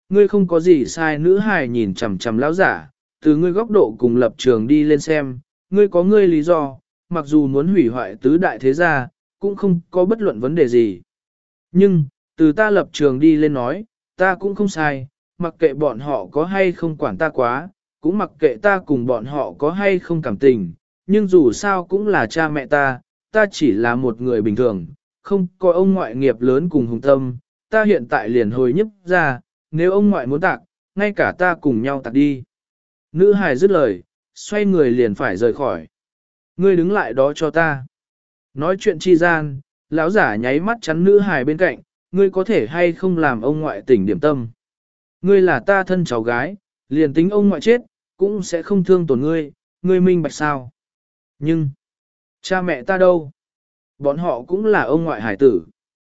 Ngươi không có gì sai, nữ hài nhìn chằm chằm lão giả, từ ngươi góc độ cùng lập trường đi lên xem, ngươi có ngươi lý do, mặc dù muốn hủy hoại tứ đại thế gia, cũng không có bất luận vấn đề gì. Nhưng, từ ta lập trường đi lên nói, ta cũng không sai, mặc kệ bọn họ có hay không quản ta quá, cũng mặc kệ ta cùng bọn họ có hay không cảm tình, nhưng dù sao cũng là cha mẹ ta, ta chỉ là một người bình thường, không có ông ngoại nghiệp lớn cùng hùng tâm, ta hiện tại liền hồi nhấp ra, nếu ông ngoại muốn tạc, ngay cả ta cùng nhau tạc đi. Nữ hài dứt lời, xoay người liền phải rời khỏi. Ngươi đứng lại đó cho ta. Nói chuyện chi gian, lão giả nháy mắt chắn nữ hài bên cạnh, ngươi có thể hay không làm ông ngoại tỉnh điểm tâm. Ngươi là ta thân cháu gái, liền tính ông ngoại chết, cũng sẽ không thương tổn ngươi, ngươi minh bạch sao. Nhưng, cha mẹ ta đâu? Bọn họ cũng là ông ngoại hải tử.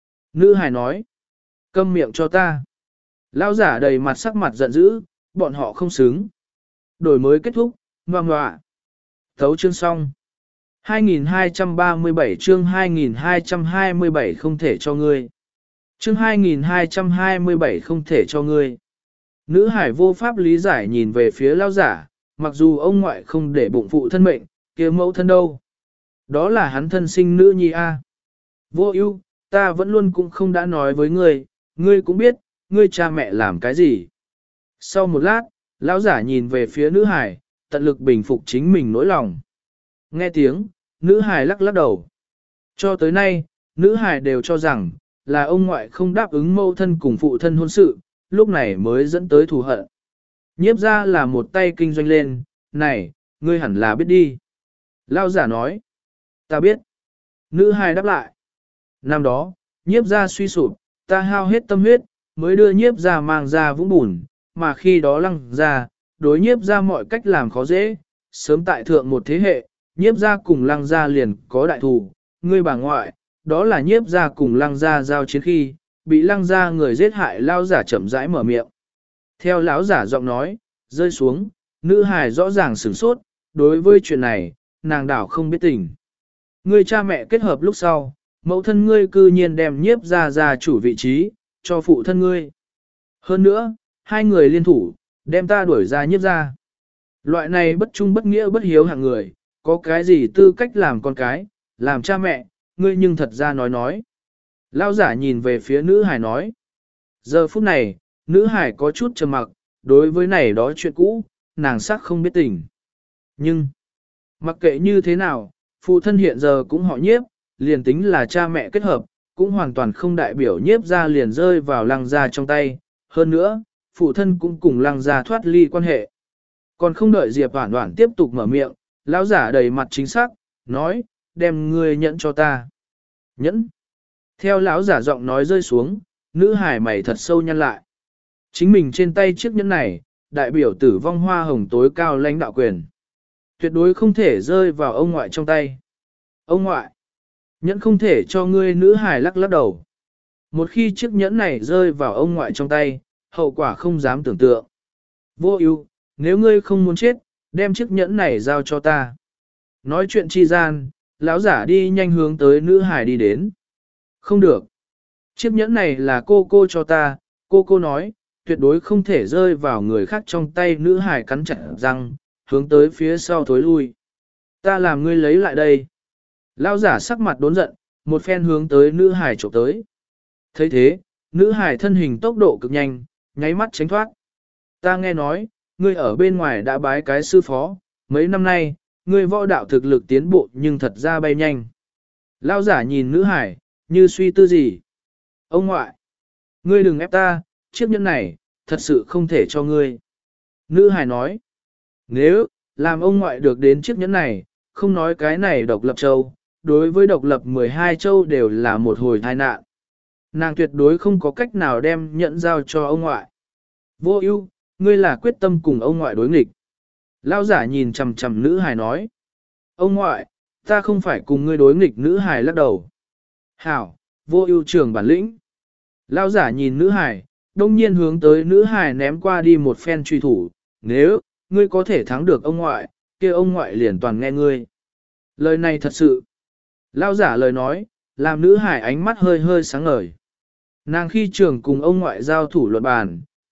Nữ hài nói, câm miệng cho ta. Lão giả đầy mặt sắc mặt giận dữ, bọn họ không xứng. Đổi mới kết thúc, ngoà ngoạ. Thấu chương xong. hai nghìn hai trăm ba mươi bảy chương hai nghìn hai trăm hai mươi bảy không thể cho ngươi. Chương hai nghìn hai trăm hai mươi bảy không thể cho ngươi. Nữ hải vô pháp lý giải nhìn về phía lão giả, mặc dù ông ngoại không để bụng phụ thân mệnh, kia mẫu thân đâu. Đó là hắn thân sinh nữ nhi a. Vô ưu, ta vẫn luôn cũng không đã nói với ngươi, ngươi cũng biết, ngươi cha mẹ làm cái gì. Sau một lát, lão giả nhìn về phía nữ hải, tận lực bình phục chính mình nỗi lòng. Nghe tiếng, nữ hải lắc lắc đầu. Cho tới nay, nữ hải đều cho rằng, là ông ngoại không đáp ứng mâu thân cùng phụ thân hôn sự, lúc này mới dẫn tới thù hận. Nhiếp ra là một tay kinh doanh lên, này, ngươi hẳn là biết đi. Lão giả nói, ta biết. Nữ hài đáp lại. Năm đó, nhiếp ra suy sụp, ta hao hết tâm huyết, mới đưa nhiếp ra mang ra vũng bùn, mà khi đó lăng ra, đối nhiếp ra mọi cách làm khó dễ, sớm tại thượng một thế hệ, nhiếp ra cùng lăng ra liền có đại thù, ngươi bà ngoại, đó là nhiếp ra cùng lăng ra giao chiến khi, bị lăng ra người giết hại lao giả chậm rãi mở miệng. Theo lão giả giọng nói, rơi xuống, nữ hài rõ ràng sửng sốt, đối với chuyện này, nàng đảo không biết tình. Ngươi cha mẹ kết hợp lúc sau, mẫu thân ngươi cư nhiên đem nhiếp ra ra chủ vị trí, cho phụ thân ngươi. Hơn nữa, hai người liên thủ, đem ta đuổi ra nhiếp ra. Loại này bất trung bất nghĩa bất hiếu hạng người, có cái gì tư cách làm con cái, làm cha mẹ, ngươi nhưng thật ra nói nói. Lão giả nhìn về phía nữ hải nói. Giờ phút này, nữ hải có chút trầm mặc, đối với này đó chuyện cũ, nàng sắc không biết tình. Nhưng, mặc kệ như thế nào, phụ thân hiện giờ cũng họ nhiếp, liền tính là cha mẹ kết hợp, cũng hoàn toàn không đại biểu nhiếp ra liền rơi vào lăng gia trong tay. Hơn nữa, phụ thân cũng cùng lăng gia thoát ly quan hệ. Còn không đợi Diệp Hoản Hoản tiếp tục mở miệng, lão giả đầy mặt chính xác, nói, đem ngươi nhẫn cho ta. Nhẫn. Theo lão giả giọng nói rơi xuống, nữ hải mày thật sâu nhăn lại. Chính mình trên tay chiếc nhẫn này, đại biểu tử vong hoa hồng tối cao lãnh đạo quyền. Tuyệt đối không thể rơi vào ông ngoại trong tay. Ông ngoại, nhẫn không thể cho ngươi, nữ hải lắc lắc đầu. Một khi chiếc nhẫn này rơi vào ông ngoại trong tay, hậu quả không dám tưởng tượng. Vô ưu, nếu ngươi không muốn chết, đem chiếc nhẫn này giao cho ta. Nói chuyện chi gian, lão giả đi nhanh hướng tới nữ hải đi đến. Không được. Chiếc nhẫn này là cô cô cho ta, cô cô nói, tuyệt đối không thể rơi vào người khác trong tay. Nữ hải cắn chặt răng, hướng tới phía sau thối lui. Ta làm ngươi lấy lại đây. Lão giả sắc mặt đốn giận, một phen hướng tới nữ hải chụp tới. thấy thế, nữ hải thân hình tốc độ cực nhanh, nháy mắt tránh thoát. Ta nghe nói, ngươi ở bên ngoài đã bái cái sư phó, mấy năm nay, ngươi võ đạo thực lực tiến bộ nhưng thật ra bay nhanh. Lão giả nhìn nữ hải, như suy tư gì. Ông ngoại, ngươi đừng ép ta, chiếc nhẫn này, thật sự không thể cho ngươi. Nữ hải nói, nếu, làm ông ngoại được đến chiếc nhẫn này, không nói cái này độc lập châu, đối với độc lập mười hai châu đều là một hồi tai nạn. Nàng tuyệt đối không có cách nào đem nhẫn giao cho ông ngoại. Vô ưu, ngươi là quyết tâm cùng ông ngoại đối nghịch. Lão giả nhìn chằm chằm nữ hài nói. Ông ngoại, ta không phải cùng ngươi đối nghịch. Nữ hài lắc đầu. Hảo, vô ưu trưởng bản lĩnh. Lão giả nhìn nữ hài, đông nhiên hướng tới nữ hài ném qua đi một phen truy thủ. Nếu, ngươi có thể thắng được ông ngoại, kia ông ngoại liền toàn nghe ngươi. Lời này thật sự. Lão giả lời nói, làm nữ hài ánh mắt hơi hơi sáng ngời. Nàng khi trường cùng ông ngoại giao thủ luận bàn,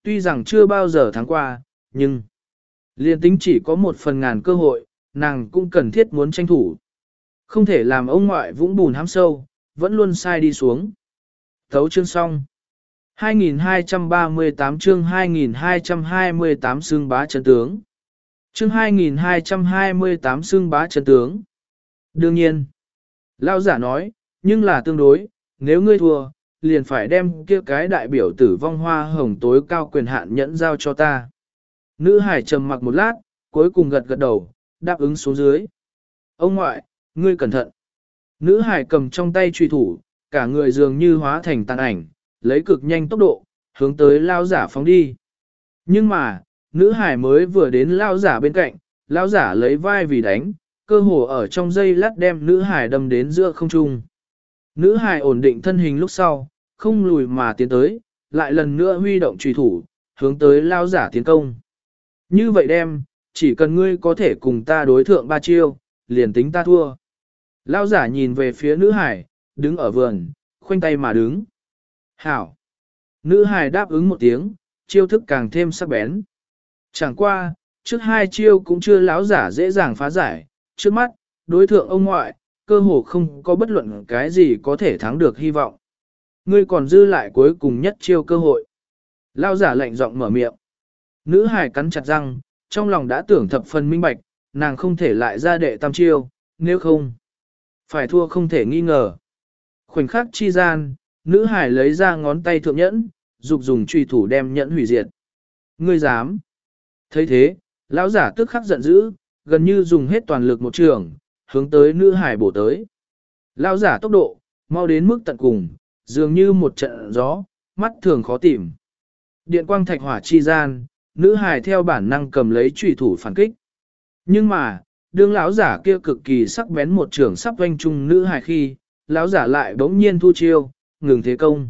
tuy rằng chưa bao giờ thắng qua, nhưng liên tính chỉ có một phần ngàn cơ hội, nàng cũng cần thiết muốn tranh thủ. Không thể làm ông ngoại vũng bùn hãm sâu, vẫn luôn sai đi xuống. Thấu chương xong. hai nghìn hai trăm ba mươi tám chương hai nghìn hai trăm hai mươi tám xương bá chân tướng. Chương hai nghìn hai trăm hai mươi tám xương bá chân tướng. Đương nhiên, Lão giả nói, nhưng là tương đối, nếu ngươi thua, liền phải đem kia cái đại biểu tử vong hoa hồng tối cao quyền hạn nhẫn giao cho ta. Nữ hải trầm mặc một lát, cuối cùng gật gật đầu, đáp ứng xuống dưới. Ông ngoại, ngươi cẩn thận. Nữ hải cầm trong tay truy thủ, cả người dường như hóa thành tàn ảnh, lấy cực nhanh tốc độ, hướng tới lao giả phóng đi. Nhưng mà, nữ hải mới vừa đến lao giả bên cạnh, lao giả lấy vai vì đánh, cơ hồ ở trong giây lát đem nữ hải đâm đến giữa không trung. Nữ hải ổn định thân hình lúc sau, không lùi mà tiến tới, lại lần nữa huy động truy thủ, hướng tới lao giả tiến công. Như vậy đem, chỉ cần ngươi có thể cùng ta đối thượng ba chiêu, liền tính ta thua. Lao giả nhìn về phía nữ hải, đứng ở vườn, khoanh tay mà đứng. Hảo! Nữ hải đáp ứng một tiếng, chiêu thức càng thêm sắc bén. Chẳng qua, trước hai chiêu cũng chưa lão giả dễ dàng phá giải, trước mắt, đối thượng ông ngoại, cơ hồ không có bất luận cái gì có thể thắng được hy vọng. Ngươi còn dư lại cuối cùng nhất chiêu cơ hội. Lao giả lạnh giọng mở miệng. Nữ hải cắn chặt răng, trong lòng đã tưởng thập phần minh bạch, nàng không thể lại ra đệ tam chiêu, nếu không, phải thua không thể nghi ngờ. Khoảnh khắc chi gian, nữ hải lấy ra ngón tay thượng nhẫn, dục dùng truy thủ đem nhẫn hủy diệt. Ngươi dám? Thấy thế, lão giả tức khắc giận dữ, gần như dùng hết toàn lực một trường, hướng tới nữ hải bổ tới. Lão giả tốc độ, mau đến mức tận cùng, dường như một trận gió, mắt thường khó tìm. Điện quang thạch hỏa chi gian, nữ hải theo bản năng cầm lấy truy thủ phản kích. Nhưng mà, đương lão giả kia cực kỳ sắc bén một trường sắp doanh trung nữ hải khi, lão giả lại bỗng nhiên thu chiêu, ngừng thế công.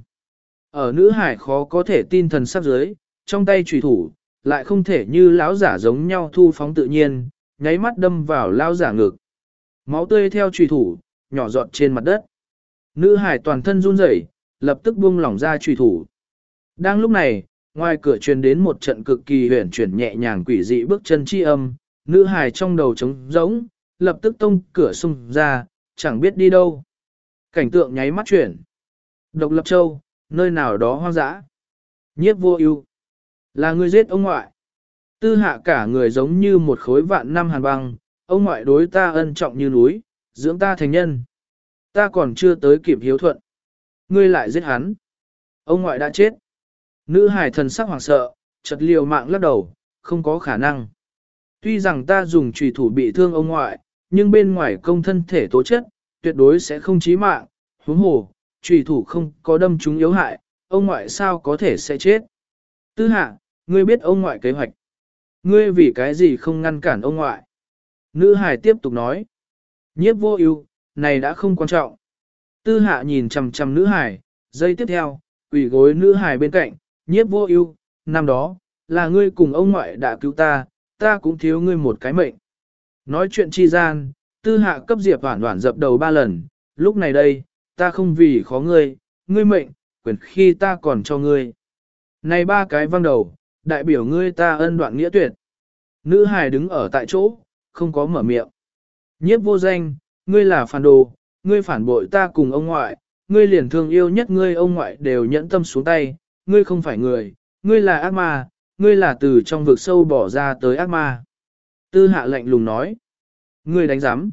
Ở nữ hải khó có thể tin thần sắc dưới, trong tay truy thủ, lại không thể như lão giả giống nhau thu phóng tự nhiên, nháy mắt đâm vào lão giả ngực. Máu tươi theo truy thủ, nhỏ giọt trên mặt đất. Nữ hải toàn thân run rẩy, lập tức buông lỏng ra truy thủ. Đang lúc này, ngoài cửa truyền đến một trận cực kỳ huyền chuyển nhẹ nhàng quỷ dị bước chân chi âm, nữ hải trong đầu trống rỗng, lập tức tông cửa xung ra, chẳng biết đi đâu. Cảnh tượng nháy mắt chuyển. Độc Lập Châu, nơi nào đó hoang dã. Nhiếp Vô Ưu, là người giết ông ngoại. Tư Hạ cả người giống như một khối vạn năm hàn băng, ông ngoại đối ta ân trọng như núi, dưỡng ta thành nhân. Ta còn chưa tới kịp hiếu thuận. Ngươi lại giết hắn. Ông ngoại đã chết. Nữ hải thần sắc hoảng sợ, chợt liều mạng lắc đầu, không có khả năng. Tuy rằng ta dùng chùy thủ bị thương ông ngoại, nhưng bên ngoài công thân thể tố chất, tuyệt đối sẽ không chí mạng, huống hồ, chùy thủ không có đâm trúng yếu hại, ông ngoại sao có thể sẽ chết. Tư Hạ, ngươi biết ông ngoại kế hoạch. Ngươi vì cái gì không ngăn cản ông ngoại? Nữ hải tiếp tục nói. Nhiếp Vô Ưu, này đã không quan trọng. Tư Hạ nhìn chằm chằm nữ hải, giây tiếp theo, quỳ gối nữ hải bên cạnh, Nhiếp Vô Ưu, năm đó, là ngươi cùng ông ngoại đã cứu ta, ta cũng thiếu ngươi một cái mệnh. Nói chuyện chi gian, Tư Hạ cấp Diệp Hoản Hoản dập đầu ba lần, lúc này đây, ta không vì khó ngươi, ngươi mệnh, quyền khi ta còn cho ngươi. Này ba cái văng đầu, đại biểu ngươi ta ân đoạn nghĩa tuyệt. Nữ hài đứng ở tại chỗ, không có mở miệng. Nhiếp Vô Danh, ngươi là phản đồ, ngươi phản bội ta cùng ông ngoại, ngươi liền thương yêu nhất ngươi ông ngoại đều nhẫn tâm xuống tay, ngươi không phải người, ngươi là ác ma, ngươi là từ trong vực sâu bỏ ra tới ác ma. Tư Hạ lạnh lùng nói. Ngươi đánh giám.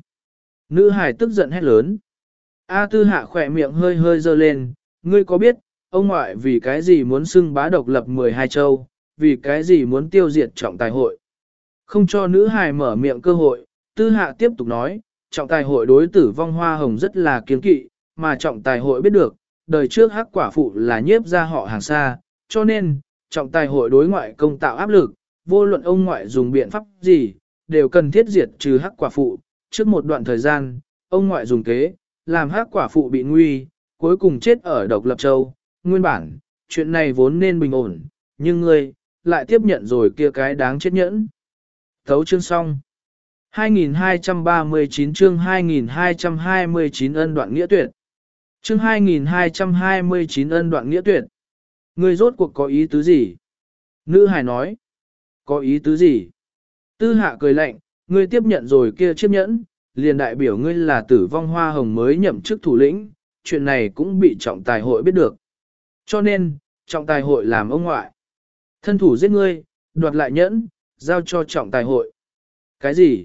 Nữ hài tức giận hét lớn. A Tư Hạ khỏe miệng hơi hơi dơ lên, ngươi có biết, ông ngoại vì cái gì muốn xưng bá độc lập mười hai châu, vì cái gì muốn tiêu diệt trọng tài hội. Không cho nữ hài mở miệng cơ hội, Tư Hạ tiếp tục nói, trọng tài hội đối tử vong hoa hồng rất là kiên kỵ, mà trọng tài hội biết được, đời trước hắc quả phụ là nhiếp gia họ hàng xa, cho nên, trọng tài hội đối ngoại công tạo áp lực, vô luận ông ngoại dùng biện pháp gì, đều cần thiết diệt trừ hắc quả phụ. Trước một đoạn thời gian, ông ngoại dùng kế, làm hắc quả phụ bị nguy, cuối cùng chết ở Độc Lập Châu. Nguyên bản, chuyện này vốn nên bình ổn, nhưng ngươi, lại tiếp nhận rồi kia cái đáng chết nhẫn. Thấu chương xong. hai nghìn hai trăm ba mươi chín chương hai nghìn hai trăm hai mươi chín ân đoạn nghĩa tuyệt. Chương hai nghìn hai trăm hai mươi chín ân đoạn nghĩa tuyệt. Ngươi rốt cuộc có ý tứ gì? Nữ hài nói, có ý tứ gì? Tư hạ cười lạnh, ngươi tiếp nhận rồi kia chiếc nhẫn, liền đại biểu ngươi là tử vong hoa hồng mới nhậm chức thủ lĩnh, chuyện này cũng bị trọng tài hội biết được. Cho nên, trọng tài hội làm ông ngoại. Thân thủ giết ngươi, đoạt lại nhẫn, giao cho trọng tài hội. Cái gì?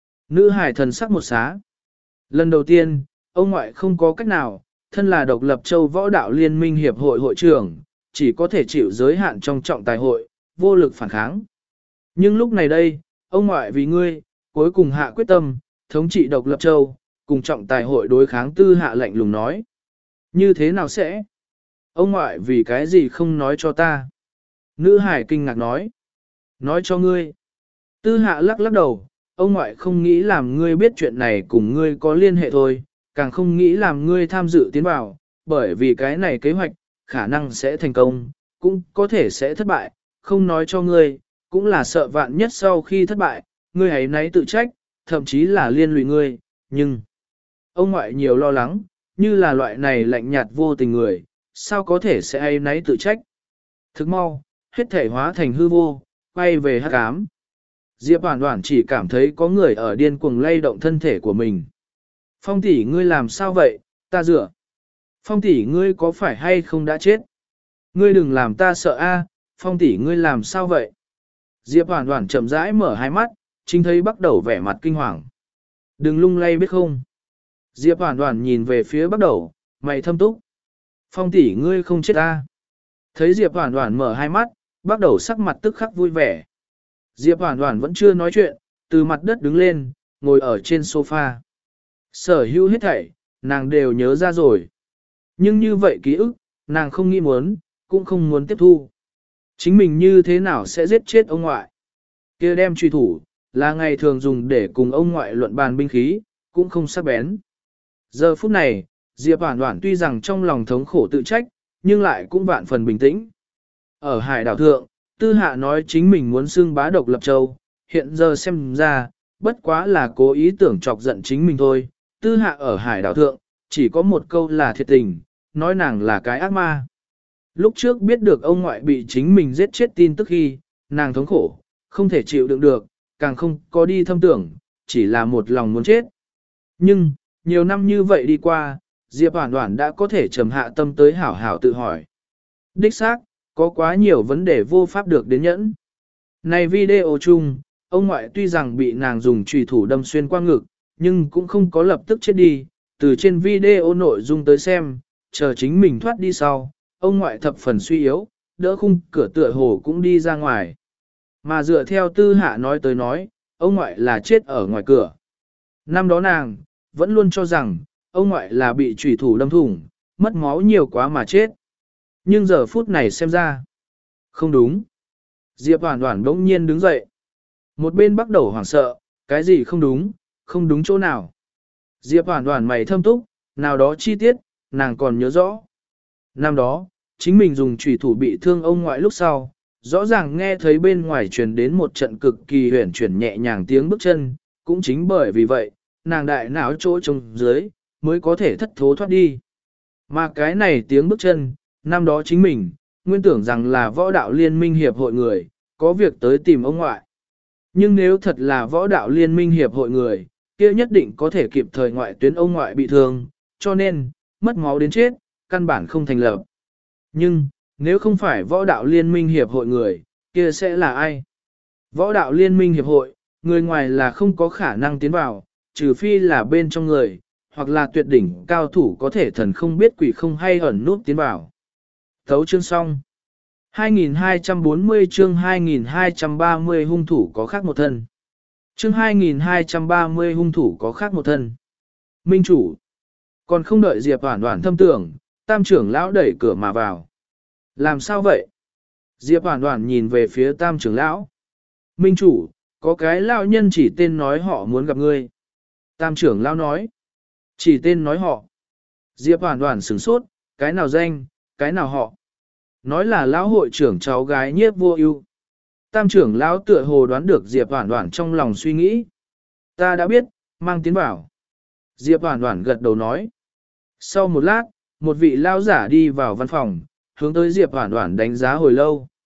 Nữ hải thần sắc một xá. Lần đầu tiên, ông ngoại không có cách nào, thân là độc lập châu võ đạo liên minh hiệp hội hội trưởng, chỉ có thể chịu giới hạn trong trọng tài hội, vô lực phản kháng. Nhưng lúc này đây, ông ngoại vì ngươi, cuối cùng hạ quyết tâm, thống trị độc lập châu, cùng trọng tài hội đối kháng tư hạ lạnh lùng nói. Như thế nào sẽ? Ông ngoại vì cái gì không nói cho ta? Nữ hải kinh ngạc nói. Nói cho ngươi. Tư hạ lắc lắc đầu, ông ngoại không nghĩ làm ngươi biết chuyện này cùng ngươi có liên hệ thôi, càng không nghĩ làm ngươi tham dự tiến vào, bởi vì cái này kế hoạch, khả năng sẽ thành công, cũng có thể sẽ thất bại, không nói cho ngươi, cũng là sợ vạn nhất sau khi thất bại, ngươi hãy nấy tự trách, thậm chí là liên lụy ngươi, nhưng ông ngoại nhiều lo lắng, như là loại này lạnh nhạt vô tình người, sao có thể sẽ hay nấy tự trách. Thức mau, hết thể hóa thành hư vô, quay về hắc ám. Diệp Hoàn Hoàn chỉ cảm thấy có người ở điên cuồng lay động thân thể của mình. Phong tỷ ngươi làm sao vậy, ta dựa. Phong tỷ ngươi có phải hay không đã chết? Ngươi đừng làm ta sợ a, Phong tỷ ngươi làm sao vậy? Diệp Hoàn Hoàn chậm rãi mở hai mắt, chính thấy bắt đầu vẻ mặt kinh hoàng. Đừng lung lay biết không? Diệp Hoàn Hoàn nhìn về phía bắt đầu, mày thâm túc. Phong tỷ ngươi không chết ta. Thấy Diệp Hoàn Hoàn mở hai mắt, bắt đầu sắc mặt tức khắc vui vẻ. Diệp Hoàn Hoàn vẫn chưa nói chuyện, từ mặt đất đứng lên, ngồi ở trên sofa. Sở hữu hết thảy, nàng đều nhớ ra rồi. Nhưng như vậy ký ức, nàng không nghĩ muốn, cũng không muốn tiếp thu. Chính mình như thế nào sẽ giết chết ông ngoại? Kia đem truy thủ, là ngày thường dùng để cùng ông ngoại luận bàn binh khí, cũng không sắc bén. Giờ phút này, Diệp Hoàn Hoàn tuy rằng trong lòng thống khổ tự trách, nhưng lại cũng vạn phần bình tĩnh. Ở hải đảo thượng, Tư Hạ nói chính mình muốn xưng bá độc lập châu, hiện giờ xem ra, bất quá là cố ý tưởng chọc giận chính mình thôi. Tư Hạ ở hải đảo thượng, chỉ có một câu là thiệt tình, nói nàng là cái ác ma. Lúc trước biết được ông ngoại bị chính mình giết chết tin tức khi, nàng thống khổ, không thể chịu đựng được, càng không có đi thâm tưởng, chỉ là một lòng muốn chết. Nhưng, nhiều năm như vậy đi qua, Diệp Hoàn Hoàn đã có thể trầm hạ tâm tới hảo hảo tự hỏi. Đích xác, có quá nhiều vấn đề vô pháp được đến nhẫn. Này video chung, ông ngoại tuy rằng bị nàng dùng chùy thủ đâm xuyên qua ngực, nhưng cũng không có lập tức chết đi. Từ trên video nội dung tới xem, chờ chính mình thoát đi sau, ông ngoại thập phần suy yếu, đỡ khung cửa tựa hồ cũng đi ra ngoài. Mà dựa theo Tư Hạ nói tới nói, ông ngoại là chết ở ngoài cửa. Năm đó nàng, vẫn luôn cho rằng, ông ngoại là bị chùy thủ đâm thủng, mất máu nhiều quá mà chết. Nhưng giờ phút này xem ra, không đúng. Diệp Hoàn Hoàn bỗng nhiên đứng dậy. Một bên bắt đầu hoảng sợ, cái gì không đúng, không đúng chỗ nào. Diệp Hoàn Hoàn mày thâm túc, nào đó chi tiết, nàng còn nhớ rõ. Năm đó, chính mình dùng chùy thủ bị thương ông ngoại lúc sau, rõ ràng nghe thấy bên ngoài truyền đến một trận cực kỳ huyền chuyển nhẹ nhàng tiếng bước chân, cũng chính bởi vì vậy, nàng đại não chỗ trống dưới, mới có thể thất thố thoát đi. Mà cái này tiếng bước chân, năm đó chính mình, nguyên tưởng rằng là võ đạo liên minh hiệp hội người, có việc tới tìm ông ngoại. Nhưng nếu thật là võ đạo liên minh hiệp hội người, kia nhất định có thể kịp thời ngoại tuyến ông ngoại bị thương, cho nên, mất máu đến chết, căn bản không thành lập. Nhưng, nếu không phải võ đạo liên minh hiệp hội người, kia sẽ là ai? Võ đạo liên minh hiệp hội, người ngoài là không có khả năng tiến vào, trừ phi là bên trong người, hoặc là tuyệt đỉnh cao thủ có thể thần không biết quỷ không hay ẩn nút tiến vào. Thấu chương xong. hai nghìn hai trăm bốn mươi chương hai nghìn hai trăm ba mươi hung thủ có khác một thân. Chương hai nghìn hai trăm ba mươi hung thủ có khác một thân. Minh chủ. Còn không đợi Diệp Hoàn Hoàn thâm tưởng, Tam trưởng lão đẩy cửa mà vào. Làm sao vậy? Diệp Hoàn Hoàn nhìn về phía Tam trưởng lão. Minh chủ, có cái lão nhân chỉ tên nói họ muốn gặp ngươi. Tam trưởng lão nói. Chỉ tên nói họ. Diệp Hoàn Hoàn sửng sốt, cái nào danh, cái nào họ. Nói là lão hội trưởng cháu gái Nhiếp Vô Ưu. Tam trưởng lão tựa hồ đoán được Diệp Hoàn Hoàn trong lòng suy nghĩ. Ta đã biết, mang tiến vào. Diệp Hoàn Hoàn gật đầu nói. Sau một lát, một vị lão giả đi vào văn phòng, hướng tới Diệp Hoàn Hoàn đánh giá hồi lâu.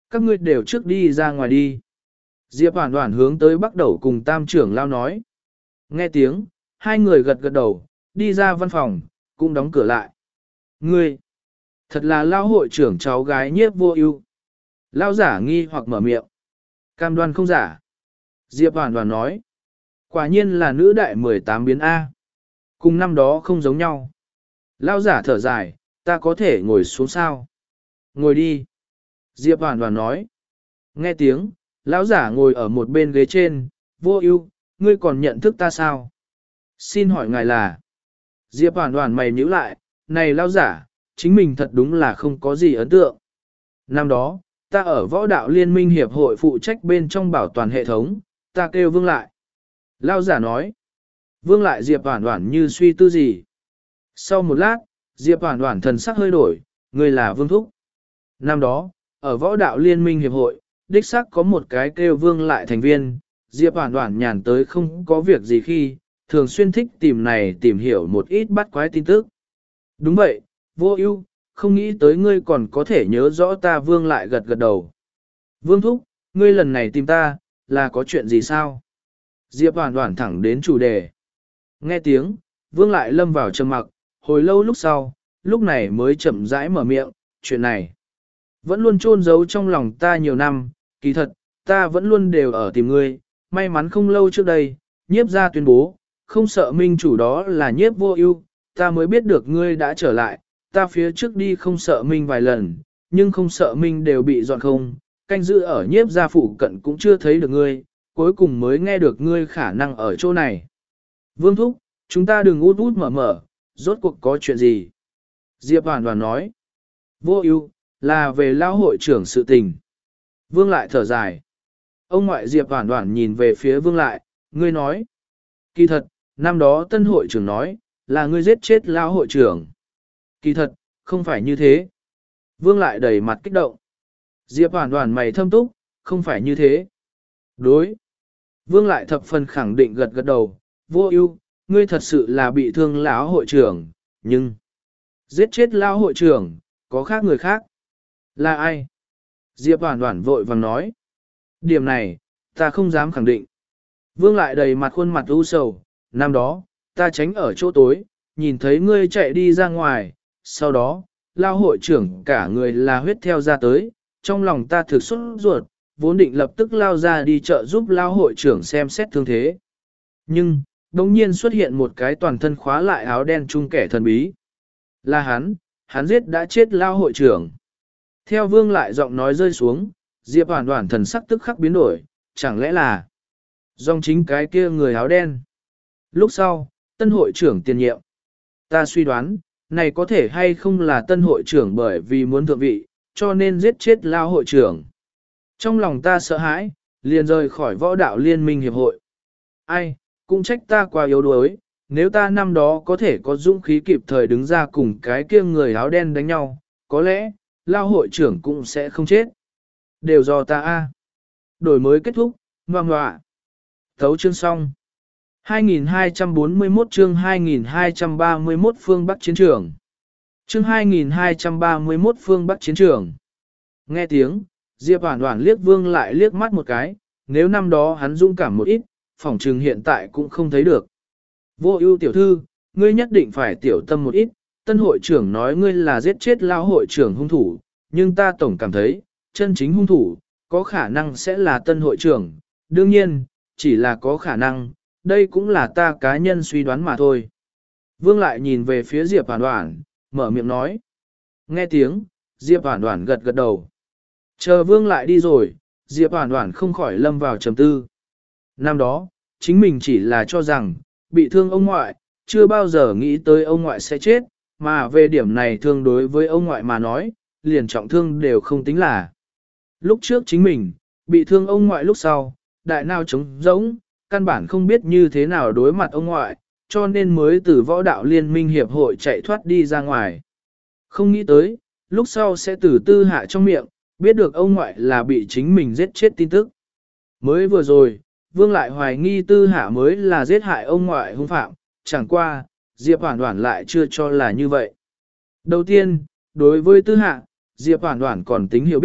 Các ngươi đều trước đi ra ngoài đi. Diệp Hoản Hoản hướng tới bắt đầu cùng tam trưởng lao nói. Nghe tiếng, hai người gật gật đầu, đi ra văn phòng, cũng đóng cửa lại. Ngươi, thật là lao hội trưởng cháu gái nhiếp vô ưu. Lao giả nghi hoặc mở miệng. Cam đoan không giả. Diệp Hoản Hoản nói. Quả nhiên là nữ đại mười tám biến A. Cùng năm đó không giống nhau. Lao giả thở dài, ta có thể ngồi xuống sao? Ngồi đi. Diệp Hoản Hoản nói. Nghe tiếng, lão giả ngồi ở một bên ghế trên, vô ưu, ngươi còn nhận thức ta sao? Xin hỏi ngài là. Diệp Hoản Hoản mày nhíu lại, này lão giả, chính mình thật đúng là không có gì ấn tượng. Năm đó, ta ở võ đạo liên minh hiệp hội phụ trách bên trong bảo toàn hệ thống, ta kêu Vương Lại. Lão giả nói. Vương Lại Diệp Hoản Hoản như suy tư gì. Sau một lát, Diệp Hoản Hoản thần sắc hơi đổi, ngươi là Vương Thúc. Năm đó, ở võ đạo liên minh hiệp hội, đích xác có một cái kêu Vương Lại thành viên, Diệp Hoản Hoản nhàn tới không có việc gì khi, thường xuyên thích tìm này tìm hiểu một ít bắt quái tin tức. Đúng vậy, vô ưu, không nghĩ tới ngươi còn có thể nhớ rõ ta. Vương Lại gật gật đầu. Vương Thúc, ngươi lần này tìm ta, là có chuyện gì sao? Diệp Hoản Hoản thẳng đến chủ đề. Nghe tiếng, Vương Lại lâm vào trầm mặc, hồi lâu lúc sau, lúc này mới chậm rãi mở miệng, chuyện này vẫn luôn chôn giấu trong lòng ta nhiều năm, kỳ thật, ta vẫn luôn đều ở tìm ngươi, may mắn không lâu trước đây, nhiếp gia tuyên bố, không sợ minh chủ đó là nhiếp vô ưu, ta mới biết được ngươi đã trở lại, ta phía trước đi không sợ minh vài lần, nhưng không sợ minh đều bị dọn không, canh giữ ở nhiếp gia phụ cận cũng chưa thấy được ngươi, cuối cùng mới nghe được ngươi khả năng ở chỗ này. Vương Thúc, chúng ta đừng út út mở mở, rốt cuộc có chuyện gì? Diệp Hoản Hoản nói, vô ưu, là về lao hội trưởng sự tình. Vương Lại thở dài. Ông ngoại Diệp Hoản Hoản nhìn về phía Vương Lại, ngươi nói. Kỳ thật, năm đó tân hội trưởng nói, là ngươi giết chết lao hội trưởng. Kỳ thật, không phải như thế. Vương Lại đầy mặt kích động. Diệp Hoản Hoản mày thâm túc, không phải như thế. Đối. Vương Lại thập phần khẳng định gật gật đầu, vô ưu, ngươi thật sự là bị thương lão hội trưởng, nhưng giết chết lao hội trưởng, có khác người khác. Là ai? Diệp Hoản Hoản vội vàng nói. Điểm này, ta không dám khẳng định. Vương Lại đầy mặt khuôn mặt u sầu, năm đó, ta tránh ở chỗ tối, nhìn thấy ngươi chạy đi ra ngoài, sau đó, lao hội trưởng cả người là huyết theo ra tới, trong lòng ta thực xuất ruột, vốn định lập tức lao ra đi chợ giúp lao hội trưởng xem xét thương thế. Nhưng, đồng nhiên xuất hiện một cái toàn thân khóa lại áo đen chung kẻ thần bí. Là hắn, hắn giết đã chết lao hội trưởng. Theo Vương Lại giọng nói rơi xuống, Diệp Hoản Hoản thần sắc tức khắc biến đổi, chẳng lẽ là dòng chính cái kia người áo đen. Lúc sau, tân hội trưởng tiền nhiệm. Ta suy đoán, này có thể hay không là tân hội trưởng bởi vì muốn thượng vị, cho nên giết chết lao hội trưởng. Trong lòng ta sợ hãi, liền rời khỏi võ đạo liên minh hiệp hội. Ai, cũng trách ta quá yếu đuối, nếu ta năm đó có thể có dũng khí kịp thời đứng ra cùng cái kia người áo đen đánh nhau, có lẽ, lao hội trưởng cũng sẽ không chết. Đều do ta a. Đổi mới kết thúc, ngoan ngoạ. Thấu chương xong. hai nghìn hai trăm bốn mươi mốt chương hai nghìn hai trăm ba mươi mốt phương Bắc chiến trường. Chương hai nghìn hai trăm ba mươi mốt phương Bắc chiến trường. Nghe tiếng, Diệp Hoản Hoản liếc Vương Lại liếc mắt một cái, nếu năm đó hắn dũng cảm một ít, phỏng trừng hiện tại cũng không thấy được. Vô ưu tiểu thư, ngươi nhất định phải tiểu tâm một ít, tân hội trưởng nói ngươi là giết chết lao hội trưởng hung thủ, nhưng ta tổng cảm thấy, chân chính hung thủ, có khả năng sẽ là tân hội trưởng, đương nhiên, chỉ là có khả năng, đây cũng là ta cá nhân suy đoán mà thôi. Vương Lại nhìn về phía Diệp Hoản Hoản, mở miệng nói. Nghe tiếng, Diệp Hoản Hoản gật gật đầu. Chờ Vương Lại đi rồi, Diệp Hoản Hoản không khỏi lâm vào trầm tư. Năm đó, chính mình chỉ là cho rằng, bị thương ông ngoại, chưa bao giờ nghĩ tới ông ngoại sẽ chết, mà về điểm này thương đối với ông ngoại mà nói, liền trọng thương đều không tính là. Lúc trước chính mình, bị thương ông ngoại lúc sau, đại nào trống rỗng, căn bản không biết như thế nào đối mặt ông ngoại, cho nên mới từ võ đạo liên minh hiệp hội chạy thoát đi ra ngoài. Không nghĩ tới, lúc sau sẽ từ tư hạ trong miệng, biết được ông ngoại là bị chính mình giết chết tin tức. Mới vừa rồi, Vương Lại hoài nghi tư hạ mới là giết hại ông ngoại hung phạm, chẳng qua, Diệp Hoản Hoản lại chưa cho là như vậy. Đầu tiên, đối với tư hạ, Diệp Hoản Hoản còn tính hiểu biết,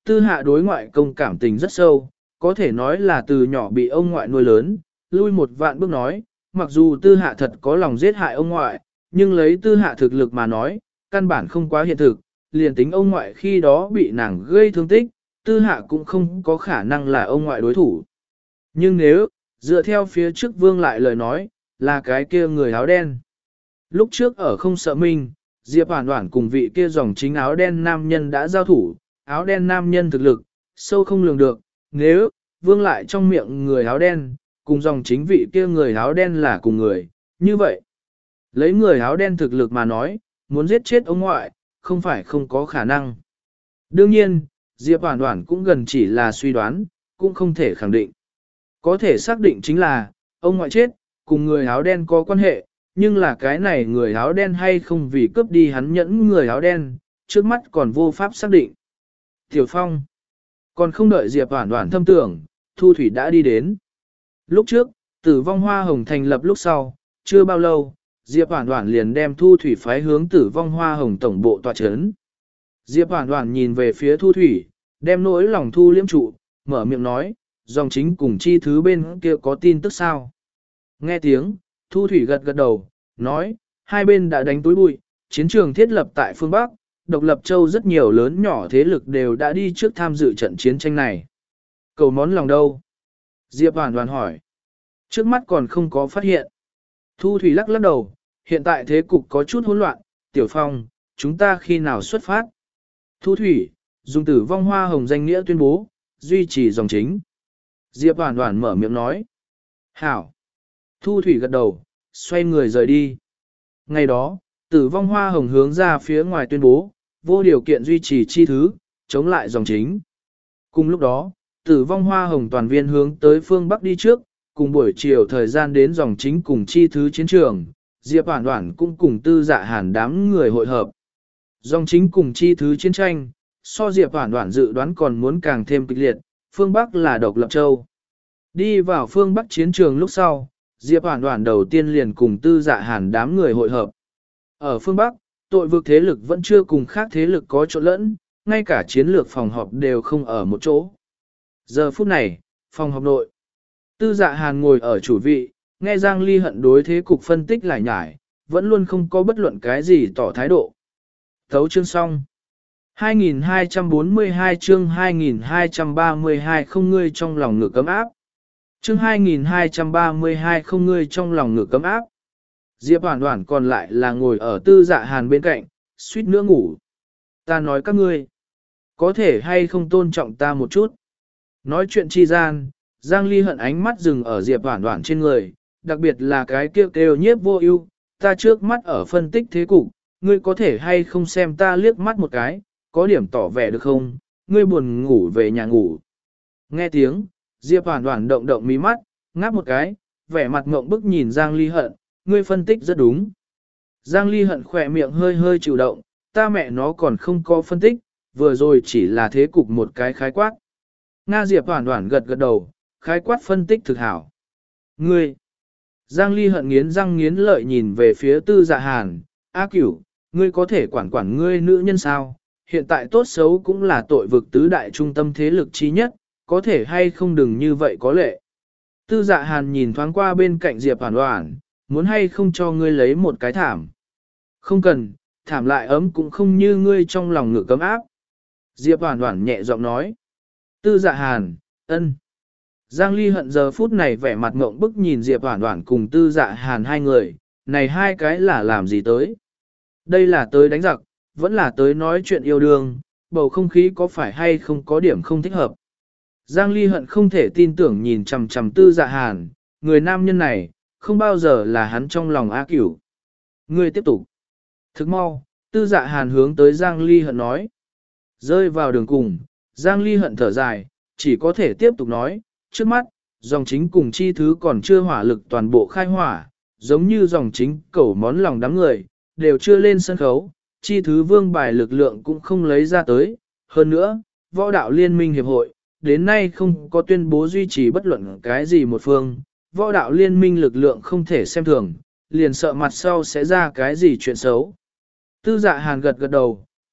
tư hạ đối ngoại công cảm tình rất sâu, có thể nói là từ nhỏ bị ông ngoại nuôi lớn, lui một vạn bước nói, mặc dù tư hạ thật có lòng giết hại ông ngoại, nhưng lấy tư hạ thực lực mà nói, căn bản không quá hiện thực, liền tính ông ngoại khi đó bị nàng gây thương tích, tư hạ cũng không có khả năng là ông ngoại đối thủ. Nhưng nếu, dựa theo phía trước vương lại lời nói, là cái kia người áo đen. Lúc trước ở không sợ minh, Diệp Hoản Hoản cùng vị kia dòng chính áo đen nam nhân đã giao thủ, áo đen nam nhân thực lực, sâu không lường được, nếu, vương lại trong miệng người áo đen, cùng dòng chính vị kia người áo đen là cùng người, như vậy. Lấy người áo đen thực lực mà nói, muốn giết chết ông ngoại, không phải không có khả năng. Đương nhiên, Diệp Hoản Hoản cũng gần chỉ là suy đoán, cũng không thể khẳng định. Có thể xác định chính là, ông ngoại chết, cùng người áo đen có quan hệ, nhưng là cái này người áo đen hay không vì cướp đi hắn nhẫn người áo đen, trước mắt còn vô pháp xác định. Tiểu Phong, còn không đợi Diệp Hoản Hoản thâm tưởng, Thu Thủy đã đi đến. Lúc trước, Tử Vong Hoa Hồng thành lập lúc sau, chưa bao lâu, Diệp Hoản Hoản liền đem Thu Thủy phái hướng Tử Vong Hoa Hồng tổng bộ tọa chấn. Diệp Hoản Hoản nhìn về phía Thu Thủy, đem nỗi lòng thu liễm trụ, mở miệng nói, dòng chính cùng chi thứ bên kia có tin tức sao. Nghe tiếng, Thu Thủy gật gật đầu, nói, hai bên đã đánh túi bụi, chiến trường thiết lập tại phương Bắc, độc lập châu rất nhiều lớn nhỏ thế lực đều đã đi trước tham dự trận chiến tranh này. Cầu món lòng đâu? Diệp Hoản Hoản hỏi. Trước mắt còn không có phát hiện. Thu Thủy lắc lắc đầu, hiện tại thế cục có chút hỗn loạn, Tiểu Phong, chúng ta khi nào xuất phát? Thu Thủy, dùng Tử Vong Hoa Hồng danh nghĩa tuyên bố, duy trì dòng chính. Diệp Hoản Hoản mở miệng nói. Hảo. Thu Thủy gật đầu, xoay người rời đi. Ngày đó, Tử Vong Hoa Hồng hướng ra phía ngoài tuyên bố, vô điều kiện duy trì chi thứ, chống lại dòng chính. Cùng lúc đó, Tử Vong Hoa Hồng toàn viên hướng tới phương Bắc đi trước, cùng buổi chiều thời gian đến dòng chính cùng chi thứ chiến trường, Diệp Hoản Hoản cũng cùng Tư Dạ Hàn đám người hội hợp. Dòng chính cùng chi thứ chiến tranh, so Diệp Hoản Hoản dự đoán còn muốn càng thêm kịch liệt, phương Bắc là độc lập châu. Đi vào phương Bắc chiến trường lúc sau, Diệp Hoản Hoản đầu tiên liền cùng Tư Dạ Hàn đám người hội hợp. Ở phương Bắc, tội vực thế lực vẫn chưa cùng khác thế lực có chỗ lẫn, ngay cả chiến lược phòng họp đều không ở một chỗ. Giờ phút này, phòng họp nội, Tư Dạ Hàn ngồi ở chủ vị, nghe Giang Ly Hận đối thế cục phân tích lại nhải, vẫn luôn không có bất luận cái gì tỏ thái độ. Thấu chương xong. hai nghìn hai trăm bốn mươi hai chương hai nghìn hai trăm ba mươi hai không ngươi trong lòng ngực cấm áp. Chương hai nghìn hai trăm ba mươi hai không ngươi trong lòng ngực cấm áp. Diệp Hoản Hoản còn lại là ngồi ở Tư Dạ Hàn bên cạnh, suýt nữa ngủ. Ta nói các ngươi, có thể hay không tôn trọng ta một chút. Nói chuyện chi gian, Giang Ly Hận ánh mắt dừng ở Diệp Hoản Hoản trên người, đặc biệt là cái kêu kêu nhiếp vô ưu, ta trước mắt ở phân tích thế cục, ngươi có thể hay không xem ta liếc mắt một cái, có điểm tỏ vẻ được không, ngươi buồn ngủ về nhà ngủ. Nghe tiếng, Diệp Hoản Hoản động động mí mắt, ngáp một cái, vẻ mặt ngộng bức nhìn Giang Ly Hận, ngươi phân tích rất đúng. Giang Ly Hận khỏe miệng hơi hơi chịu động, ta mẹ nó còn không có phân tích, vừa rồi chỉ là thế cục một cái khái quát. Nga Diệp Hoản Hoản gật gật đầu, khái quát phân tích thực hảo. Ngươi! Giang Ly Hận nghiến răng nghiến lợi nhìn về phía Tư Dạ Hàn, A Cửu, ngươi có thể quản quản ngươi nữ nhân sao? Hiện tại tốt xấu cũng là tội vực tứ đại trung tâm thế lực chí nhất, có thể hay không đừng như vậy có lệ. Tư Dạ Hàn nhìn thoáng qua bên cạnh Diệp Hoản Hoản, muốn hay không cho ngươi lấy một cái thảm. Không cần, thảm lại ấm cũng không như ngươi trong lòng ngực cấm áp. Diệp Hoản Hoản nhẹ giọng nói. Tư Dạ Hàn, ân. Giang Ly Hận giờ phút này vẻ mặt ngộng bức nhìn Diệp Hoản Hoản cùng Tư Dạ Hàn hai người, này hai cái là làm gì tới? Đây là tới đánh giặc, vẫn là tới nói chuyện yêu đương, bầu không khí có phải hay không có điểm không thích hợp. Giang Ly Hận không thể tin tưởng nhìn chằm chằm Tư Dạ Hàn, người nam nhân này, không bao giờ là hắn trong lòng A Cửu. Ngươi tiếp tục. Thức mau, Tư Dạ Hàn hướng tới Giang Ly Hận nói. Rơi vào đường cùng, Giang Ly Hận thở dài, chỉ có thể tiếp tục nói, trước mắt, dòng chính cùng chi thứ còn chưa hỏa lực toàn bộ khai hỏa, giống như dòng chính cẩu món lòng đám người, đều chưa lên sân khấu, chi thứ vương bài lực lượng cũng không lấy ra tới. Hơn nữa, võ đạo liên minh hiệp hội, đến nay không có tuyên bố duy trì bất luận cái gì một phương, võ đạo liên minh lực lượng không thể xem thường, liền sợ mặt sau sẽ ra cái gì chuyện xấu. Tư Dạ Hàn gật gật đầu,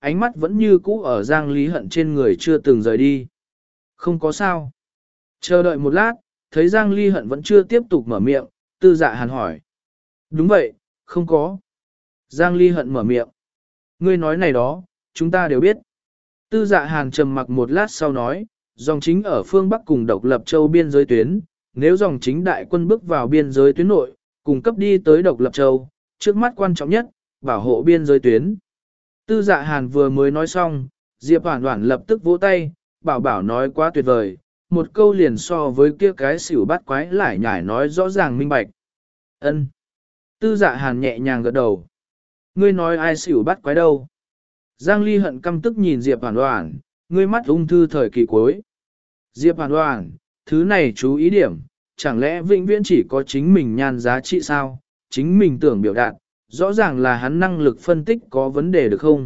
ánh mắt vẫn như cũ ở Giang Ly Hận trên người chưa từng rời đi. Không có sao. Chờ đợi một lát, thấy Giang Ly Hận vẫn chưa tiếp tục mở miệng, Tư Dạ Hàn hỏi. Đúng vậy, không có. Giang Ly Hận mở miệng. Ngươi nói này đó, chúng ta đều biết. Tư Dạ Hàn trầm mặc một lát sau nói, dòng chính ở phương Bắc cùng độc lập châu biên giới tuyến, nếu dòng chính đại quân bước vào biên giới tuyến nội, cùng cấp đi tới độc lập châu, trước mắt quan trọng nhất, bảo hộ biên giới tuyến. Tư Dạ Hàn vừa mới nói xong, Diệp Hoản Hoản lập tức vỗ tay, bảo bảo nói quá tuyệt vời, một câu liền so với kia cái xỉu bắt quái lại nhải nói rõ ràng minh bạch. Ân. Tư Dạ Hàn nhẹ nhàng gật đầu. Ngươi nói ai xỉu bắt quái đâu? Giang Ly Hận căm tức nhìn Diệp Hoản Hoản, ngươi mắt ung thư thời kỳ cuối. Diệp Hoản Hoản, thứ này chú ý điểm, chẳng lẽ vĩnh viễn chỉ có chính mình nhan giá trị sao? Chính mình tưởng biểu đạt, rõ ràng là hắn năng lực phân tích có vấn đề được không?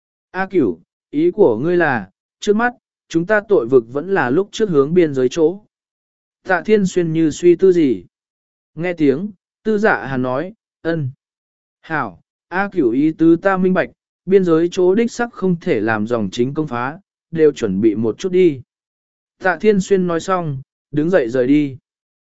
A Cửu, ý của ngươi là, trước mắt, chúng ta tội vực vẫn là lúc trước hướng biên giới chỗ. Tạ Thiên Xuyên như suy tư gì? Nghe tiếng, Tư Dạ Hàn nói, ân. Hảo, A Cửu ý tứ ta minh bạch, biên giới chỗ đích sắc không thể làm dòng chính công phá, đều chuẩn bị một chút đi. Tạ Thiên Xuyên nói xong, đứng dậy rời đi.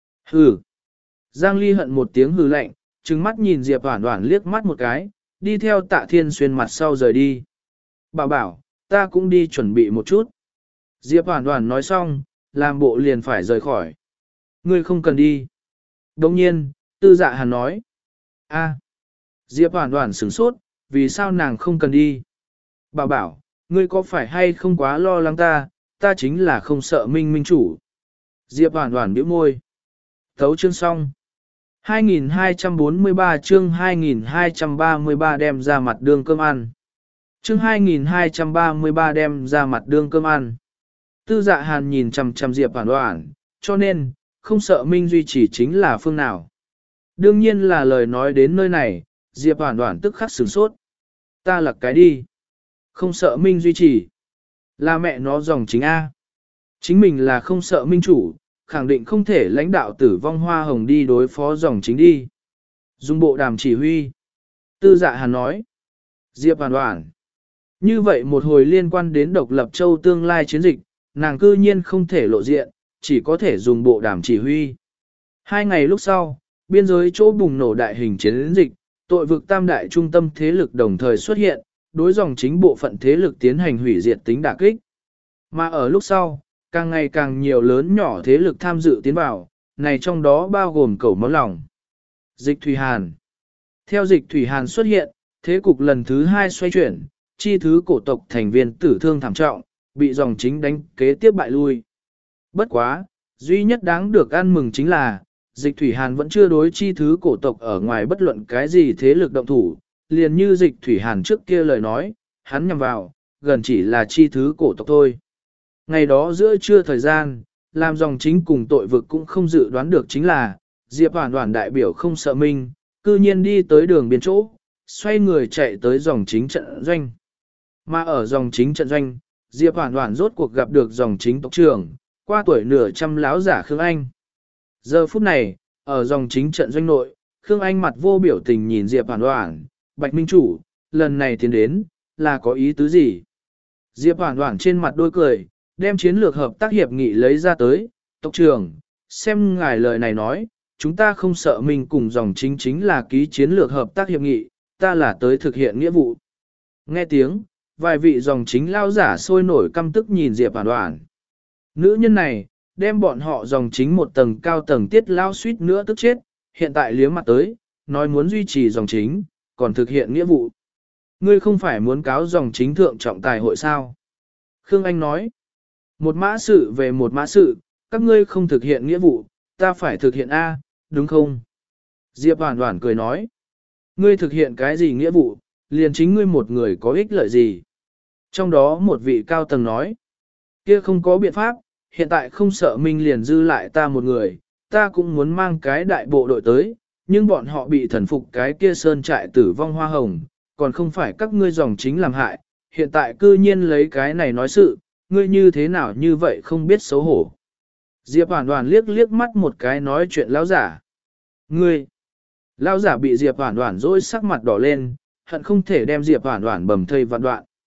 Hừ. Giang Ly Hận một tiếng hừ lạnh, trừng mắt nhìn Diệp Hoản Hoản liếc mắt một cái, đi theo Tạ Thiên Xuyên mặt sau rời đi. Bảo bảo, ta cũng đi chuẩn bị một chút. Diệp Hoản Hoản nói xong, làm bộ liền phải rời khỏi. Ngươi không cần đi. Đồng nhiên, Tư Dạ Hàn nói. A. Diệp Hoản Hoản sửng sốt, vì sao nàng không cần đi? Bảo bảo, ngươi có phải hay không quá lo lắng ta, ta chính là không sợ minh minh chủ. Diệp Hoản Hoản bĩu môi. Thấu chương xong. hai nghìn hai trăm bốn mươi ba chương hai nghìn hai trăm ba mươi ba đem ra mặt đường cơm ăn. Chương hai nghìn hai trăm ba mươi ba đem ra mặt đường cơm ăn. Tư Dạ Hàn nhìn chằm chằm Diệp Hoản Hoản, cho nên, không sợ Minh duy chỉ chính là phương nào. Đương nhiên là lời nói đến nơi này, Diệp Hoản Hoản tức khắc sửng sốt. Ta là cái đi. Không sợ Minh duy trì. Là mẹ nó dòng chính A. Chính mình là không sợ Minh chủ, khẳng định không thể lãnh đạo tử vong hoa hồng đi đối phó dòng chính đi. Dùng bộ đàm chỉ huy. Tư Dạ Hàn nói. Diệp Hoản Hoản. Như vậy một hồi liên quan đến độc lập châu tương lai chiến dịch, nàng cư nhiên không thể lộ diện, chỉ có thể dùng bộ đàm chỉ huy. Hai ngày lúc sau, biên giới chỗ bùng nổ đại hình chiến dịch, tội vực tam đại trung tâm thế lực đồng thời xuất hiện, đối dòng chính bộ phận thế lực tiến hành hủy diệt tính đả kích. Mà ở lúc sau, càng ngày càng nhiều lớn nhỏ thế lực tham dự tiến vào, này trong đó bao gồm cẩu máu lòng. Dịch Thủy Hàn. Theo Dịch Thủy Hàn xuất hiện, thế cục lần thứ hai xoay chuyển, chi thứ cổ tộc thành viên tử thương thảm trọng, bị dòng chính đánh kế tiếp bại lui. Bất quá, duy nhất đáng được ăn mừng chính là, Dịch Thủy Hàn vẫn chưa đối chi thứ cổ tộc ở ngoài bất luận cái gì thế lực động thủ, liền như Dịch Thủy Hàn trước kia lời nói, hắn nhằm vào, gần chỉ là chi thứ cổ tộc thôi. Ngày đó giữa trưa thời gian, làm dòng chính cùng tội vực cũng không dự đoán được chính là, Diệp Hoản Hoản đại biểu không sợ minh, cư nhiên đi tới đường biên chỗ, xoay người chạy tới dòng chính trận doanh. Mà ở dòng chính trận doanh, Diệp Hoản Hoản rốt cuộc gặp được dòng chính tộc trưởng, qua tuổi nửa trăm láo giả Khương Anh. Giờ phút này, ở dòng chính trận doanh nội, Khương Anh mặt vô biểu tình nhìn Diệp Hoản Hoản, Bạch Minh chủ, lần này tiến đến, là có ý tứ gì? Diệp Hoản Hoản trên mặt đôi cười, đem chiến lược hợp tác hiệp nghị lấy ra tới, tộc trưởng, xem ngài lời này nói, chúng ta không sợ mình cùng dòng chính chính là ký chiến lược hợp tác hiệp nghị, ta là tới thực hiện nghĩa vụ. Nghe tiếng, vài vị dòng chính lao giả sôi nổi căm tức nhìn Diệp Hoản Hoản. Nữ nhân này, đem bọn họ dòng chính một tầng cao tầng tiết lao suýt nữa tức chết, hiện tại liếm mặt tới, nói muốn duy trì dòng chính, còn thực hiện nghĩa vụ. Ngươi không phải muốn cáo dòng chính thượng trọng tài hội sao? Khương Anh nói, một mã sự về một mã sự, các ngươi không thực hiện nghĩa vụ, ta phải thực hiện A, đúng không? Diệp Hoản Hoản cười nói, ngươi thực hiện cái gì nghĩa vụ, liền chính ngươi một người có ích lợi gì? Trong đó một vị cao tầng nói, kia không có biện pháp, hiện tại không sợ minh liền dư lại ta một người, ta cũng muốn mang cái đại bộ đội tới, nhưng bọn họ bị thần phục cái kia sơn trại tử vong hoa hồng, còn không phải các ngươi dòng chính làm hại, hiện tại cư nhiên lấy cái này nói sự, ngươi như thế nào như vậy không biết xấu hổ. Diệp Hoản Hoản liếc liếc mắt một cái nói chuyện lão giả. Ngươi! Lão giả bị Diệp Hoản Hoản dỗi sắc mặt đỏ lên, hận không thể đem Diệp Hoản Hoản bầm thây vạn đoạn.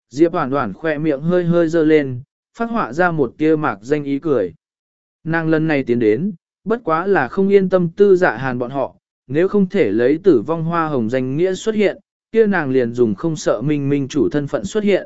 Diệp Hoản Hoản khoe miệng hơi hơi dơ lên, phát họa ra một tia mạc danh ý cười. Nàng lần này tiến đến, bất quá là không yên tâm Tư Dạ Hàn bọn họ, nếu không thể lấy Tử Vong Hoa Hồng danh nghĩa xuất hiện, kia nàng liền dùng không sợ minh minh chủ thân phận xuất hiện.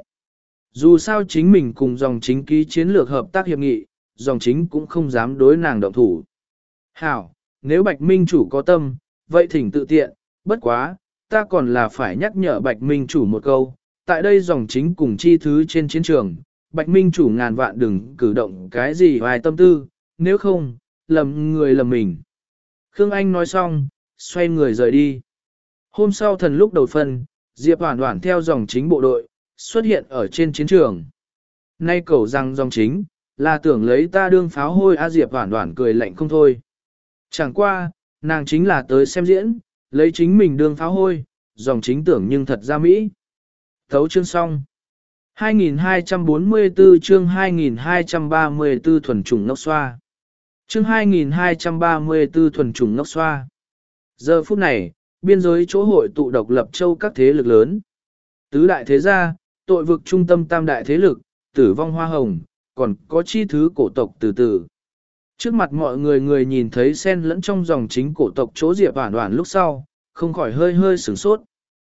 Dù sao chính mình cùng dòng chính ký chiến lược hợp tác hiệp nghị, dòng chính cũng không dám đối nàng động thủ. Hảo, nếu Bạch Minh chủ có tâm, vậy thỉnh tự tiện, bất quá, ta còn là phải nhắc nhở Bạch Minh chủ một câu, tại đây dòng chính cùng chi thứ trên chiến trường, Bạch Minh chủ ngàn vạn đừng cử động cái gì vài tâm tư, nếu không, lầm người lầm mình. Khương Anh nói xong, xoay người rời đi. Hôm sau thần lúc đầu phân, Diệp Hoản Hoản theo dòng chính bộ đội, xuất hiện ở trên chiến trường. Nay cầu rằng dòng chính, là tưởng lấy ta đương pháo hôi A Diệp Hoản Hoản cười lạnh không thôi. Chẳng qua, nàng chính là tới xem diễn, lấy chính mình đương pháo hôi, dòng chính tưởng nhưng thật ra Mỹ. Thấu chương xong. hai nghìn hai trăm bốn mươi tư chương hai nghìn hai trăm ba mươi tư thuần chủng ngốc xoa. Chương hai nghìn hai trăm ba mươi tư thuần chủng ngốc xoa. Giờ phút này, biên giới chỗ hội tụ độc lập châu các thế lực lớn. Tứ đại thế gia, tội vực trung tâm tam đại thế lực, Tử Vong Hoa Hồng, còn có chi thứ cổ tộc từ từ. Trước mặt mọi người người nhìn thấy xen lẫn trong dòng chính cổ tộc chỗ Diệp Hoản Hoản lúc sau, không khỏi hơi hơi sửng sốt.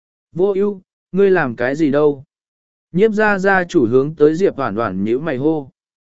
Vô ưu, ngươi làm cái gì đâu? Nhiếp gia gia chủ hướng tới Diệp Hoản Hoản nhíu mày hô.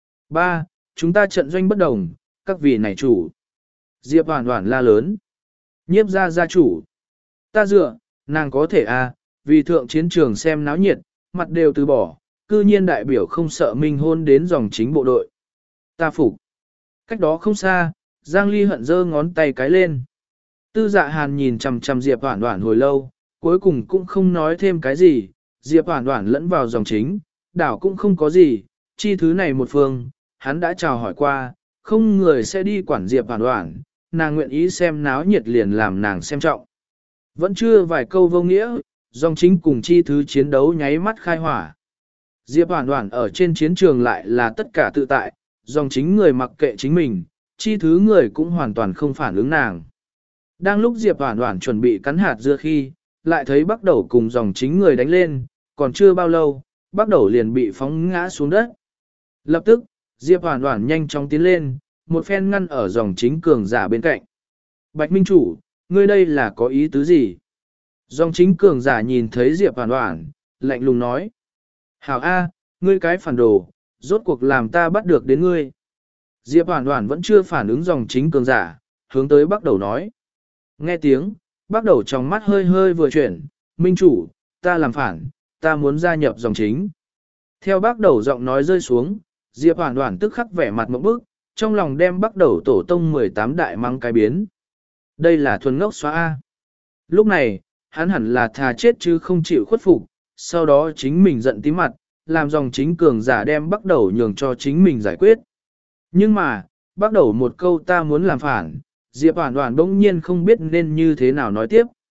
Ba, chúng ta trận doanh bất đồng, các vị này chủ. Diệp Hoản Hoản la lớn. Nhiếp gia gia chủ. Ta dựa, nàng có thể à, vì thượng chiến trường xem náo nhiệt, mặt đều từ bỏ, cư nhiên đại biểu không sợ minh hôn đến dòng chính bộ đội. Ta phục. Cách đó không xa, Giang Ly hận giơ ngón tay cái lên. Tư Dạ Hàn nhìn chằm chằm Diệp Hoản Hoản hồi lâu, cuối cùng cũng không nói thêm cái gì, Diệp Hoản Hoản lẫn vào dòng chính, đảo cũng không có gì, chi thứ này một phương, hắn đã chào hỏi qua, không người sẽ đi quản Diệp Hoản Hoản, nàng nguyện ý xem náo nhiệt liền làm nàng xem trọng. Vẫn chưa vài câu vô nghĩa, dòng chính cùng chi thứ chiến đấu nháy mắt khai hỏa. Diệp Hoản Hoản ở trên chiến trường lại là tất cả tự tại, dòng chính người mặc kệ chính mình, chi thứ người cũng hoàn toàn không phản ứng nàng. Đang lúc Diệp Hoản Hoản chuẩn bị cắn hạt dưa khi, lại thấy Bắc Đầu cùng dòng chính người đánh lên, còn chưa bao lâu, Bắc Đầu liền bị phóng ngã xuống đất. Lập tức, Diệp Hoản Hoản nhanh chóng tiến lên, một phen ngăn ở dòng chính cường giả bên cạnh. Bạch Minh chủ, ngươi đây là có ý tứ gì? Dòng chính cường giả nhìn thấy Diệp Hoản Hoản, lạnh lùng nói. Hảo A, ngươi cái phản đồ, rốt cuộc làm ta bắt được đến ngươi. Diệp Hoản Hoản vẫn chưa phản ứng dòng chính cường giả, hướng tới Bắc Đầu nói. Nghe tiếng, Bắc Đầu trong mắt hơi hơi vừa chuyển, Minh chủ, ta làm phản, ta muốn gia nhập dòng chính. Theo Bắc Đầu giọng nói rơi xuống, Diệp Hoản Hoản tức khắc vẻ mặt ngộp bức, trong lòng đem Bắc Đầu tổ tông mười tám đại mắng cái biến. Đây là thuần ngốc xóa A. Lúc này, hắn hẳn là thà chết chứ không chịu khuất phục, sau đó chính mình giận tí mặt, làm dòng chính cường giả đem Bắc Đầu nhường cho chính mình giải quyết. Nhưng mà, Bắc Đầu một câu ta muốn làm phản, Diệp Hoản Hoản bỗng nhiên không biết nên như thế nào nói tiếp.